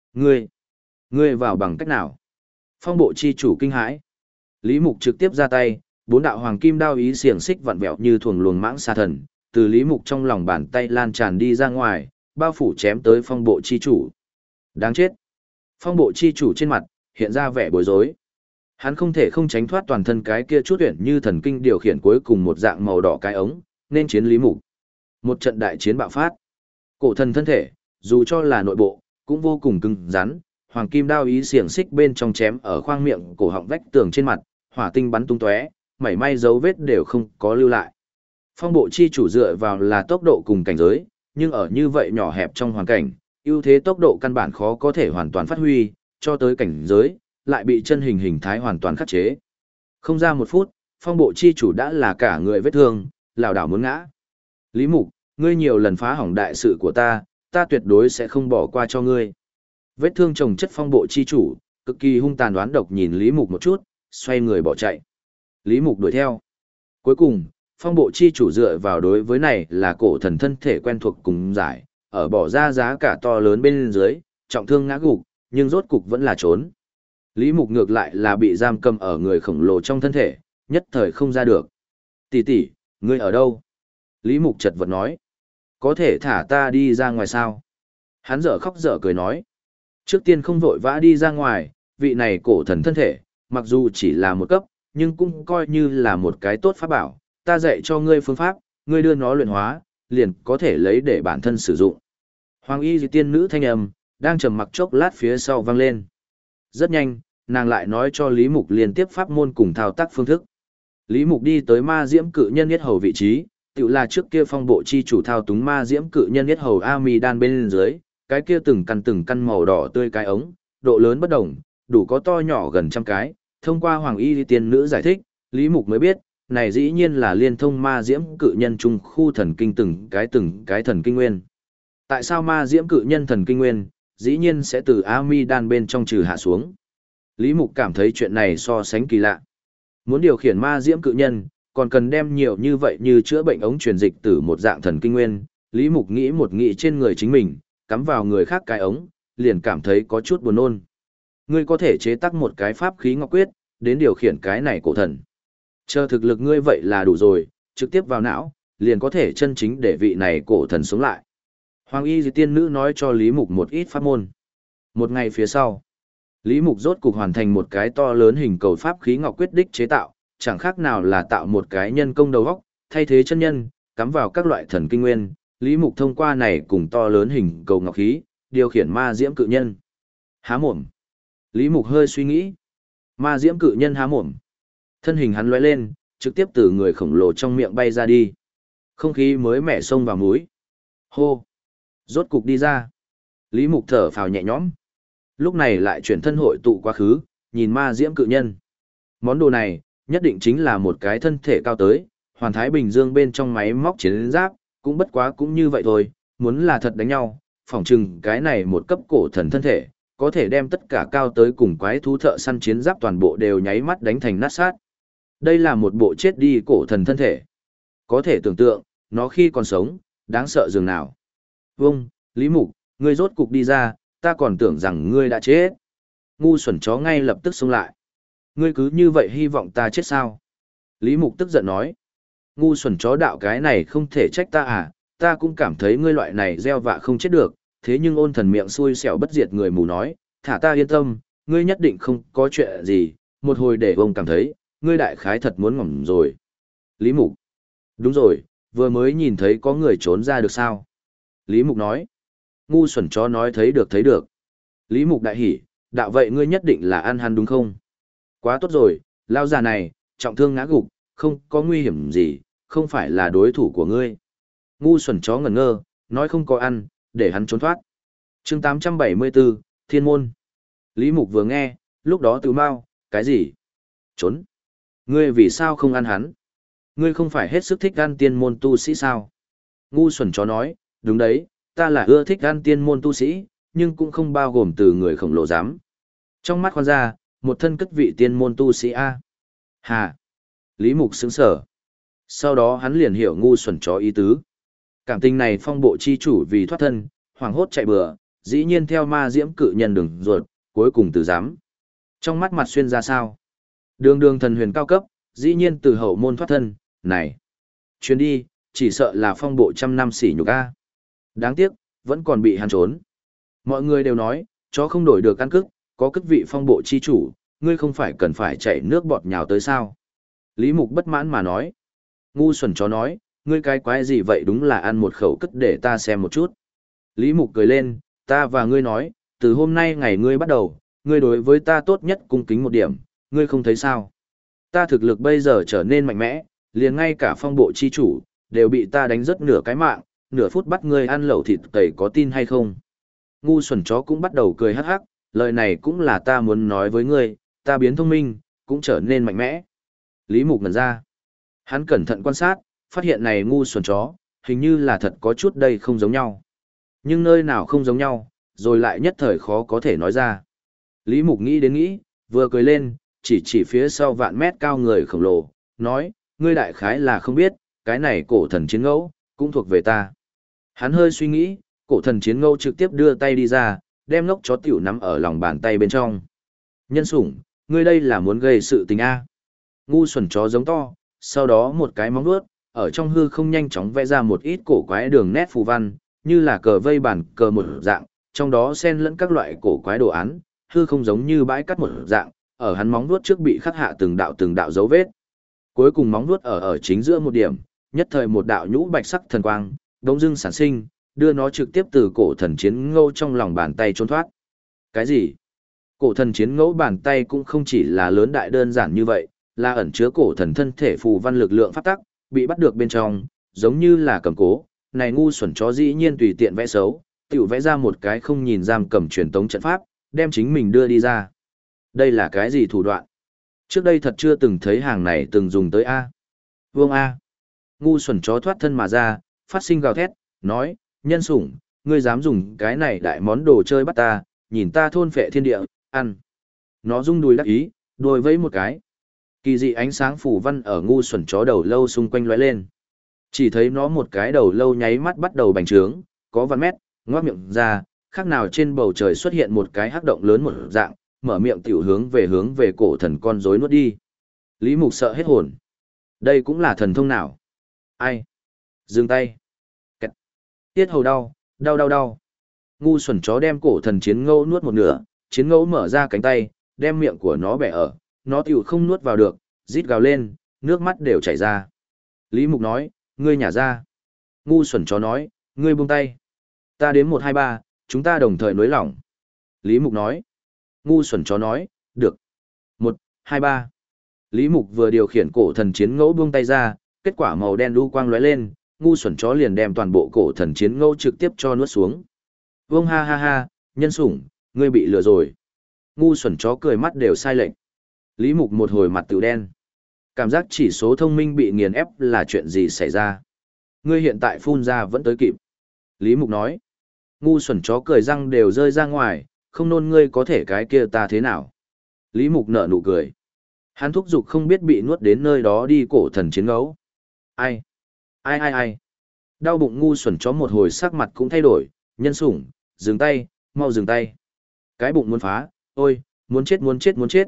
Ngươi vào bằng cách nào? Phong bộ chi chủ kinh hãi. Lý Mục trực tiếp ra tay, bốn đạo hoàng kim đao ý xiềng xích vặn vẹo như thuồng luồng mãng sa thần, từ Lý Mục trong lòng bàn tay lan tràn đi ra ngoài, bao phủ chém tới phong bộ chi chủ. Đáng chết. Phong bộ chi chủ trên mặt, hiện ra vẻ bối rối. Hắn không thể không tránh thoát toàn thân cái kia chút huyển như thần kinh điều khiển cuối cùng một dạng màu đỏ cái ống, nên chiến Lý Mục. Một trận đại chiến bạo phát. Cổ thần thân thể, dù cho là nội bộ, cũng vô cùng cứng rắn, hoàng kim đao ý xiềng xích bên trong chém ở khoang miệng cổ họng vách tường trên mặt, hỏa tinh bắn tung tóe, mảy may dấu vết đều không có lưu lại. Phong bộ chi chủ dựa vào là tốc độ cùng cảnh giới, nhưng ở như vậy nhỏ hẹp trong hoàn cảnh, ưu thế tốc độ căn bản khó có thể hoàn toàn phát huy, cho tới cảnh giới, lại bị chân hình hình thái hoàn toàn khắc chế. Không ra một phút, phong bộ chi chủ đã là cả người vết thương, lảo đảo muốn ngã. Lý Mục, ngươi nhiều lần phá hỏng đại sự của ta tuyệt đối sẽ không bỏ qua cho ngươi. Vết thương chồng chất phong bộ chi chủ, cực kỳ hung tàn đoán độc nhìn Lý Mục một chút, xoay người bỏ chạy. Lý Mục đuổi theo. Cuối cùng, phong bộ chi chủ dựa vào đối với này là cổ thần thân thể quen thuộc cùng giải, ở bỏ ra giá cả to lớn bên dưới, trọng thương ngã gục, nhưng rốt cục vẫn là trốn. Lý Mục ngược lại là bị giam cầm ở người khổng lồ trong thân thể, nhất thời không ra được. Tỷ tỷ, ngươi ở đâu? Lý Mục chật vật nói. Có thể thả ta đi ra ngoài sao? Hắn dở khóc dở cười nói. Trước tiên không vội vã đi ra ngoài, vị này cổ thần thân thể, mặc dù chỉ là một cấp, nhưng cũng coi như là một cái tốt pháp bảo. Ta dạy cho ngươi phương pháp, ngươi đưa nó luyện hóa, liền có thể lấy để bản thân sử dụng. Hoàng y dị tiên nữ thanh âm, đang trầm mặc chốc lát phía sau vang lên. Rất nhanh, nàng lại nói cho Lý Mục liên tiếp pháp môn cùng thao tác phương thức. Lý Mục đi tới ma diễm cự nhân yết hầu vị trí, tự là trước kia phong bộ chi chủ thao túng ma diễm cự nhân yết hầu Amidan bên dưới, cái kia từng căn màu đỏ tươi cái ống, độ lớn bất đồng, đủ có to nhỏ gần trăm cái. Thông qua Hoàng y tiên nữ giải thích, Lý Mục mới biết, này dĩ nhiên là liên thông ma diễm cự nhân trung khu thần kinh từng cái thần kinh nguyên. Tại sao ma diễm cự nhân thần kinh nguyên, dĩ nhiên sẽ từ Amidan bên trong trừ hạ xuống? Lý Mục cảm thấy chuyện này so sánh kỳ lạ. Muốn điều khiển ma diễm cự nhân, còn cần đem nhiều như vậy như chữa bệnh ống truyền dịch từ một dạng thần kinh nguyên. Lý Mục nghĩ trên người chính mình, cắm vào người khác cái ống, liền cảm thấy có chút buồn nôn. Ngươi có thể chế tác một cái pháp khí ngọc quyết, đến điều khiển cái này cổ thần. Chờ thực lực ngươi vậy là đủ rồi, trực tiếp vào não, liền có thể chân chính để vị này cổ thần sống lại. Hoàng y dị tiên nữ nói cho Lý Mục một ít pháp môn. Một ngày phía sau, Lý Mục rốt cục hoàn thành một cái to lớn hình cầu pháp khí ngọc quyết đích chế tạo, chẳng khác nào là tạo một cái nhân công đầu óc, thay thế chân nhân, cắm vào các loại thần kinh nguyên. Lý Mục thông qua này cùng to lớn hình cầu ngọc khí, điều khiển ma diễm cự nhân. Há mồm. Lý Mục hơi suy nghĩ. Ma diễm cự nhân há mồm. Thân hình hắn lóe lên, trực tiếp từ người khổng lồ trong miệng bay ra đi. Không khí mới mẻ xông vào mũi. Hô. Rốt cục đi ra. Lý Mục thở phào nhẹ nhõm. Lúc này lại chuyển thân hội tụ quá khứ, nhìn ma diễm cự nhân. Món đồ này, nhất định chính là một cái thân thể cao tới, hoàn thái bình dương bên trong máy móc chiến giáp, cũng bất quá cũng như vậy thôi, muốn là thật đánh nhau, phỏng chừng cái này một cấp cổ thần thân thể, có thể đem tất cả cao tới cùng quái thú thợ săn chiến giáp toàn bộ đều nháy mắt đánh thành nát sát. Đây là một bộ chết đi cổ thần thân thể. Có thể tưởng tượng, nó khi còn sống, đáng sợ dường nào. Vâng, Lý Mục, ngươi rốt cục đi ra, ta còn tưởng rằng ngươi đã chết. Ngu xuẩn chó ngay lập tức xông lại. Ngươi cứ như vậy hy vọng ta chết sao? Lý Mục tức giận nói. Ngu xuẩn chó đạo, cái này không thể trách ta à, ta cũng cảm thấy ngươi loại này gieo vạ không chết được, thế nhưng Ôn Thần miệng xui xẻo bất diệt người mù nói, thả ta yên tâm, ngươi nhất định không có chuyện gì, một hồi để ông cảm thấy, ngươi đại khái thật muốn ngỏm rồi. Lý Mục. Đúng rồi, vừa mới nhìn thấy có người trốn ra được sao? Lý Mục nói. Ngu xuẩn chó nói thấy được thấy được. Lý Mục đại hỉ, đạo vậy ngươi nhất định là ăn hắn đúng không? Quá tốt rồi, lao già này, trọng thương ngã gục, không có nguy hiểm gì, không phải là đối thủ của ngươi. Ngu xuẩn chó ngẩn ngơ, nói không có ăn, để hắn trốn thoát. chương 874, Thiên Môn. Lý Mục vừa nghe, lúc đó từ mau, cái gì? Trốn. Ngươi vì sao không ăn hắn? Ngươi không phải hết sức thích ăn tiên môn tu sĩ sao? Ngu xuẩn chó nói, đúng đấy, ta là ưa thích ăn tiên môn tu sĩ, nhưng cũng không bao gồm từ người khổng lồ dám. Trong mắt khoan ra, một thân cất vị tiên môn tu sĩ A. Hà. Lý Mục sững sở. Sau đó hắn liền hiểu ngu xuẩn chó ý tứ. Cảm tình này phong bộ chi chủ vì thoát thân, hoảng hốt chạy bừa, dĩ nhiên theo ma diễm cự nhân đường ruột, cuối cùng từ giám. Trong mắt mặt xuyên ra sao? Đường đường thần huyền cao cấp, dĩ nhiên từ hậu môn thoát thân, này. Chuyến đi, chỉ sợ là phong bộ trăm năm sỉ nhục A. Đáng tiếc, vẫn còn bị hắn trốn. Mọi người đều nói, chó không đổi được căn cức, có cức vị phong bộ chi chủ, ngươi không phải cần phải chạy nước bọt nhào tới sao. Lý Mục bất mãn mà nói. Ngu xuẩn chó nói, ngươi cái quái gì vậy, đúng là ăn một khẩu cất để ta xem một chút. Lý Mục cười lên, ta và ngươi nói, từ hôm nay ngày ngươi bắt đầu, ngươi đối với ta tốt nhất cung kính một điểm, ngươi không thấy sao. Ta thực lực bây giờ trở nên mạnh mẽ, liền ngay cả phong bộ chi chủ, đều bị ta đánh rất nửa cái mạng, nửa phút bắt ngươi ăn lẩu thịt tẩy, có tin hay không. Ngu xuẩn chó cũng bắt đầu cười hắc hắc, lời này cũng là ta muốn nói với ngươi, ta biến thông minh, cũng trở nên mạnh mẽ. Lý Mục ngẩn ra. Hắn cẩn thận quan sát, phát hiện này ngu xuẩn chó, hình như là thật có chút đây không giống nhau. Nhưng nơi nào không giống nhau, rồi lại nhất thời khó có thể nói ra. Lý Mục nghĩ đến nghĩ, vừa cười lên, chỉ phía sau vạn mét cao người khổng lồ, nói, ngươi đại khái là không biết, cái này cổ thần chiến ngẫu, cũng thuộc về ta. Hắn hơi suy nghĩ, cổ thần chiến ngẫu trực tiếp đưa tay đi ra, đem ngốc chó tiểu nắm ở lòng bàn tay bên trong. Nhân sủng, ngươi đây là muốn gây sự tình A. Ngu xuẩn chó giống to, sau đó một cái móng vuốt ở trong hư không nhanh chóng vẽ ra một ít cổ quái đường nét phù văn, như là cờ vây bản cờ một dạng, trong đó xen lẫn các loại cổ quái đồ án, hư không giống như bãi cắt một dạng, ở hắn móng vuốt trước bị khắc hạ từng đạo dấu vết. Cuối cùng móng vuốt ở chính giữa một điểm, nhất thời một đạo nhũ bạch sắc thần quang, đống dưng sản sinh, đưa nó trực tiếp từ cổ thần chiến ngẫu trong lòng bàn tay trốn thoát. Cái gì? Cổ thần chiến ngẫu bàn tay cũng không chỉ là lớn đại đơn giản như vậy, là ẩn chứa cổ thần thân thể phù văn lực lượng pháp tắc, bị bắt được bên trong, giống như là cầm cố. Này ngu xuẩn chó dĩ nhiên tùy tiện vẽ xấu, tiểu vẽ ra một cái không nhìn giam cầm truyền tống trận pháp, đem chính mình đưa đi ra. Đây là cái gì thủ đoạn? Trước đây thật chưa từng thấy hàng này từng dùng tới A. Vương A. Ngu xuẩn chó thoát thân mà ra, phát sinh gào thét, nói, nhân sủng, ngươi dám dùng cái này đại món đồ chơi bắt ta, nhìn ta thôn phệ thiên địa, ăn. Nó rung đùi đắc ý, đuôi vẫy một cái. Kỳ dị ánh sáng phủ văn ở ngu xuẩn chó đầu lâu xung quanh lóe lên. Chỉ thấy nó một cái đầu lâu nháy mắt bắt đầu bành trướng, có vạn mét, ngoác miệng ra, khác nào trên bầu trời xuất hiện một cái hắc động lớn một dạng, mở miệng tiểu hướng về cổ thần con rối nuốt đi. Lý Mục sợ hết hồn. Đây cũng là thần thông nào? Ai? Dừng tay. Kẹt. Tiết hầu đau, đau. Ngu xuẩn chó đem cổ thần chiến ngẫu nuốt một nửa, chiến ngẫu mở ra cánh tay, đem miệng của nó bẻ ở, nó tiểu không nuốt vào được, rít gào lên, nước mắt đều chảy ra. Lý Mục nói, ngươi nhả ra. Ngu xuẩn chó nói, ngươi buông tay. Ta đếm 1 2 3, chúng ta đồng thời nới lỏng. Lý Mục nói. Ngu xuẩn chó nói, được. 1 2 3. Lý Mục vừa điều khiển cổ thần chiến ngẫu buông tay ra, kết quả màu đen lưu quang lóe lên, ngu xuẩn chó liền đem toàn bộ cổ thần chiến ngẫu trực tiếp cho nuốt xuống. Vương ha ha ha, nhân sủng, ngươi bị lừa rồi. Ngu xuẩn chó cười mắt đều sai lệch. Lý Mục một hồi mặt tiểu đen. Cảm giác chỉ số thông minh bị nghiền ép là chuyện gì xảy ra. Ngươi hiện tại phun ra vẫn tới kịp. Lý Mục nói. Ngu xuẩn chó cười răng đều rơi ra ngoài, không nôn ngươi có thể cái kia ta thế nào. Lý Mục nở nụ cười. Hắn thúc giục không biết bị nuốt đến nơi đó đi cổ thần chiến ngẫu. Ai? Đau bụng ngu xuẩn chó một hồi sắc mặt cũng thay đổi, nhân sủng, dừng tay, mau dừng tay. Cái bụng muốn phá, ôi, muốn chết muốn chết muốn chết,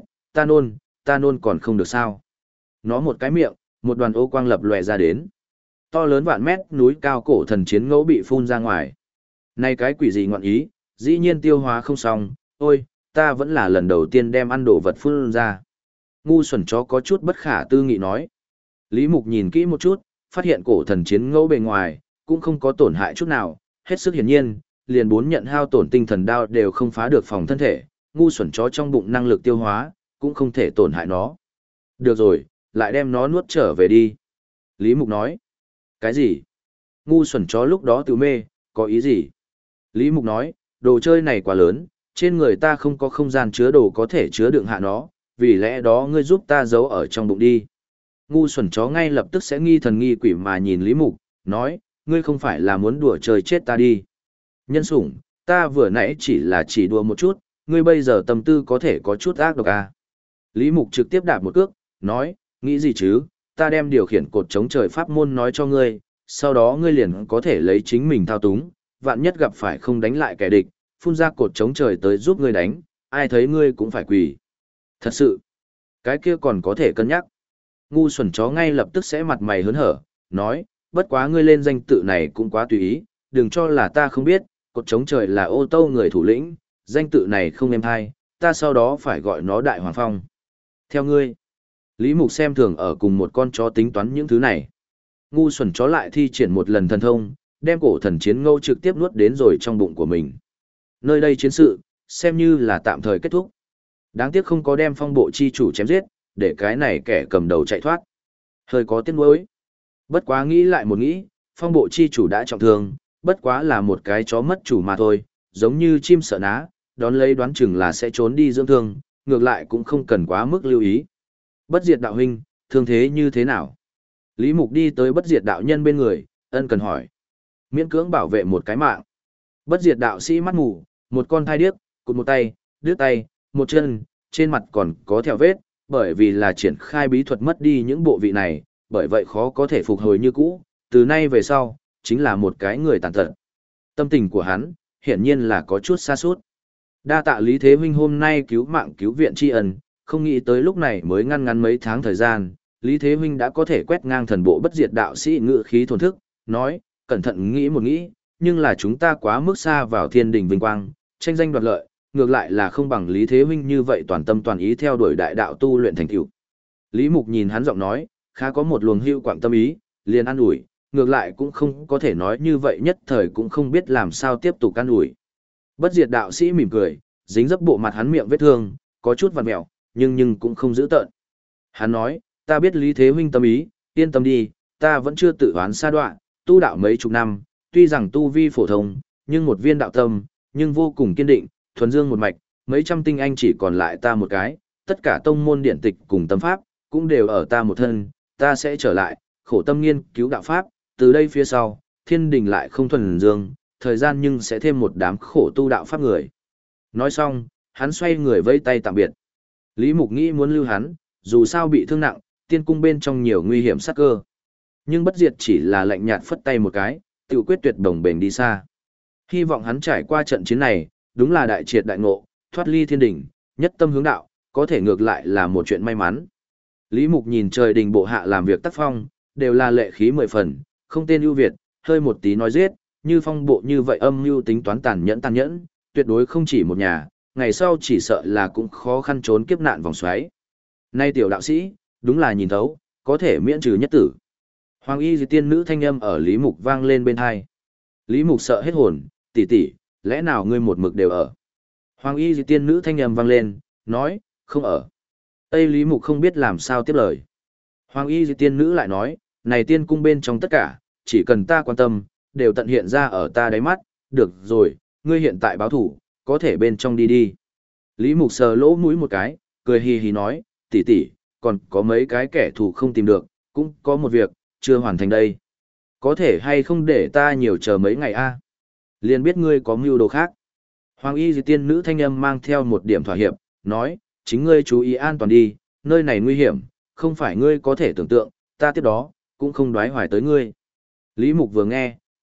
ta nôn còn không được sao. Nó một cái miệng, một đoàn ô quang lập lòe ra đến. To lớn vạn mét núi cao cổ thần chiến ngẫu bị phun ra ngoài. Này cái quỷ gì ngọn ý, dĩ nhiên tiêu hóa không xong, ôi, ta vẫn là lần đầu tiên đem ăn đồ vật phun ra. Ngu xuẩn chó có chút bất khả tư nghị nói. Lý Mục nhìn kỹ một chút, phát hiện cổ thần chiến ngẫu bề ngoài, cũng không có tổn hại chút nào, hết sức hiển nhiên, liền 4 nhận hao tổn tinh thần đao đều không phá được phòng thân thể, ngu xuẩn chó trong bụng năng lực tiêu hóa, cũng không thể tổn hại nó. Được rồi, lại đem nó nuốt trở về đi. Lý Mục nói. Cái gì? Ngu xuẩn chó lúc đó tự mê, có ý gì? Lý Mục nói, đồ chơi này quá lớn, trên người ta không có không gian chứa đồ có thể chứa đựng hạ nó, vì lẽ đó ngươi giúp ta giấu ở trong bụng đi. Ngu xuẩn chó ngay lập tức sẽ nghi thần nghi quỷ mà nhìn Lý Mục, nói, ngươi không phải là muốn đùa chơi chết ta đi. Nhân sủng, ta vừa nãy chỉ đùa một chút, ngươi bây giờ tâm tư có thể có chút ác độc à. Lý Mục trực tiếp đạp một cước, nói, nghĩ gì chứ, ta đem điều khiển cột chống trời pháp môn nói cho ngươi, sau đó ngươi liền có thể lấy chính mình thao túng, vạn nhất gặp phải không đánh lại kẻ địch, phun ra cột chống trời tới giúp ngươi đánh, ai thấy ngươi cũng phải quỳ. Thật sự, cái kia còn có thể cân nhắc. Ngu xuẩn chó ngay lập tức sẽ mặt mày hớn hở, nói, bất quá ngươi lên danh tự này cũng quá tùy ý, đừng cho là ta không biết, cột chống trời là ô tô người thủ lĩnh, danh tự này không êm hay, ta sau đó phải gọi nó Đại Hoàng Phong. Theo ngươi, Lý Mục xem thường ở cùng một con chó tính toán những thứ này. Ngu xuẩn chó lại thi triển một lần thần thông, đem cổ thần chiến ngâu trực tiếp nuốt đến rồi trong bụng của mình. Nơi đây chiến sự, xem như là tạm thời kết thúc. Đáng tiếc không có đem phong bộ chi chủ chém giết, để cái này kẻ cầm đầu chạy thoát. Hơi có tiếc nuối. Bất quá nghĩ lại một nghĩ, phong bộ chi chủ đã trọng thương, bất quá là một cái chó mất chủ mà thôi, giống như chim sợ ná, đón lấy đoán chừng là sẽ trốn đi dưỡng thương, ngược lại cũng không cần quá mức lưu ý. Bất diệt đạo huynh, thương thế như thế nào? Lý Mục đi tới bất diệt đạo nhân bên người, ân cần hỏi. Miễn cưỡng bảo vệ một cái mạng. Bất diệt đạo sĩ mắt ngủ, một con thai điếc, cụt một tay, đứt tay, một chân, trên mặt còn có thẹo vết, bởi vì là triển khai bí thuật mất đi những bộ vị này, bởi vậy khó có thể phục hồi như cũ, từ nay về sau, chính là một cái người tàn tật. Tâm tình của hắn, hiển nhiên là có chút xa sút. Đa tạ Lý Thế Huynh hôm nay cứu mạng cứu viện tri ân, không nghĩ tới lúc này mới ngăn mấy tháng thời gian, Lý Thế Huynh đã có thể quét ngang thần bộ bất diệt đạo sĩ ngự khí thổn thức, nói, cẩn thận nghĩ một nghĩ, nhưng là chúng ta quá mức xa vào thiên đình vinh quang, tranh danh đoạt lợi, ngược lại là không bằng Lý Thế Huynh như vậy toàn tâm toàn ý theo đuổi đại đạo tu luyện thành tựu. Lý Mục nhìn hắn giọng nói, khá có một luồng hưu quảng tâm ý, liền an ủi, ngược lại cũng không có thể nói như vậy nhất thời cũng không biết làm sao tiếp tục an ủi. Bất diệt đạo sĩ mỉm cười, dính dấp bộ mặt hắn miệng vết thương, có chút vằn mẹo, nhưng cũng không giữ tợn. Hắn nói, ta biết Lý Thế Huynh tâm ý, yên tâm đi, ta vẫn chưa tự oán sa đoạn, tu đạo mấy chục năm, tuy rằng tu vi phổ thông, nhưng một viên đạo tâm, nhưng vô cùng kiên định, thuần dương một mạch, mấy trăm tinh anh chỉ còn lại ta một cái, tất cả tông môn điển tịch cùng tâm pháp, cũng đều ở ta một thân, ta sẽ trở lại, khổ tâm nghiên cứu đạo pháp, từ đây phía sau, thiên đình lại không thuần dương, thời gian nhưng sẽ thêm một đám khổ tu đạo pháp người. Nói xong, hắn xoay người vẫy tay tạm biệt. Lý Mục nghĩ muốn lưu hắn, dù sao bị thương nặng, tiên cung bên trong nhiều nguy hiểm sát cơ. Nhưng bất diệt chỉ là lạnh nhạt phất tay một cái, tự quyết tuyệt đồng bền đi xa. Hy vọng hắn trải qua trận chiến này, đúng là đại triệt đại ngộ, thoát ly thiên đỉnh, nhất tâm hướng đạo, có thể ngược lại là một chuyện may mắn. Lý Mục nhìn trời đình bộ hạ làm việc tác phong, đều là lệ khí 10 phần, không tên ưu việt, hơi một tí nói giết, như phong bộ như vậy âm mưu tính toán tàn nhẫn, tuyệt đối không chỉ một nhà, ngày sau chỉ sợ là cũng khó khăn trốn kiếp nạn vòng xoáy. Nay tiểu đạo sĩ, đúng là nhìn thấu, có thể miễn trừ nhất tử. Hoàng y tiên nữ thanh âm ở Lý Mục vang lên bên hai. Lý Mục sợ hết hồn, tỷ, lẽ nào ngươi một mực đều ở? Hoàng y tiên nữ thanh âm vang lên, nói, không ở. Tây Lý Mục không biết làm sao tiếp lời. Hoàng y tiên nữ lại nói, này tiên cung bên trong tất cả, chỉ cần ta quan tâm, đều tận hiện ra ở ta đáy mắt, được rồi, ngươi hiện tại báo thủ, có thể bên trong đi đi. Lý Mục sờ lỗ mũi một cái, cười hì hì nói, tỷ, còn có mấy cái kẻ thù không tìm được, cũng có một việc, chưa hoàn thành đây. Có thể hay không để ta nhiều chờ mấy ngày a? Liền biết ngươi có mưu đồ khác. Hoàng y tiên nữ thanh âm mang theo một điểm thỏa hiệp, nói, chính ngươi chú ý an toàn đi, nơi này nguy hiểm, không phải ngươi có thể tưởng tượng, ta tiếp đó, cũng không đoái hoài tới ngươi. Lý Mục vừa nghe,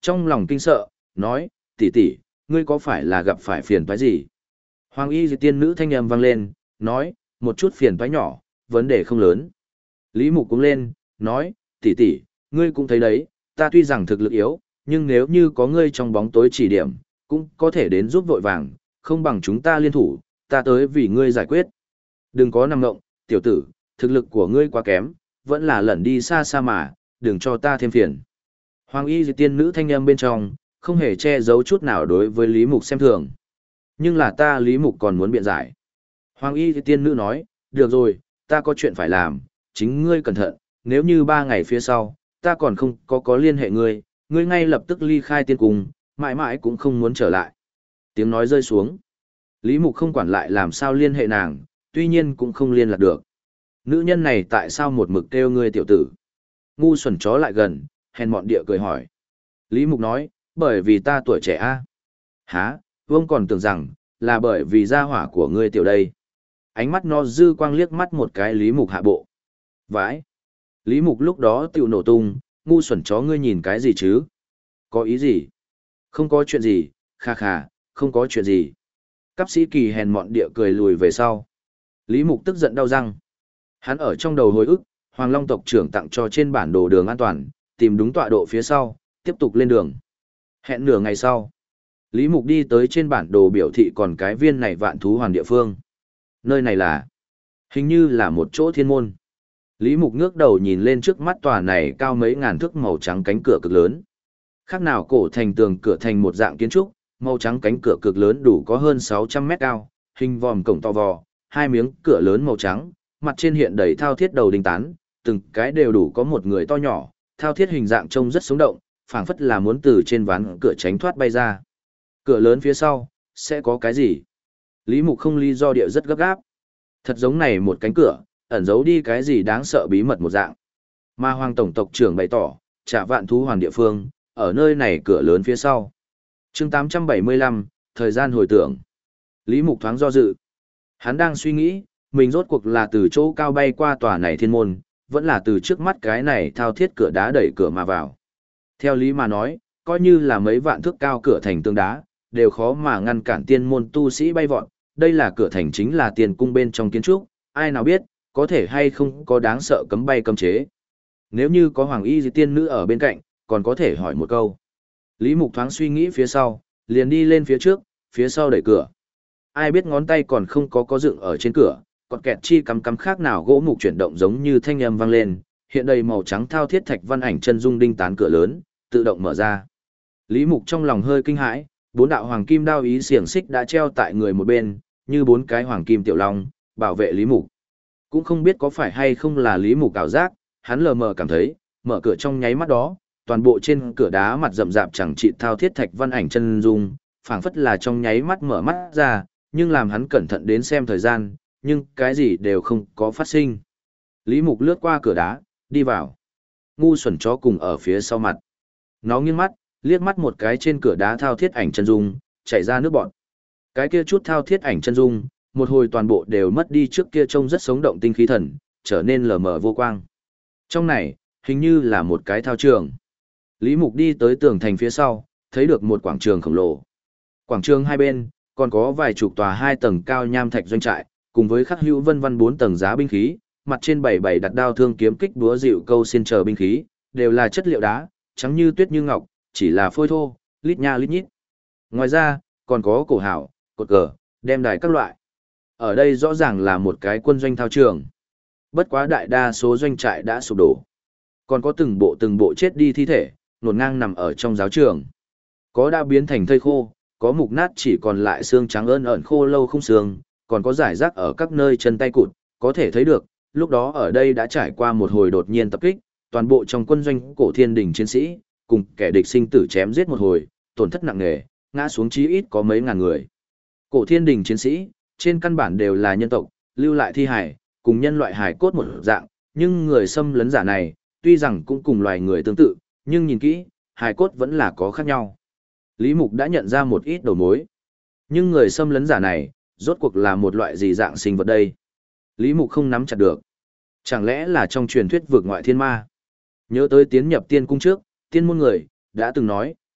trong lòng kinh sợ, nói, tỷ tỷ, ngươi có phải là gặp phải phiền toái gì? Hoàng y tiên nữ thanh âm vang lên, nói, một chút phiền toái nhỏ, vấn đề không lớn. Lý Mục cũng lên, nói, tỷ tỷ, ngươi cũng thấy đấy, ta tuy rằng thực lực yếu, nhưng nếu như có ngươi trong bóng tối chỉ điểm, cũng có thể đến giúp vội vàng, không bằng chúng ta liên thủ, ta tới vì ngươi giải quyết. Đừng có nằm ngộng, tiểu tử, thực lực của ngươi quá kém, vẫn là lẩn đi xa xa mà, đừng cho ta thêm phiền. Hoàng y tiên nữ thanh âm bên trong, không hề che giấu chút nào đối với Lý Mục xem thường. Nhưng là ta Lý Mục còn muốn biện giải. Hoàng y tiên nữ nói, được rồi, ta có chuyện phải làm, chính ngươi cẩn thận, nếu như 3 ngày phía sau, ta còn không có liên hệ ngươi, ngươi ngay lập tức ly khai tiên cung, mãi mãi cũng không muốn trở lại. Tiếng nói rơi xuống. Lý Mục không quản lại làm sao liên hệ nàng, tuy nhiên cũng không liên lạc được. Nữ nhân này tại sao một mực kêu ngươi tiểu tử? Ngu xuẩn chó lại gần, hèn mọn địa cười hỏi. Lý Mục nói, bởi vì ta tuổi trẻ a. Hả, vương còn tưởng rằng, là bởi vì gia hỏa của ngươi tiểu đây. Ánh mắt nó dư quang liếc mắt một cái Lý Mục hạ bộ. Vãi. Lý Mục lúc đó tiểu nổ tung, ngu xuẩn chó ngươi nhìn cái gì chứ? Có ý gì? Không có chuyện gì, kha kha, không có chuyện gì. Cáp sĩ kỳ hèn mọn địa cười lùi về sau. Lý Mục tức giận đau răng. Hắn ở trong đầu hồi ức, Hoàng Long tộc trưởng tặng cho trên bản đồ đường an toàn, tìm đúng tọa độ phía sau, tiếp tục lên đường. Hẹn nửa ngày sau, Lý Mục đi tới trên bản đồ biểu thị còn cái viên này vạn thú hoàn địa phương. Nơi này là, hình như là một chỗ thiên môn. Lý Mục ngước đầu nhìn lên trước mắt tòa này cao mấy ngàn thước màu trắng cánh cửa cực lớn. Khác nào cổ thành tường cửa thành một dạng kiến trúc, màu trắng cánh cửa cực lớn đủ có hơn 600 mét cao, hình vòm cổng to vò, hai miếng cửa lớn màu trắng, mặt trên hiện đầy thao thiết đầu đinh tán, từng cái đều đủ có một người to nhỏ, thao thiết hình dạng trông rất sống động, phảng phất là muốn từ trên ván cửa tránh thoát bay ra. Cửa lớn phía sau, sẽ có cái gì? Lý Mục không lý do địa rất gấp gáp. Thật giống này một cánh cửa, ẩn giấu đi cái gì đáng sợ bí mật một dạng. Mà Hoàng tổng tộc trưởng bày tỏ, trả vạn thú hoàn địa phương, ở nơi này cửa lớn phía sau. Chương 875, thời gian hồi tưởng. Lý Mục thoáng do dự. Hắn đang suy nghĩ, mình rốt cuộc là từ chỗ cao bay qua tòa này thiên môn, vẫn là từ trước mắt cái này thao thiết cửa đá đẩy cửa mà vào. Theo lý mà nói, coi như là mấy vạn thước cao cửa thành tường đá, đều khó mà ngăn cản tiên môn tu sĩ bay vọt. Đây là cửa thành chính là tiền cung bên trong kiến trúc, ai nào biết, có thể hay không có đáng sợ cấm bay cấm chế. Nếu như có hoàng y tiên nữ ở bên cạnh, còn có thể hỏi một câu. Lý Mục thoáng suy nghĩ phía sau, liền đi lên phía trước, phía sau đẩy cửa. Ai biết ngón tay còn không có dựng ở trên cửa, còn kẹt chi cắm khác nào gỗ mục chuyển động giống như thanh âm vang lên, hiện đầy màu trắng thao thiết thạch văn ảnh chân dung đinh tán cửa lớn, tự động mở ra. Lý Mục trong lòng hơi kinh hãi, 4 đạo hoàng kim đao ý xiềng xích đã treo tại người một bên, như 4 cái hoàng kim tiểu long, bảo vệ Lý Mục. Cũng không biết có phải hay không là Lý Mục ảo giác, hắn lờ mờ cảm thấy, mở cửa trong nháy mắt đó, toàn bộ trên cửa đá mặt rậm rạp chẳng trị thao thiết thạch văn ảnh chân dung, phảng phất là trong nháy mắt mở mắt ra, nhưng làm hắn cẩn thận đến xem thời gian, nhưng cái gì đều không có phát sinh. Lý Mục lướt qua cửa đá, đi vào. Ngu xuẩn chó cùng ở phía sau mặt. Nó nghiêng mắt, liếc mắt một cái trên cửa đá thao thiết ảnh chân dung, chảy ra nước bọt. Cái kia chút thao thiết ảnh chân dung, một hồi toàn bộ đều mất đi trước kia trông rất sống động tinh khí thần, trở nên lờ mờ vô quang. Trong này, hình như là một cái thao trường. Lý Mục đi tới tường thành phía sau, thấy được một quảng trường khổng lồ. Quảng trường hai bên, còn có vài chục tòa 2 tầng cao nham thạch doanh trại, cùng với khắc hữu vân vân 4 tầng giá binh khí, mặt trên bảy đặt đao thương kiếm kích búa dịu câu xiên chờ binh khí, đều là chất liệu đá, trắng như tuyết như ngọc, chỉ là phôi thô, lít nha lít nhít. Ngoài ra, còn có cổ hảo, cột cờ, đem đài các loại. Ở đây rõ ràng là một cái quân doanh thao trường. Bất quá đại đa số doanh trại đã sụp đổ. Còn có từng bộ chết đi thi thể, nổn ngang nằm ở trong giáo trường. Có đã biến thành thây khô, có mục nát chỉ còn lại xương trắng ơn khô lâu không xương, còn có rải rác ở các nơi chân tay cụt, có thể thấy được, lúc đó ở đây đã trải qua một hồi đột nhiên tập kích, toàn bộ trong quân doanh cổ thiên đình chiến sĩ, cùng kẻ địch sinh tử chém giết một hồi, tổn thất nặng nề, ngã xuống chí ít có mấy ngàn người. Cổ thiên đình chiến sĩ, trên căn bản đều là nhân tộc, lưu lại thi hài, cùng nhân loại hài cốt một dạng, nhưng người xâm lấn giả này, tuy rằng cũng cùng loài người tương tự, nhưng nhìn kỹ, hài cốt vẫn là có khác nhau. Lý Mục đã nhận ra một ít đầu mối. Nhưng người xâm lấn giả này, rốt cuộc là một loại gì dạng sinh vật đây? Lý Mục không nắm chặt được. Chẳng lẽ là trong truyền thuyết vượt ngoại thiên ma? Nhớ tới tiến nhập tiên cung trước, tiên môn người, đã từng nói,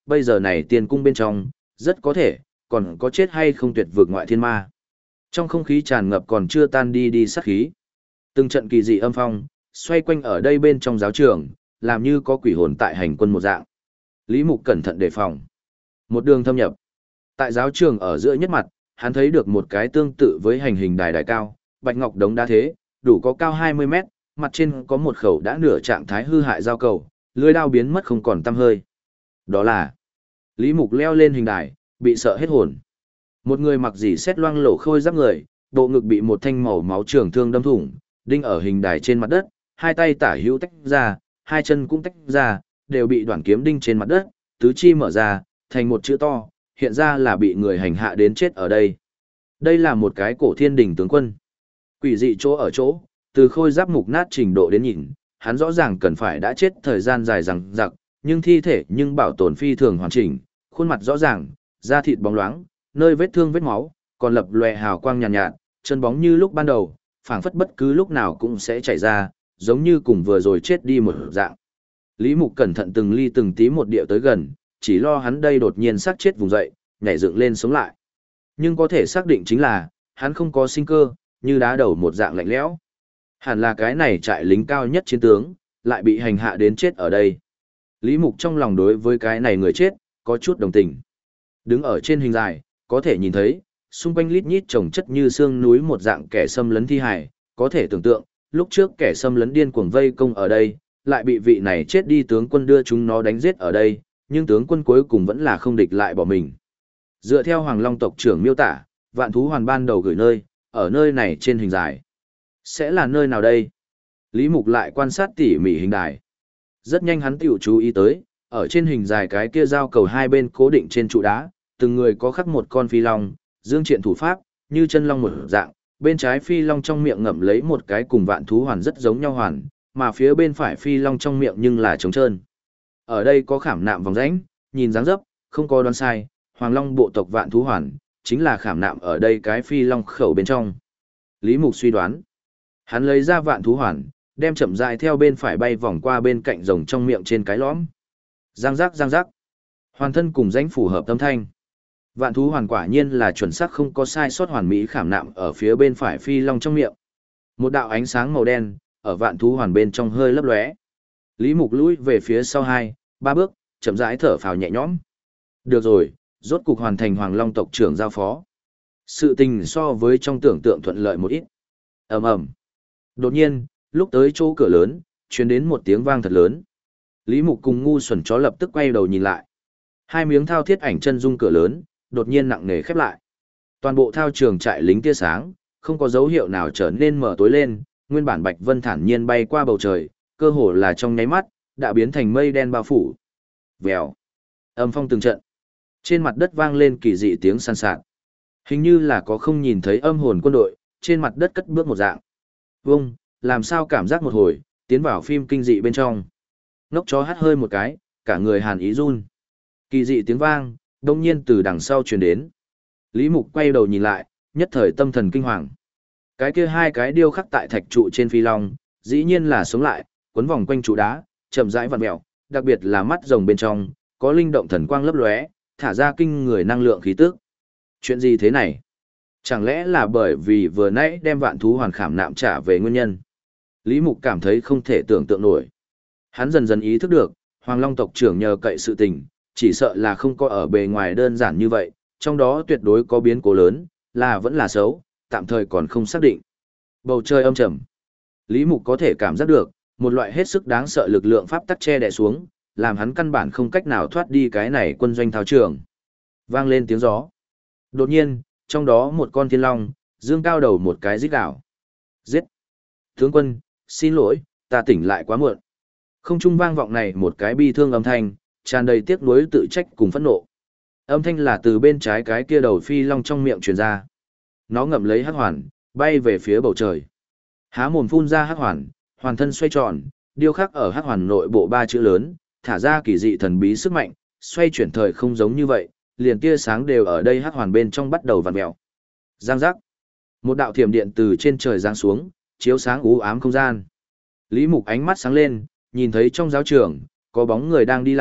bây giờ này tiên cung bên trong, rất có thể, còn có chết hay không tuyệt vực ngoại thiên ma. Trong không khí tràn ngập còn chưa tan đi sát khí. Từng trận kỳ dị âm phong, xoay quanh ở đây bên trong giáo trường, làm như có quỷ hồn tại hành quân một dạng. Lý Mục cẩn thận đề phòng. Một đường thâm nhập. Tại giáo trường ở giữa nhất mặt, hắn thấy được một cái tương tự với hành hình đài cao, bạch ngọc đống đá thế, đủ có cao 20 mét, mặt trên có một khẩu đã nửa trạng thái hư hại dao cầu, lưỡi đao biến mất không còn tăm hơi. Đó là Lý Mục leo lên hình đài, bị sợ hết hồn. Một người mặc dỉ xét loang lổ khôi giáp người, bộ ngực bị một thanh màu máu trường thương đâm thủng, đinh ở hình đài trên mặt đất, hai tay tả hữu tách ra, hai chân cũng tách ra, đều bị đoạn kiếm đinh trên mặt đất, tứ chi mở ra, thành một chữ to, hiện ra là bị người hành hạ đến chết ở đây. Đây là một cái cổ thiên đình tướng quân. Quỷ dị chỗ ở chỗ, từ khôi giáp mục nát trình độ đến nhìn, hắn rõ ràng cần phải đã chết thời gian dài dằng dặc, nhưng thi thể nhưng bảo tồn phi thường hoàn chỉnh, khuôn mặt rõ ràng, da thịt bóng loáng, nơi vết thương vết máu, còn lập lòe hào quang nhàn nhạt, chân bóng như lúc ban đầu, phảng phất bất cứ lúc nào cũng sẽ chảy ra, giống như cùng vừa rồi chết đi một dạng. Lý Mục cẩn thận từng ly từng tí một điệu tới gần, chỉ lo hắn đây đột nhiên xác chết vùng dậy, nhảy dựng lên sống lại. Nhưng có thể xác định chính là, hắn không có sinh cơ, như đá đầu một dạng lạnh lẽo. Hẳn là cái này trại lính cao nhất chiến tướng, lại bị hành hạ đến chết ở đây. Lý Mục trong lòng đối với cái này người chết, có chút đồng tình. Đứng ở trên hình dài, có thể nhìn thấy, xung quanh lít nhít chồng chất như xương núi một dạng kẻ xâm lấn thi hài, có thể tưởng tượng, lúc trước kẻ xâm lấn điên cuồng vây công ở đây, lại bị vị này chết đi tướng quân đưa chúng nó đánh giết ở đây, nhưng tướng quân cuối cùng vẫn là không địch lại bỏ mình. Dựa theo Hoàng Long tộc trưởng miêu tả, vạn thú hoàn ban đầu gửi nơi, ở nơi này trên hình dài. Sẽ là nơi nào đây? Lý Mục lại quan sát tỉ mỉ hình đài. Rất nhanh hắn tiểu chú ý tới, ở trên hình dài cái kia giao cầu hai bên cố định trên trụ đá, từng người có khắc một con phi long, dương triện thủ pháp, như chân long một dạng, bên trái phi long trong miệng ngậm lấy một cái cùng vạn thú hoàn rất giống nhau hoàn, mà phía bên phải phi long trong miệng nhưng là trống trơn. Ở đây có khảm nạm vòng rãnh, nhìn dáng dấp, không có đoán sai, Hoàng Long bộ tộc vạn thú hoàn, chính là khảm nạm ở đây cái phi long khẩu bên trong. Lý Mục suy đoán. Hắn lấy ra vạn thú hoàn, đem chậm rãi theo bên phải bay vòng qua bên cạnh rồng trong miệng trên cái lõm. Giang giác giang giác. Hoàn thân cùng danh phù hợp âm thanh. Vạn thú hoàn quả nhiên là chuẩn xác không có sai sót hoàn mỹ khảm nạm ở phía bên phải phi long trong miệng. Một đạo ánh sáng màu đen ở vạn thú hoàn bên trong hơi lấp lóe. Lý Mục lùi về phía sau 2-3 bước, chậm rãi thở phào nhẹ nhõm. Được rồi, rốt cục hoàn thành Hoàng Long tộc trưởng giao phó. Sự tình so với trong tưởng tượng thuận lợi một ít. Ầm ầm. Đột nhiên, lúc tới chỗ cửa lớn, truyền đến một tiếng vang thật lớn. Lý Mục cùng ngu xuẩn chó lập tức quay đầu nhìn lại. Hai miếng thao thiết ảnh chân dung cửa lớn, đột nhiên nặng nề khép lại. Toàn bộ thao trường trại lính tia sáng, không có dấu hiệu nào trở nên mở tối lên, nguyên bản Bạch Vân thản nhiên bay qua bầu trời, cơ hồ là trong nháy mắt, đã biến thành mây đen bao phủ. Vèo. Âm phong từng trận. Trên mặt đất vang lên kỳ dị tiếng san sạt. Hình như là có không nhìn thấy âm hồn quân đội, trên mặt đất cất bước một dạng. Vông, làm sao cảm giác một hồi, tiến vào phim kinh dị bên trong. Ngốc chó hắt hơi một cái, cả người hàn ý run. Kỳ dị tiếng vang, đông nhiên từ đằng sau truyền đến. Lý Mục quay đầu nhìn lại, nhất thời tâm thần kinh hoàng. Cái kia hai cái điêu khắc tại thạch trụ trên phi long, dĩ nhiên là sống lại, quấn vòng quanh trụ đá, chậm rãi vặn mèo, đặc biệt là mắt rồng bên trong, có linh động thần quang lấp lóe, thả ra kinh người năng lượng khí tức. Chuyện gì thế này? Chẳng lẽ là bởi vì vừa nãy đem vạn thú hoàn khảm nạm trả về nguyên nhân? Lý Mục cảm thấy không thể tưởng tượng nổi. Hắn dần dần ý thức được, Hoàng Long tộc trưởng nhờ cậy sự tình, chỉ sợ là không có ở bề ngoài đơn giản như vậy, trong đó tuyệt đối có biến cố lớn, là vẫn là xấu, tạm thời còn không xác định. Bầu trời âm trầm. Lý Mục có thể cảm giác được, một loại hết sức đáng sợ lực lượng pháp tắc che đè xuống, làm hắn căn bản không cách nào thoát đi cái này quân doanh thao trường. Vang lên tiếng gió. Đột nhiên, trong đó một con thiên long, dương cao đầu một cái rít gào. Giết! Tướng quân, xin lỗi, ta tỉnh lại quá muộn. Không trung vang vọng này một cái bi thương âm thanh, tràn đầy tiếc nuối tự trách cùng phẫn nộ. Âm thanh là từ bên trái cái kia đầu phi long trong miệng truyền ra. Nó ngậm lấy hắc hoàn, bay về phía bầu trời. Há mồm phun ra hắc hoàn, hoàn thân xoay tròn, điêu khắc ở hắc hoàn nội bộ 3 chữ lớn, thả ra kỳ dị thần bí sức mạnh, xoay chuyển thời không giống như vậy, liền tia sáng đều ở đây hắc hoàn bên trong bắt đầu vặn mèo. Giang giác. Một đạo thiểm điện từ trên trời giáng xuống, chiếu sáng u ám không gian. Lý Mục ánh mắt sáng lên, nhìn thấy trong giáo trường, có bóng người đang đi lại,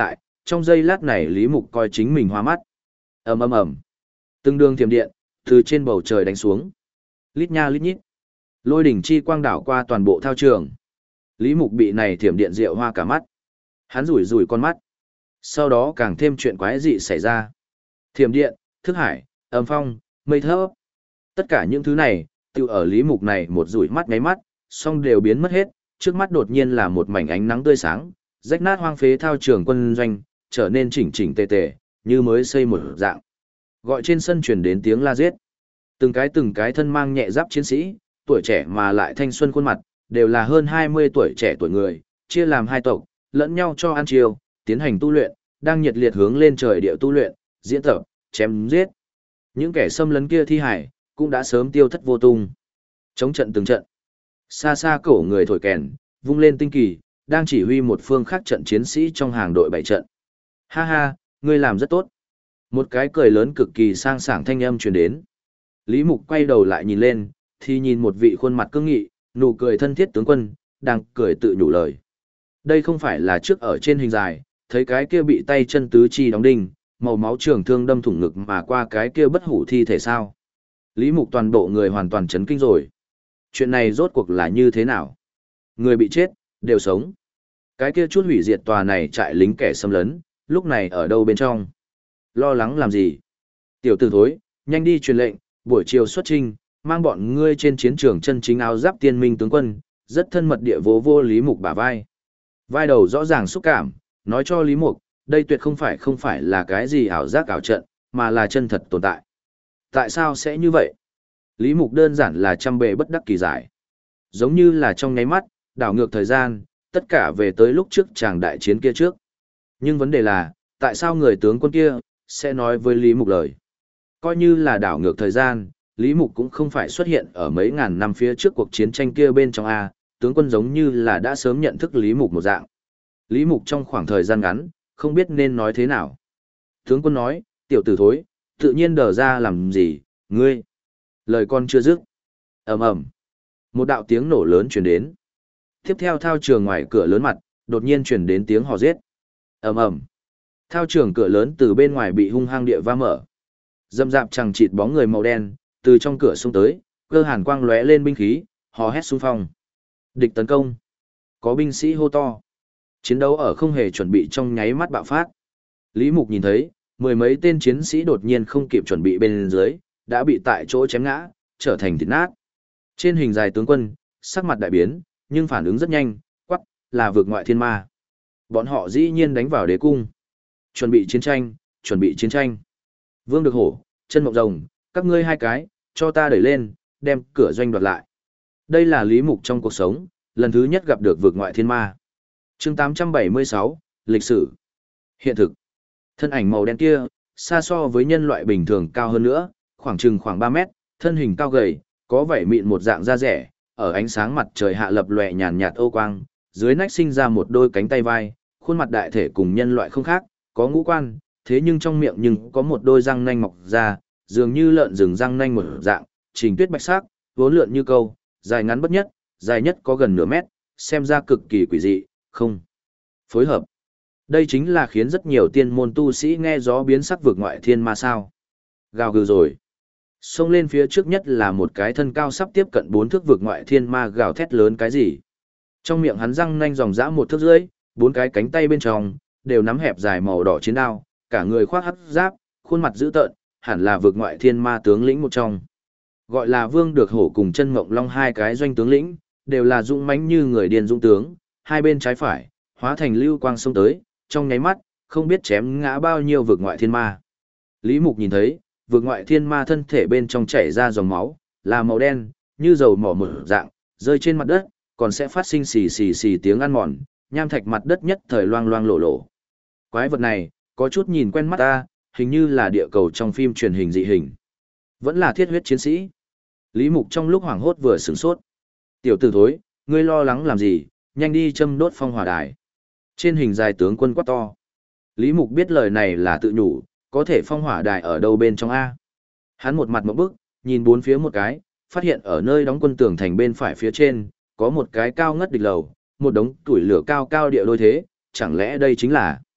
trong giây lát này Lý Mục coi chính mình hoa mắt. Ầm ầm ầm. Từng đường thiểm điện từ trên bầu trời đánh xuống. Lít nha lít nhít. Lôi đỉnh chi quang đảo qua toàn bộ thao trường. Lý Mục bị này thiểm điện rượu hoa cả mắt. Hắn rủi rủi con mắt. Sau đó càng thêm chuyện quái dị xảy ra. Thiểm điện, thức hải, âm phong, mây thấp. Tất cả những thứ này, tiêu ở Lý Mục này một rủi mắt ngáy mắt, xong đều biến mất hết, trước mắt đột nhiên là một mảnh ánh nắng tươi sáng, rách nát hoang phế thao trường quân doanh, trở nên chỉnh chỉnh tề tề, như mới xây một dạng. Gọi trên sân truyền đến tiếng la giết. Từng cái thân mang nhẹ giáp chiến sĩ, tuổi trẻ mà lại thanh xuân khuôn mặt, đều là hơn 20 tuổi trẻ tuổi người, chia làm hai tộc, lẫn nhau cho ăn chiều, tiến hành tu luyện, đang nhiệt liệt hướng lên trời địa tu luyện, diễn tập, chém giết. Những kẻ xâm lấn kia thi hải, cũng đã sớm tiêu thất vô tung. Chống trận từng trận. Xa xa cổ người thổi kèn, vung lên tinh kỳ, đang chỉ huy một phương khác trận chiến sĩ trong hàng đội bảy trận. Ha ha, ngươi làm rất tốt. Một cái cười lớn cực kỳ sang sảng thanh âm truyền đến. Lý Mục quay đầu lại nhìn lên, thì nhìn một vị khuôn mặt cương nghị, nụ cười thân thiết tướng quân, đang cười tự nhủ lời. Đây không phải là trước ở trên hình dài, thấy cái kia bị tay chân tứ chi đóng đinh, màu máu trường thương đâm thủng ngực mà qua cái kia bất hủ thi thể sao. Lý Mục toàn bộ người hoàn toàn chấn kinh rồi. Chuyện này rốt cuộc là như thế nào? Người bị chết, đều sống. Cái kia chút hủy diệt tòa này trại lính kẻ xâm lấn, lúc này ở đâu bên trong? Lo lắng làm gì? Tiểu tử thối, nhanh đi truyền lệnh, buổi chiều xuất trinh, mang bọn ngươi trên chiến trường chân chính áo giáp tiên minh tướng quân, rất thân mật địa vô vô Lý Mục bả vai. Vai đầu rõ ràng xúc cảm, nói cho Lý Mục, đây tuyệt không phải là cái gì ảo giác ảo trận, mà là chân thật tồn tại. Tại sao sẽ như vậy? Lý Mục đơn giản là trăm bề bất đắc kỳ giải. Giống như là trong nháy mắt, đảo ngược thời gian, tất cả về tới lúc trước chàng đại chiến kia trước. Nhưng vấn đề là, tại sao người tướng quân kia sẽ nói với Lý Mục lời? Coi như là đảo ngược thời gian, Lý Mục cũng không phải xuất hiện ở mấy ngàn năm phía trước cuộc chiến tranh kia bên trong A, tướng quân giống như là đã sớm nhận thức Lý Mục một dạng. Lý Mục trong khoảng thời gian ngắn, không biết nên nói thế nào. Tướng quân nói, tiểu tử thối, tự nhiên đờ ra làm gì, ngươi. Lời con chưa dứt. Ầm ầm. Một đạo tiếng nổ lớn truyền đến. Tiếp theo thao trường ngoài cửa lớn mặt, đột nhiên truyền đến tiếng hò giết. Ầm ầm. Thao trường cửa lớn từ bên ngoài bị hung hăng địa va mở. Dâm dạp chằng chịt bóng người màu đen, từ trong cửa xông tới, cơ hàn quang lóe lên binh khí, hò hét xung phong. Địch tấn công. Có binh sĩ hô to. Chiến đấu ở không hề chuẩn bị trong nháy mắt bạo phát. Lý Mục nhìn thấy, mười mấy tên chiến sĩ đột nhiên không kịp chuẩn bị bên dưới, đã bị tại chỗ chém ngã, trở thành thịt nát. Trên hình dài tướng quân, sắc mặt đại biến, nhưng phản ứng rất nhanh, quắc, là vượt ngoại thiên ma. Bọn họ dĩ nhiên đánh vào đế cung. Chuẩn bị chiến tranh, chuẩn bị chiến tranh. Vương Được Hổ, Chân Mộng Rồng, các ngươi hai cái, cho ta đẩy lên, đem cửa doanh đoạt lại. Đây là Lý Mục trong cuộc sống, lần thứ nhất gặp được vượt ngoại thiên ma. Chương 876, lịch sử. Hiện thực. Thân ảnh màu đen kia, xa so với nhân loại bình thường cao hơn nữa, khoảng 3 mét, thân hình cao gầy, có vảy mịn một dạng da rẻ, ở ánh sáng mặt trời hạ lập lòe nhàn nhạt ô quang, dưới nách sinh ra một đôi cánh tay vai, khuôn mặt đại thể cùng nhân loại không khác, có ngũ quan, thế nhưng trong miệng nhưng có một đôi răng nanh mọc ra, dường như lợn rừng răng nanh một dạng, trình tuyết bạch sắc, vốn lượn như câu, dài ngắn bất nhất, dài nhất có gần nửa mét, xem ra cực kỳ quỷ dị, không phối hợp. Đây chính là khiến rất nhiều tiên môn tu sĩ nghe gió biến sắc vượt ngoại thiên ma sao. Gào gừ rồi. Xông lên phía trước nhất là một cái thân cao sắp tiếp cận 4 thước vượt ngoại thiên ma gào thét lớn cái gì. Trong miệng hắn răng nanh ròng rã 1 thước rưỡi, 4 cái cánh tay bên trong đều nắm hẹp dài màu đỏ chiến đao, cả người khoác hắc giáp, khuôn mặt dữ tợn, hẳn là vượt ngoại thiên ma tướng lĩnh một trong. Gọi là Vương Được Hổ cùng Chân Mộng Long hai cái doanh tướng lĩnh, đều là dũng mãnh như người điên dũng tướng, hai bên trái phải, hóa thành lưu quang xông tới, trong nháy mắt, không biết chém ngã bao nhiêu vượt ngoại thiên ma. Lý Mục nhìn thấy, vượt ngoại thiên ma thân thể bên trong chảy ra dòng máu, là màu đen, như dầu mỏ mở dạng, rơi trên mặt đất, còn sẽ phát sinh xì xì xì tiếng ăn mòn, nham thạch mặt đất nhất thời loang loang lổ lổ. Quái vật này, có chút nhìn quen mắt ta, hình như là địa cầu trong phim truyền hình dị hình. Vẫn là thiết huyết chiến sĩ. Lý Mục trong lúc hoảng hốt vừa sửng sốt. Tiểu tử thối, ngươi lo lắng làm gì, nhanh đi châm đốt phong hỏa đài. Trên hình dài tướng quân quát to. Lý Mục biết lời này là tự nhủ, có thể phong hỏa đài ở đâu bên trong A. Hắn một mặt một bức, nhìn bốn phía một cái, phát hiện ở nơi đóng quân tường thành bên phải phía trên, có một cái cao ngất địch lầu, một đống củi lửa cao cao địa đôi thế, chẳng lẽ đây chính là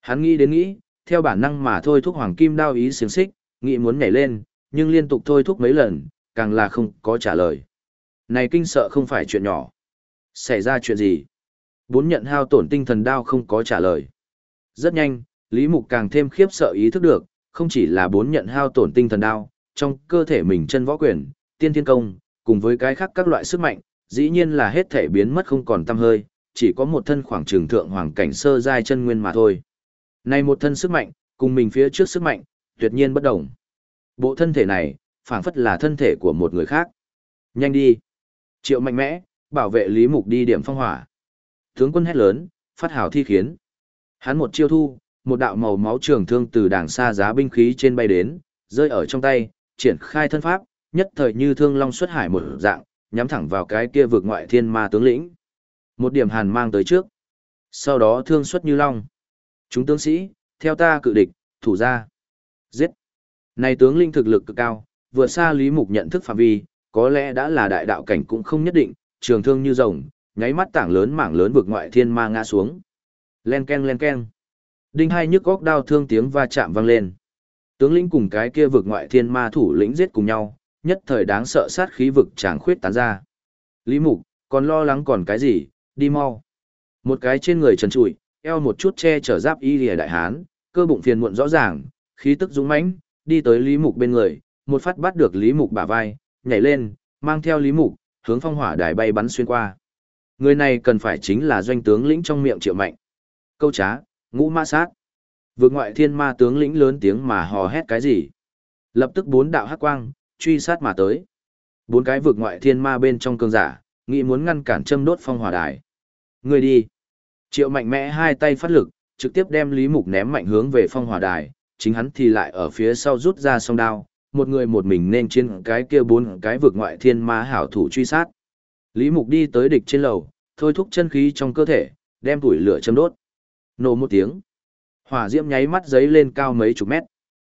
Hắn nghĩ đến nghĩ, theo bản năng mà thôi thúc hoàng kim đao ý xiềng xích, nghĩ muốn nhảy lên, nhưng liên tục thôi thúc mấy lần, càng là không có trả lời. Này kinh sợ không phải chuyện nhỏ. Xảy ra chuyện gì? Bốn nhận hao tổn tinh thần đao không có trả lời. Rất nhanh, Lý Mục càng thêm khiếp sợ ý thức được, không chỉ là bốn nhận hao tổn tinh thần đao, trong cơ thể mình chân võ quyền, tiên thiên công, cùng với cái khác các loại sức mạnh, dĩ nhiên là hết thể biến mất không còn tăm hơi, chỉ có một thân khoảng trường thượng hoàng cảnh sơ giai chân nguyên mà thôi. Này một thân sức mạnh, cùng mình phía trước sức mạnh, tuyệt nhiên bất đồng. Bộ thân thể này, phảng phất là thân thể của một người khác. Nhanh đi! Triệu mạnh mẽ, bảo vệ Lý Mục đi điểm phong hỏa. Tướng quân hét lớn, phát hào thi khiến. Hắn một chiêu thu, một đạo màu máu trường thương từ đàng xa giá binh khí trên bay đến, rơi ở trong tay, triển khai thân pháp, nhất thời như thương long xuất hải một dạng, nhắm thẳng vào cái kia vực ngoại thiên ma tướng lĩnh. Một điểm hàn mang tới trước. Sau đó thương xuất như long. Chúng tướng sĩ, theo ta cự địch, thủ ra. Giết. Này tướng linh thực lực cực cao, vượt xa Lý Mục nhận thức phạm vi, có lẽ đã là đại đạo cảnh cũng không nhất định, trường thương như rồng, nháy mắt tảng lớn mảng lớn vực ngoại thiên ma ngã xuống. Len ken len ken. Đinh hai nhức góc đao thương tiếng va chạm vang lên. Tướng lĩnh cùng cái kia vực ngoại thiên ma thủ lĩnh giết cùng nhau, nhất thời đáng sợ sát khí vực tràng khuyết tán ra. Lý Mục, còn lo lắng còn cái gì, đi mau. Một cái trên người trần trụi, eo một chút che chở giáp y lìa đại hán, cơ bụng phiền muộn rõ ràng, khí tức dũng mãnh, đi tới Lý Mục bên người, một phát bắt được Lý Mục bả vai, nhảy lên, mang theo Lý Mục, hướng phong hỏa đài bay bắn xuyên qua. Người này cần phải chính là doanh tướng lĩnh trong miệng Triệu Mạnh. Câu trá, ngũ ma sát. Vượt ngoại thiên ma tướng lĩnh lớn tiếng mà hò hét cái gì. Lập tức bốn đạo hắc quang, truy sát mà tới. Bốn cái vượt ngoại thiên ma bên trong cường giả, nghĩ muốn ngăn cản châm đốt phong hỏa đài. Người đi. Triệu Mạnh mẽ hai tay phát lực, trực tiếp đem Lý Mục ném mạnh hướng về phong hỏa đài, chính hắn thì lại ở phía sau rút ra song đao, một người một mình nên trên cái kia bốn cái vượt ngoại thiên ma hảo thủ truy sát. Lý Mục đi tới địch trên lầu, thôi thúc chân khí trong cơ thể, đem tuổi lửa châm đốt. Nổ một tiếng. Hỏa diễm nháy mắt giấy lên cao mấy chục mét.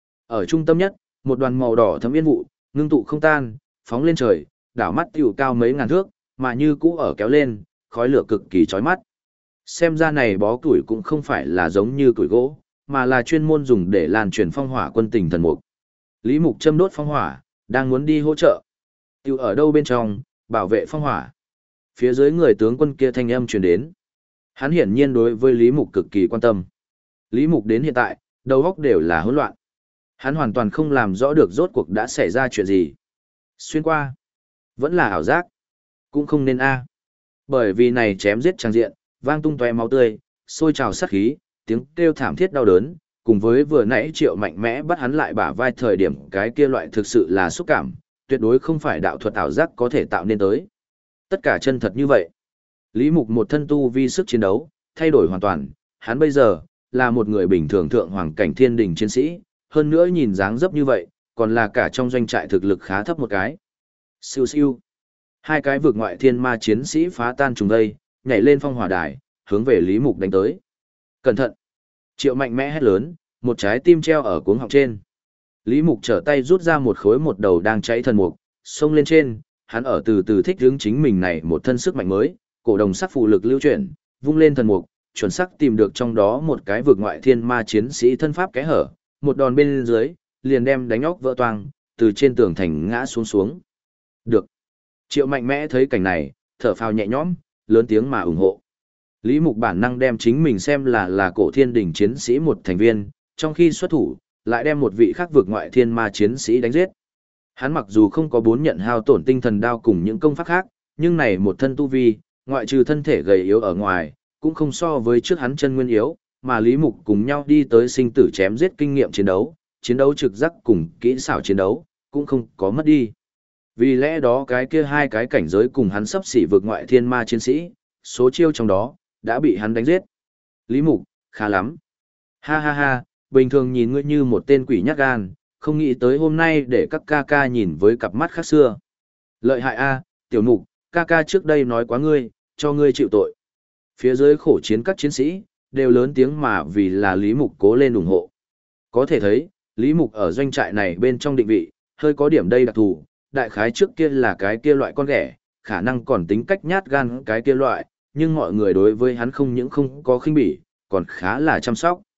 Ở trung tâm nhất, một đoàn màu đỏ thấm yên vụ, ngưng tụ không tan, phóng lên trời, đảo mắt tiểu cao mấy ngàn thước, mà như cũ ở kéo lên, khói lửa cực kỳ chói mắt. Xem ra này bó củi cũng không phải là giống như củi gỗ, mà là chuyên môn dùng để lan truyền phong hỏa quân tình thần mục. Lý Mục châm đốt phong hỏa, đang muốn đi hỗ trợ. Tiểu ở đâu bên trong, bảo vệ phong hỏa. Phía dưới người tướng quân kia thanh âm truyền đến. Hắn hiển nhiên đối với Lý Mục cực kỳ quan tâm. Lý Mục đến hiện tại, đầu óc đều là hỗn loạn. Hắn hoàn toàn không làm rõ được rốt cuộc đã xảy ra chuyện gì. Xuyên qua, vẫn là ảo giác, cũng không nên a. Bởi vì này chém giết trang diện, vang tung tóe máu tươi, sôi trào sát khí, tiếng kêu thảm thiết đau đớn, cùng với vừa nãy Triệu Mạnh mẽ bắt hắn lại bả vai thời điểm cái kia loại thực sự là xúc cảm, tuyệt đối không phải đạo thuật ảo giác có thể tạo nên tới. Tất cả chân thật như vậy. Lý Mục một thân tu vi sức chiến đấu, thay đổi hoàn toàn, hắn bây giờ, là một người bình thường thượng hoàng cảnh thiên đình chiến sĩ, hơn nữa nhìn dáng dấp như vậy, còn là cả trong doanh trại thực lực khá thấp một cái. Siêu siêu. Hai cái vượt ngoại thiên ma chiến sĩ phá tan trùng dây, nhảy lên phong hỏa đài, hướng về Lý Mục đánh tới. Cẩn thận. Triệu Mạnh mẽ hét lớn, một trái tim treo ở cuống họng trên. Lý Mục trở tay rút ra một khối một đầu đang cháy thần mục, xông lên trên, hắn ở từ từ thích hướng chính mình này một thân sức mạnh mới, cổ đồng sắc phù lực lưu chuyển, vung lên thần mục, chuẩn xác tìm được trong đó một cái vượt ngoại thiên ma chiến sĩ thân pháp kẽ hở, một đòn bên dưới, liền đem đánh óc vỡ toang, từ trên tường thành ngã xuống xuống. Được. Triệu Mạnh mẽ thấy cảnh này, thở phào nhẹ nhõm, lớn tiếng mà ủng hộ. Lý Mục bản năng đem chính mình xem là cổ thiên đỉnh chiến sĩ một thành viên, trong khi xuất thủ, lại đem một vị khác vượt ngoại thiên ma chiến sĩ đánh giết. Hắn mặc dù không có bốn nhận hao tổn tinh thần đao cùng những công pháp khác, nhưng này một thân tu vi, ngoại trừ thân thể gầy yếu ở ngoài, cũng không so với trước hắn chân nguyên yếu, mà Lý Mục cùng nhau đi tới sinh tử chém giết kinh nghiệm chiến đấu trực giác cùng kỹ xảo chiến đấu, cũng không có mất đi. Vì lẽ đó cái kia hai cái cảnh giới cùng hắn sắp xỉ vượt ngoại thiên ma chiến sĩ, số chiêu trong đó, đã bị hắn đánh giết. Lý Mục, khá lắm. Ha ha ha, bình thường nhìn ngươi như một tên quỷ nhát gan, không nghĩ tới hôm nay để các ca ca nhìn với cặp mắt khác xưa. Lợi hại a, Tiểu Mục, ca ca trước đây nói quá ngươi, cho ngươi chịu tội. Phía dưới khổ chiến các chiến sĩ, đều lớn tiếng mà vì là Lý Mục cố lên ủng hộ. Có thể thấy, Lý Mục ở doanh trại này bên trong định vị, hơi có điểm đây đặc thù, đại khái trước kia là cái kia loại con ghẻ, khả năng còn tính cách nhát gan cái kia loại, nhưng mọi người đối với hắn không những không có khinh bỉ, còn khá là chăm sóc.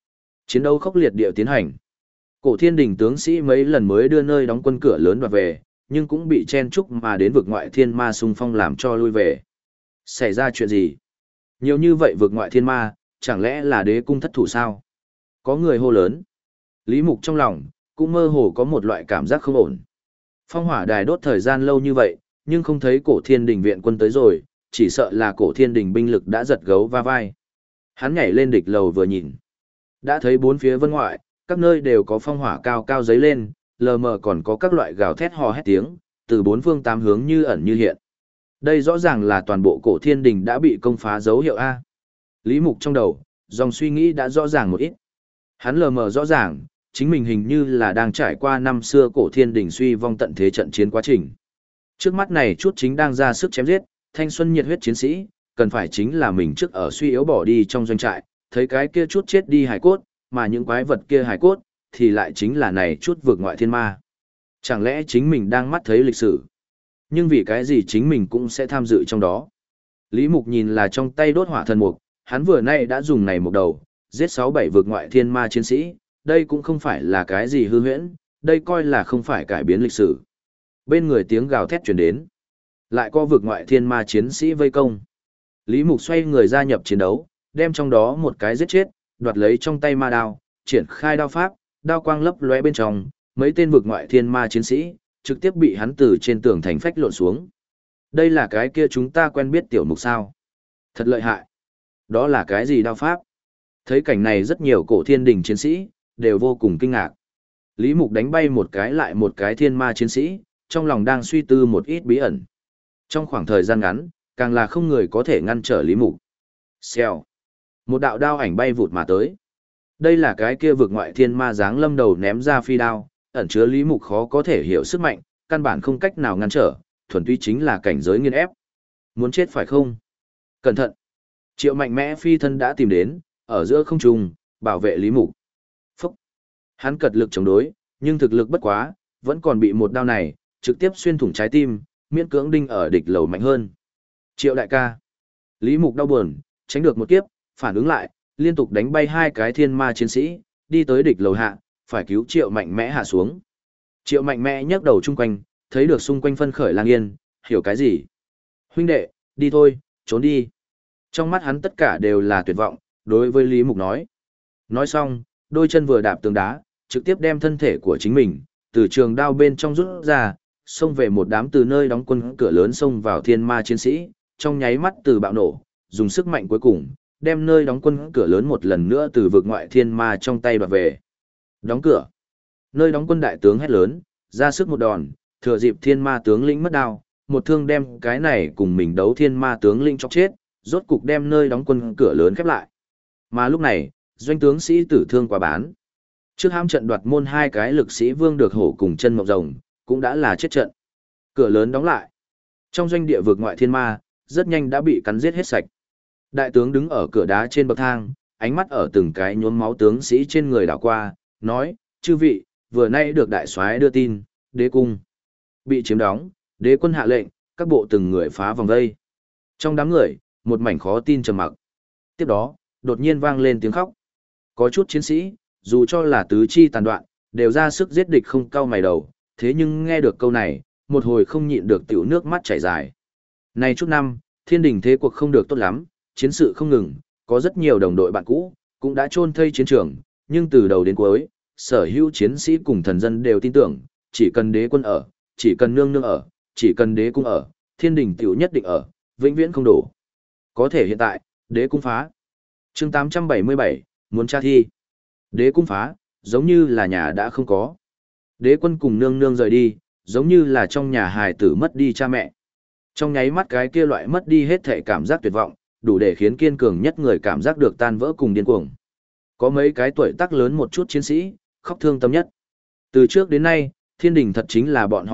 Chiến đấu khốc liệt địa tiến hành. Cổ Thiên Đình tướng sĩ mấy lần mới đưa nơi đóng quân cửa lớn đoạt về, nhưng cũng bị chen chúc mà đến vực ngoại thiên ma xung phong làm cho lui về. Xảy ra chuyện gì? Nhiều như vậy vực ngoại thiên ma, chẳng lẽ là đế cung thất thủ sao? Có người hô lớn. Lý Mục trong lòng, cũng mơ hồ có một loại cảm giác không ổn. Phong hỏa đài đốt thời gian lâu như vậy, nhưng không thấy cổ thiên đình viện quân tới rồi, chỉ sợ là cổ thiên đình binh lực đã giật gấu va vai. Hắn nhảy lên địch lầu vừa nhìn. Đã thấy bốn phía vân ngoại, các nơi đều có phong hỏa cao cao dấy lên, lờ mờ còn có các loại gào thét hò hét tiếng, từ bốn phương tám hướng như ẩn như hiện. Đây rõ ràng là toàn bộ cổ thiên đình đã bị công phá dấu hiệu A. Lý Mục trong đầu, dòng suy nghĩ đã rõ ràng một ít. Hắn lờ mờ rõ ràng, chính mình hình như là đang trải qua năm xưa cổ thiên đình suy vong tận thế trận chiến quá trình. Trước mắt này chút chính đang ra sức chém giết, thanh xuân nhiệt huyết chiến sĩ, cần phải chính là mình trước ở suy yếu bỏ đi trong doanh trại, thấy cái kia chút chết đi hải cốt, mà những quái vật kia hải cốt, thì lại chính là này chút vượt ngoại thiên ma. Chẳng lẽ chính mình đang mắt thấy lịch sử? Nhưng vì cái gì chính mình cũng sẽ tham dự trong đó? Lý Mục nhìn là trong tay đốt hỏa thần mục, hắn vừa nay đã dùng này một đầu, giết 6-7 vượt ngoại thiên ma chiến sĩ, đây cũng không phải là cái gì hư huyễn, đây coi là không phải cải biến lịch sử. Bên người tiếng gào thét truyền đến, lại có vượt ngoại thiên ma chiến sĩ vây công. Lý Mục xoay người gia nhập chiến đấu, đem trong đó một cái giết chết, đoạt lấy trong tay ma đao, triển khai đao pháp, đao quang lấp lóe bên trong, mấy tên vượt ngoại thiên ma chiến sĩ trực tiếp bị hắn từ trên tường thành phách lộn xuống. Đây là cái kia chúng ta quen biết tiểu mục sao? Thật lợi hại. Đó là cái gì đao pháp? Thấy cảnh này rất nhiều cổ thiên đình chiến sĩ đều vô cùng kinh ngạc. Lý Mục đánh bay một cái lại một cái thiên ma chiến sĩ, trong lòng đang suy tư một ít bí ẩn. Trong khoảng thời gian ngắn, càng là không người có thể ngăn trở Lý Mục. Xèo. Một đạo đao ảnh bay vụt mà tới. Đây là cái kia vực ngoại thiên ma dáng lâm đầu ném ra phi đao, ẩn chứa Lý Mục khó có thể hiểu sức mạnh, căn bản không cách nào ngăn trở, thuần túy chính là cảnh giới nghiền ép. Muốn chết phải không? Cẩn thận. Triệu mạnh mẽ phi thân đã tìm đến, ở giữa không trung, bảo vệ Lý Mục. Phúc. Hắn cật lực chống đối, nhưng thực lực bất quá, vẫn còn bị một đao này, trực tiếp xuyên thủng trái tim, miễn cưỡng đinh ở địch lầu mạnh hơn. Triệu đại ca. Lý Mục đau buồn, tránh được một kiếp, phản ứng lại, liên tục đánh bay hai cái thiên ma chiến sĩ, đi tới địch lầu hạ, phải cứu Triệu mạnh mẽ hạ xuống. Triệu mạnh mẽ nhấc đầu chung quanh, thấy được xung quanh phân khởi lang yên, hiểu cái gì? Huynh đệ, đi thôi, trốn đi. Trong mắt hắn tất cả đều là tuyệt vọng, đối với Lý Mục nói. Nói xong, đôi chân vừa đạp tường đá, trực tiếp đem thân thể của chính mình, từ trường đao bên trong rút ra, xông về một đám từ nơi đóng quân cửa lớn xông vào thiên ma chiến sĩ, trong nháy mắt từ bạo nổ, dùng sức mạnh cuối cùng, đem nơi đóng quân cửa lớn một lần nữa từ vực ngoại thiên ma trong tay đoạt về. Đóng cửa. Nơi đóng quân đại tướng hét lớn, ra sức một đòn, thừa dịp thiên ma tướng lĩnh mất đao, một thương đem cái này cùng mình đấu thiên ma tướng lĩnh chọc chết, rốt cục đem nơi đóng quân cửa lớn khép lại. Mà lúc này, doanh tướng sĩ tử thương quá bán. Trước hãm trận đoạt môn hai cái lực sĩ Vương Được Hổ cùng Chân Mộng Rồng, cũng đã là chết trận. Cửa lớn đóng lại. Trong doanh địa vực ngoại thiên ma, rất nhanh đã bị cắn giết hết sạch. Đại tướng đứng ở cửa đá trên bậc thang, ánh mắt ở từng cái nhuốm máu tướng sĩ trên người đảo qua, nói, chư vị, vừa nay được đại soái đưa tin, đế cung bị chiếm đóng, đế quân hạ lệnh, các bộ từng người phá vòng vây. Trong đám người, một mảnh khó tin trầm mặc. Tiếp đó, đột nhiên vang lên tiếng khóc. Có chút chiến sĩ, dù cho là tứ chi tàn đoạn, đều ra sức giết địch không cau mày đầu, thế nhưng nghe được câu này, một hồi không nhịn được tiểu nước mắt chảy dài. Này chút năm, thiên đình thế cuộc không được tốt lắm, chiến sự không ngừng, có rất nhiều đồng đội bạn cũ, cũng đã chôn thây chiến trường, nhưng từ đầu đến cuối, sở hữu chiến sĩ cùng thần dân đều tin tưởng, chỉ cần đế quân ở, chỉ cần nương nương ở, chỉ cần đế cung ở, thiên đình tiểu nhất định ở, vĩnh viễn không đổ. Có thể hiện tại, đế cung phá. Chương 877, muốn tra thi. Đế cung phá, giống như là nhà đã không có. Đế quân cùng nương nương rời đi, giống như là trong nhà hài tử mất đi cha mẹ. Trong nháy mắt cái kia loại mất đi hết thể cảm giác tuyệt vọng, đủ để khiến kiên cường nhất người cảm giác được tan vỡ cùng điên cuồng. Có mấy cái tuổi tác lớn một chút chiến sĩ, khóc thương tâm nhất. Từ trước đến nay, thiên đình thật chính là bọn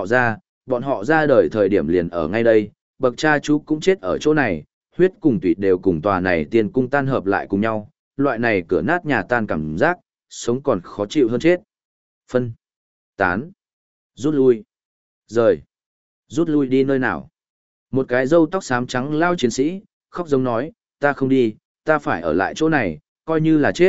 họ ra đời thời điểm liền ở ngay đây, bậc cha chú cũng chết ở chỗ này, huyết cùng tủy đều cùng tòa này tiên cung tan hợp lại cùng nhau, loại này cửa nát nhà tan cảm giác, sống còn khó chịu hơn chết. Phân, tán, rút lui, rời, rút lui đi nơi nào? Một cái râu tóc xám trắng lao chiến sĩ, khóc giống nói, ta không đi, ta phải ở lại chỗ này, coi như là chết,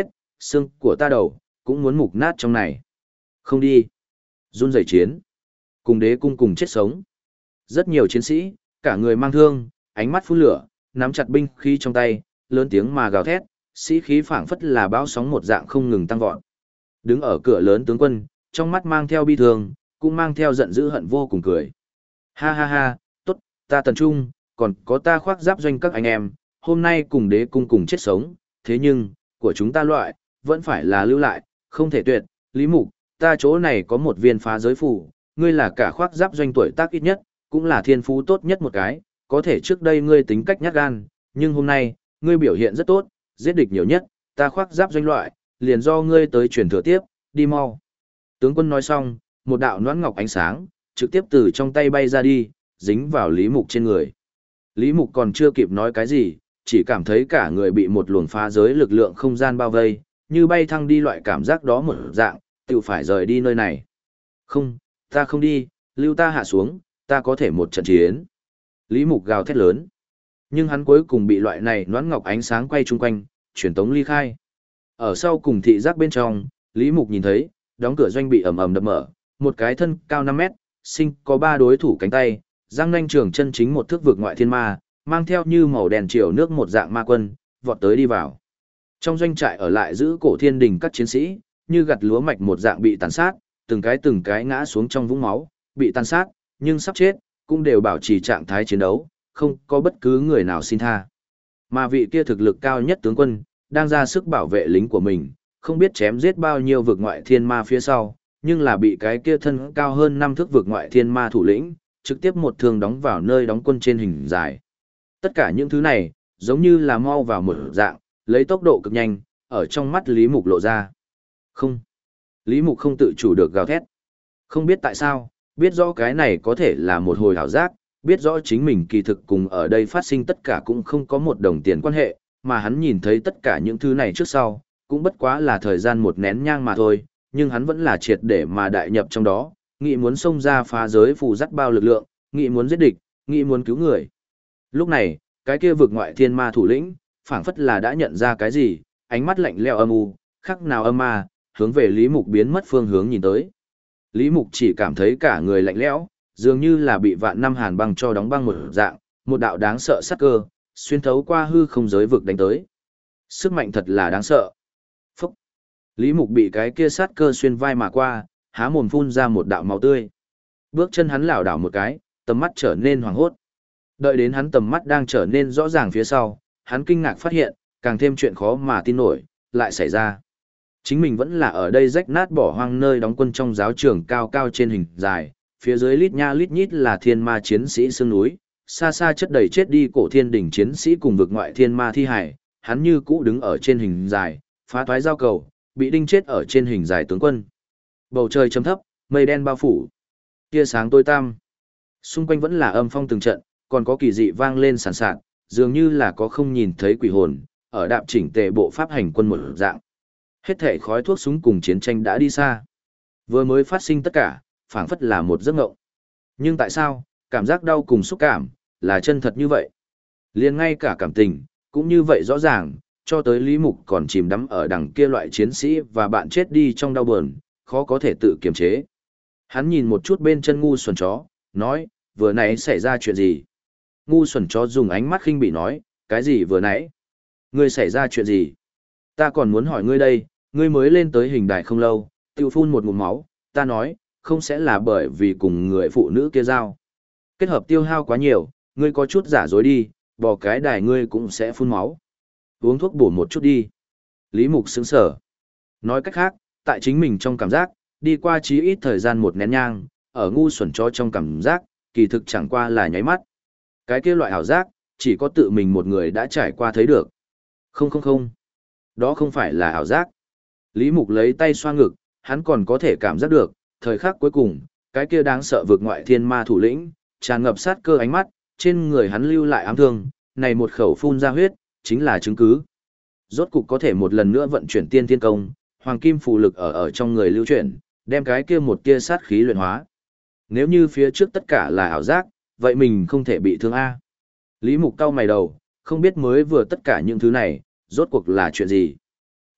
xương của ta đầu, cũng muốn mục nát trong này. Không đi. Run rẩy chiến. Cùng đế cung cùng chết sống. Rất nhiều chiến sĩ, cả người mang thương, ánh mắt phun lửa, nắm chặt binh khí trong tay, lớn tiếng mà gào thét, sĩ khí phảng phất là bão sóng một dạng không ngừng tăng vọt. Đứng ở cửa lớn tướng quân, trong mắt mang theo bi thương, cũng mang theo giận dữ hận vô cùng cười. Ha ha ha, tốt, ta Tần Trung, còn có ta Khoác Giáp doanh các anh em, hôm nay cùng đế cung cùng chết sống, thế nhưng, của chúng ta loại, vẫn phải là lưu lại, không thể tuyệt, Lý Mục, ta chỗ này có một viên phá giới phù, ngươi là cả Khoác Giáp doanh tuổi tác ít nhất, cũng là thiên phú tốt nhất một cái, có thể trước đây ngươi tính cách nhát gan, nhưng hôm nay, ngươi biểu hiện rất tốt, giết địch nhiều nhất, ta Khoác Giáp doanh loại, liền do ngươi tới truyền thừa tiếp, đi mau. Tướng quân nói xong, một đạo noãn ngọc ánh sáng, trực tiếp từ trong tay bay ra đi, dính vào Lý Mục trên người. Lý Mục còn chưa kịp nói cái gì, chỉ cảm thấy cả người bị một luồng phá giới lực lượng không gian bao vây, như bay thăng đi loại cảm giác đó một dạng, tự phải rời đi nơi này. Không, ta không đi, lưu ta hạ xuống, ta có thể một trận chiến. Lý Mục gào thét lớn. Nhưng hắn cuối cùng bị loại này noãn ngọc ánh sáng quay chung quanh, truyền tống ly khai. Ở sau cùng thị giác bên trong, Lý Mục nhìn thấy, đóng cửa doanh bị ầm ầm đập mở, một cái thân cao 5 mét, sinh có 3 đối thủ cánh tay, răng nanh trường chân chính một thước vực ngoại thiên ma, mang theo như màu đèn chiều nước một dạng ma quân, vọt tới đi vào. Trong doanh trại ở lại giữ cổ thiên đình các chiến sĩ, như gặt lúa mạch một dạng bị tàn sát, từng cái ngã xuống trong vũng máu, bị tàn sát, nhưng sắp chết, cũng đều bảo trì trạng thái chiến đấu, không có bất cứ người nào xin tha. Mà vị kia thực lực cao nhất tướng quân, đang ra sức bảo vệ lính của mình, không biết chém giết bao nhiêu vực ngoại thiên ma phía sau, nhưng là bị cái kia thân cao hơn 5 thước vực ngoại thiên ma thủ lĩnh, trực tiếp một thương đóng vào nơi đóng quân trên hình dài. Tất cả những thứ này, giống như là mau vào một dạng, lấy tốc độ cực nhanh, ở trong mắt Lý Mục lộ ra. Không. Lý Mục không tự chủ được gào thét. Không biết tại sao, biết rõ cái này có thể là một hồi ảo giác, biết rõ chính mình kỳ thực cùng ở đây phát sinh tất cả cũng không có một đồng tiền quan hệ, mà hắn nhìn thấy tất cả những thứ này trước sau, cũng bất quá là thời gian một nén nhang mà thôi, nhưng hắn vẫn là triệt để mà đại nhập trong đó, nghĩ muốn xông ra phá giới phù dắt bao lực lượng, nghĩ muốn giết địch, nghĩ muốn cứu người. Lúc này, cái kia vực ngoại thiên ma thủ lĩnh, phảng phất là đã nhận ra cái gì, ánh mắt lạnh lẽo âm u, khắc nào âm ma, hướng về Lý Mục biến mất phương hướng nhìn tới. Lý Mục chỉ cảm thấy cả người lạnh lẽo, dường như là bị vạn năm hàn băng cho đóng băng một dạng, một đạo đáng sợ sát cơ, xuyên thấu qua hư không giới vực đánh tới. Sức mạnh thật là đáng sợ. Phúc! Lý Mục bị cái kia sát cơ xuyên vai mà qua, há mồm phun ra một đạo máu tươi. Bước chân hắn lảo đảo một cái, tầm mắt trở nên hoảng hốt. Đợi đến hắn tầm mắt đang trở nên rõ ràng phía sau, hắn kinh ngạc phát hiện, càng thêm chuyện khó mà tin nổi, lại xảy ra. Chính mình vẫn là ở đây rách nát bỏ hoang nơi đóng quân trong giáo trường cao cao trên hình dài, phía dưới lít nha lít nhít là thiên ma chiến sĩ sương núi, xa xa chất đầy chết đi cổ thiên đỉnh chiến sĩ cùng vực ngoại thiên ma thi hải, hắn như cũ đứng ở trên hình dài, phá toái giao cầu, bị đinh chết ở trên hình dài tướng quân. Bầu trời chấm thấp, mây đen bao phủ, tia sáng tối tăm. Xung quanh vẫn là âm phong từng trận, còn có kỳ dị vang lên sàn sạt, dường như là có không nhìn thấy quỷ hồn, ở đạp chỉnh tề bộ pháp hành quân một dạng. Hết thể khói thuốc súng cùng chiến tranh đã đi xa. Vừa mới phát sinh tất cả, phảng phất là một giấc mộng. Nhưng tại sao, cảm giác đau cùng xúc cảm, là chân thật như vậy? Liền ngay cả cảm tình, cũng như vậy rõ ràng, cho tới Lý Mục còn chìm đắm ở đằng kia loại chiến sĩ và bạn chết đi trong đau buồn, khó có thể tự kiềm chế. Hắn nhìn một chút bên chân ngu xuẩn chó, nói, vừa nãy xảy ra chuyện gì? Ngu xuẩn chó dùng ánh mắt khinh bỉ nói, cái gì vừa nãy? Ngươi xảy ra chuyện gì? Ta còn muốn hỏi ngươi đây, ngươi mới lên tới hình đài không lâu, tiêu phun một ngụm máu, ta nói, không sẽ là bởi vì cùng người phụ nữ kia giao. Kết hợp tiêu hao quá nhiều, ngươi có chút giả dối đi, bỏ cái đài ngươi cũng sẽ phun máu. Uống thuốc bổ một chút đi. Lý Mục sững sở. Nói cách khác, tại chính mình trong cảm giác, đi qua chí ít thời gian một nén nhang, ở ngu xuẩn chó trong cảm giác, kỳ thực chẳng qua là nháy mắt. Cái kia loại ảo giác, chỉ có tự mình một người đã trải qua thấy được. Không không không. Đó không phải là ảo giác. Lý Mục lấy tay xoa ngực, hắn còn có thể cảm giác được, thời khắc cuối cùng, cái kia đáng sợ vượt ngoại thiên ma thủ lĩnh, tràn ngập sát cơ ánh mắt, trên người hắn lưu lại ám thương, này một khẩu phun ra huyết, chính là chứng cứ. Rốt cục có thể một lần nữa vận chuyển tiên thiên công, hoàng kim phù lực ở trong người lưu chuyển, đem cái kia một tia sát khí luyện hóa. Nếu như phía trước tất cả là ảo giác, vậy mình không thể bị thương A. Lý Mục cau mày đầu, không biết mới vừa tất cả những thứ này, rốt cuộc là chuyện gì.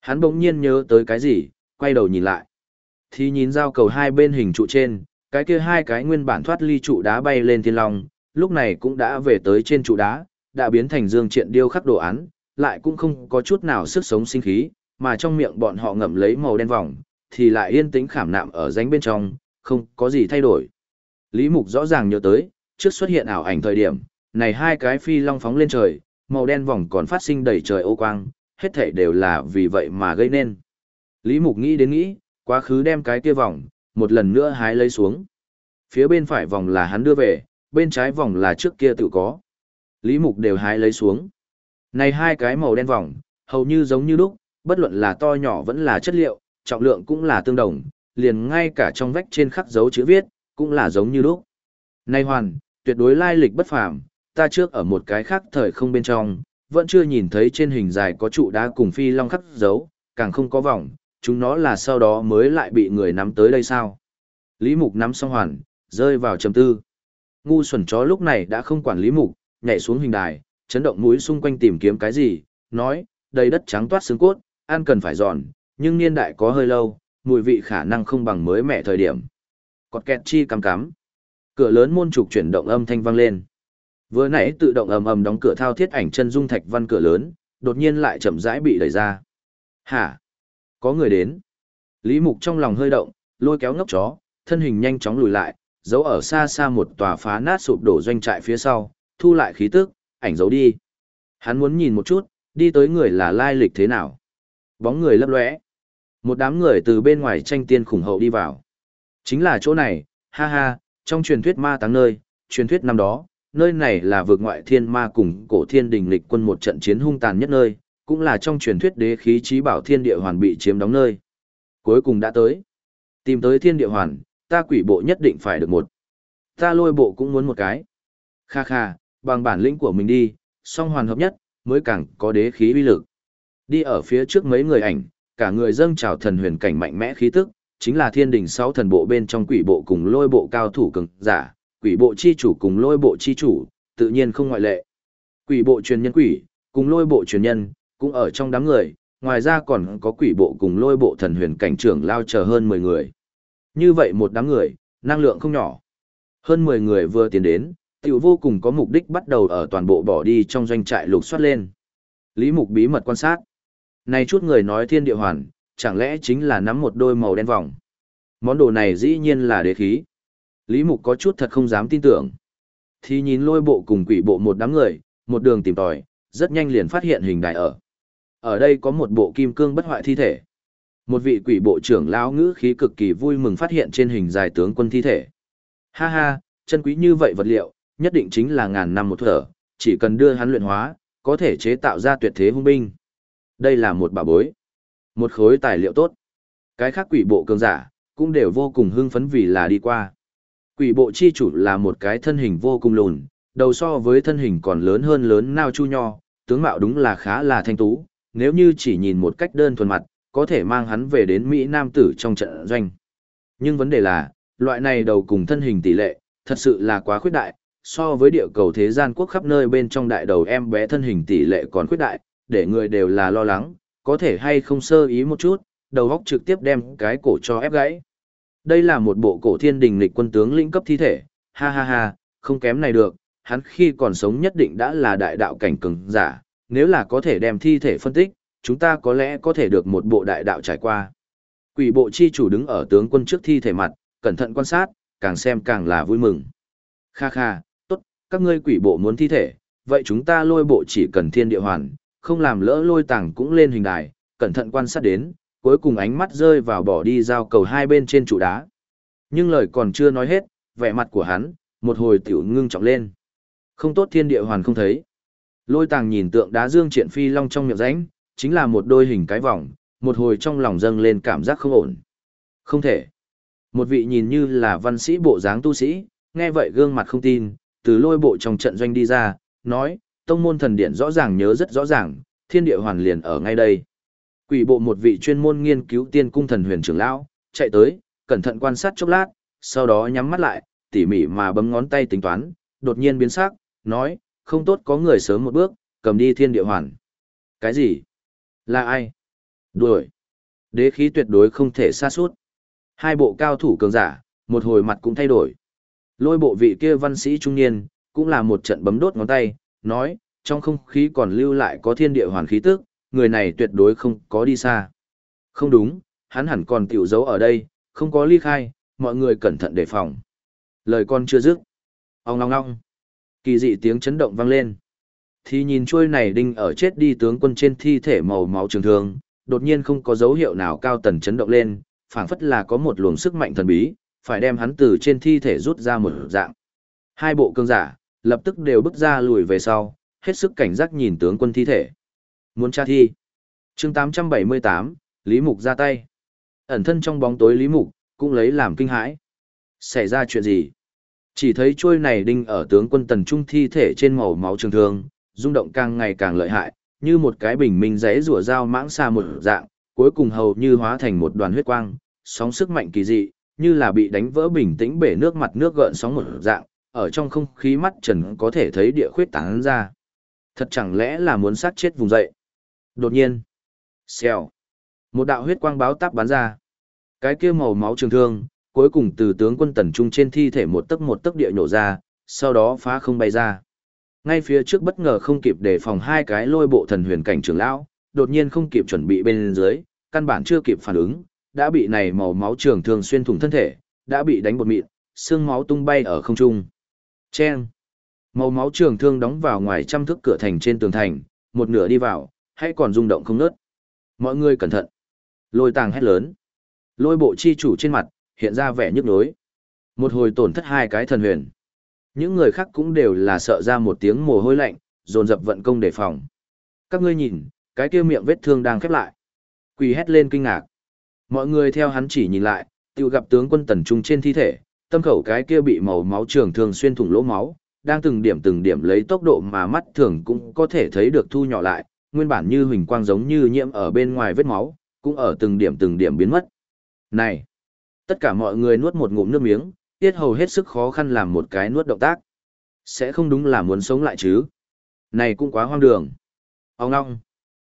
Hắn bỗng nhiên nhớ tới cái gì, quay đầu nhìn lại. Thì nhìn giao cầu hai bên hình trụ trên, cái kia hai cái nguyên bản thoát ly trụ đá bay lên thiên long, lúc này cũng đã về tới trên trụ đá, đã biến thành dương triện điêu khắc đồ án, lại cũng không có chút nào sức sống sinh khí, mà trong miệng bọn họ ngậm lấy màu đen vòng, thì lại yên tĩnh khảm nạm ở rãnh bên trong, không có gì thay đổi. Lý Mục rõ ràng nhớ tới, trước xuất hiện ảo ảnh thời điểm, này hai cái phi long phóng lên trời, màu đen vòng còn phát sinh đầy trời ô quang, hết thảy đều là vì vậy mà gây nên. Lý Mục nghĩ đến nghĩ, quá khứ đem cái kia vòng, một lần nữa hái lấy xuống. Phía bên phải vòng là hắn đưa về, bên trái vòng là trước kia tự có. Lý Mục đều hái lấy xuống. Này hai cái màu đen vòng, hầu như giống như lúc, bất luận là to nhỏ vẫn là chất liệu, trọng lượng cũng là tương đồng, liền ngay cả trong vách trên khắc dấu chữ viết, cũng là giống như lúc. Này hoàn, tuyệt đối lai lịch bất phàm, ta trước ở một cái khác thời không bên trong, vẫn chưa nhìn thấy trên hình dài có trụ đá cùng phi long khắc dấu, càng không có vòng, chúng nó là sau đó mới lại bị người nắm tới đây sao. Lý Mục nắm xong hoàn, rơi vào trầm tư. Ngu xuẩn chó lúc này đã không quản Lý Mục, nhảy xuống hình đài, chấn động mũi xung quanh tìm kiếm cái gì, nói, đầy đất trắng toát xương cốt, ăn cần phải giòn, nhưng niên đại có hơi lâu, mùi vị khả năng không bằng mới mẻ thời điểm. Cọt kẹt chi cắm cắm. Cửa lớn môn trục chuyển động âm thanh vang lên. Vừa nãy tự động ầm ầm đóng cửa thao thiết ảnh chân dung thạch văn cửa lớn, đột nhiên lại chậm rãi bị đẩy ra. Hả? Có người đến. Lý Mục trong lòng hơi động, lôi kéo ngốc chó, thân hình nhanh chóng lùi lại, giấu ở xa xa một tòa phá nát sụp đổ doanh trại phía sau, thu lại khí tức, ảnh giấu đi. Hắn muốn nhìn một chút, đi tới người là lai lịch thế nào. Bóng người lấp lóe. Một đám người từ bên ngoài tranh tiên khủng hậu đi vào. Chính là chỗ này, ha ha, trong truyền thuyết ma táng nơi, truyền thuyết năm đó, nơi này là vực ngoại thiên ma cùng cổ thiên đình lịch quân một trận chiến hung tàn nhất nơi, cũng là trong truyền thuyết đế khí trí bảo thiên địa hoàn bị chiếm đóng nơi. Cuối cùng đã tới. Tìm tới thiên địa hoàn, ta quỷ bộ nhất định phải được một. Ta lôi bộ cũng muốn một cái. Kha kha, bằng bản lĩnh của mình đi, song hoàn hợp nhất, mới càng có đế khí uy lực. Đi ở phía trước mấy người ảnh, cả người dâng trào thần huyền cảnh mạnh mẽ khí tức, chính là thiên đình 6 thần bộ bên trong quỷ bộ cùng lôi bộ cao thủ cường giả, quỷ bộ chi chủ cùng lôi bộ chi chủ, tự nhiên không ngoại lệ. Quỷ bộ truyền nhân quỷ, cùng lôi bộ truyền nhân, cũng ở trong đám người, ngoài ra còn có quỷ bộ cùng lôi bộ thần huyền cảnh trưởng lao chờ hơn 10 người. Như vậy một đám người, năng lượng không nhỏ. Hơn 10 người vừa tiến đến, tiểu vô cùng có mục đích bắt đầu ở toàn bộ bỏ đi trong doanh trại lục soát lên. Lý Mục bí mật quan sát. Này chút người nói thiên địa hoàn, chẳng lẽ chính là nắm một đôi màu đen vòng. Món đồ này dĩ nhiên là đế khí. Lý Mục có chút thật không dám tin tưởng. Thì nhìn lôi bộ cùng quỷ bộ một đám người, một đường tìm tòi, rất nhanh liền phát hiện hình đài ở. Ở đây có một bộ kim cương bất hoại thi thể. Một vị quỷ bộ trưởng lão ngữ khí cực kỳ vui mừng phát hiện trên hình dài tướng quân thi thể. Ha ha, chân quý như vậy vật liệu, nhất định chính là ngàn năm một thở, chỉ cần đưa hắn luyện hóa, có thể chế tạo ra tuyệt thế hung binh. Đây là một bảo bối, một khối tài liệu tốt. Cái khác quỷ bộ cường giả, cũng đều vô cùng hưng phấn vì là đi qua. Quỷ bộ chi chủ là một cái thân hình vô cùng lùn, đầu so với thân hình còn lớn hơn lớn nao chu nho, tướng mạo đúng là khá là thanh tú, nếu như chỉ nhìn một cách đơn thuần mặt, có thể mang hắn về đến Mỹ Nam tử trong trận doanh. Nhưng vấn đề là, loại này đầu cùng thân hình tỷ lệ, thật sự là quá khuyết đại, so với địa cầu thế gian quốc khắp nơi bên trong đại đầu em bé thân hình tỷ lệ còn khuyết đại, để người đều là lo lắng, có thể hay không sơ ý một chút, đầu góc trực tiếp đem cái cổ cho ép gãy. Đây là một bộ cổ thiên đình lịch quân tướng lĩnh cấp thi thể, ha ha ha, không kém này được, hắn khi còn sống nhất định đã là đại đạo cảnh cường giả, nếu là có thể đem thi thể phân tích, chúng ta có lẽ có thể được một bộ đại đạo trải qua. Quỷ bộ chi chủ đứng ở tướng quân trước thi thể mặt, cẩn thận quan sát, càng xem càng là vui mừng. Kha kha, tốt, các ngươi quỷ bộ muốn thi thể, vậy chúng ta lôi bộ chỉ cần thiên địa hoàn, không làm lỡ lôi tàng cũng lên hình đài, cẩn thận quan sát đến, cuối cùng ánh mắt rơi vào bỏ đi giao cầu hai bên trên trụ đá. Nhưng lời còn chưa nói hết, vẻ mặt của hắn, một hồi tiểu ngưng trọng lên. Không tốt thiên địa hoàn không thấy. Lôi tàng nhìn tượng đá dương triện phi long trong miệng rãnh, chính là một đôi hình cái vòng, một hồi trong lòng dâng lên cảm giác không ổn. Không thể. Một vị nhìn như là văn sĩ bộ dáng tu sĩ, nghe vậy gương mặt không tin, từ lôi bộ trong trận doanh đi ra, nói, tông môn thần điện rõ ràng nhớ rất rõ ràng, thiên địa hoàn liền ở ngay đây. Quỷ bộ một vị chuyên môn nghiên cứu tiên cung thần huyền trưởng lão, chạy tới, cẩn thận quan sát chốc lát, sau đó nhắm mắt lại, tỉ mỉ mà bấm ngón tay tính toán, đột nhiên biến sắc, nói, không tốt có người sớm một bước, cầm đi thiên địa hoàn. Cái gì? Là ai? Đuổi. Đế khí tuyệt đối không thể sa sút. Hai bộ cao thủ cường giả, một hồi mặt cũng thay đổi. Lôi bộ vị kia văn sĩ trung niên, cũng là một trận bấm đốt ngón tay, nói, trong không khí còn lưu lại có thiên địa hoàn khí tức, người này tuyệt đối không có đi xa. Không đúng, hắn hẳn còn tiểu giấu ở đây, không có ly khai, mọi người cẩn thận đề phòng. Lời con chưa dứt. Ong ong ong. Kỳ dị tiếng chấn động vang lên. Thì nhìn chuôi này đinh ở chết đi tướng quân trên thi thể màu máu trường thương, đột nhiên không có dấu hiệu nào cao tần chấn động lên, phảng phất là có một luồng sức mạnh thần bí, phải đem hắn từ trên thi thể rút ra một dạng. Hai bộ cương giả, lập tức đều bước ra lùi về sau, hết sức cảnh giác nhìn tướng quân thi thể. Muốn tra thi. Chương 878, Lý Mục ra tay. Ẩn thân trong bóng tối Lý Mục, cũng lấy làm kinh hãi. Xảy ra chuyện gì? Chỉ thấy chuôi này đinh ở tướng quân tần trung thi thể trên màu máu trường thương, rung động càng ngày càng lợi hại, như một cái bình minh rẽ rủa dao mãng xa một dạng, cuối cùng hầu như hóa thành một đoàn huyết quang, sóng sức mạnh kỳ dị, như là bị đánh vỡ bình tĩnh bể nước mặt nước gợn sóng một dạng, ở trong không khí mắt trần có thể thấy địa khuyết tán ra. Thật chẳng lẽ là muốn sát chết vùng dậy? Đột nhiên, xèo, một đạo huyết quang báo táp bắn ra. Cái kia màu máu trường thương, cuối cùng từ tướng quân tần trung trên thi thể một tấc địa nổ ra, sau đó phá không bay ra. Ngay phía trước bất ngờ không kịp đề phòng hai cái lôi bộ thần huyền cảnh trưởng lão, đột nhiên không kịp chuẩn bị bên dưới, căn bản chưa kịp phản ứng, đã bị này màu máu trường thương xuyên thủng thân thể, đã bị đánh bột mịn, xương máu tung bay ở không trung. Chen! Màu máu trường thương đóng vào ngoài trăm thước cửa thành trên tường thành, một nửa đi vào, hay còn rung động không ngớt. Mọi người cẩn thận! Lôi tàng hét lớn. Lôi bộ chi chủ trên mặt, hiện ra vẻ nhức nhối. Một hồi tổn thất hai cái thần huyền. Những người khác cũng đều là sợ ra một tiếng mồ hôi lạnh, dồn dập vận công đề phòng. Các ngươi nhìn, cái kia miệng vết thương đang khép lại. Quỳ hét lên kinh ngạc. Mọi người theo hắn chỉ nhìn lại, tự gặp tướng quân tần trung trên thi thể, tâm khẩu cái kia bị màu máu trường thương xuyên thủng lỗ máu, đang từng điểm lấy tốc độ mà mắt thường cũng có thể thấy được thu nhỏ lại, nguyên bản như huỳnh quang giống như nhiễm ở bên ngoài vết máu, cũng ở từng điểm biến mất. Này! Tất cả mọi người nuốt một ngụm nước miếng, tiết hầu hết sức khó khăn làm một cái nuốt động tác. Sẽ không đúng là muốn sống lại chứ? Này cũng quá hoang đường. Ông ngong.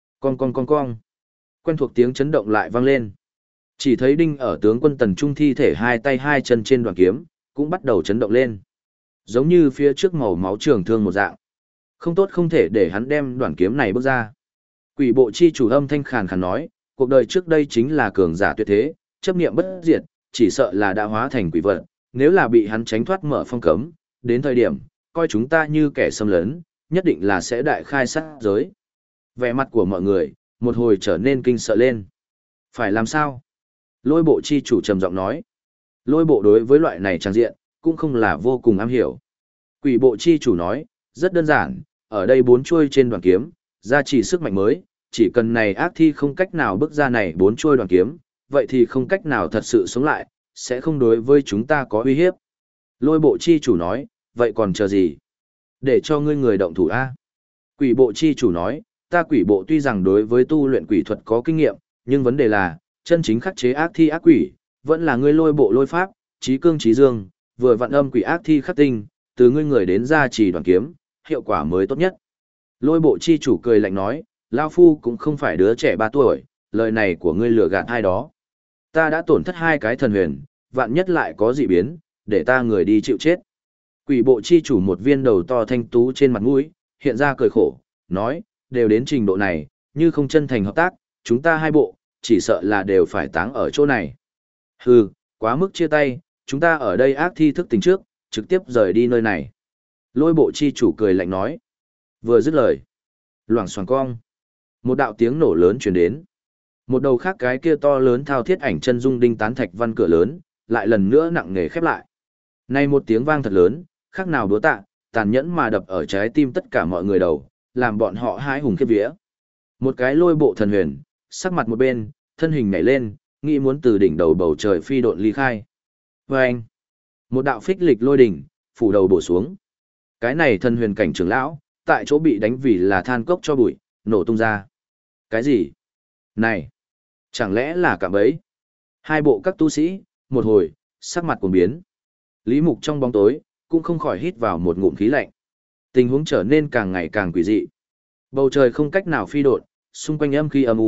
Con. Quen thuộc tiếng chấn động lại vang lên. Chỉ thấy đinh ở tướng quân tần trung thi thể hai tay hai chân trên đoàn kiếm, cũng bắt đầu chấn động lên. Giống như phía trước màu máu trường thương một dạng. Không tốt không thể để hắn đem đoàn kiếm này bước ra. Quỷ bộ chi chủ âm thanh khàn khàn nói, cuộc đời trước đây chính là cường giả tuyệt thế, chấp niệm bất diệt, chỉ sợ là đã hóa thành quỷ vật, nếu là bị hắn tránh thoát mở phong cấm, đến thời điểm, coi chúng ta như kẻ xâm lấn, nhất định là sẽ đại khai sát giới. Vẻ mặt của mọi người, một hồi trở nên kinh sợ lên. Phải làm sao? Lôi bộ chi chủ trầm giọng nói. Lôi bộ đối với loại này trang diện, cũng không là vô cùng am hiểu. Quỷ bộ chi chủ nói, rất đơn giản, ở đây 4 chuôi trên đoàn kiếm, gia trì sức mạnh mới, chỉ cần này ác thi không cách nào bước ra này 4 chuôi đoàn kiếm, vậy thì không cách nào thật sự sống lại, sẽ không đối với chúng ta có uy hiếp. Lôi bộ chi chủ nói, vậy còn chờ gì? Để cho ngươi người động thủ A. Quỷ bộ chi chủ nói, ta quỷ bộ tuy rằng đối với tu luyện quỷ thuật có kinh nghiệm, nhưng vấn đề là, chân chính khắc chế ác thi ác quỷ, vẫn là ngươi lôi bộ lôi pháp, trí cương trí dương, vừa vặn âm quỷ ác thi khắc tinh, từ ngươi người đến gia trì đoàn kiếm, hiệu quả mới tốt nhất. Lôi bộ chi chủ cười lạnh nói, Lao Phu cũng không phải đứa trẻ 3 tuổi, lời này của ngươi lừa gạt ai đó. Ta đã tổn thất 2 cái thần huyền, vạn nhất lại có dị biến, để ta người đi chịu chết. Quỷ bộ chi chủ một viên đầu to thanh tú trên mặt mũi, hiện ra cười khổ, nói, đều đến trình độ này, như không chân thành hợp tác, chúng ta hai bộ, chỉ sợ là đều phải táng ở chỗ này. Hừ, quá mức chia tay, chúng ta ở đây ác thi thức tỉnh trước, trực tiếp rời đi nơi này. Lôi bộ chi chủ cười lạnh nói. Vừa dứt lời. Loảng xoảng cong. Một đạo tiếng nổ lớn truyền đến. Một đầu khác cái kia to lớn thao thiết ảnh chân dung đinh tán thạch văn cửa lớn, lại lần nữa nặng nề khép lại. Nay một tiếng vang thật lớn, khác nào đúa tạ, tàn nhẫn mà đập ở trái tim tất cả mọi người đầu, làm bọn họ hái hùng khiếp vía. Một cái lôi bộ thần huyền, sắc mặt một bên, thân hình nhảy lên, nghĩ muốn từ đỉnh đầu bầu trời phi độn ly khai. Vâng! Một đạo phích lịch lôi đỉnh, phủ đầu bổ xuống. Cái này thần huyền cảnh trưởng lão, tại chỗ bị đánh vì là than cốc cho bụi, nổ tung ra. Cái gì? Này! Chẳng lẽ là cạm bẫy? Hai bộ các tu sĩ, một hồi, sắc mặt cuồng biến. Lý Mục trong bóng tối, cũng không khỏi hít vào một ngụm khí lạnh. Tình huống trở nên càng ngày càng quỷ dị. Bầu trời không cách nào phi độn, xung quanh âm khí âm u,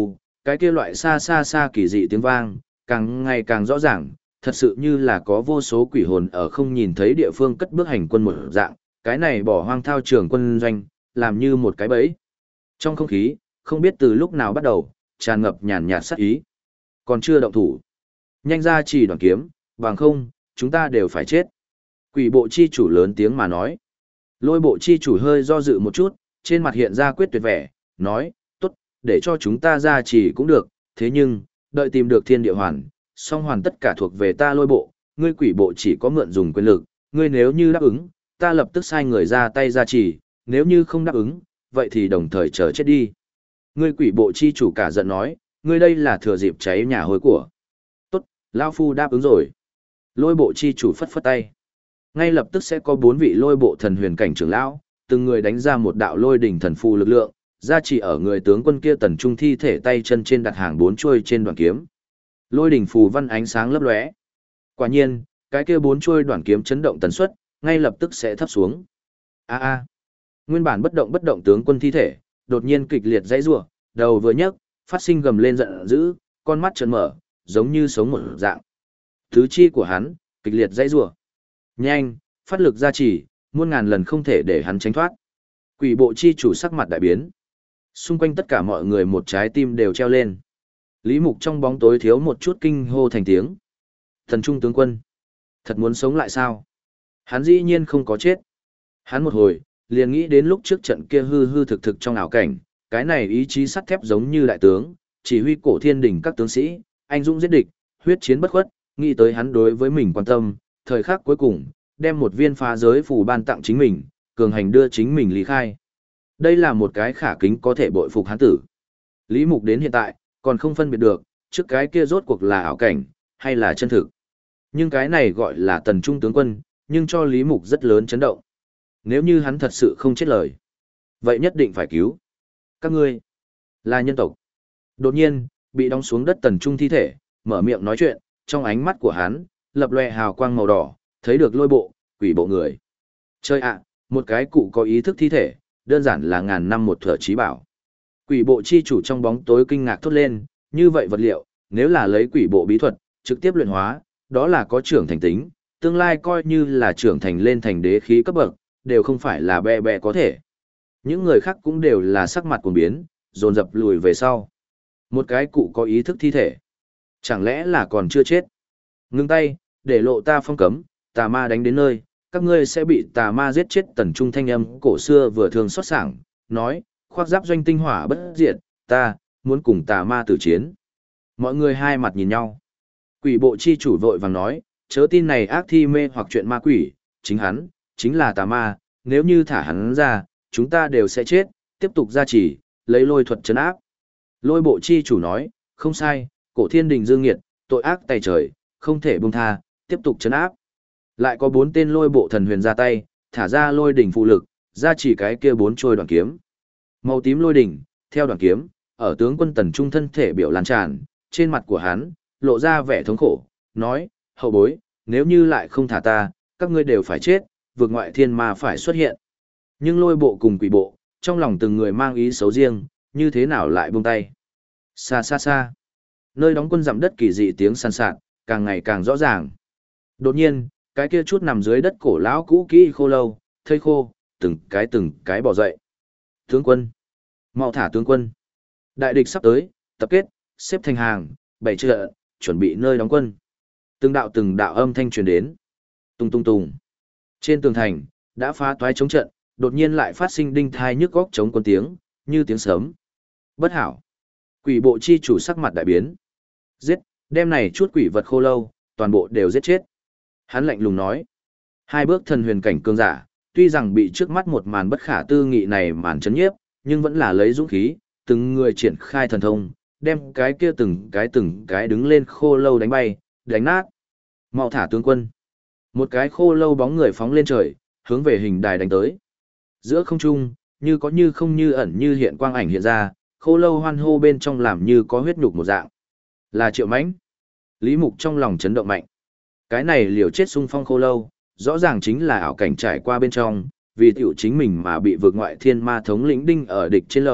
cái kia loại xa xa xa kỳ dị tiếng vang, càng ngày càng rõ ràng, thật sự như là có vô số quỷ hồn ở không nhìn thấy địa phương cất bước hành quân một dạng, cái này bỏ hoang thao trường quân doanh, làm như một cái bẫy. Trong không khí, không biết từ lúc nào bắt đầu, tràn ngập nhàn nhạt sát ý. Còn chưa động thủ. Nhanh ra chỉ đoàn kiếm, bằng không, chúng ta đều phải chết. Quỷ bộ chi chủ lớn tiếng mà nói. Lôi bộ chi chủ hơi do dự một chút, trên mặt hiện ra quyết tuyệt vẻ, nói, tốt, để cho chúng ta ra chỉ cũng được, thế nhưng, đợi tìm được thiên địa hoàn, song hoàn tất cả thuộc về ta lôi bộ, ngươi quỷ bộ chỉ có mượn dùng quyền lực, ngươi nếu như đáp ứng, ta lập tức sai người ra tay ra chỉ, nếu như không đáp ứng, vậy thì đồng thời chờ chết đi. Ngươi quỷ bộ chi chủ cả giận nói, ngươi đây là thừa dịp cháy nhà hối của. Tốt, Lao Phu đáp ứng rồi. Lôi bộ chi chủ phất phất tay. Ngay lập tức sẽ có 4 vị lôi bộ thần huyền cảnh trưởng lão, từng người đánh ra một đạo lôi đỉnh thần phù lực lượng, ra chỉ ở người tướng quân kia tần trung thi thể tay chân trên đặt hàng 4 chuôi trên đoạn kiếm. Lôi đỉnh phù văn ánh sáng lấp lóe. Quả nhiên, cái kia 4 chuôi đoạn kiếm chấn động tần suất, ngay lập tức sẽ thấp xuống. Nguyên bản bất động tướng quân thi thể, đột nhiên kịch liệt dãy rủa, đầu vừa nhấc, phát sinh gầm lên giận dữ, con mắt trợn mở, giống như sống một dạng. Tứ chi của hắn, kịch liệt dãy rủa. Nhanh, phát lực ra chỉ, muôn ngàn lần không thể để hắn tránh thoát. Quỷ bộ chi chủ sắc mặt đại biến. Xung quanh tất cả mọi người một trái tim đều treo lên. Lý Mục trong bóng tối thiếu một chút kinh hô thành tiếng. Thần trung tướng quân, thật muốn sống lại sao? Hắn dĩ nhiên không có chết. Hắn một hồi, liền nghĩ đến lúc trước trận kia hư hư thực thực trong ảo cảnh, cái này ý chí sắt thép giống như đại tướng, chỉ huy cổ thiên đỉnh các tướng sĩ, anh dũng giết địch, huyết chiến bất khuất, nghĩ tới hắn đối với mình quan tâm, thời khắc cuối cùng, đem một viên phá giới phù ban tặng chính mình, cường hành đưa chính mình lý khai. Đây là một cái khả kính có thể bội phục hắn tử. Lý Mục đến hiện tại, còn không phân biệt được, trước cái kia rốt cuộc là ảo cảnh, hay là chân thực. Nhưng cái này gọi là tần trung tướng quân, nhưng cho Lý Mục rất lớn chấn động. Nếu như hắn thật sự không chết lời, vậy nhất định phải cứu. Các ngươi là nhân tộc. Đột nhiên, bị đóng xuống đất tần trung thi thể, mở miệng nói chuyện, trong ánh mắt của hắn, lập lòe hào quang màu đỏ, thấy được lôi bộ, quỷ bộ người. Chơi ạ, một cái cụ có ý thức thi thể, đơn giản là ngàn năm một thở trí bảo. Quỷ bộ chi chủ trong bóng tối kinh ngạc thốt lên, như vậy vật liệu, nếu là lấy quỷ bộ bí thuật, trực tiếp luyện hóa, đó là có trưởng thành tính, tương lai coi như là trưởng thành lên thành đế khí cấp bậc, đều không phải là bè bè có thể. Những người khác cũng đều là sắc mặt cuồng biến, dồn dập lùi về sau. Một cái cụ có ý thức thi thể. Chẳng lẽ là còn chưa chết? Ngưng tay, để lộ ta phong cấm, tà ma đánh đến nơi, các ngươi sẽ bị tà ma giết chết. Tần trung thanh âm cổ xưa vừa thường xót sảng, nói, khoác giáp doanh tinh hỏa bất diệt, ta, muốn cùng tà ma tử chiến. Mọi người hai mặt nhìn nhau. Quỷ bộ chi chủ vội vàng nói, chớ tin này ác thi mê hoặc chuyện ma quỷ, chính hắn, chính là tà ma, nếu như thả hắn ra, chúng ta đều sẽ chết, tiếp tục gia trì, lấy lôi thuật trấn áp. Lôi bộ chi chủ nói, không sai, cổ thiên đình dương nghiệt, tội ác tày trời, không thể buông tha, tiếp tục trấn áp. Lại có 4 tên lôi bộ thần huyền ra tay, thả ra lôi đỉnh phụ lực, ra chỉ cái kia 4 trôi đoạn kiếm. Màu tím lôi đỉnh, theo đoạn kiếm, ở tướng quân tần trung thân thể biểu lan tràn, trên mặt của hắn, lộ ra vẻ thống khổ, nói, hậu bối, nếu như lại không thả ta, các ngươi đều phải chết, vượt ngoại thiên ma phải xuất hiện. Nhưng lôi bộ cùng quỷ bộ, trong lòng từng người mang ý xấu riêng, như thế nào lại buông tay. Xa xa xa, nơi đóng quân dặm đất kỳ dị tiếng sàn sạt, càng ngày càng rõ ràng. Đột nhiên, cái kia chút nằm dưới đất cổ lão cũ kỹ khô lâu, thây khô, từng cái bỏ dậy. Tướng quân, mau thả tướng quân. Đại địch sắp tới, tập kết, xếp thành hàng, bày trận, chuẩn bị nơi đóng quân. Từng đạo âm thanh truyền đến. Tung tung tung. Trên tường thành, đã phá toái chống trận, đột nhiên lại phát sinh đinh thai nhức góc chống quân tiếng, như tiếng sấm. Bất hảo. Quỷ bộ chi chủ sắc mặt đại biến. Giết, đem này chút quỷ vật khô lâu, toàn bộ đều giết chết. Hắn lạnh lùng nói. 2 bước thần huyền cảnh cường giả, tuy rằng bị trước mắt một màn bất khả tư nghị này màn chấn nhiếp, nhưng vẫn là lấy dũng khí, từng người triển khai thần thông, đem cái kia từng cái đứng lên khô lâu đánh bay, đánh nát. Mau thả tướng quân. Một cái khô lâu bóng người phóng lên trời, hướng về hình đài đánh tới. Giữa không trung, như có như không như ẩn như hiện quang ảnh hiện ra, khô lâu hoan hô bên trong làm như có huyết nhục một dạng. Là Triệu Mãnh. Lý Mục trong lòng chấn động mạnh. Cái này liều chết xung phong khô lâu, rõ ràng chính là ảo cảnh trải qua bên trong, vì tiểu chính mình mà bị vượt ngoại thiên ma thống lĩnh đinh ở địch trên lầu,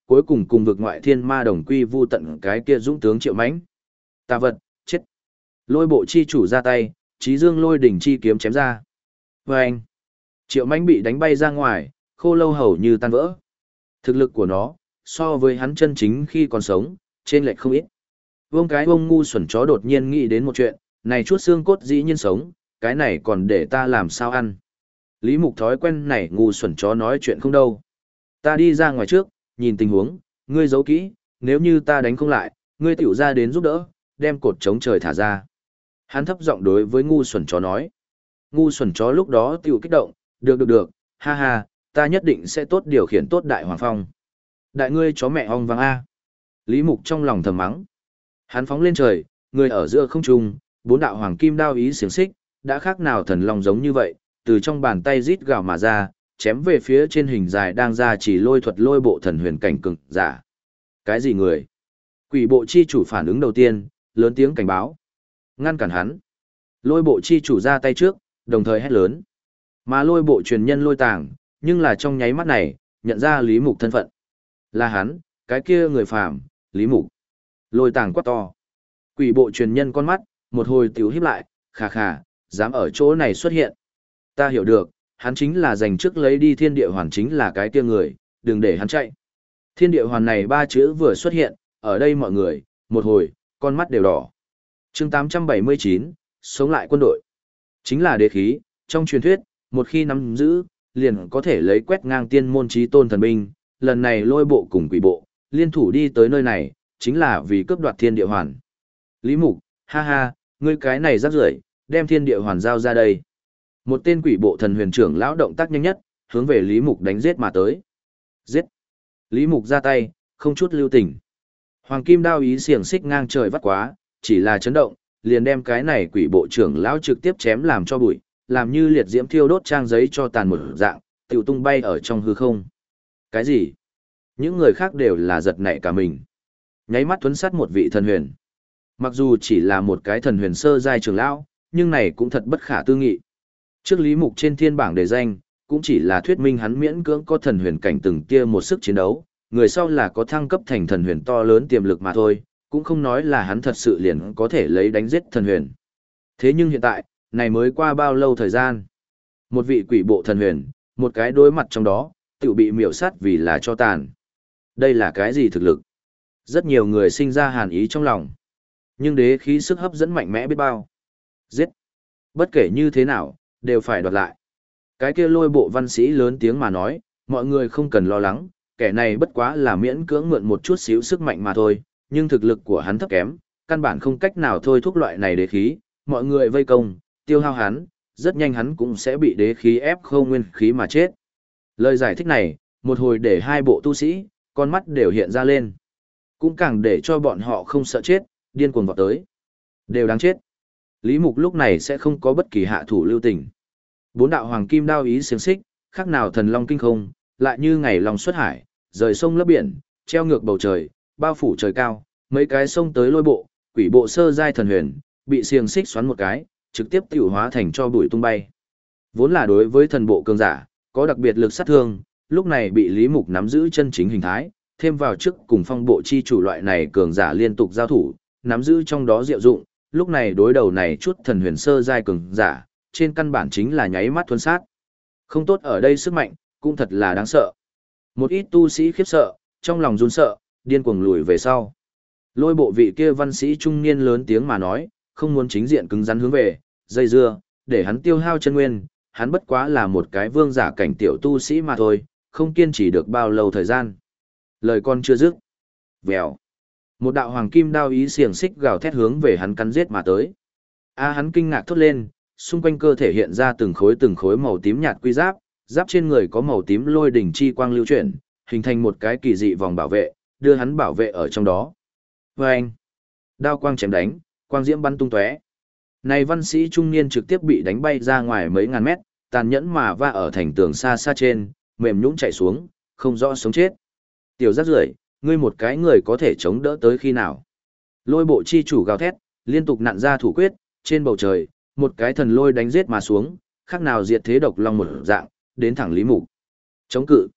cuối cùng cùng vực ngoại thiên ma đồng quy vu tận cái kia dũng tướng Triệu Mãnh. Tà vật, chết. Lôi bộ chi chủ ra tay, Chí Dương lôi đỉnh chi kiếm chém ra. Vâng! Triệu Mãnh bị đánh bay ra ngoài, khô lâu hầu như tan vỡ. Thực lực của nó, so với hắn chân chính khi còn sống, trên lệch không ít. Vương ngu xuẩn chó đột nhiên nghĩ đến một chuyện, này chút xương cốt dĩ nhiên sống, cái này còn để ta làm sao ăn. Lý Mục thói quen này ngu xuẩn chó nói chuyện không đâu. Ta đi ra ngoài trước, nhìn tình huống, ngươi giấu kỹ, nếu như ta đánh không lại, ngươi tiểu ra đến giúp đỡ, đem cột chống trời thả ra. Hắn thấp giọng đối với ngu xuẩn chó nói. Ngu xuẩn chó lúc đó tiểu kích động, được, ha ha, ta nhất định sẽ tốt điều khiển tốt đại hoàng phong. Đại ngươi chó mẹ ong vàng A. Lý Mục trong lòng thầm mắng. Hắn phóng lên trời, người ở giữa không trung, bốn đạo hoàng kim đao ý xiềng xích, đã khác nào thần long giống như vậy, từ trong bàn tay rít gào mà ra, chém về phía trên hình dài đang ra chỉ lôi thuật lôi bộ thần huyền cảnh cực giả. Cái gì người? Quỷ bộ chi chủ phản ứng đầu tiên, lớn tiếng cảnh báo. Ngăn cản hắn. Lôi bộ chi chủ ra tay trước, đồng thời hét lớn. Mà lôi bộ truyền nhân lôi tàng, nhưng là trong nháy mắt này, nhận ra Lý Mục thân phận. Là hắn, cái kia người phàm, Lý Mục. Lôi tàng quát to. Quỷ bộ truyền nhân con mắt, một hồi tiểu híp lại, khà khà, dám ở chỗ này xuất hiện. Ta hiểu được, hắn chính là giành trước lấy đi thiên địa hoàn chính là cái kia người, đừng để hắn chạy. Thiên địa hoàn này ba chữ vừa xuất hiện, ở đây mọi người, một hồi, con mắt đều đỏ. Chương 879, sống lại quân đội. Chính là đế khí, trong truyền thuyết, một khi nắm giữ, liền có thể lấy quét ngang tiên môn chí tôn thần binh, lần này lôi bộ cùng quỷ bộ, liên thủ đi tới nơi này, chính là vì cướp đoạt thiên địa hoàn. Lý Mục, ha ha, ngươi cái này rắc rưởi, đem thiên địa hoàn giao ra đây. Một tên quỷ bộ thần huyền trưởng lão động tác nhanh nhất, hướng về Lý Mục đánh giết mà tới. Giết! Lý Mục ra tay, không chút lưu tình. Hoàng kim đao ý xiềng xích ngang trời vắt quá, chỉ là chấn động, liền đem cái này quỷ bộ trưởng lão trực tiếp chém làm cho bụi, làm như liệt diễm thiêu đốt trang giấy cho tàn một dạng, tiểu tung bay ở trong hư không. Cái gì? Những người khác đều là giật nảy cả mình. Nháy mắt thuấn sát một vị thần huyền. Mặc dù chỉ là một cái thần huyền sơ giai trưởng lão, nhưng này cũng thật bất khả tư nghị. Trước Lý Mục trên thiên bảng đề danh, cũng chỉ là thuyết minh hắn miễn cưỡng có thần huyền cảnh từng kia một sức chiến đấu, người sau là có thăng cấp thành thần huyền to lớn tiềm lực mà thôi, cũng không nói là hắn thật sự liền có thể lấy đánh giết thần huyền. Thế nhưng hiện tại, này mới qua bao lâu thời gian? Một vị quỷ bộ thần huyền, một cái đối mặt trong đó, tự bị miểu sát vì là cho tàn. Đây là cái gì thực lực? Rất nhiều người sinh ra hàn ý trong lòng. Nhưng đế khí sức hấp dẫn mạnh mẽ biết bao. Giết! Bất kể như thế nào, đều phải đoạt lại. Cái kia lôi bộ văn sĩ lớn tiếng mà nói, mọi người không cần lo lắng, kẻ này bất quá là miễn cưỡng mượn một chút xíu sức mạnh mà thôi, nhưng thực lực của hắn thấp kém, căn bản không cách nào thôi thúc loại này đế khí, mọi người vây công, tiêu hao hắn, rất nhanh hắn cũng sẽ bị đế khí ép không nguyên khí mà chết. Lời giải thích này, một hồi để hai bộ tu sĩ, con mắt đều hiện ra lên. Cũng càng để cho bọn họ không sợ chết, điên cuồng vọt tới. Đều đáng chết. Lý Mục lúc này sẽ không có bất kỳ hạ thủ lưu tình. Bốn đạo hoàng kim đao ý xiềng xích, khác nào thần long kinh không, lại như ngày long xuất hải, rời sông lấp biển, treo ngược bầu trời, bao phủ trời cao, mấy cái sông tới lôi bộ, quỷ bộ sơ giai thần huyền, bị xiềng xích xoắn một cái, trực tiếp tiểu hóa thành cho bụi tung bay. Vốn là đối với thần bộ cường giả, có đặc biệt lực sát thương, lúc này bị Lý Mục nắm giữ chân chính hình thái, thêm vào trước cùng phong bộ chi chủ loại này cường giả liên tục giao thủ, nắm giữ trong đó diệu dụng, lúc này đối đầu này chút thần huyền sơ giai cường giả, trên căn bản chính là nháy mắt thuần sát. Không tốt ở đây sức mạnh, cũng thật là đáng sợ. Một ít tu sĩ khiếp sợ, trong lòng run sợ, điên cuồng lùi về sau. Lôi bộ vị kia văn sĩ trung niên lớn tiếng mà nói, không muốn chính diện cứng rắn hướng về, dây dưa, để hắn tiêu hao chân nguyên, hắn bất quá là một cái vương giả cảnh tiểu tu sĩ mà thôi, không kiên trì được bao lâu thời gian. Lời con chưa dứt. Vèo. Một đạo hoàng kim đao ý xiềng xích gào thét hướng về hắn cắn giết mà tới. Hắn kinh ngạc thốt lên, xung quanh cơ thể hiện ra từng khối màu tím nhạt quy giáp, giáp trên người có màu tím lôi đỉnh chi quang lưu chuyển, hình thành một cái kỳ dị vòng bảo vệ, đưa hắn bảo vệ ở trong đó. Vâng! Đao quang chém đánh, quang diễm bắn tung tóe. Này văn sĩ trung niên trực tiếp bị đánh bay ra ngoài mấy ngàn mét, tàn nhẫn mà va ở thành tường xa xa trên, mềm nhũn chạy xuống, không rõ sống chết. Tiểu rác rưởi, ngươi một cái người có thể chống đỡ tới khi nào? Lôi bộ chi chủ gào thét, liên tục nặn ra thủ quyết, trên bầu trời, một cái thần lôi đánh giết mà xuống, khác nào diệt thế độc long một dạng, đến thẳng Lý Mục. Chống cự.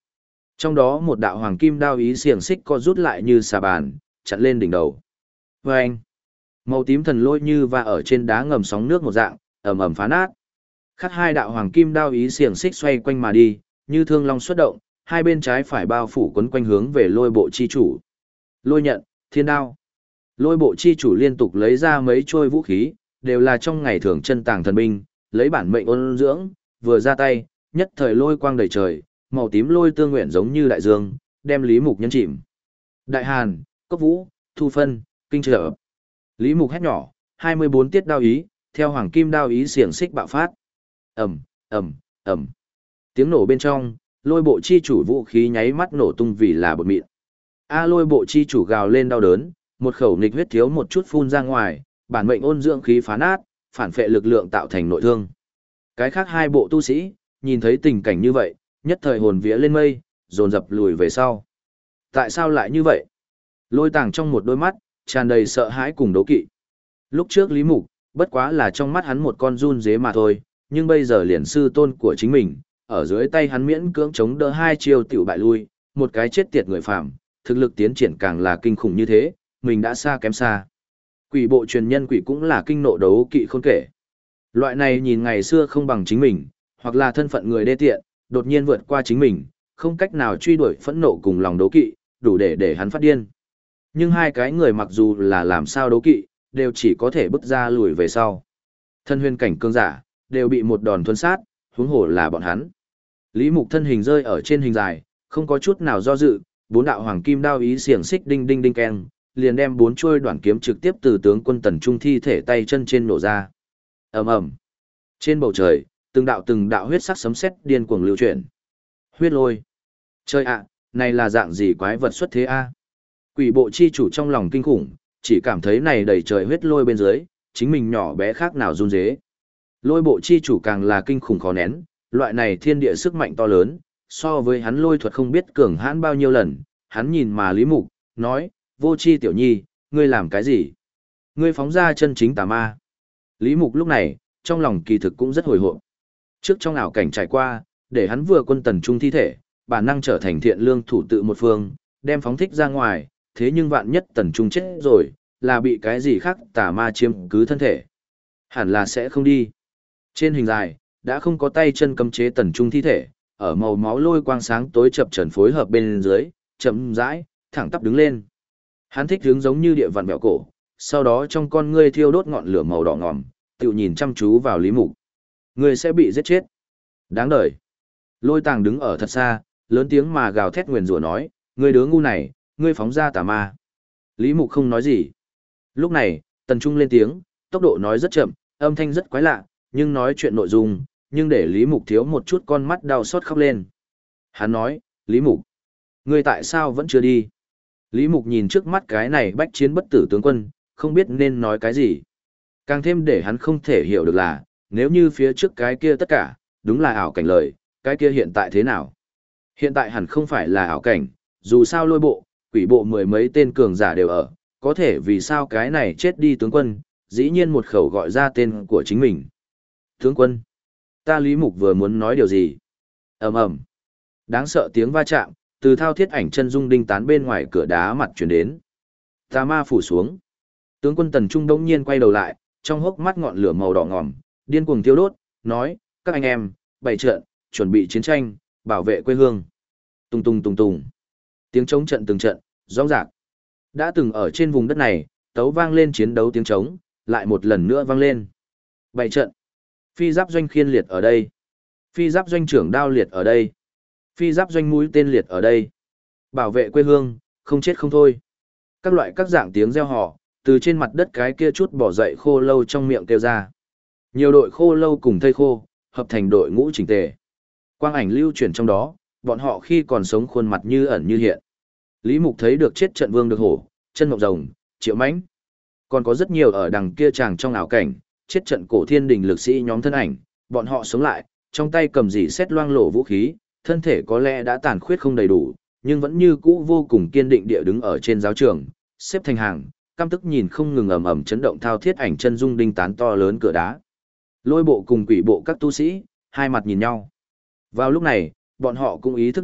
Trong đó một đạo hoàng kim đao ý xiềng xích co rút lại như xà bàn, chặn lên đỉnh đầu. Và anh, màu tím thần lôi như va ở trên đá ngầm sóng nước một dạng, ầm ầm phá nát. Khắc hai đạo hoàng kim đao ý xiềng xích xoay quanh mà đi, như thương long xuất động, hai bên trái phải bao phủ quấn quanh hướng về lôi bộ chi chủ. Lôi nhận, thiên đao. Lôi bộ chi chủ liên tục lấy ra mấy trôi vũ khí, đều là trong ngày thường chân tàng thần binh, lấy bản mệnh ôn dưỡng, vừa ra tay, nhất thời lôi quang đầy trời, màu tím lôi tương nguyện giống như đại dương, đem Lý Mục nhấn chìm. Đại Hàn, Cốc Vũ, Thu Phân, Kinh Trở. Lý Mục hét nhỏ, 24 tiết đao ý, theo hoàng kim đao ý xiềng xích bạo phát. Ầm, ầm, ầm. Tiếng nổ bên trong, lôi bộ chi chủ vũ khí nháy mắt nổ tung vì là bột mịn. Lôi bộ chi chủ gào lên đau đớn, một khẩu nghịch huyết thiếu một chút phun ra ngoài, bản mệnh ôn dưỡng khí phá nát, phản phệ lực lượng tạo thành nội thương. Cái khác hai bộ tu sĩ, nhìn thấy tình cảnh như vậy, nhất thời hồn vía lên mây, dồn dập lùi về sau. Tại sao lại như vậy? Lôi Tàng trong một đôi mắt, tràn đầy sợ hãi cùng đố kỵ. Lúc trước Lý Mục, bất quá là trong mắt hắn một con run dế mà thôi, nhưng bây giờ liền sư tôn của chính mình, ở dưới tay hắn miễn cưỡng chống đỡ hai chiêu tiểu bại lui, một cái chết tiệt người phàm, thực lực tiến triển càng là kinh khủng như thế, mình đã xa kém xa. Quỷ bộ truyền nhân quỷ cũng là kinh nộ đấu kỵ khôn kể. Loại này nhìn ngày xưa không bằng chính mình, hoặc là thân phận người đê tiện, đột nhiên vượt qua chính mình, không cách nào truy đuổi phẫn nộ cùng lòng đấu kỵ, đủ để hắn phát điên. Nhưng hai cái người mặc dù là làm sao đấu kỵ, đều chỉ có thể bước ra lùi về sau. Thân huyền cảnh cương giả, đều bị một đòn thuần sát, huống hồ là bọn hắn. Lý Mục thân hình rơi ở trên hình dài, không có chút nào do dự, bốn đạo hoàng kim đao ý xiềng xích đinh đinh đinh keng, liền đem bốn chuôi đoạn kiếm trực tiếp từ tướng quân Tần Trung thi thể tay chân trên nổ ra. Ầm ầm. Trên bầu trời, từng đạo huyết sắc sấm sét điên cuồng lưu chuyển. Huyết lôi. Trời ạ, này là dạng gì quái vật xuất thế a? Quỷ bộ chi chủ trong lòng kinh khủng, chỉ cảm thấy này đầy trời huyết lôi bên dưới, chính mình nhỏ bé khác nào run rế. Lôi bộ chi chủ càng là kinh khủng khó nén, loại này thiên địa sức mạnh to lớn, so với hắn lôi thuật không biết cường hãn bao nhiêu lần, hắn nhìn mà Lý Mục, nói, vô chi tiểu nhi, ngươi làm cái gì? Ngươi phóng ra chân chính tà ma. Lý Mục lúc này, trong lòng kỳ thực cũng rất hồi hộp. Trước trong ảo cảnh trải qua, để hắn vừa quân Tần Trung thi thể, bản năng trở thành thiện lương thủ tự một phương, đem phóng thích ra ngoài, thế nhưng vạn nhất Tần Trung chết rồi, là bị cái gì khác tà ma chiếm cứ thân thể. Hẳn là sẽ không đi. Trên hình dài, đã không có tay chân cấm chế Tần Trung thi thể, ở màu máu lôi quang sáng tối chập chờn phối hợp bên dưới, chậm rãi, thẳng tắp đứng lên. Hắn thích hướng giống như địa vạn bẹo cổ, sau đó trong con ngươi thiêu đốt ngọn lửa màu đỏ ngòm, tự nhìn chăm chú vào Lý Mục. Ngươi sẽ bị giết chết. Đáng đời. Lôi Tàng đứng ở thật xa, lớn tiếng mà gào thét nguyền rủa nói, ngươi đứa ngu này, ngươi phóng ra tà ma. Lý Mục không nói gì. Lúc này, Tần Trung lên tiếng, tốc độ nói rất chậm, âm thanh rất quái lạ, nhưng nói chuyện nội dung, nhưng để Lý Mục thiếu một chút con mắt đau xót khóc lên. Hắn nói, Lý Mục, ngươi tại sao vẫn chưa đi? Lý Mục nhìn trước mắt cái này bách chiến bất tử tướng quân, không biết nên nói cái gì. Càng thêm để hắn không thể hiểu được là, nếu như phía trước cái kia tất cả, đúng là ảo cảnh lời, cái kia hiện tại thế nào? Hiện tại hẳn không phải là ảo cảnh, dù sao lôi bộ, quỷ bộ mười mấy tên cường giả đều ở, có thể vì sao cái này chết đi tướng quân, dĩ nhiên một khẩu gọi ra tên của chính mình. Tướng quân, ta Lý Mục vừa muốn nói điều gì? Ầm ầm. Đáng sợ tiếng va chạm, từ thao thiết ảnh chân dung đinh tán bên ngoài cửa đá mặt chuyển đến. Tà ma phủ xuống. Tướng quân Tần Trung đông nhiên quay đầu lại, trong hốc mắt ngọn lửa màu đỏ ngòm, điên cuồng thiêu đốt, nói, các anh em, bày trận, chuẩn bị chiến tranh, bảo vệ quê hương. Tung tung tung tung. Tiếng trống trận từng trận, rõ ràng. Đã từng ở trên vùng đất này, tấu vang lên chiến đấu tiếng trống, lại một lần nữa vang lên. Bày trận. Phi giáp doanh khiên liệt ở đây. Phi giáp doanh trưởng đao liệt ở đây. Phi giáp doanh mũi tên liệt ở đây. Bảo vệ quê hương, không chết không thôi. Các loại các dạng tiếng reo hò, từ trên mặt đất cái kia chút bỏ dậy khô lâu trong miệng kêu ra. Nhiều đội khô lâu cùng thây khô, hợp thành đội ngũ chỉnh tề. Quang ảnh lưu chuyển trong đó, bọn họ khi còn sống khuôn mặt như ẩn như hiện. Lý Mục thấy được chết trận vương được hổ, chân ngọc rồng, triệu mãnh. Còn có rất nhiều ở đằng kia chàng trong ảo cảnh, chết trận cổ thiên đình lực sĩ nhóm thân ảnh, bọn họ sống lại, trong tay cầm dỉ xét loang lổ vũ khí, thân thể có lẽ đã tàn khuyết không đầy đủ, nhưng vẫn như cũ vô cùng kiên định địa đứng ở trên giáo trường, xếp thành hàng, căm tức nhìn không ngừng ầm ầm chấn động thao thiết ảnh chân dung đinh tán to lớn cửa đá. Lôi bộ cùng quỷ bộ các tu sĩ, hai mặt nhìn nhau. Vào lúc này, bọn họ cũng ý thức được,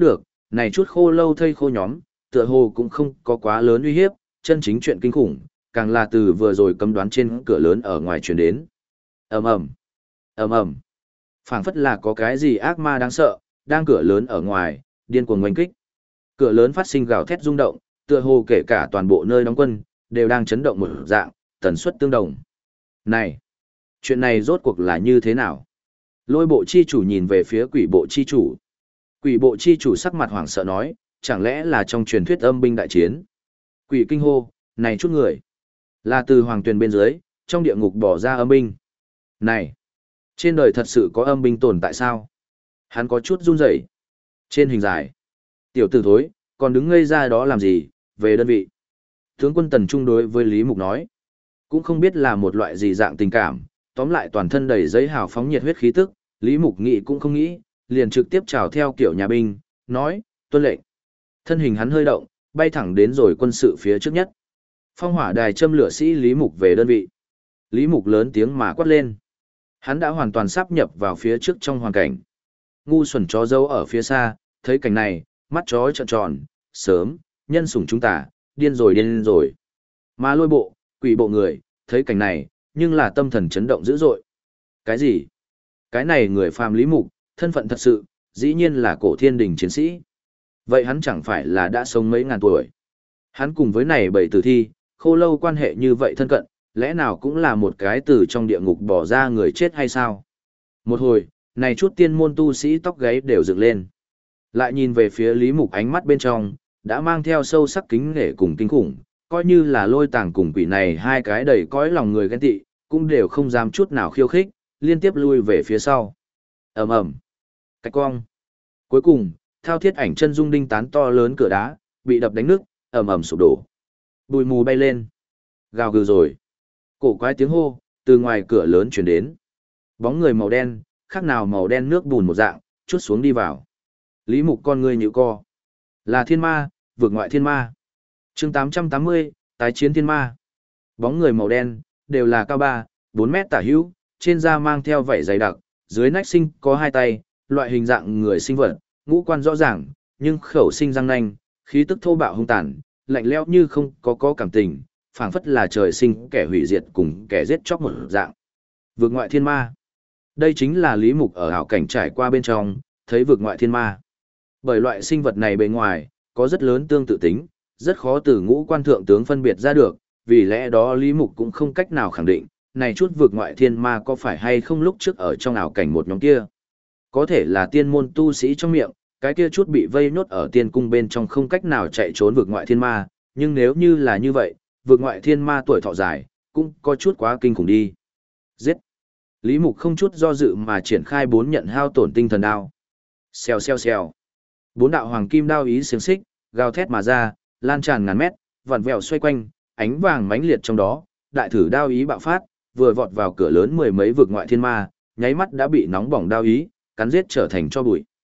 này chút khô lâu thây khô nhóm, tựa hồ cũng không có quá lớn uy hiếp, chân chính chuyện kinh khủng, càng là từ vừa rồi cấm đoán trên cửa lớn ở ngoài truyền đến. Ầm ầm, ầm ầm. Phảng phất là có cái gì ác ma đáng sợ, đang cửa lớn ở ngoài, điên cuồng oanh kích. Cửa lớn phát sinh gào thét rung động, tựa hồ kể cả toàn bộ nơi đóng quân, đều đang chấn động một dạng, tần suất tương đồng. Này, chuyện này rốt cuộc là như thế nào? Lôi bộ chi chủ nhìn về phía quỷ bộ chi chủ. Quỷ bộ chi chủ sắc mặt hoảng sợ nói, chẳng lẽ là trong truyền thuyết âm binh đại chiến? Quỷ kinh hô, này chút người, là từ hoàng tuyền bên dưới, trong địa ngục bỏ ra âm binh. Này, trên đời thật sự có âm binh tồn tại sao? Hắn có chút run rẩy. Trên hình dài, tiểu tử thối, còn đứng ngây ra đó làm gì, về đơn vị. Tướng quân Tần Trung đối với Lý Mục nói, cũng không biết là một loại gì dạng tình cảm, tóm lại toàn thân đầy giấy hào phóng nhiệt huyết khí tức, Lý Mục nghĩ cũng không nghĩ, liền trực tiếp chào theo kiểu nhà binh, nói, tuân lệnh. Thân hình hắn hơi động, bay thẳng đến rồi quân sự phía trước nhất. Phong hỏa đài châm lửa sĩ Lý Mục về đơn vị. Lý Mục lớn tiếng mà quát lên. Hắn đã hoàn toàn sáp nhập vào phía trước trong hoàn cảnh. Ngu xuẩn chó dâu ở phía xa, thấy cảnh này, mắt chó trợn tròn, sớm, nhân sủng chúng ta, điên rồi. Mà lôi bộ, quỷ bộ người, thấy cảnh này, nhưng là tâm thần chấn động dữ dội. Cái gì? Cái này người phàm Lý Mục, thân phận thật sự, dĩ nhiên là cổ thiên đình chiến sĩ. Vậy hắn chẳng phải là đã sống mấy ngàn tuổi. Hắn cùng với này bảy tử thi, khô lâu quan hệ như vậy thân cận, lẽ nào cũng là một cái từ trong địa ngục bỏ ra người chết hay sao? Một hồi, này chút tiên môn tu sĩ tóc gáy đều dựng lên. Lại nhìn về phía Lý Mục ánh mắt bên trong, đã mang theo sâu sắc kính nể cùng kinh khủng, coi như là lôi tàng cùng quỷ này hai cái đầy cõi lòng người ghen tị, cũng đều không dám chút nào khiêu khích, liên tiếp lui về phía sau. Ầm ầm, cách cong. Cuối cùng, thao thiết ảnh chân dung đinh tán to lớn cửa đá, bị đập đánh nứt, ầm ầm sụp đổ. Bụi mù bay lên. Gào gừ rồi. Cổ quái tiếng hô, từ ngoài cửa lớn truyền đến. Bóng người màu đen, khác nào màu đen nước bùn một dạng, chút xuống đi vào. Lý Mục con người nhíu co. Là thiên ma, vượt ngoại thiên ma. Chương 880, tái chiến thiên ma. Bóng người màu đen, đều là cao 4 mét tả hữu, trên da mang theo vảy dày đặc, dưới nách sinh có hai tay, loại hình dạng người sinh vật, ngũ quan rõ ràng, nhưng khẩu sinh răng nanh, khí tức thô bạo hung tàn, lạnh lẽo như không có cảm tình, phảng phất là trời sinh kẻ hủy diệt cùng kẻ giết chóc một dạng. Vượt ngoại thiên ma. Đây chính là Lý Mục ở ảo cảnh trải qua bên trong, thấy vượt ngoại thiên ma. Bởi loại sinh vật này bề ngoài, có rất lớn tương tự tính, rất khó từ ngũ quan thượng tướng phân biệt ra được, vì lẽ đó Lý Mục cũng không cách nào khẳng định, này chút vượt ngoại thiên ma có phải hay không lúc trước ở trong ảo cảnh một nhóm kia. Có thể là tiên môn tu sĩ trong miệng, cái kia chút bị vây nhốt ở tiên cung bên trong không cách nào chạy trốn vượt ngoại thiên ma, nhưng nếu như là như vậy, vượt ngoại thiên ma tuổi thọ dài, cũng có chút quá kinh khủng đi. Giết! Lý Mục không chút do dự mà triển khai 4 nhận hao tổn tinh thần đao. Xèo xèo xèo. 4 đạo hoàng kim đao ý xiềng xích, gào thét mà ra, lan tràn ngàn mét, vặn vẹo xoay quanh, ánh vàng mãnh liệt trong đó, đại thử đao ý bạo phát, vừa vọt vào cửa lớn mười mấy vực ngoại thiên ma, nháy mắt đã bị nóng bỏng đao ý cắn giết trở thành tro bụi.